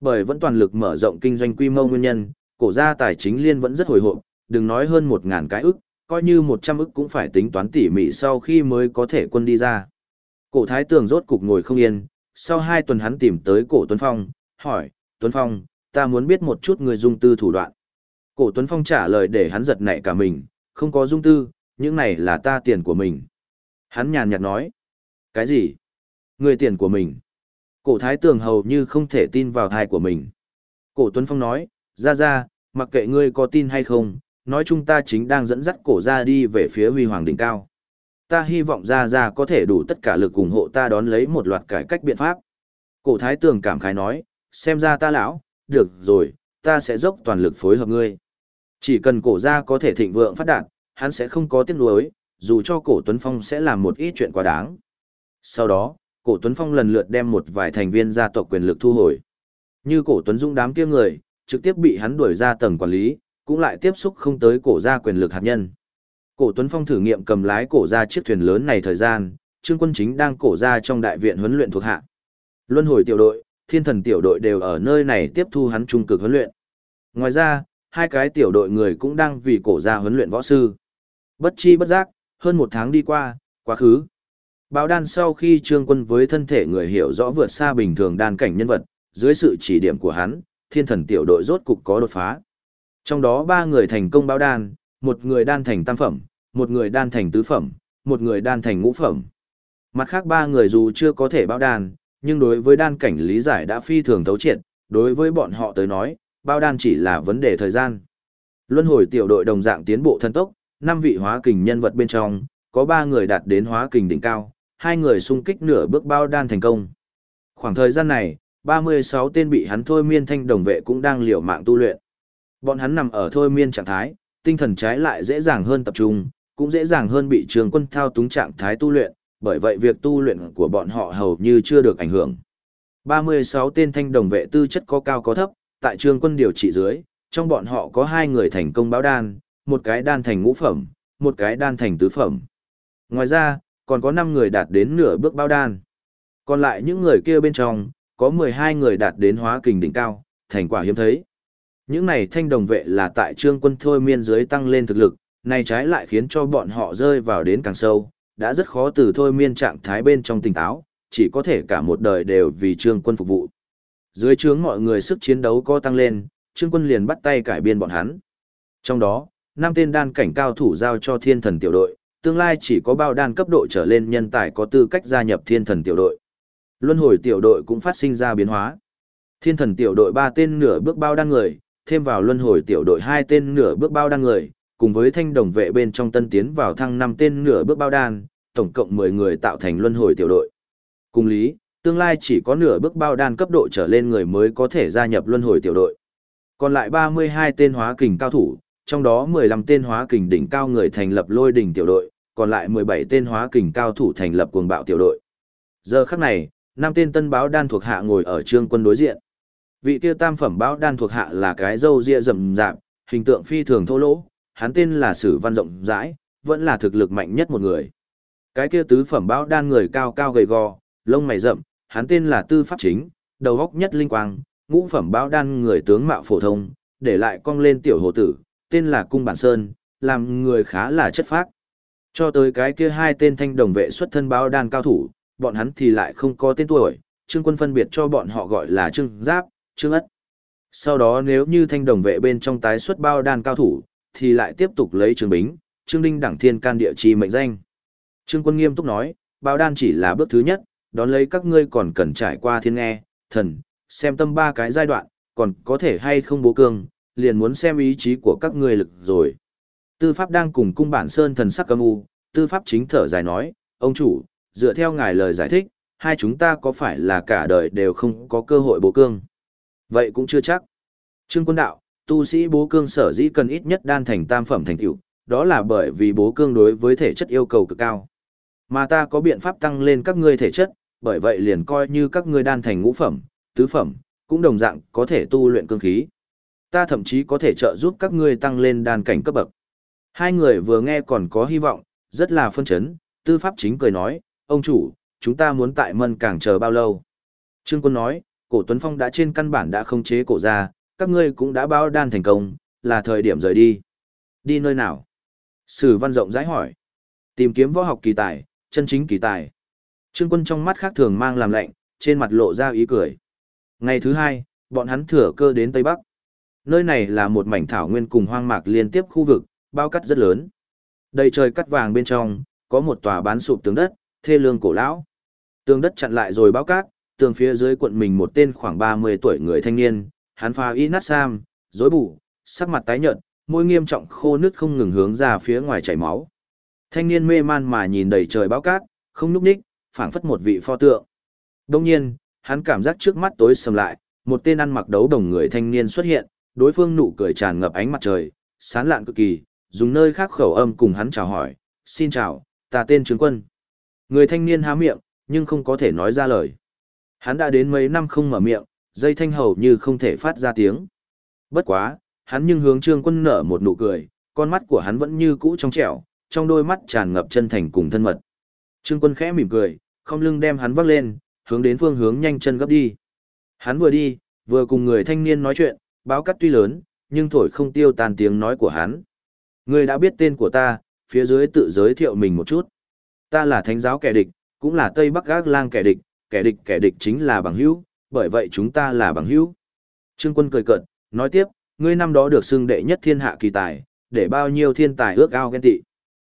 Speaker 1: Bởi vẫn toàn lực mở rộng kinh doanh quy mô nguyên nhân, cổ gia tài chính liên vẫn rất hồi hộp, đừng nói hơn 1.000 cái ức, coi như 100 ức cũng phải tính toán tỉ mỉ sau khi mới có thể quân đi ra. Cổ Thái Tường rốt cục ngồi không yên, sau 2 tuần hắn tìm tới cổ Tuấn Phong, hỏi, Tuấn Phong, ta muốn biết một chút người dung tư thủ đoạn. Cổ Tuấn Phong trả lời để hắn giật nảy cả mình, không có dung tư, những này là ta tiền của mình. Hắn nhàn nhạt nói, cái gì? Người tiền của mình. Cổ Thái Tường hầu như không thể tin vào thai của mình. Cổ Tuấn Phong nói, ra, mặc kệ ngươi có tin hay không, nói chung ta chính đang dẫn dắt cổ ra đi về phía huy hoàng đỉnh cao. Ta hy vọng ra có thể đủ tất cả lực ủng hộ ta đón lấy một loạt cải cách biện pháp. Cổ Thái Tường cảm khái nói, xem ra ta lão, được rồi, ta sẽ dốc toàn lực phối hợp ngươi. Chỉ cần cổ ra có thể thịnh vượng phát đạt, hắn sẽ không có tiếc nuối, dù cho cổ Tuấn Phong sẽ làm một ít chuyện quá đáng. Sau đó, cổ Tuấn Phong lần lượt đem một vài thành viên gia tộc quyền lực thu hồi. Như cổ Tuấn Dũng đám kia người, trực tiếp bị hắn đuổi ra tầng quản lý, cũng lại tiếp xúc không tới cổ gia quyền lực hạt nhân. Cổ Tuấn Phong thử nghiệm cầm lái cổ gia chiếc thuyền lớn này thời gian, Trương Quân Chính đang cổ gia trong đại viện huấn luyện thuộc hạ. Luân hồi tiểu đội, Thiên Thần tiểu đội đều ở nơi này tiếp thu hắn trung cực huấn luyện. Ngoài ra, 2 cái tiểu đội người cũng đang vì cổ gia huấn luyện võ sư. Bất chi bất giác, hơn 1 tháng đi qua, quá khứ. Báo đan sau khi Trương Quân với thân thể người hiểu rõ vượt xa bình thường đan cảnh nhân vật, dưới sự chỉ điểm của hắn, Thiên Thần tiểu đội rốt cục có đột phá. Trong đó 3 người thành công báo đan, 1 người đan thành tam phẩm, 1 người đan thành tứ phẩm, 1 người đan thành ngũ phẩm. Mặt khác 3 người dù chưa có thể báo đan, nhưng đối với đan cảnh lý giải đã phi thường thấu triệt, đối với bọn họ tới nói, báo đan chỉ là vấn đề thời gian. Luân hồi tiểu đội đồng dạng tiến bộ thần tốc, 5 vị hóa kình nhân vật bên trong, có 3 người đạt đến hóa kình đỉnh cao, 2 người xung kích nửa bước báo đan thành công. Khoảng thời gian này, 36 tên bị hắn thôi miên thanh đồng vệ cũng đang liều mạng tu luyện. Bọn hắn nằm ở thôi miên trạng thái, tinh thần trái lại dễ dàng hơn tập trung, cũng dễ dàng hơn bị Trương Quân thao túng trạng thái tu luyện, bởi vậy việc tu luyện của bọn họ hầu như chưa được ảnh hưởng. 36 tên thanh đồng vệ tư chất có cao có thấp, tại Trương Quân điều trị dưới, trong bọn họ có 2 người thành công báo đan, 1 cái đan thành ngũ phẩm, 1 cái đan thành tứ phẩm. Ngoài ra, còn có 5 người đạt đến nửa bước báo đan. Còn lại những người kia bên trong, có 12 người đạt đến hóa kình đỉnh cao, thành quả hiếm thấy. Những này thanh đồng vệ là tại Trương Quân thôi miên dưới tăng lên thực lực, này trái lại khiến cho bọn họ rơi vào đến càng sâu, đã rất khó từ thôi miên trạng thái bên trong tỉnh táo, chỉ có thể cả một đời đều vì Trương Quân phục vụ. Dưới trướng mọi người sức chiến đấu có tăng lên, Trương Quân liền bắt tay cải biên bọn hắn. Trong đó, 5 tên đan cảnh cao thủ giao cho Thiên Thần tiểu đội, tương lai chỉ có bao đan cấp độ trở lên nhân tài có tư cách gia nhập Thiên Thần tiểu đội. Luân hồi tiểu đội cũng phát sinh ra biến hóa. Thiên Thần tiểu đội 3 tên nửa bước bao đan người, thêm vào luân hồi tiểu đội 2 tên nửa bước bao đan người, cùng với thanh đồng vệ bên trong tân tiến vào thăng 5 tên nửa bước bao đan, tổng cộng 10 người tạo thành luân hồi tiểu đội. Cùng lý, tương lai chỉ có nửa bước bao đan cấp độ trở lên người mới có thể gia nhập luân hồi tiểu đội. Còn lại 32 tên hóa kình cao thủ, trong đó 15 tên hóa kình đỉnh cao người thành lập lôi đỉnh tiểu đội, còn lại 17 tên hóa kình cao thủ thành lập cuồng bạo tiểu đội. Giờ khắc này, 5 tên tân báo đan thuộc hạ ngồi ở Trương Quân đối diện. Vị kia tam phẩm báo đan thuộc hạ là cái râu ria rậm rạp, hình tượng phi thường thô lỗ, hắn tên là Sử Văn rộng rãi, vẫn là thực lực mạnh nhất một người. Cái kia tứ phẩm báo đan người cao cao gầy gò, lông mày rậm, hắn tên là Tư Pháp Chính, đầu góc nhất linh quang, ngũ phẩm báo đan người tướng mạo phổ thông, để lại cong lên tiểu hồ tử, tên là Cung Bản Sơn, làm người khá là chất phác. Cho tới cái kia 2 tên thanh đồng vệ xuất thân báo đan cao thủ, bọn hắn thì lại không có tên tuổi, Trương Quân phân biệt cho bọn họ gọi là Trương Giáp, Trương Ất. Sau đó nếu như thanh đồng vệ bên trong tái xuất bao đan cao thủ, thì lại tiếp tục lấy Trương Bính, Trương Đinh đẳng thiên can địa chi mệnh danh. Trương Quân nghiêm túc nói, bao đan chỉ là bước thứ nhất, đón lấy các ngươi còn cần trải qua thiên nghe, thần, xem tâm 3 cái giai đoạn, còn có thể hay không bố cương, liền muốn xem ý chí của các ngươi lực rồi. Tư pháp đang cùng Cung Bản Sơn thần sắc âm u, Tư pháp chính thở dài nói, ông chủ, dựa theo ngài lời giải thích, hai chúng ta có phải là cả đời đều không có cơ hội bố cương? Vậy cũng chưa chắc. Trương Quân đạo, tu sĩ bố cương sở dĩ cần ít nhất đan thành tam phẩm thành tựu, đó là bởi vì bố cương đối với thể chất yêu cầu cực cao. Mà ta có biện pháp tăng lên các ngươi thể chất, bởi vậy liền coi như các ngươi đan thành ngũ phẩm, tứ phẩm, cũng đồng dạng có thể tu luyện cương khí. Ta thậm chí có thể trợ giúp các ngươi tăng lên đan cảnh cấp bậc. Hai người vừa nghe còn có hy vọng, rất là phân chấn, Tư pháp chính cười nói, ông chủ, chúng ta muốn tại Mân Cảng chờ bao lâu? Trương Quân nói, Cổ Tuấn Phong đã trên căn bản đã khống chế cổ ra, các ngươi cũng đã báo đan thành công, là thời điểm rời đi. Đi nơi nào? Sử Văn rộng rãi hỏi. Tìm kiếm võ học kỳ tài, chân chính kỳ tài. Trương Quân trong mắt khác thường mang làm lạnh, trên mặt lộ ra ý cười. Ngày thứ hai, bọn hắn thừa cơ đến Tây Bắc. Nơi này là một mảnh thảo nguyên cùng hoang mạc liên tiếp khu vực, bao cắt rất lớn. Đầy trời cắt vàng bên trong, có một tòa bán sụp tường đất, thê lương cổ lão. Tường đất chặn lại rồi bao cát, tường phía dưới quận mình một tên khoảng 30 tuổi người thanh niên, hắn phá y nát sam, rối bù, sắc mặt tái nhợt, môi nghiêm trọng khô nứt không ngừng hướng ra phía ngoài chảy máu. Thanh niên mê man mà nhìn đầy trời bao cát, không nhúc nhích, phảng phất một vị pho tượng. Đông nhiên, hắn cảm giác trước mắt tối sầm lại, một tên ăn mặc đấu đồng người thanh niên xuất hiện, đối phương nụ cười tràn ngập ánh mặt trời, sán lạn cực kỳ, dùng nơi khác khẩu âm cùng hắn chào hỏi, "Xin chào, ta tên Trương Quân." Người thanh niên há miệng, nhưng không có thể nói ra lời. Hắn đã đến mấy năm không mở miệng, dây thanh hầu như không thể phát ra tiếng. Bất quá, hắn nhưng hướng Trương Quân nở một nụ cười, con mắt của hắn vẫn như cũ trong trẻo, trong đôi mắt tràn ngập chân thành cùng thân mật. Trương Quân khẽ mỉm cười, không lưng đem hắn vác lên, hướng đến phương hướng nhanh chân gấp đi. Hắn vừa đi, vừa cùng người thanh niên nói chuyện, báo cắt tuy lớn, nhưng thổi không tiêu tan tiếng nói của hắn. Ngươi đã biết tên của ta, phía dưới tự giới thiệu mình một chút. Ta là thánh giáo kẻ địch, cũng là Tây Bắc Gác Lang kẻ địch chính là bằng hữu, bởi vậy chúng ta là bằng hữu. Trương Quân cười cợt, nói tiếp, ngươi năm đó được xưng đệ nhất thiên hạ kỳ tài, để bao nhiêu thiên tài ước ao ghen tị.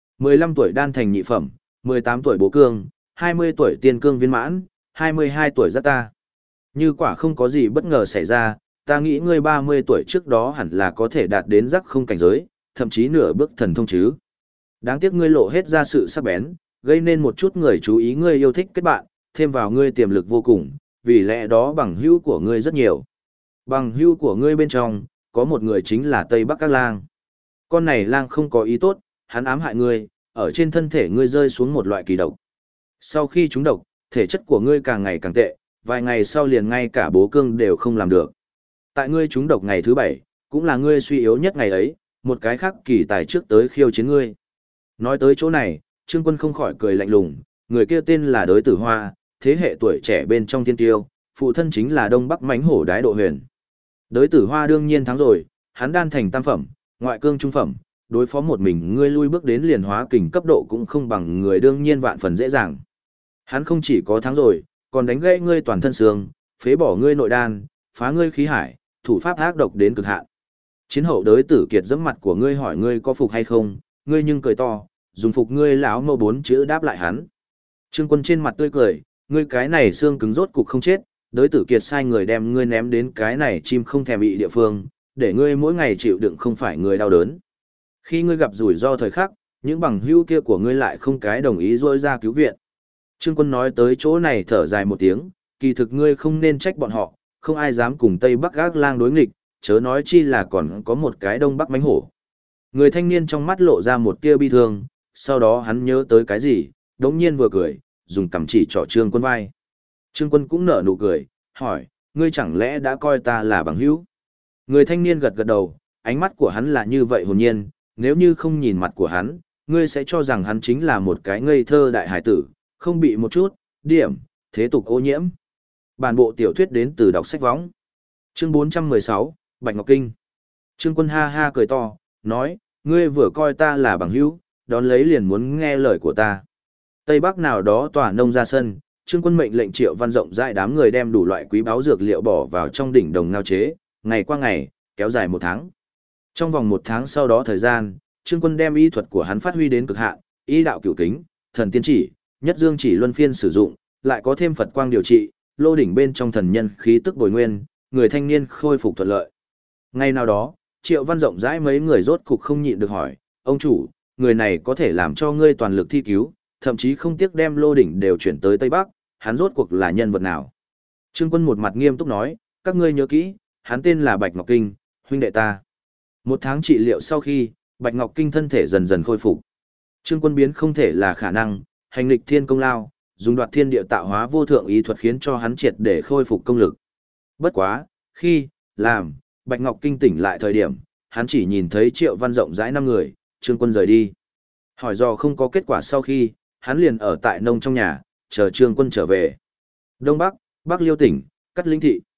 Speaker 1: 15 tuổi đan thành nhị phẩm, 18 tuổi bố cương, 20 tuổi tiên cương viên mãn, 22 tuổi giác ta. Như quả không có gì bất ngờ xảy ra, ta nghĩ ngươi 30 tuổi trước đó hẳn là có thể đạt đến giác không cảnh giới, thậm chí nửa bước thần thông chứ. Đáng tiếc ngươi lộ hết ra sự sắc bén, gây nên một chút người chú ý ngươi yêu thích kết bạn, thêm vào ngươi tiềm lực vô cùng, vì lẽ đó bằng hữu của ngươi rất nhiều. Bằng hữu của ngươi bên trong, có một người chính là Tây Bắc Các Lang. Con này lang không có ý tốt, hắn ám hại ngươi, ở trên thân thể ngươi rơi xuống một loại kỳ độc. Sau khi trúng độc, thể chất của ngươi càng ngày càng tệ, vài ngày sau liền ngay cả bố cương đều không làm được. Tại ngươi trúng độc ngày thứ 7, cũng là ngươi suy yếu nhất ngày ấy, một cái khác kỳ tài trước tới khiêu chiến ngươi. Nói tới chỗ này, Trương Quân không khỏi cười lạnh lùng, người kia tên là Đới Tử Hoa, thế hệ tuổi trẻ bên trong thiên tiêu, phụ thân chính là Đông Bắc Mãnh Hổ Đái Độ Huyền. Đới Tử Hoa đương nhiên thắng rồi, hắn đan thành tam phẩm, ngoại cương trung phẩm, đối phó một mình ngươi lui bước đến liền hóa kình cấp độ cũng không bằng người đương nhiên vạn phần dễ dàng. Hắn không chỉ có thắng rồi, còn đánh gãy ngươi toàn thân xương, phế bỏ ngươi nội đan, phá ngươi khí hải, thủ pháp ác độc đến cực hạn. Chiến hậu Đới Tử Kiệt giẫm mặt của ngươi hỏi ngươi có phục hay không, ngươi nhưng cười to, dùng phục ngươi lão mâu 4 chữ đáp lại hắn. Trương Quân trên mặt tươi cười, ngươi cái này xương cứng rốt cục không chết, Đới Tử Kiệt sai người đem ngươi ném đến cái này chim không thèm bị địa phương, để ngươi mỗi ngày chịu đựng không phải người đau đớn. Khi ngươi gặp rủi ro thời khắc, những bằng hữu kia của ngươi lại không cái đồng ý rỗi ra cứu viện. Trương Quân nói tới chỗ này thở dài một tiếng, kỳ thực ngươi không nên trách bọn họ, không ai dám cùng Tây Bắc Gác Lang đối nghịch, chớ nói chi là còn có một cái Đông Bắc Mãnh Hổ. Người thanh niên trong mắt lộ ra một tia bi thương, sau đó hắn nhớ tới cái gì, đống nhiên vừa cười, dùng cằm chỉ trỏ Trương Quân vai. Trương Quân cũng nở nụ cười, hỏi, ngươi chẳng lẽ đã coi ta là bằng hữu? Người thanh niên gật gật đầu, ánh mắt của hắn là như vậy hồn nhiên, nếu như không nhìn mặt của hắn, ngươi sẽ cho rằng hắn chính là một cái ngây thơ đại hải tử, không bị một chút, điểm, thế tục ô nhiễm. Bản bộ tiểu thuyết đến từ đọc sách võng. Chương 416, Bạch Ngọc Kinh. Trương Quân ha ha cười to, nói, ngươi vừa coi ta là bằng hữu, đón lấy liền muốn nghe lời của ta. Tây Bắc nào đó tòa nông ra sân, Trương Quân mệnh lệnh Triệu Văn rộng rãi đám người đem đủ loại quý báu dược liệu bỏ vào trong đỉnh đồng ngao chế, ngày qua ngày, kéo dài 1 tháng. Trong vòng 1 tháng sau đó thời gian, Trương Quân đem y thuật của hắn phát huy đến cực hạn, y đạo cửu kính, thần tiên chỉ, nhất dương chỉ luân phiên sử dụng, lại có thêm Phật quang điều trị, lô đỉnh bên trong thần nhân khí tức bồi nguyên, người thanh niên khôi phục thuận lợi. Ngày nào đó, Triệu Văn rộng rãi mấy người rốt cục không nhịn được hỏi, ông chủ, người này có thể làm cho ngươi toàn lực thi cứu, thậm chí không tiếc đem lô đỉnh đều chuyển tới Tây Bắc, hắn rốt cuộc là nhân vật nào? Trương Quân một mặt nghiêm túc nói, các ngươi nhớ kỹ, hắn tên là Bạch Ngọc Kinh, huynh đệ ta. 1 tháng trị liệu sau khi, Bạch Ngọc Kinh thân thể dần dần khôi phục. Trương Quân biến không thể là khả năng, hành lịch thiên công lao, dùng đoạt thiên địa tạo hóa vô thượng ý thuật khiến cho hắn triệt để khôi phục công lực. Bất quá, khi làm Bạch Ngọc Kinh tỉnh lại thời điểm, hắn chỉ nhìn thấy Triệu Văn rộng rãi 5 người, Trương Quân rời đi. Hỏi do không có kết quả sau khi, hắn liền ở tại nông trong nhà, chờ Trương Quân trở về. Đông Bắc, Bắc Liêu tỉnh, Cát Linh thị.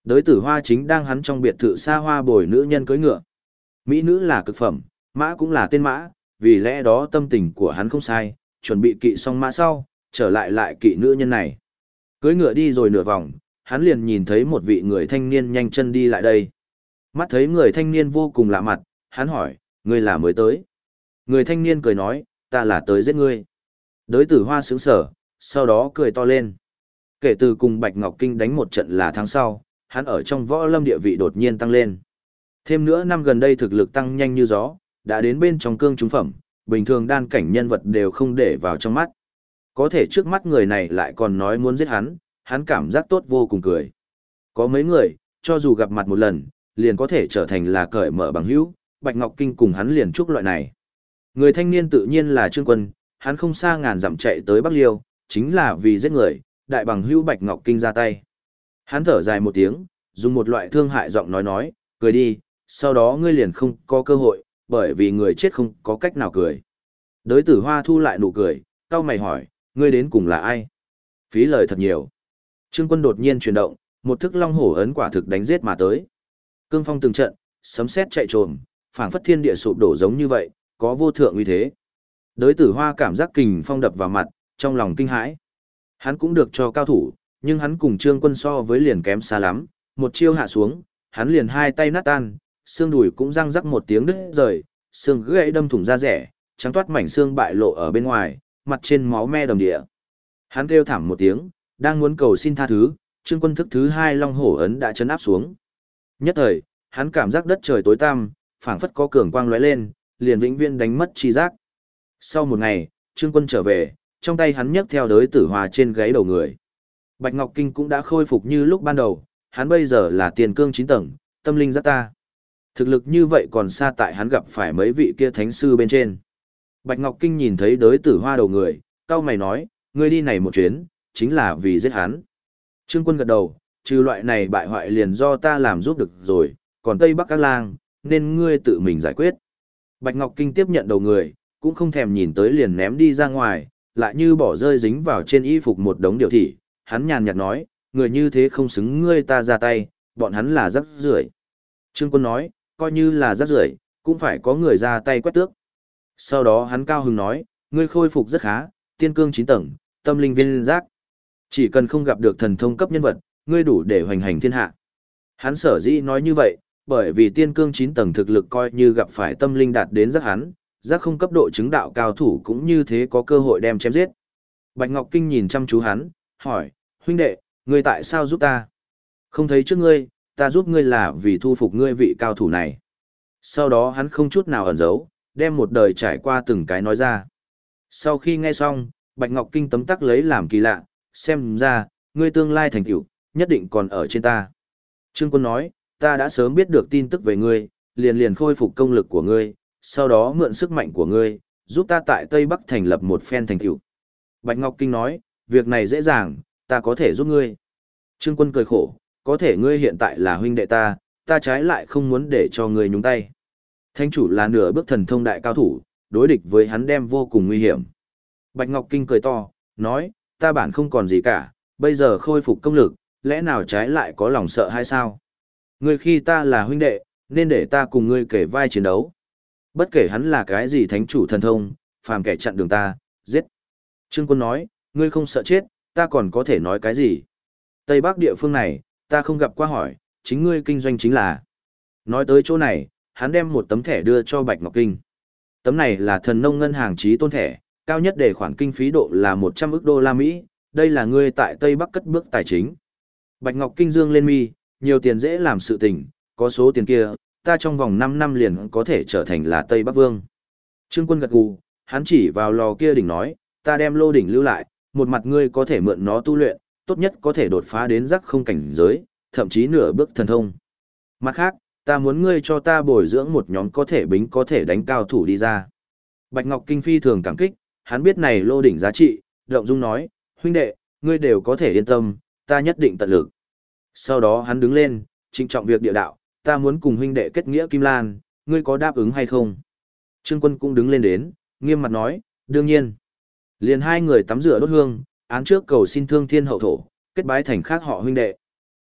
Speaker 1: Đới Tử Hoa chính đang hắn trong biệt thự xa hoa bồi nữ nhân cưỡi ngựa. Mỹ nữ là cực phẩm, mã cũng là tên mã, vì lẽ đó tâm tình của hắn không sai, chuẩn bị kỵ xong mã sau, trở lại kỵ nữ nhân này. Cưỡi ngựa đi rồi nửa vòng, hắn liền nhìn thấy một vị người thanh niên nhanh chân đi lại đây. Mắt thấy người thanh niên vô cùng lạ mặt, hắn hỏi, ngươi là mới tới. Người thanh niên cười nói, ta là tới giết ngươi. Đới Tử Hoa sững sờ, sau đó cười to lên. Kể từ cùng Bạch Ngọc Kinh đánh một trận là tháng sau, hắn ở trong võ lâm địa vị đột nhiên tăng lên. Thêm nữa năm gần đây thực lực tăng nhanh như gió, đã đến bên trong cương trúng phẩm, bình thường đan cảnh nhân vật đều không để vào trong mắt. Có thể trước mắt người này lại còn nói muốn giết hắn cảm giác tốt vô cùng cười. Có mấy người, cho dù gặp mặt một lần, liền có thể trở thành là cởi mở bằng hữu, Bạch Ngọc Kinh cùng hắn liền chúc loại này. Người thanh niên tự nhiên là Trương Quân, hắn không xa ngàn dặm chạy tới Bắc Liêu, chính là vì giết người, đại bằng hữu Bạch Ngọc Kinh ra tay. Hắn thở dài một tiếng, dùng một loại thương hại giọng nói, cười đi, sau đó ngươi liền không có cơ hội, bởi vì người chết không có cách nào cười. Đới Tử Hoa thu lại nụ cười, cau mày hỏi, ngươi đến cùng là ai? Phí lời thật nhiều. Trương Quân đột nhiên chuyển động, một thức long hổ ấn quả thực đánh giết mà tới. Cương phong từng trận, sấm sét chạy trồm, phảng phất thiên địa sụp đổ giống như vậy, có vô thượng uy thế. Đới Tử Hoa cảm giác kình phong đập vào mặt, trong lòng kinh hãi. Hắn cũng được cho cao thủ, nhưng hắn cùng Trương Quân so với liền kém xa lắm, một chiêu hạ xuống, hắn liền hai tay nát tan, xương đùi cũng răng rắc một tiếng đứt rời, xương gãy đâm thủng da rẻ, trắng toát mảnh xương bại lộ ở bên ngoài, mặt trên máu me đầm địa. Hắn kêu thảm một tiếng, đang muốn cầu xin tha thứ, Trương Quân thức thứ hai long hổ ấn đã chấn áp xuống. Nhất thời, hắn cảm giác đất trời tối tăm, phảng phất có cường quang lóe lên, liền vĩnh viễn đánh mất tri giác. Sau một ngày, Trương Quân trở về, trong tay hắn nhấc theo Đới Tử Hoa trên gáy đầu người. Bạch Ngọc Kinh cũng đã khôi phục như lúc ban đầu, hắn bây giờ là tiền cương 9 tầng, tâm linh giác ta. Thực lực như vậy còn xa tại hắn gặp phải mấy vị kia thánh sư bên trên. Bạch Ngọc Kinh nhìn thấy Đới Tử Hoa đầu người, cau mày nói, ngươi đi này một chuyến, chính là vì giết hắn. Trương Quân gật đầu, trừ loại này bại hoại liền do ta làm giúp được rồi, còn Tây Bắc các lang, nên ngươi tự mình giải quyết. Bạch Ngọc Kinh tiếp nhận đầu người, cũng không thèm nhìn tới liền ném đi ra ngoài, lại như bỏ rơi dính vào trên y phục một đống điều thị, hắn nhàn nhạt nói, người như thế không xứng ngươi ta ra tay, bọn hắn là rác rưởi. Trương Quân nói, coi như là rác rưởi, cũng phải có người ra tay quét tước. Sau đó hắn cao hứng nói, ngươi khôi phục rất khá, tiên cương 9 tầng, tâm linh viên giác. Chỉ cần không gặp được thần thông cấp nhân vật, ngươi đủ để hoành hành thiên hạ. Hắn sở dĩ nói như vậy, bởi vì tiên cương 9 tầng thực lực coi như gặp phải tâm linh đạt đến giác hắn, giác không cấp độ chứng đạo cao thủ cũng như thế có cơ hội đem chém giết. Bạch Ngọc Kinh nhìn chăm chú hắn, hỏi, huynh đệ, ngươi tại sao giúp ta? Không thấy trước ngươi, ta giúp ngươi là vì thu phục ngươi vị cao thủ này. Sau đó hắn không chút nào ẩn giấu, đem một đời trải qua từng cái nói ra. Sau khi nghe xong, Bạch Ngọc Kinh tấm tắc lấy làm kỳ lạ, xem ra, ngươi tương lai thành tựu nhất định còn ở trên ta. Trương Quân nói, ta đã sớm biết được tin tức về ngươi, liền khôi phục công lực của ngươi, sau đó mượn sức mạnh của ngươi, giúp ta tại Tây Bắc thành lập một phen thành tựu. Bạch Ngọc Kinh nói, việc này dễ dàng, ta có thể giúp ngươi. Trương Quân cười khổ, có thể ngươi hiện tại là huynh đệ ta trái lại không muốn để cho ngươi nhúng tay. Thánh chủ là nửa bước thần thông đại cao thủ, đối địch với hắn đem vô cùng nguy hiểm. Bạch Ngọc Kinh cười to, nói, ta bản không còn gì cả, bây giờ khôi phục công lực, lẽ nào trái lại có lòng sợ hay sao? Ngươi khi ta là huynh đệ, nên để ta cùng ngươi kể vai chiến đấu. Bất kể hắn là cái gì thánh chủ thần thông, phàm kẻ chặn đường ta, giết. Trương Quân nói, ngươi không sợ chết, ta còn có thể nói cái gì? Tây Bắc địa phương này, ta không gặp qua hỏi, chính ngươi kinh doanh chính là. Nói tới chỗ này, hắn đem một tấm thẻ đưa cho Bạch Ngọc Kinh. Tấm này là thần nông ngân hàng trí tôn thẻ, cao nhất để khoản kinh phí độ là 100 ức đô la Mỹ, đây là ngươi tại Tây Bắc cất bước tài chính. Bạch Ngọc Kinh dương lên mi, nhiều tiền dễ làm sự tình, có số tiền kia, ta trong vòng 5 năm liền có thể trở thành là Tây Bắc Vương. Trương Quân gật gù, hắn chỉ vào lò kia đỉnh nói, ta đem lô đỉnh lưu lại, một mặt ngươi có thể mượn nó tu luyện, tốt nhất có thể đột phá đến giác không cảnh giới, thậm chí nửa bước thần thông. Mặt khác, ta muốn ngươi cho ta bồi dưỡng một nhóm có thể bính có thể đánh cao thủ đi ra. Bạch Ngọc Kinh phi thường cảm kích, hắn biết này lô đỉnh giá trị, động dung nói, huynh đệ, ngươi đều có thể yên tâm, ta nhất định tận lực. Sau đó hắn đứng lên, trịnh trọng việc địa đạo, ta muốn cùng huynh đệ kết nghĩa Kim Lan, ngươi có đáp ứng hay không? Trương Quân cũng đứng lên đến, nghiêm mặt nói, đương nhiên. Liền hai người tắm rửa đốt hương, án trước cầu xin thương thiên hậu thổ, kết bái thành khác họ huynh đệ.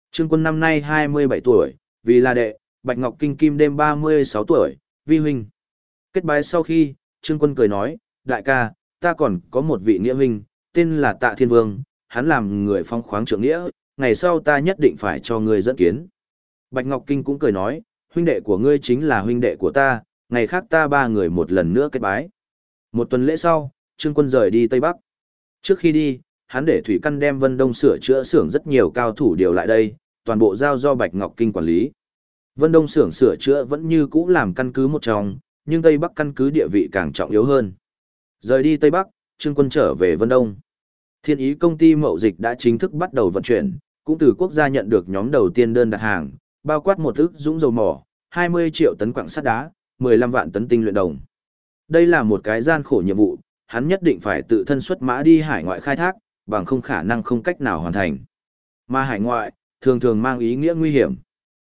Speaker 1: Trương Quân năm nay 27 tuổi, vì là đệ, Bạch Ngọc Kinh Kim đêm 36 tuổi, vi huynh. Kết bái sau khi, Trương Quân cười nói, đại ca, ta còn có một vị nghĩa huynh, tên là Tạ Thiên Vương, hắn làm người phong khoáng trượng nghĩa, ngày sau ta nhất định phải cho ngươi dẫn kiến. Bạch Ngọc Kinh cũng cười nói, huynh đệ của ngươi chính là huynh đệ của ta, ngày khác ta ba người một lần nữa kết bái. Một tuần lễ sau, Trương Quân rời đi Tây Bắc. Trước khi đi, hắn để Thủy Căn đem Vân Đông sửa chữa xưởng rất nhiều cao thủ điều lại đây, toàn bộ giao do Bạch Ngọc Kinh quản lý. Vân Đông xưởng sửa chữa vẫn như cũ làm căn cứ một trong, nhưng Tây Bắc căn cứ địa vị càng trọng yếu hơn. Rời đi Tây Bắc, Trương Quân trở về Vân Đông. Thiên Ý công ty mậu dịch đã chính thức bắt đầu vận chuyển, cũng từ quốc gia nhận được nhóm đầu tiên đơn đặt hàng, bao quát một ức dũng dầu mỏ, 20 triệu tấn quặng sắt đá, 15 vạn tấn tinh luyện đồng. Đây là một cái gian khổ nhiệm vụ, hắn nhất định phải tự thân xuất mã đi hải ngoại khai thác, bằng không khả năng không cách nào hoàn thành. Mà hải ngoại, thường thường mang ý nghĩa nguy hiểm.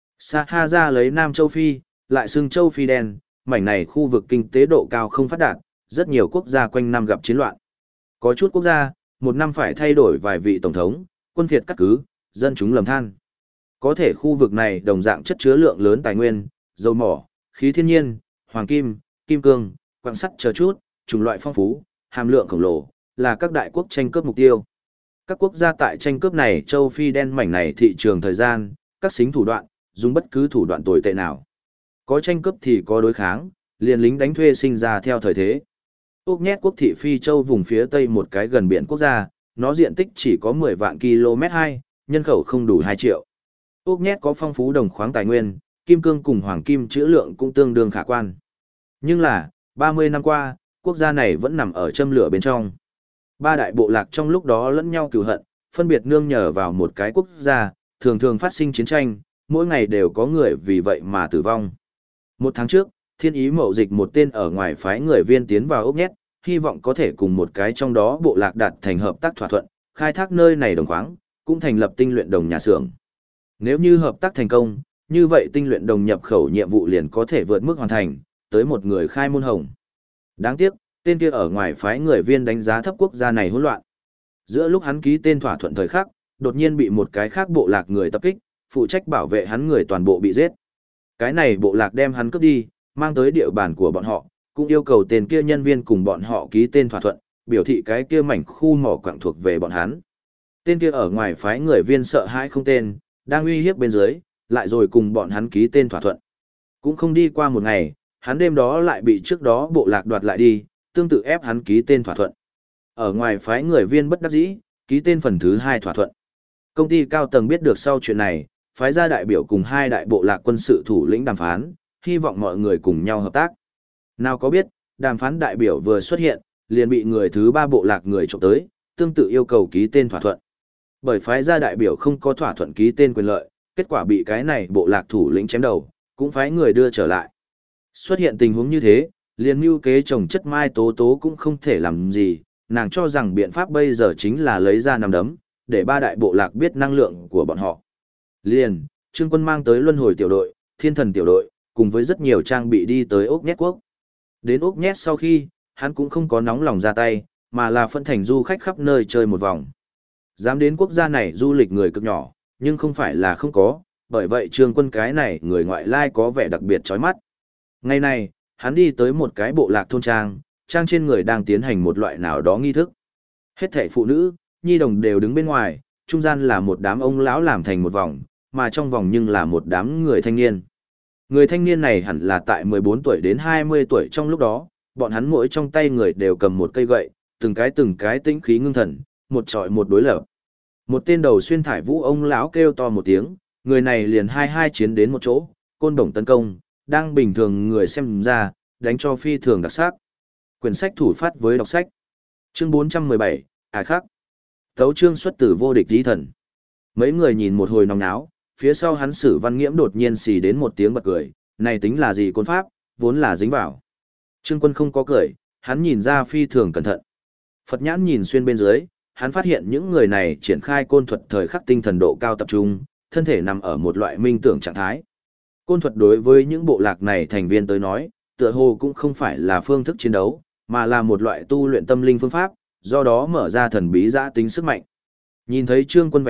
Speaker 1: Sahara lấy Nam Châu Phi, lại xưng Châu Phi đen, mảnh này khu vực kinh tế độ cao không phát đạt, rất nhiều quốc gia quanh năm gặp chiến loạn. Có chút quốc gia, một năm phải thay đổi vài vị tổng thống, quân phiệt cắt cứ, dân chúng lầm than. Có thể khu vực này đồng dạng chất chứa lượng lớn tài nguyên, dầu mỏ, khí thiên nhiên, hoàng kim, kim cương, quặng sắt chờ chút, chủng loại phong phú, hàm lượng khổng lồ, là các đại quốc tranh cướp mục tiêu. Các quốc gia tại tranh cướp này châu Phi đen mảnh này thị trường thời gian, các xính thủ đoạn, dùng bất cứ thủ đoạn tồi tệ nào. Có tranh cướp thì có đối kháng, liền lính đánh thuê sinh ra theo thời thế. Úc nhét quốc thị Phi Châu vùng phía tây một cái gần biển quốc gia, nó diện tích chỉ có 10 vạn km2, nhân khẩu không đủ 2 triệu. Úc nhét có phong phú đồng khoáng tài nguyên, kim cương cùng hoàng kim trữ lượng cũng tương đương khả quan. Nhưng là, 30 năm qua, quốc gia này vẫn nằm ở châm lửa bên trong. Ba đại bộ lạc trong lúc đó lẫn nhau cừu hận, phân biệt nương nhờ vào một cái quốc gia, thường thường phát sinh chiến tranh, mỗi ngày đều có người vì vậy mà tử vong. Một tháng trước, Thiên Ý mậu dịch một tên ở ngoài phái người viên tiến vào ốc nhét, hy vọng có thể cùng một cái trong đó bộ lạc đạt thành hợp tác thỏa thuận, khai thác nơi này đồng khoáng, cũng thành lập tinh luyện đồng nhà xưởng. Nếu như hợp tác thành công, như vậy tinh luyện đồng nhập khẩu nhiệm vụ liền có thể vượt mức hoàn thành, tới một người khai môn hồng. Đáng tiếc, tên kia ở ngoài phái người viên đánh giá thấp quốc gia này hỗn loạn. Giữa lúc hắn ký tên thỏa thuận thời khắc, đột nhiên bị một cái khác bộ lạc người tập kích, phụ trách bảo vệ hắn người toàn bộ bị giết. Cái này bộ lạc đem hắn cướp đi, mang tới địa bàn của bọn họ, cũng yêu cầu tên kia nhân viên cùng bọn họ ký tên thỏa thuận, biểu thị cái kia mảnh khu mỏ quặng thuộc về bọn hắn. Tên kia ở ngoài phái người viên sợ hãi không tên, đang uy hiếp bên dưới, lại rồi cùng bọn hắn ký tên thỏa thuận. Cũng không đi qua một ngày, hắn đêm đó lại bị trước đó bộ lạc đoạt lại đi, tương tự ép hắn ký tên thỏa thuận. Ở ngoài phái người viên bất đắc dĩ, ký tên phần thứ 2 thỏa thuận. Công ty cao tầng biết được sau chuyện này, phái ra đại biểu cùng 2 đại bộ lạc quân sự thủ lĩnh đàm phán, hy vọng mọi người cùng nhau hợp tác. Nào có biết, đàm phán đại biểu vừa xuất hiện, liền bị người thứ 3 bộ lạc người trộm tới, tương tự yêu cầu ký tên thỏa thuận. Bởi phái ra đại biểu không có thỏa thuận ký tên quyền lợi, kết quả bị cái này bộ lạc thủ lĩnh chém đầu, cũng phái người đưa trở lại. Xuất hiện tình huống như thế, liền mưu kế chồng chất Mai Tố Tố cũng không thể làm gì, nàng cho rằng biện pháp bây giờ chính là lấy ra nắm đấm, để 3 đại bộ lạc biết năng lượng của bọn họ. Liền, Trương Quân mang tới Luân Hồi tiểu đội, Thiên Thần tiểu đội, cùng với rất nhiều trang bị đi tới Ốc Nhét quốc. Đến Ốc Nhét sau khi, hắn cũng không có nóng lòng ra tay, mà là phân thành du khách khắp nơi chơi một vòng. Dám đến quốc gia này du lịch người cực nhỏ, nhưng không phải là không có, bởi vậy Trương Quân cái này người ngoại lai có vẻ đặc biệt chói mắt. Ngày này, hắn đi tới một cái bộ lạc thôn trang, trang trên người đang tiến hành một loại nào đó nghi thức. Hết thảy phụ nữ, nhi đồng đều đứng bên ngoài, trung gian là một đám ông lão làm thành một vòng, mà trong vòng nhưng là một đám người thanh niên. Người thanh niên này hẳn là tại 14 tuổi đến 20 tuổi trong lúc đó, bọn hắn mỗi trong tay người đều cầm một cây gậy, từng cái tĩnh khí ngưng thần, một trọi một đối lập. Một tên đầu xuyên thải vũ ông lão kêu to một tiếng, người này liền hai chiến đến một chỗ, côn đồng tấn công, đang bình thường người xem ra, đánh cho phi thường đặc sắc. Quyển sách thủ phát với đọc sách. Chương 417, khắc. Tấu chương xuất từ vô địch di thần. Mấy người nhìn một hồi nóng náo, phía sau hắn Sử Văn Nghiễm đột nhiên xì đến một tiếng bật cười, này tính là gì côn pháp, vốn là dính vào. Trương Quân không có cười, hắn nhìn ra phi thường cẩn thận. Phật nhãn nhìn xuyên bên dưới, hắn phát hiện những người này triển khai côn thuật thời khắc tinh thần độ cao tập trung, thân thể nằm ở một loại minh tưởng trạng thái. Côn thuật đối với những bộ lạc này thành viên tới nói, tựa hồ cũng không phải là phương thức chiến đấu, mà là một loại tu luyện tâm linh phương pháp, do đó mở ra thần bí giã tính sức mạnh. Nhìn thấy Trương Quân vẻ mặt,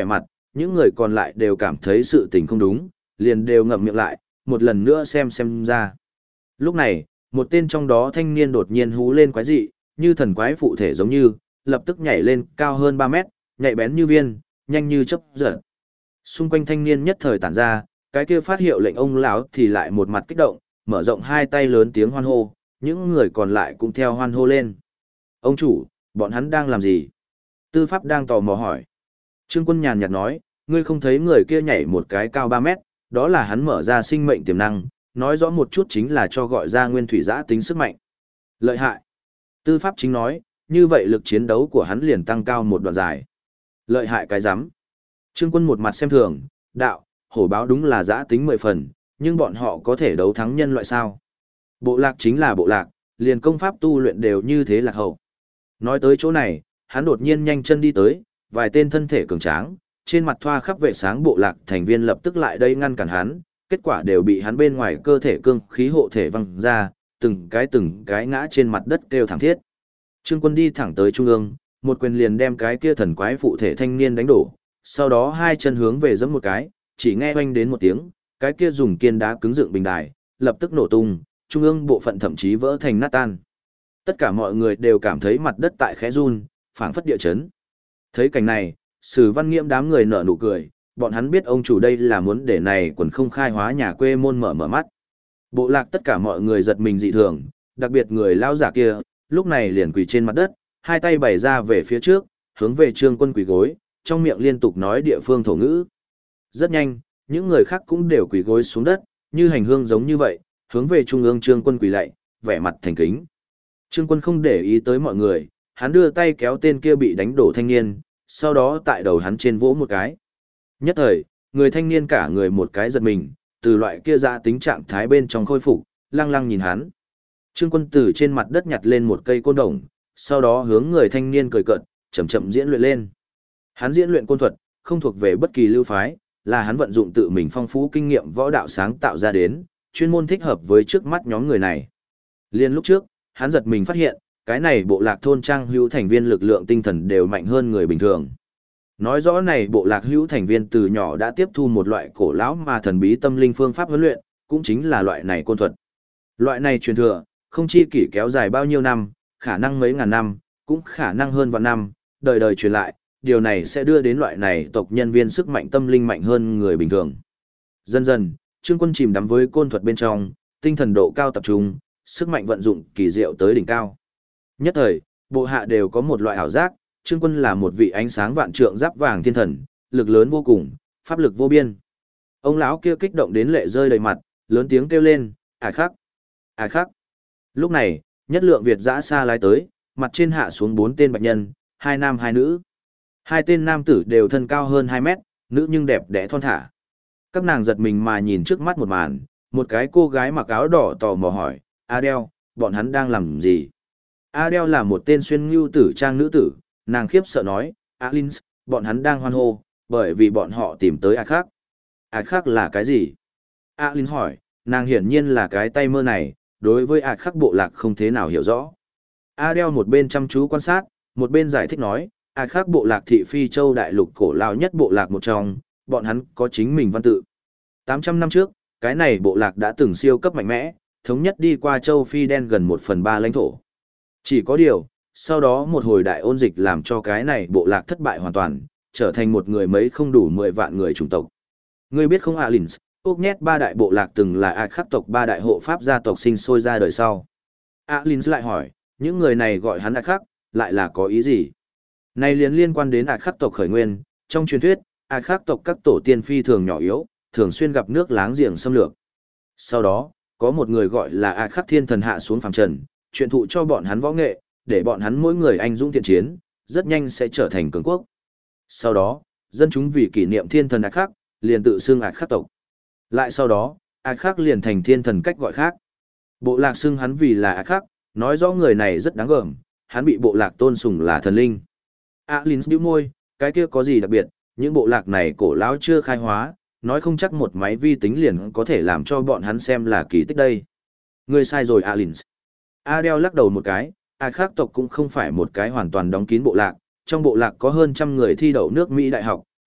Speaker 1: những người còn lại đều cảm thấy sự tình không đúng, liền đều ngậm miệng lại, một lần nữa xem ra. Lúc này, một tên trong đó thanh niên đột nhiên hú lên quái dị, như thần quái phụ thể giống như, lập tức nhảy lên cao hơn 3 mét, nhạy bén như viên, nhanh như chớp giật. Xung quanh thanh niên nhất thời tản ra, cái kia phát hiệu lệnh ông lão thì lại một mặt kích động, mở rộng hai tay lớn tiếng hoan hô, những người còn lại cũng theo hoan hô lên. Ông chủ, bọn hắn đang làm gì? Tư pháp đang tò mò hỏi. Trương Quân nhàn nhạt nói, ngươi không thấy người kia nhảy một cái cao 3 mét, đó là hắn mở ra sinh mệnh tiềm năng, nói rõ một chút chính là cho gọi ra nguyên thủy giã tính sức mạnh. Lợi hại. Tư pháp chính nói, như vậy lực chiến đấu của hắn liền tăng cao một đoạn dài. Lợi hại cái rắm. Trương Quân một mặt xem thường, đạo, hổ báo đúng là giã tính 10 phần, nhưng bọn họ có thể đấu thắng nhân loại sao? Bộ lạc chính là bộ lạc, liền công pháp tu luyện đều như thế lạc hậu. Nói tới chỗ này, hắn đột nhiên nhanh chân đi tới, vài tên thân thể cường tráng, trên mặt thoa khắp vệ sáng bộ lạc thành viên lập tức lại đây ngăn cản hắn, kết quả đều bị hắn bên ngoài cơ thể cương khí hộ thể văng ra, từng cái ngã trên mặt đất kêu thảm thiết. Trương Quân đi thẳng tới trung ương, một quyền liền đem cái kia thần quái phụ thể thanh niên đánh đổ, sau đó hai chân hướng về giẫm một cái, chỉ nghe oanh đến một tiếng, cái kia dùng kiên đá cứng dựng bình đài, lập tức nổ tung, trung ương bộ phận thậm chí vỡ thành nát tan. Tất cả mọi người đều cảm thấy mặt đất tại khẽ run, phảng phất địa chấn. Thấy cảnh này, Sử Văn Nghiễm đám người nở nụ cười, bọn hắn biết ông chủ đây là muốn để này quần không khai hóa nhà quê môn mở mắt. Bộ lạc tất cả mọi người giật mình dị thường, đặc biệt người lão giả kia, lúc này liền quỳ trên mặt đất, hai tay bày ra về phía trước, hướng về Trương Quân quỳ gối, trong miệng liên tục nói địa phương thổ ngữ. Rất nhanh, những người khác cũng đều quỳ gối xuống đất, như hành hương giống như vậy, hướng về trung ương Trương Quân quỳ lạy, vẻ mặt thành kính. Trương Quân không để ý tới mọi người, hắn đưa tay kéo tên kia bị đánh đổ thanh niên, sau đó tại đầu hắn trên vỗ một cái. Nhất thời, người thanh niên cả người một cái giật mình, từ loại kia ra tính trạng thái bên trong khôi phục, lăng lăng nhìn hắn. Trương Quân từ trên mặt đất nhặt lên một cây côn đồng, sau đó hướng người thanh niên cười cợt, chậm chậm diễn luyện lên. Hắn diễn luyện côn thuật, không thuộc về bất kỳ lưu phái, là hắn vận dụng tự mình phong phú kinh nghiệm võ đạo sáng tạo ra đến, chuyên môn thích hợp với trước mắt nhóm người này. Liên lúc trước, hắn giật mình phát hiện, cái này bộ lạc thôn trang hữu thành viên lực lượng tinh thần đều mạnh hơn người bình thường. Nói rõ này bộ lạc hữu thành viên từ nhỏ đã tiếp thu một loại cổ lão mà thần bí tâm linh phương pháp huấn luyện, cũng chính là loại này côn thuật. Loại này truyền thừa, không chi kỷ kéo dài bao nhiêu năm, khả năng mấy ngàn năm, cũng khả năng hơn vạn năm, đời đời truyền lại, điều này sẽ đưa đến loại này tộc nhân viên sức mạnh tâm linh mạnh hơn người bình thường. Dần dần, Trương Quân chìm đắm với côn thuật bên trong, tinh thần độ cao tập trung, sức mạnh vận dụng kỳ diệu tới đỉnh cao. Nhất thời, bộ hạ đều có một loại ảo giác, Trương Quân là một vị ánh sáng vạn trượng giáp vàng thiên thần, lực lớn vô cùng, pháp lực vô biên. Ông lão kia kích động đến lệ rơi đầy mặt, lớn tiếng kêu lên, "Ải khắc, ải khắc." Lúc này, nhất lượng Việt dã xa lái tới, mặt trên hạ xuống 4 tên bạch nhân, 2 nam 2 nữ. Hai tên nam tử đều thân cao hơn 2 mét, nữ nhưng đẹp đẽ thon thả. Các nàng giật mình mà nhìn trước mắt một màn, một cái cô gái mặc áo đỏ tò mò hỏi, Adele, bọn hắn đang làm gì? Adele là một tên xuyên ngưu tử trang nữ tử, nàng khiếp sợ nói, Alins, bọn hắn đang hoan hô, bởi vì bọn họ tìm tới ai khác. Ai khác là cái gì? Alins hỏi, nàng hiển nhiên là cái tay mơ này, đối với ai khác bộ lạc không thế nào hiểu rõ. Adele một bên chăm chú quan sát, một bên giải thích nói, ai khác bộ lạc thị phi châu đại lục cổ lao nhất bộ lạc một trong, bọn hắn có chính mình văn tự. 800 năm trước, cái này bộ lạc đã từng siêu cấp mạnh mẽ, thống nhất đi qua châu Phi đen gần 1/3 lãnh thổ. Chỉ có điều, sau đó một hồi đại ôn dịch làm cho cái này bộ lạc thất bại hoàn toàn, trở thành một người mấy không đủ 10 vạn người chủng tộc. Ngươi biết không Alins, ốc nhét 3 đại bộ lạc từng là ai khắc tộc 3 đại hộ pháp gia tộc sinh sôi ra đời sau. Alins lại hỏi, những người này gọi hắn ai khắc, lại là có ý gì? Này liên quan đến ai khắc tộc khởi nguyên, trong truyền thuyết, ai khắc tộc các tổ tiên phi thường nhỏ yếu, thường xuyên gặp nước láng giềng xâm lược. Sau đó, có một người gọi là ai khắc thiên thần hạ xuống phàm trần, truyền thụ cho bọn hắn võ nghệ, để bọn hắn mỗi người anh dũng thiện chiến, rất nhanh sẽ trở thành cường quốc. Sau đó, dân chúng vì kỷ niệm thiên thần ai khắc, liền tự xưng ai khắc tộc. Lại sau đó, ai khắc liền thành thiên thần cách gọi khác. Bộ lạc xưng hắn vì là ai khắc, nói rõ người này rất đáng gờm, hắn bị bộ lạc tôn sùng là thần linh. Alins bĩu môi, cái kia có gì đặc biệt, những bộ lạc này cổ lão chưa khai hóa, nói không chắc một máy vi tính liền có thể làm cho bọn hắn xem là kỳ tích đây. Ngươi sai rồi Alins. Adele lắc đầu một cái, ai khác tộc cũng không phải một cái hoàn toàn đóng kín bộ lạc, trong bộ lạc có hơn trăm người thi đậu nước Mỹ đại học,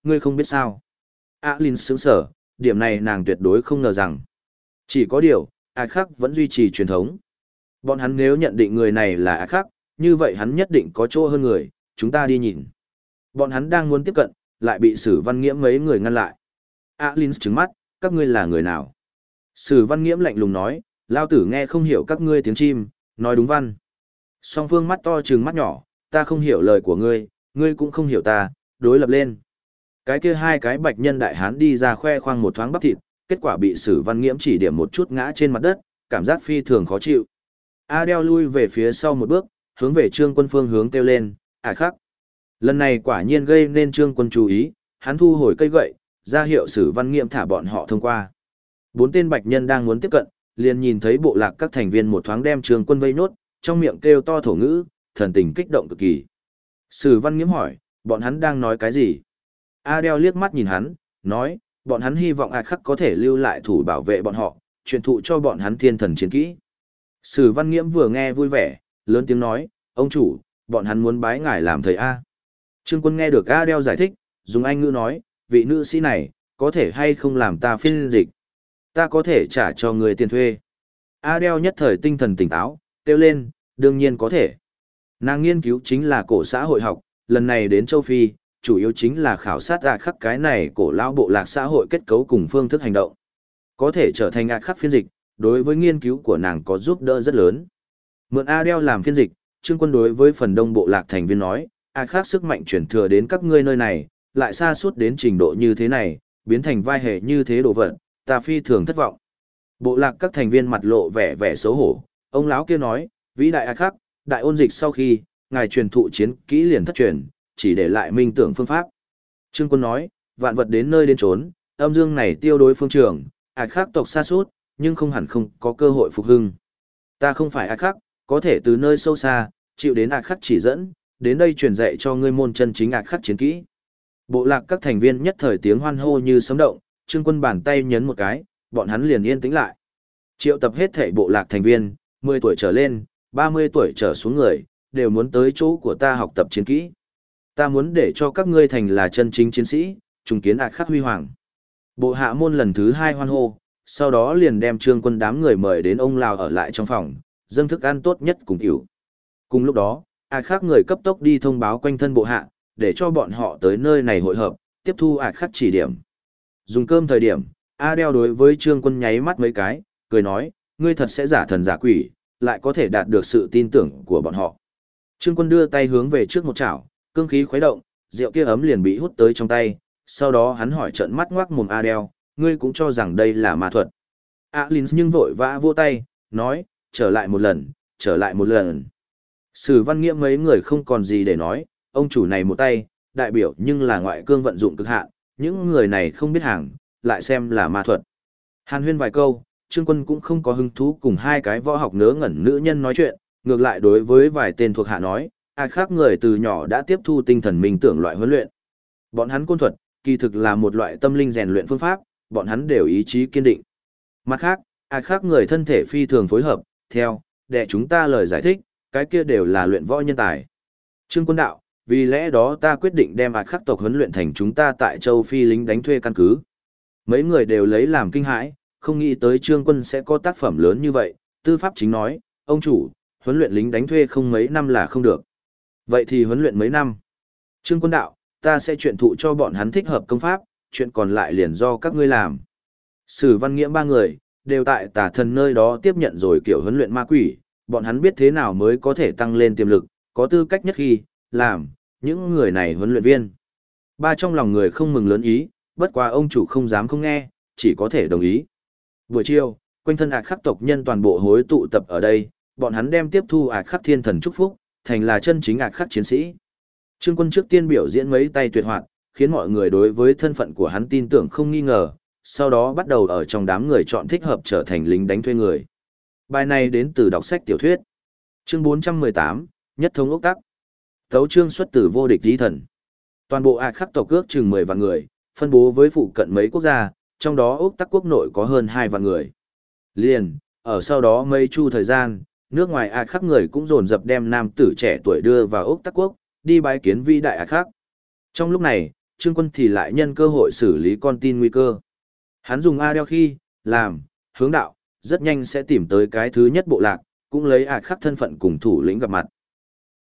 Speaker 1: ngươi không biết sao. Alin sững sở, điểm này nàng tuyệt đối không ngờ rằng. Chỉ có điều, ạt khắc vẫn duy trì truyền thống. Bọn hắn nếu nhận định người này là ạt khắc, như vậy hắn nhất định có chỗ hơn người, chúng ta đi nhìn. Bọn hắn đang muốn tiếp cận, lại bị Sử Văn Nghiễm mấy người ngăn lại. Alin trừng mắt, các ngươi là người nào? Sử Văn Nghiễm lạnh lùng nói, lao tử nghe không hiểu các ngươi tiếng chim, nói đúng văn. Song phương mắt to trừng mắt nhỏ, ta không hiểu lời của ngươi, ngươi cũng không hiểu ta, đối lập lên. Cái kia hai cái bạch nhân đại hán đi ra khoe khoang một thoáng bắp thịt, kết quả bị Sử Văn Nghiễm chỉ điểm một chút ngã trên mặt đất, cảm giác phi thường khó chịu. Adele lui về phía sau một bước, hướng về Trương Quân phương hướng kêu lên, khắc. Lần này quả nhiên gây nên Trương Quân chú ý, hắn thu hồi cây gậy, ra hiệu Sử Văn Nghiễm thả bọn họ thông qua. Bốn tên bạch nhân đang muốn tiếp cận, liền nhìn thấy bộ lạc các thành viên một thoáng đem Trương Quân vây nốt, trong miệng kêu to thổ ngữ, thần tình kích động cực kỳ. Sử Văn Nghiễm hỏi, bọn hắn đang nói cái gì? Adele liếc mắt nhìn hắn, nói, bọn hắn hy vọng khắc có thể lưu lại thủ bảo vệ bọn họ, truyền thụ cho bọn hắn thiên thần chiến kỹ. Sử Văn Nghiễm vừa nghe vui vẻ, lớn tiếng nói, ông chủ, bọn hắn muốn bái ngài làm thầy A. Trương Quân nghe được Adele giải thích, dùng Anh ngữ nói, vị nữ sĩ này, có thể hay không làm ta phiên dịch? Ta có thể trả cho người tiền thuê. Adele nhất thời tinh thần tỉnh táo, kêu lên, đương nhiên có thể. Nàng nghiên cứu chính là cổ xã hội học, lần này đến châu Phi, chủ yếu chính là khảo sát khắc cái này cổ lão bộ lạc xã hội kết cấu cùng phương thức hành động. Có thể trở thành khắc phiên dịch, đối với nghiên cứu của nàng có giúp đỡ rất lớn. Mượn Adele làm phiên dịch, Trương Quân đối với phần đông bộ lạc thành viên nói, khắc sức mạnh chuyển thừa đến các ngươi nơi này, lại xa suốt đến trình độ như thế này, biến thành vai hệ như thế đồ vật, ta phi thường thất vọng. Bộ lạc các thành viên mặt lộ vẻ vẻ xấu hổ, ông lão kia nói, vĩ đại khắc, đại ôn dịch sau khi, ngài truyền thụ chiến kỹ liền thất truyền, chỉ để lại minh tưởng phương pháp. Trương Quân nói, vạn vật đến nơi đến chốn, âm dương này tiêu đối phương trường, khắc tộc xa suốt, nhưng không hẳn không có cơ hội phục hưng. Ta không phải khắc, có thể từ nơi sâu xa, chịu đến khắc chỉ dẫn, đến đây truyền dạy cho ngươi môn chân chính khắc chiến kỹ. Bộ lạc các thành viên nhất thời tiếng hoan hô như sấm động, Trương Quân bàn tay nhấn một cái, bọn hắn liền yên tĩnh lại. Triệu tập hết thảy bộ lạc thành viên, 10 tuổi trở lên, 30 tuổi trở xuống người, đều muốn tới chỗ của ta học tập chiến kỹ. Ta muốn để cho các ngươi thành là chân chính chiến sĩ, trùng kiến khắc huy hoàng. Bộ hạ môn lần thứ 2 hoan hô, sau đó liền đem Trương Quân đám người mời đến ông Lào ở lại trong phòng, dâng thức ăn tốt nhất cùng tiểu. Cùng lúc đó, khắc người cấp tốc đi thông báo quanh thân bộ hạ, để cho bọn họ tới nơi này hội hợp, tiếp thu khắc chỉ điểm. Dùng cơm thời điểm, Adele đối với Trương Quân nháy mắt mấy cái, cười nói, ngươi thật sẽ giả thần giả quỷ, lại có thể đạt được sự tin tưởng của bọn họ. Trương Quân đưa tay hướng về trước một chảo, cương khí khuấy động, rượu kia ấm liền bị hút tới trong tay, sau đó hắn hỏi trợn mắt ngoác mồm Adele, ngươi cũng cho rằng đây là ma thuật. Alins nhưng vội vã vô tay, nói, trở lại một lần, trở lại một lần. Sử Văn Nghiễm mấy người không còn gì để nói, ông chủ này một tay, đại biểu nhưng là ngoại cương vận dụng cực hạn, những người này không biết hàng, lại xem là ma thuật. Hàn huyên vài câu, Trương Quân cũng không có hứng thú cùng hai cái võ học ngớ ngẩn nữ nhân nói chuyện, ngược lại đối với vài tên thuộc hạ nói, khác người từ nhỏ đã tiếp thu tinh thần minh tưởng loại huấn luyện. Bọn hắn côn thuật, kỳ thực là một loại tâm linh rèn luyện phương pháp, bọn hắn đều ý chí kiên định. Mặt khác, khác người thân thể phi thường phối hợp, theo, để chúng ta lời giải thích, cái kia đều là luyện võ nhân tài. Trương Quân đạo, vì lẽ đó ta quyết định đem khắc tộc huấn luyện thành chúng ta tại châu Phi lính đánh thuê căn cứ. Mấy người đều lấy làm kinh hãi, không nghĩ tới Trương Quân sẽ có tác phẩm lớn như vậy. Tư pháp chính nói, ông chủ, huấn luyện lính đánh thuê không mấy năm là không được. Vậy thì huấn luyện mấy năm? Trương Quân đạo, ta sẽ truyền thụ cho bọn hắn thích hợp công pháp, chuyện còn lại liền do các ngươi làm. Sử Văn Nghiễm ba người, đều tại Tà Thần nơi đó tiếp nhận rồi kiểu huấn luyện ma quỷ, bọn hắn biết thế nào mới có thể tăng lên tiềm lực, có tư cách nhất khi, làm, những người này huấn luyện viên. Ba trong lòng người không mừng lớn ý, bất quá ông chủ không dám không nghe, chỉ có thể đồng ý. Buổi chiều, quanh thân khắc tộc nhân toàn bộ hối tụ tập ở đây, bọn hắn đem tiếp thu khắc thiên thần chúc phúc, thành là chân chính khắc chiến sĩ. Trương Quân trước tiên biểu diễn mấy tay tuyệt hoạt, khiến mọi người đối với thân phận của hắn tin tưởng không nghi ngờ, sau đó bắt đầu ở trong đám người chọn thích hợp trở thành lính đánh thuê người. Bài này đến từ đọc sách tiểu thuyết. Chương 418, Nhất thống ốc tắc. Tấu chương xuất từ vô địch di thần. Toàn bộ khắc tộc ước chừng 10 vạn người, phân bố với phụ cận mấy quốc gia, trong đó ốc tắc quốc nội có hơn 2 vạn người. Liền, ở sau đó mấy chu thời gian, nước ngoài khắc người cũng dồn dập đem nam tử trẻ tuổi đưa vào ốc tắc quốc, đi bái kiến vĩ đại khắc. Trong lúc này, Trương Quân thì lại nhân cơ hội xử lý con tin nguy cơ. Hắn dùng Adele khi, làm, hướng đạo, rất nhanh sẽ tìm tới cái thứ nhất bộ lạc, cũng lấy khắc thân phận cùng thủ lĩnh gặp mặt.